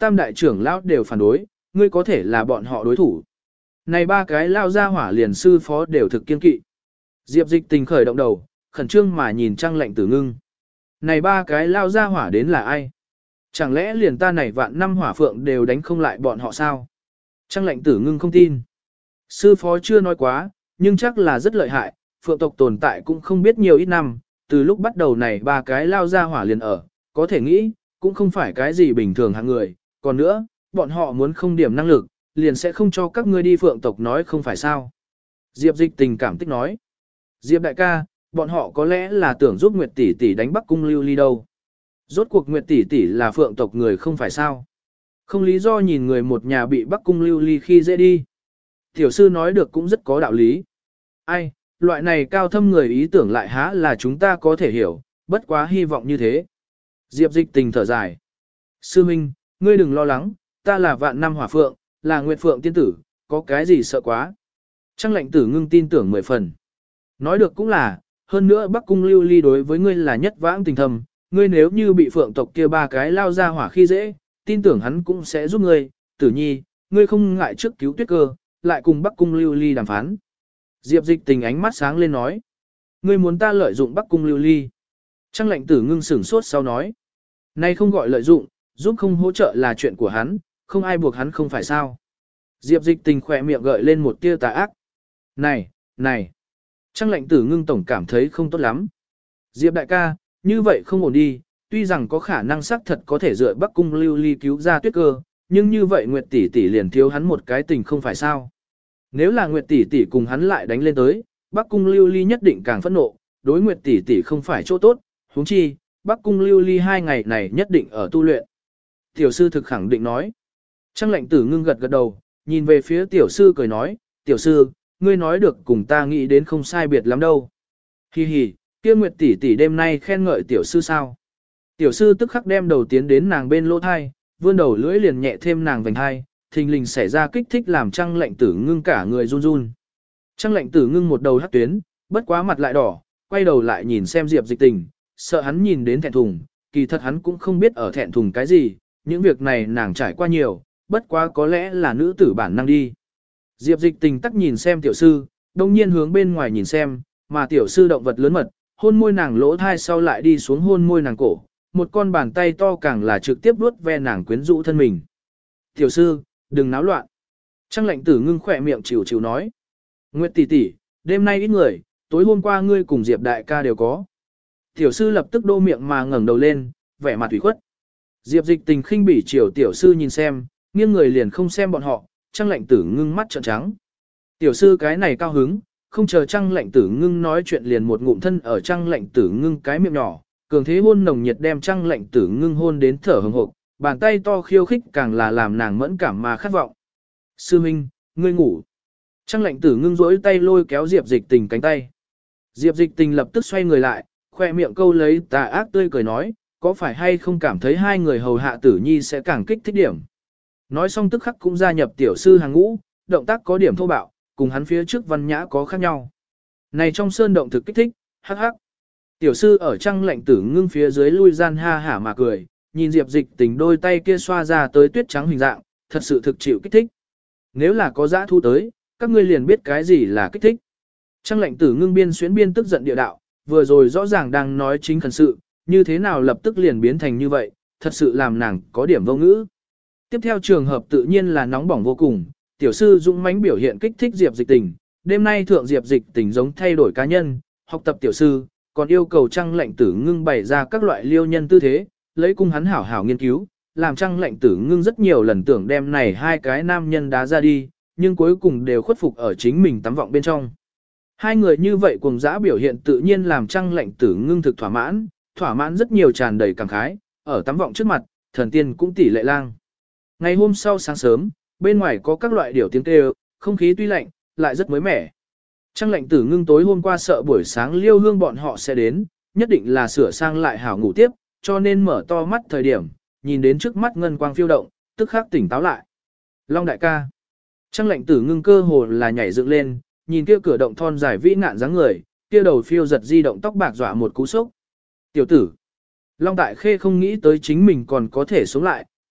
tam đại trưởng lão đều phản đối, ngươi có thể là bọn họ đối thủ. Này ba cái lao ra hỏa liền sư phó đều thực kiên kỵ. Diệp Dịch Tình khởi động đầu, khẩn trương mà nhìn Trang Lệnh Tử Ngưng. Này ba cái lao ra hỏa đến là ai? Chẳng lẽ liền ta này vạn năm hỏa phượng đều đánh không lại bọn họ sao? Trang Lệnh Tử Ngưng không tin. Sư phó chưa nói quá, nhưng chắc là rất lợi hại, phượng tộc tồn tại cũng không biết nhiều ít năm, từ lúc bắt đầu này ba cái lao ra hỏa liền ở, có thể nghĩ, cũng không phải cái gì bình thường hạng người, còn nữa, bọn họ muốn không điểm năng lực, liền sẽ không cho các ngươi đi phượng tộc nói không phải sao. Diệp Dịch Tình cảm tích nói. Diệp đại ca, bọn họ có lẽ là tưởng giúp Nguyệt tỷ tỷ đánh Bắc Cung Lưu Ly đâu. Rốt cuộc Nguyệt tỷ tỷ là phượng tộc người không phải sao. Không lý do nhìn người một nhà bị Bắc Cung Lưu Ly khi dễ đi. Tiểu sư nói được cũng rất có đạo lý. Ai, loại này cao thâm người ý tưởng lại há là chúng ta có thể hiểu, bất quá hy vọng như thế. Diệp Dịch Tình thở dài. Sư Minh, ngươi đừng lo lắng, ta là vạn năm hỏa phượng, là Nguyệt Phượng tiên tử, có cái gì sợ quá. Trang Lệnh Tử Ngưng tin tưởng 10 phần. Nói được cũng là, hơn nữa Bắc Cung Lưu Ly đối với ngươi là nhất vãng tình thầm, ngươi nếu như bị phượng tộc kia ba cái lao ra hỏa khi dễ, tin tưởng hắn cũng sẽ giúp ngươi, Tử Nhi, ngươi không ngại trước cứu Tuyết Cơ, lại cùng Bắc Cung Lưu Ly đàm phán. Diệp Dịch Tình ánh mắt sáng lên nói, ngươi muốn ta lợi dụng Bắc Cung Lưu Ly. Trang Lệnh Tử Ngưng sửng sốt sau nói, nay không gọi lợi dụng, giúp không hỗ trợ là chuyện của hắn, không ai buộc hắn không phải sao. Diệp Dịch Tình khỏe miệng gợi lên một tia tà ác. Này. Trang Lệnh Tử Ngưng tổng cảm thấy không tốt lắm. Diệp đại ca, như vậy không ổn đi, tuy rằng có khả năng xác thật có thể dựa Bắc Cung Lưu Ly cứu ra Tuyết Cơ, nhưng như vậy Nguyệt tỷ tỷ liền thiếu hắn một cái tình không phải sao. Nếu là Nguyệt tỷ tỷ cùng hắn lại đánh lên tới, Bắc Cung Lưu Ly nhất định càng phẫn nộ, đối Nguyệt tỷ tỷ không phải chỗ tốt, huống chi, Bắc Cung Lưu Ly 2 ngày này nhất định ở tu luyện. Tiểu sư thực khẳng định nói. Trang Lệnh Tử Ngưng gật gật đầu, nhìn về phía tiểu sư cười nói, tiểu sư, ngươi nói được cùng ta nghĩ đến không sai biệt lắm đâu. Hi hi, kia Nguyệt tỷ tỷ đêm nay khen ngợi tiểu sư sao. Tiểu sư tức khắc đem đầu tiến đến nàng bên lỗ thai, vươn đầu lưỡi liền nhẹ thêm nàng vành thai, thình lình xảy ra kích thích làm Trang Lệnh Tử Ngưng cả người run run. Trang Lệnh Tử Ngưng một đầu hắc tuyến, bất quá mặt lại đỏ, quay đầu lại nhìn xem Diệp Dịch Tình, sợ hắn nhìn đến thẹn thùng, kỳ thật hắn cũng không biết ở thẹn thùng cái gì, những việc này nàng trải qua nhiều, bất quá có lẽ là nữ tử bản năng đi. Diệp Dịch Tình tắc nhìn xem tiểu sư, đông nhiên hướng bên ngoài nhìn xem, mà tiểu sư động vật lớn mật, hôn môi nàng lỗ thai sau lại đi xuống hôn môi nàng cổ, một con bàn tay to càng là trực tiếp vuốt ve nàng quyến rũ thân mình. Tiểu sư, đừng náo loạn. Trang Lệnh Tử Ngưng khỏe miệng chịu chịu nói. Nguyệt tỷ tỷ, đêm nay ít người, tối hôm qua ngươi cùng Diệp đại ca đều có. Tiểu sư lập tức đô miệng mà ngẩng đầu lên, vẻ mặt ủy khuất. Diệp Dịch Tình khinh bỉ chiều tiểu sư nhìn xem, nghiêng người liền không xem bọn họ, Trang Lệnh Tử Ngưng mắt trợn trắng. Tiểu sư cái này cao hứng, không chờ Trang Lệnh Tử Ngưng nói chuyện liền một ngụm thân ở Trang Lệnh Tử Ngưng cái miệng nhỏ, cường thế hôn nồng nhiệt đem Trang Lệnh Tử Ngưng hôn đến thở hừng hực, bàn tay to khiêu khích càng là làm nàng mẫn cảm mà khát vọng. Sư Minh, ngươi ngủ. Trang Lệnh Tử Ngưng rỗi tay lôi kéo Diệp Dịch Tình cánh tay. Diệp Dịch Tình lập tức xoay người lại, khoe miệng câu lấy tà ác tươi cười nói, có phải hay không cảm thấy hai người hầu hạ Tử Nhi sẽ càng kích thích điểm. Nói xong tức khắc cũng gia nhập tiểu sư hàng ngũ, động tác có điểm thô bạo, cùng hắn phía trước văn nhã có khác nhau. Này trong sơn động thực kích thích, hắc hắc. Tiểu sư ở Trang Lệnh Tử Ngưng phía dưới lui gian ha hả mà cười, nhìn Diệp Dịch Tình đôi tay kia xoa ra tới tuyết trắng hình dạng, thật sự thực chịu kích thích. Nếu là có dã thu tới, các ngươi liền biết cái gì là kích thích. Trang Lệnh Tử Ngưng biên xuyến biên tức giận địa đạo, vừa rồi rõ ràng đang nói chính khẩn sự, như thế nào lập tức liền biến thành như vậy, thật sự làm nàng có điểm vô ngữ. Tiếp theo trường hợp tự nhiên là nóng bỏng vô cùng, tiểu sư dũng mãnh biểu hiện kích thích Diệp Dịch Tình, đêm nay thượng Diệp Dịch Tình giống thay đổi cá nhân, học tập tiểu sư, còn yêu cầu Trang Lệnh Tử Ngưng bày ra các loại liêu nhân tư thế, lấy cung hắn hảo hảo nghiên cứu, làm Trang Lệnh Tử Ngưng rất nhiều lần tưởng đem này hai cái nam nhân đá ra đi, nhưng cuối cùng đều khuất phục ở chính mình tắm vọng bên trong. Hai người như vậy cùng dã biểu hiện tự nhiên làm Trang Lệnh Tử Ngưng thực thỏa mãn rất nhiều tràn đầy cảm khái, ở tắm vọng trước mặt, thần tiên cũng tỷ lệ lang. Ngày hôm sau sáng sớm, bên ngoài có các loại điểu tiếng kêu, không khí tuy lạnh, lại rất mới mẻ. Trang Lệnh Tử Ngưng tối hôm qua sợ buổi sáng Liêu Hương bọn họ sẽ đến, nhất định là sửa sang lại hảo ngủ tiếp, cho nên mở to mắt thời điểm, nhìn đến trước mắt ngân quang phiêu động, tức khắc tỉnh táo lại. Long đại ca. Trang Lệnh Tử Ngưng cơ hồ là nhảy dựng lên, nhìn kia cửa động thon dài vĩ nạn dáng người, kia đầu phiêu giật di động tóc bạc dọa một cú sốc. Tiểu tử. Long Đại Khê không nghĩ tới chính mình còn có thể sống lại,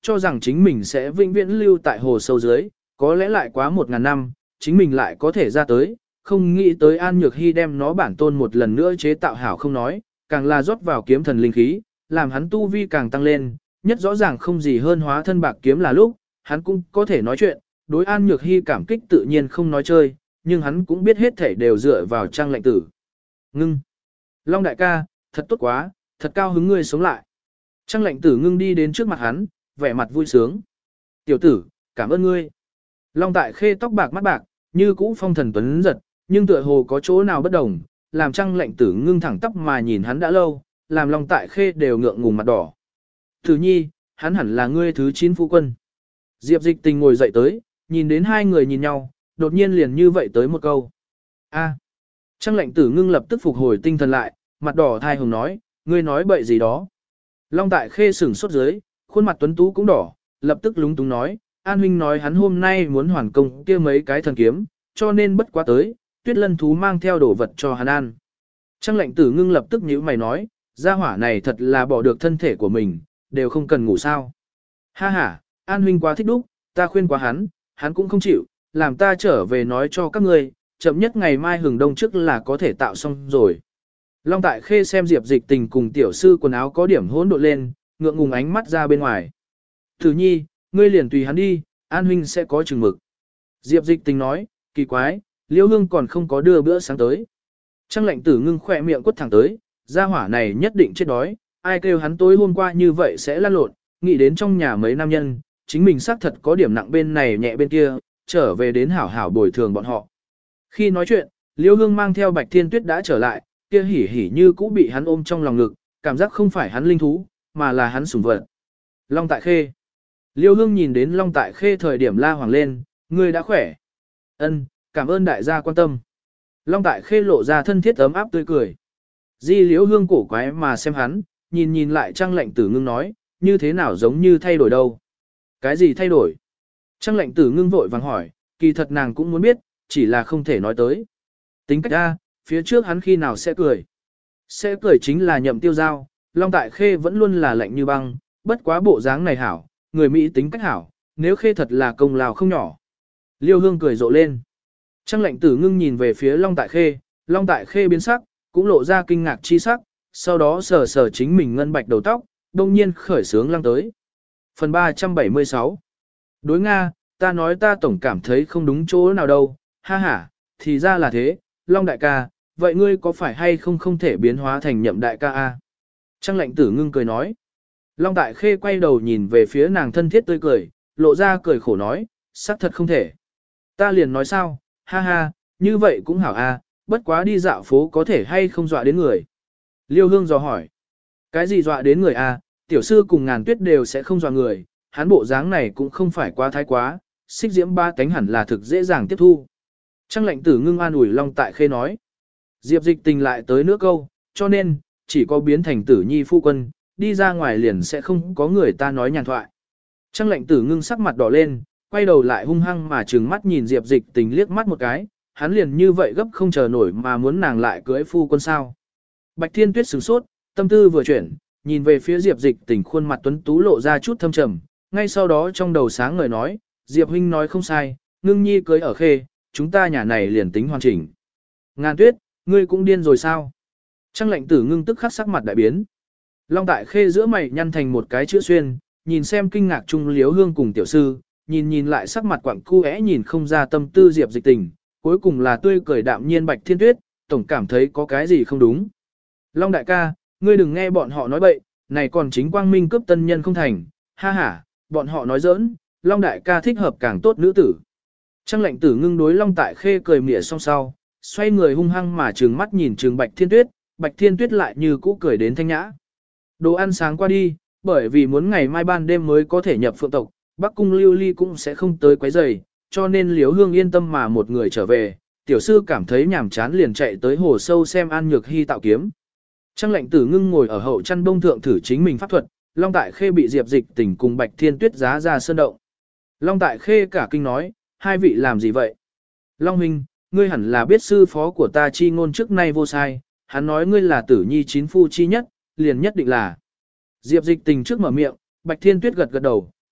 cho rằng chính mình sẽ vĩnh viễn lưu tại hồ sâu dưới, có lẽ lại quá 1000 năm, chính mình lại có thể ra tới, không nghĩ tới An Nhược Hy đem nó bản tôn một lần nữa chế tạo hảo không nói, càng là rót vào kiếm thần linh khí, làm hắn tu vi càng tăng lên, nhất rõ ràng không gì hơn hóa thân bạc kiếm là lúc, hắn cũng có thể nói chuyện, đối An Nhược Hy cảm kích tự nhiên không nói chơi, nhưng hắn cũng biết hết thể đều dựa vào Trang Lệnh Tử. Ngưng. Long đại ca, thật tốt quá, thật cao hứng ngươi sống lại. Trang Lệnh Tử ngưng đi đến trước mặt hắn, vẻ mặt vui sướng. Tiểu tử, cảm ơn ngươi. Long Tại Khê tóc bạc mắt bạc, như cũ phong thần tuấn giật, nhưng tựa hồ có chỗ nào bất đồng, làm Trang Lệnh Tử ngưng thẳng tóc mà nhìn hắn đã lâu, làm Long Tại Khê đều ngượng ngùng mặt đỏ. Tử nhi, hắn hẳn là ngươi thứ 9 phu quân. Diệp Dịch Tình ngồi dậy tới, nhìn đến hai người nhìn nhau, đột nhiên liền như vậy tới một câu. A. Trang Lệnh Tử ngưng lập tức phục hồi tinh thần lại, mặt đỏ thai hồng nói, ngươi nói bậy gì đó. Long Tại Khê sửng sốt dưới, khuôn mặt tuấn tú cũng đỏ, lập tức lúng túng nói, An huynh nói hắn hôm nay muốn hoàn công kia mấy cái thần kiếm, cho nên bất quá tới, Tuyết Lân thú mang theo đồ vật cho hắn ăn. Trang Lệnh Tử ngưng lập tức nhíu mày nói, gia hỏa này thật là bỏ được thân thể của mình, đều không cần ngủ sao. Ha ha, An huynh quá thích đúc, ta khuyên quá hắn cũng không chịu, làm ta trở về nói cho các ngươi, chậm nhất ngày mai hừng đông trước là có thể tạo xong rồi. Long Tại Khê xem Diệp Dịch Tình cùng tiểu sư quần áo có điểm hỗn độn lên, ngượng ngùng ánh mắt ra bên ngoài. Tử nhi, ngươi liền tùy hắn đi, An huynh sẽ có chừng mực. Diệp Dịch Tình nói, kỳ quái, Liễu Hương còn không có đưa bữa sáng tới. Trang Lệnh Tử ngưng khỏe miệng quất thẳng tới, gia hỏa này nhất định chết đói, ai kêu hắn tối hôm qua như vậy sẽ lăn lộn, nghĩ đến trong nhà mấy nam nhân, chính mình xác thật có điểm nặng bên này nhẹ bên kia, trở về đến hảo hảo bồi thường bọn họ. Khi nói chuyện, Liễu Hương mang theo Bạch Thiên Tuyết đã trở lại, kia hỉ hỉ như cũ bị hắn ôm trong lòng ngực, cảm giác không phải hắn linh thú, mà là hắn sủng vật. Long Tại Khê. Liễu Hương nhìn đến Long Tại Khê thời điểm la hoàng lên, ngươi đã khỏe. Ân, cảm ơn đại gia quan tâm. Long Tại Khê lộ ra thân thiết ấm áp tươi cười. Di Liễu Hương cổ quái mà xem hắn, nhìn lại Trang Lệnh Tử ngưng nói, như thế nào giống như thay đổi đâu. Cái gì thay đổi? Trang Lệnh Tử ngưng vội vàng hỏi, kỳ thật nàng cũng muốn biết, chỉ là không thể nói tới. Tính cách ra, phía trước hắn khi nào sẽ cười. Sẽ cười chính là Nhậm Tiêu Giao, Long Tại Khê vẫn luôn là lạnh như băng, bất quá bộ dáng này hảo, người Mỹ tính cách hảo, nếu Khê thật là công lao không nhỏ. Liêu Hương cười rộ lên. Trang Lệnh Tử ngưng nhìn về phía Long Tại Khê biến sắc, cũng lộ ra kinh ngạc chi sắc, sau đó sờ sờ chính mình ngân bạch đầu tóc, đông nhiên khởi sướng lăng tới. Phần 376. Đối Nga, ta nói ta tổng cảm thấy không đúng chỗ nào đâu, ha ha, thì ra là thế, Long đại ca, vậy ngươi có phải hay không thể biến hóa thành Nhậm đại ca a? Trang Lệnh Tử ngưng cười nói. Long Tại Khê quay đầu nhìn về phía nàng thân thiết tươi cười, lộ ra cười khổ nói, xác thật không thể. Ta liền nói sao, ha ha, như vậy cũng hảo a, bất quá đi dạo phố có thể hay không dọa đến người. Liêu Hương dò hỏi, cái gì dọa đến người a? Tiểu sư cùng Ngàn Tuyết đều sẽ không dọa người, hắn bộ dáng này cũng không phải quá thái quá, xích diễm ba cánh hẳn là thực dễ dàng tiếp thu. Trang Lệnh Tử ngưng an ủi Long Tại Khê nói. Diệp Dịch Tình lại tới nữa câu, cho nên, chỉ có biến thành Tử nhi phu quân, đi ra ngoài liền sẽ không có người ta nói nhàn thoại. Trang Lệnh Tử ngưng sắc mặt đỏ lên, quay đầu lại hung hăng mà trừng mắt nhìn Diệp Dịch Tình liếc mắt một cái, hắn liền như vậy gấp không chờ nổi mà muốn nàng lại cưới phu quân sao. Bạch Thiên Tuyết sửng sốt, tâm tư vừa chuyển, nhìn về phía Diệp Dịch Tình khuôn mặt tuấn tú lộ ra chút thâm trầm, ngay sau đó trong đầu sáng ngời nói, Diệp huynh nói không sai, ngưng nhi cưới ở Khê, chúng ta nhà này liền tính hoàn chỉnh. Ngàn Tuyết, ngươi cũng điên rồi sao? Trang Lệnh Tử ngưng tức khắc sắc mặt đại biến. Long Tại Khê giữa mày nhăn thành một cái chữ xuyên, nhìn xem kinh ngạc chung Liếu Hương cùng tiểu sư, nhìn lại sắc mặt quặng cu é nhìn không ra tâm tư Diệp Dịch Tình, cuối cùng là tươi cười đạm nhiên Bạch Thiên Tuyết, tổng cảm thấy có cái gì không đúng. Long đại ca, ngươi đừng nghe bọn họ nói bậy, này còn chính quang minh cướp tân nhân không thành, ha ha, bọn họ nói giỡn, Long đại ca thích hợp càng tốt nữ tử. Trang Lệnh Tử ngưng đối Long Tại Khê cười mỉa song sau, xoay người hung hăng mà trừng mắt nhìn trừng Bạch Thiên Tuyết lại như cũ cười đến thanh nhã. Đồ ăn sáng qua đi, bởi vì muốn ngày mai ban đêm mới có thể nhập phượng tộc, Bắc Cung Lưu Ly cũng sẽ không tới quấy rầy, cho nên Liễu Hương yên tâm mà một người trở về, tiểu sư cảm thấy nhàm chán liền chạy tới hồ sâu xem An Nhược Hy tạo kiếm. Trang Lệnh Tử ngưng ngồi ở hậu chăn bông thượng thử chính mình pháp thuật, Long Tại Khê bị Diệp Dịch Tình cùng Bạch Thiên Tuyết giá ra sơn động. Long Tại Khê cả kinh nói, hai vị làm gì vậy? Long huynh, ngươi hẳn là biết sư phó của ta chi ngôn trước nay vô sai, hắn nói ngươi là Tử nhi 9 phu chi nhất, liền nhất định là. Diệp Dịch Tình trước mở miệng, Bạch Thiên Tuyết gật gật đầu,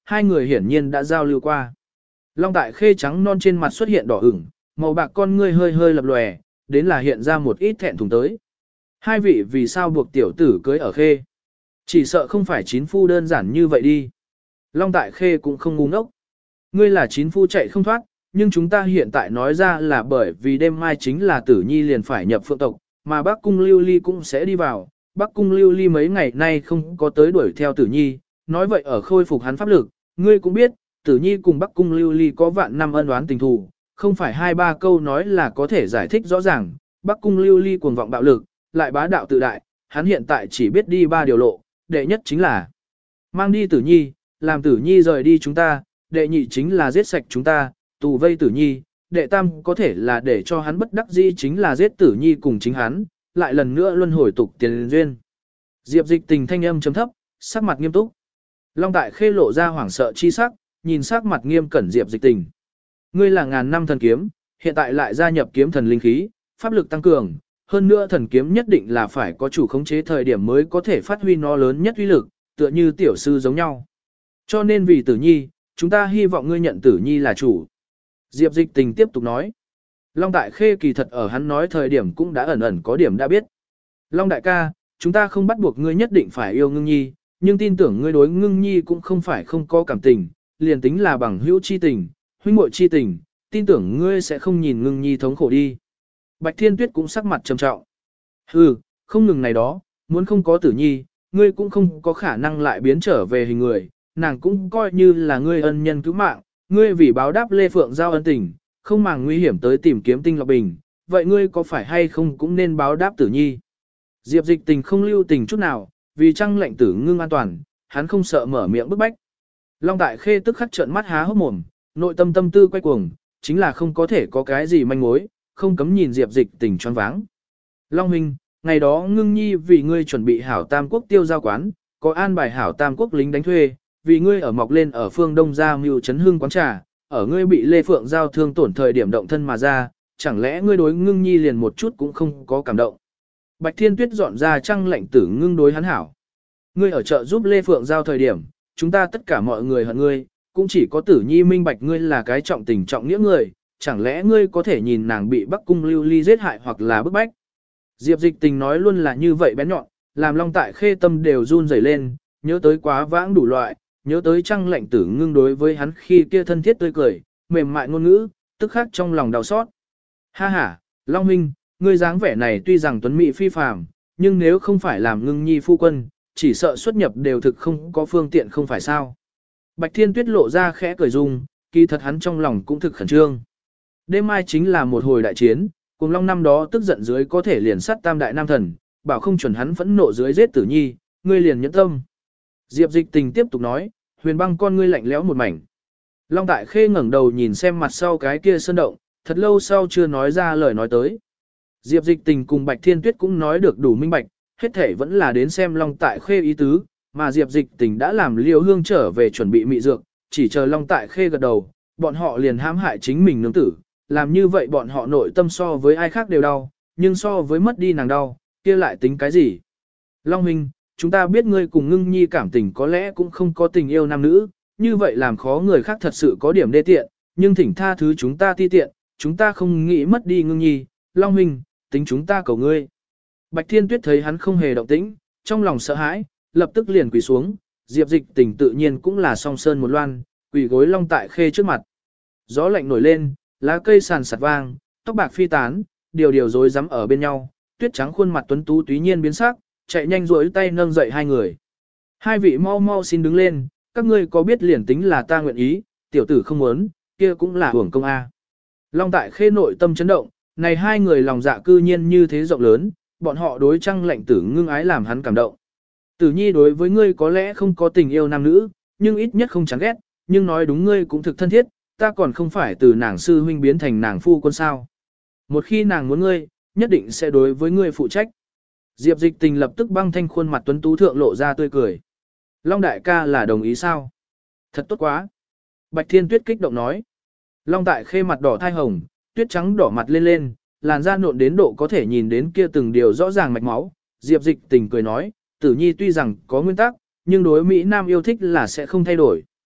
Hai người hiển nhiên đã giao lưu qua. Long Tại Khê trắng non trên mặt xuất hiện đỏ ửng, màu bạc con ngươi hơi hơi lập lòe, đến là hiện ra một ít thẹn thùng tới. Hai vị vì sao buộc tiểu tử cưới ở Khê? Chỉ sợ không phải chín phu đơn giản như vậy đi. Long Tại Khê cũng không ngu ngốc. Ngươi là chín phu chạy không thoát, nhưng chúng ta hiện tại nói ra là bởi vì đêm mai chính là Tử Nhi liền phải nhập phượng tộc, mà Bắc Cung Lưu Ly cũng sẽ đi vào. Bắc Cung Lưu Ly mấy ngày nay không có tới đuổi theo Tử Nhi, nói vậy ở khôi phục hắn pháp lực, ngươi cũng biết, Tử Nhi cùng Bắc Cung Lưu Ly có vạn năm ân oán tình thù, không phải hai ba câu nói là có thể giải thích rõ ràng. Bắc Cung Lưu Ly cuồng vọng bạo lực, lại bá đạo tự đại, hắn hiện tại chỉ biết đi ba điều lộ, đệ nhất chính là mang đi Tử Nhi, làm Tử Nhi rời đi chúng ta, đệ nhị chính là giết sạch chúng ta, tù vây Tử Nhi, đệ tam có thể là để cho hắn bất đắc dĩ chính là giết Tử Nhi cùng chính hắn, lại lần nữa luân hồi tục tiền duyên. Diệp Dịch Tình thanh âm trầm thấp, sắc mặt nghiêm túc. Long Tại Khê lộ ra hoảng sợ chi sắc, nhìn sắc mặt nghiêm cẩn Diệp Dịch Tình. Ngươi là ngàn năm thần kiếm, hiện tại lại gia nhập kiếm thần linh khí, pháp lực tăng cường, hơn nữa thần kiếm nhất định là phải có chủ khống chế thời điểm mới có thể phát huy nó lớn nhất uy lực, tựa như tiểu sư giống nhau. Cho nên vì Tử Nhi, chúng ta hy vọng ngươi nhận Tử Nhi là chủ. Diệp Dịch Tình tiếp tục nói. Long Đại Khê kỳ thật ở hắn nói thời điểm cũng đã ẩn ẩn có điểm đã biết. Long Đại ca, chúng ta không bắt buộc ngươi nhất định phải yêu Ngưng Nhi, nhưng tin tưởng ngươi đối Ngưng Nhi cũng không phải không có cảm tình, liền tính là bằng hữu chi tình, huynh muội chi tình, tin tưởng ngươi sẽ không nhìn Ngưng Nhi thống khổ đi. Bạch Thiên Tuyết cũng sắc mặt trầm trọng. Hừ, không ngừng này đó, muốn không có Tử Nhi, ngươi cũng không có khả năng lại biến trở về hình người, nàng cũng coi như là ngươi ân nhân cứu mạng, ngươi vì báo đáp Lê Phượng Giao ân tình, không màng nguy hiểm tới tìm kiếm Tinh Lọc Bình, vậy ngươi có phải hay không cũng nên báo đáp Tử Nhi. Diệp Dịch Tình không lưu tình chút nào, vì Trăng lệnh Tử Ngưng an toàn, hắn không sợ mở miệng bức bách. Long Đại Khê tức khắc trợn mắt há hốc mồm, nội tâm tâm tư quay cuồng, chính là không có thể có cái gì manh mối, không cấm nhìn Diệp Dịch Tình choáng váng. Long huynh, ngày đó Ngưng Nhi vì ngươi chuẩn bị hảo Tam Quốc tiêu giao quán, có an bài hảo Tam Quốc lính đánh thuê, vì ngươi ở mọc lên ở phương Đông gia mưu trấn hương quán trà, ở ngươi bị Lê Phượng Giao thương tổn thời điểm động thân mà ra, chẳng lẽ ngươi đối Ngưng Nhi liền một chút cũng không có cảm động. Bạch Thiên Tuyết dọn ra Trăng lệnh Tử Ngưng đối hắn hảo. Ngươi ở chợ giúp Lê Phượng Giao thời điểm, chúng ta tất cả mọi người hận ngươi, cũng chỉ có Tử Nhi minh bạch ngươi là cái trọng tình trọng nghĩa người, chẳng lẽ ngươi có thể nhìn nàng bị Bắc Cung Lưu Ly giết hại hoặc là bức bách. Diệp Dịch Tình nói luôn là như vậy bén nhọn, làm Long Tại Khê tâm đều run rẩy lên, nhớ tới quá vãng đủ loại, nhớ tới Trăng lệnh Tử Ngưng đối với hắn khi kia thân thiết tươi cười, mềm mại ngôn ngữ, tức khắc trong lòng đau xót. Ha ha, Long huynh, ngươi dáng vẻ này tuy rằng tuấn mỹ phi phàm, nhưng nếu không phải làm Ngưng Nhi phu quân, chỉ sợ xuất nhập đều thực không có phương tiện không phải sao. Bạch Thiên Tuyết lộ ra khẽ cười dung, kỳ thật hắn trong lòng cũng thực khẩn trương. Đêm mai chính là một hồi đại chiến, cùng Long năm đó tức giận dưới có thể liền sát tam đại nam thần, bảo không chuẩn hắn phẫn nộ dưới giết Tử Nhi, ngươi liền nhẫn tâm. Diệp Dịch Tình tiếp tục nói, Huyền Băng con ngươi lạnh lẽo một mảnh. Long Tại Khê ngẩng đầu nhìn xem mặt sau cái kia sơn động, thật lâu sau chưa nói ra lời nói tới. Diệp Dịch Tình cùng Bạch Thiên Tuyết cũng nói được đủ minh bạch, hết thể vẫn là đến xem Long Tại Khê ý tứ, mà Diệp Dịch Tình đã làm Liêu Hương trở về chuẩn bị mị dược, chỉ chờ Long Tại Khê gật đầu, bọn họ liền hãm hại chính mình nương tử, làm như vậy bọn họ nội tâm so với ai khác đều đau, nhưng so với mất đi nàng đau, kia lại tính cái gì? Long huynh, chúng ta biết ngươi cùng Ngưng Nhi cảm tình có lẽ cũng không có tình yêu nam nữ, như vậy làm khó người khác thật sự có điểm đê tiện, nhưng thỉnh tha thứ chúng ta ti tiện, chúng ta không nghĩ mất đi Ngưng Nhi, Long huynh, tính chúng ta cầu ngươi. Bạch Thiên Tuyết thấy hắn không hề động tĩnh, trong lòng sợ hãi, lập tức liền quỳ xuống, Diệp Dịch Tình tự nhiên cũng là song sơn một loan, quỳ gối Long Tại Khê trước mặt. Gió lạnh nổi lên, lá cây sàn sạt vang, tóc bạc phi tán, điều rối rắm ở bên nhau, tuyết trắng khuôn mặt tuấn tú túy nhiên biến sắc, chạy nhanh duỗi tay nâng dậy hai người. Hai vị mau mau xin đứng lên, các ngươi có biết liền tính là ta nguyện ý, tiểu tử không muốn, kia cũng là hưởng công a. Long Tại Khê nội tâm chấn động, này hai người lòng dạ cư nhiên như thế rộng lớn, bọn họ đối Trăng lệnh Tử Ngưng ái làm hắn cảm động. Tử Nhi đối với ngươi có lẽ không có tình yêu nam nữ, nhưng ít nhất không chán ghét, nhưng nói đúng ngươi cũng thực thân thiết, ta còn không phải từ nàng sư huynh biến thành nàng phu quân sao. Một khi nàng muốn ngươi, nhất định sẽ đối với ngươi phụ trách. Diệp Dịch Tình lập tức băng thanh khuôn mặt tuấn tú thượng lộ ra tươi cười. Long đại ca là đồng ý sao? Thật tốt quá. Bạch Thiên Tuyết kích động nói. Long Tại Khê mặt đỏ thai hồng, tuyết trắng đỏ mặt lên lên, làn da nộn đến độ có thể nhìn đến kia từng điều rõ ràng mạch máu. Diệp Dịch Tình cười nói, Tử Nhi tuy rằng có nguyên tắc, nhưng đối Mỹ Nam yêu thích là sẽ không thay đổi.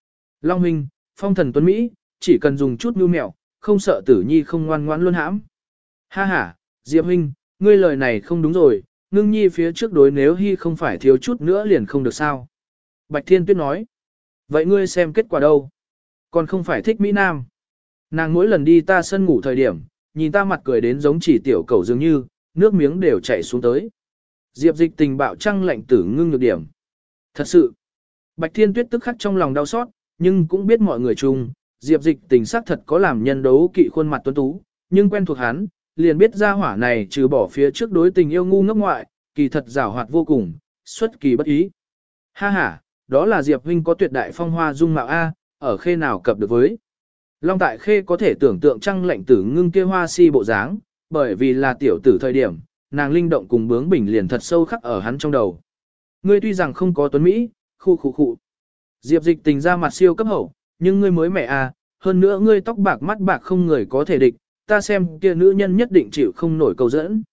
Long huynh, phong thần tuấn Mỹ, chỉ cần dùng chút nhu mẹo, không sợ tử nhi không ngoan ngoãn luôn hãm. Ha ha, Diệp huynh, ngươi lời này không đúng rồi, ngưng nhi phía trước đối nếu hy không phải thiếu chút nữa liền không được sao. Bạch Thiên Tuyết nói, vậy ngươi xem kết quả đâu? Còn không phải thích Mỹ Nam. Nàng mỗi lần đi ta sân ngủ thời điểm, nhìn ta mặt cười đến giống chỉ tiểu cầu dường như, nước miếng đều chảy xuống tới. Diệp Dịch Tình bạo trăng lạnh tử ngưng nhược điểm. Thật sự, Bạch Thiên Tuyết tức khắc trong lòng đau xót, nhưng cũng biết mọi người chung, Diệp Dịch Tình xác thật có làm nhân đấu kỵ khuôn mặt tuấn tú, nhưng quen thuộc hắn, liền biết ra hỏa này trừ bỏ phía trước đối tình yêu ngu ngốc ngoại, kỳ thật giảo hoạt vô cùng, xuất kỳ bất ý. Ha ha, đó là Diệp huynh có tuyệt đại phong hoa dung mạo A, ở khê nào cập được với. Long Tại Khê có thể tưởng tượng trăng lạnh tử ngưng kia hoa si bộ dáng, bởi vì là tiểu tử thời điểm, nàng linh động cùng bướng bỉnh liền thật sâu khắc ở hắn trong đầu. Ngươi tuy rằng không có tuấn Mỹ, khu. Diệp Dịch Tình ra mặt siêu cấp hậu, nhưng ngươi mới mẹ à, hơn nữa ngươi tóc bạc mắt bạc không người có thể địch, ta xem kia nữ nhân nhất định chịu không nổi cầu dẫn.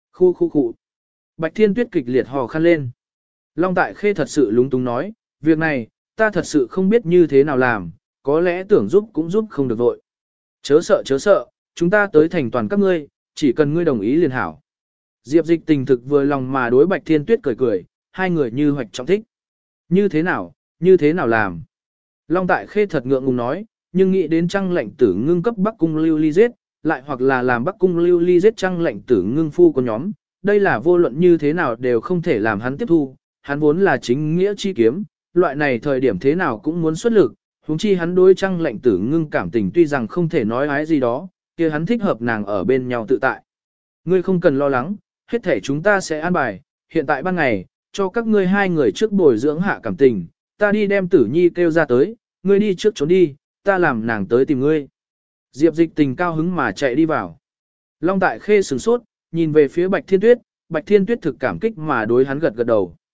Khu. Bạch Thiên Tuyết kịch liệt hò khăn lên. Long Tại Khê thật sự lúng túng nói, việc này, ta thật sự không biết như thế nào làm, có lẽ tưởng giúp cũng giúp không được vội. Chớ sợ, chúng ta tới thành toàn các ngươi, chỉ cần ngươi đồng ý liền hảo. Diệp Dịch Tình thực vừa lòng mà đối Bạch Thiên Tuyết cười, hai người như hoạch trọng thích. Như thế nào làm? Long Tại Khê thật ngượng ngùng nói, nhưng nghĩ đến trăng lệnh tử ngưng cấp Bắc Cung Lưu Ly giết, lại hoặc là làm Bắc Cung Lưu Ly giết trăng lệnh tử ngưng phu của nhóm, đây là vô luận như thế nào đều không thể làm hắn tiếp thu, hắn vốn là chính nghĩa chi kiếm, loại này thời điểm thế nào cũng muốn xuất lực, huống chi hắn đối trăng lệnh tử ngưng cảm tình tuy rằng không thể nói ái gì đó, kia hắn thích hợp nàng ở bên nhau tự tại. Ngươi không cần lo lắng, hết thể chúng ta sẽ an bài, hiện tại ban ngày, cho các ngươi hai người trước bồi dưỡng hạ cảm tình, ta đi đem Tử Nhi kêu ra tới, ngươi đi trước trốn đi, ta làm nàng tới tìm ngươi. Diệp Dịch Tình cao hứng mà chạy đi vào. Long Tại Khê sửng sốt, nhìn về phía Bạch Thiên Tuyết thực cảm kích mà đối hắn gật gật đầu.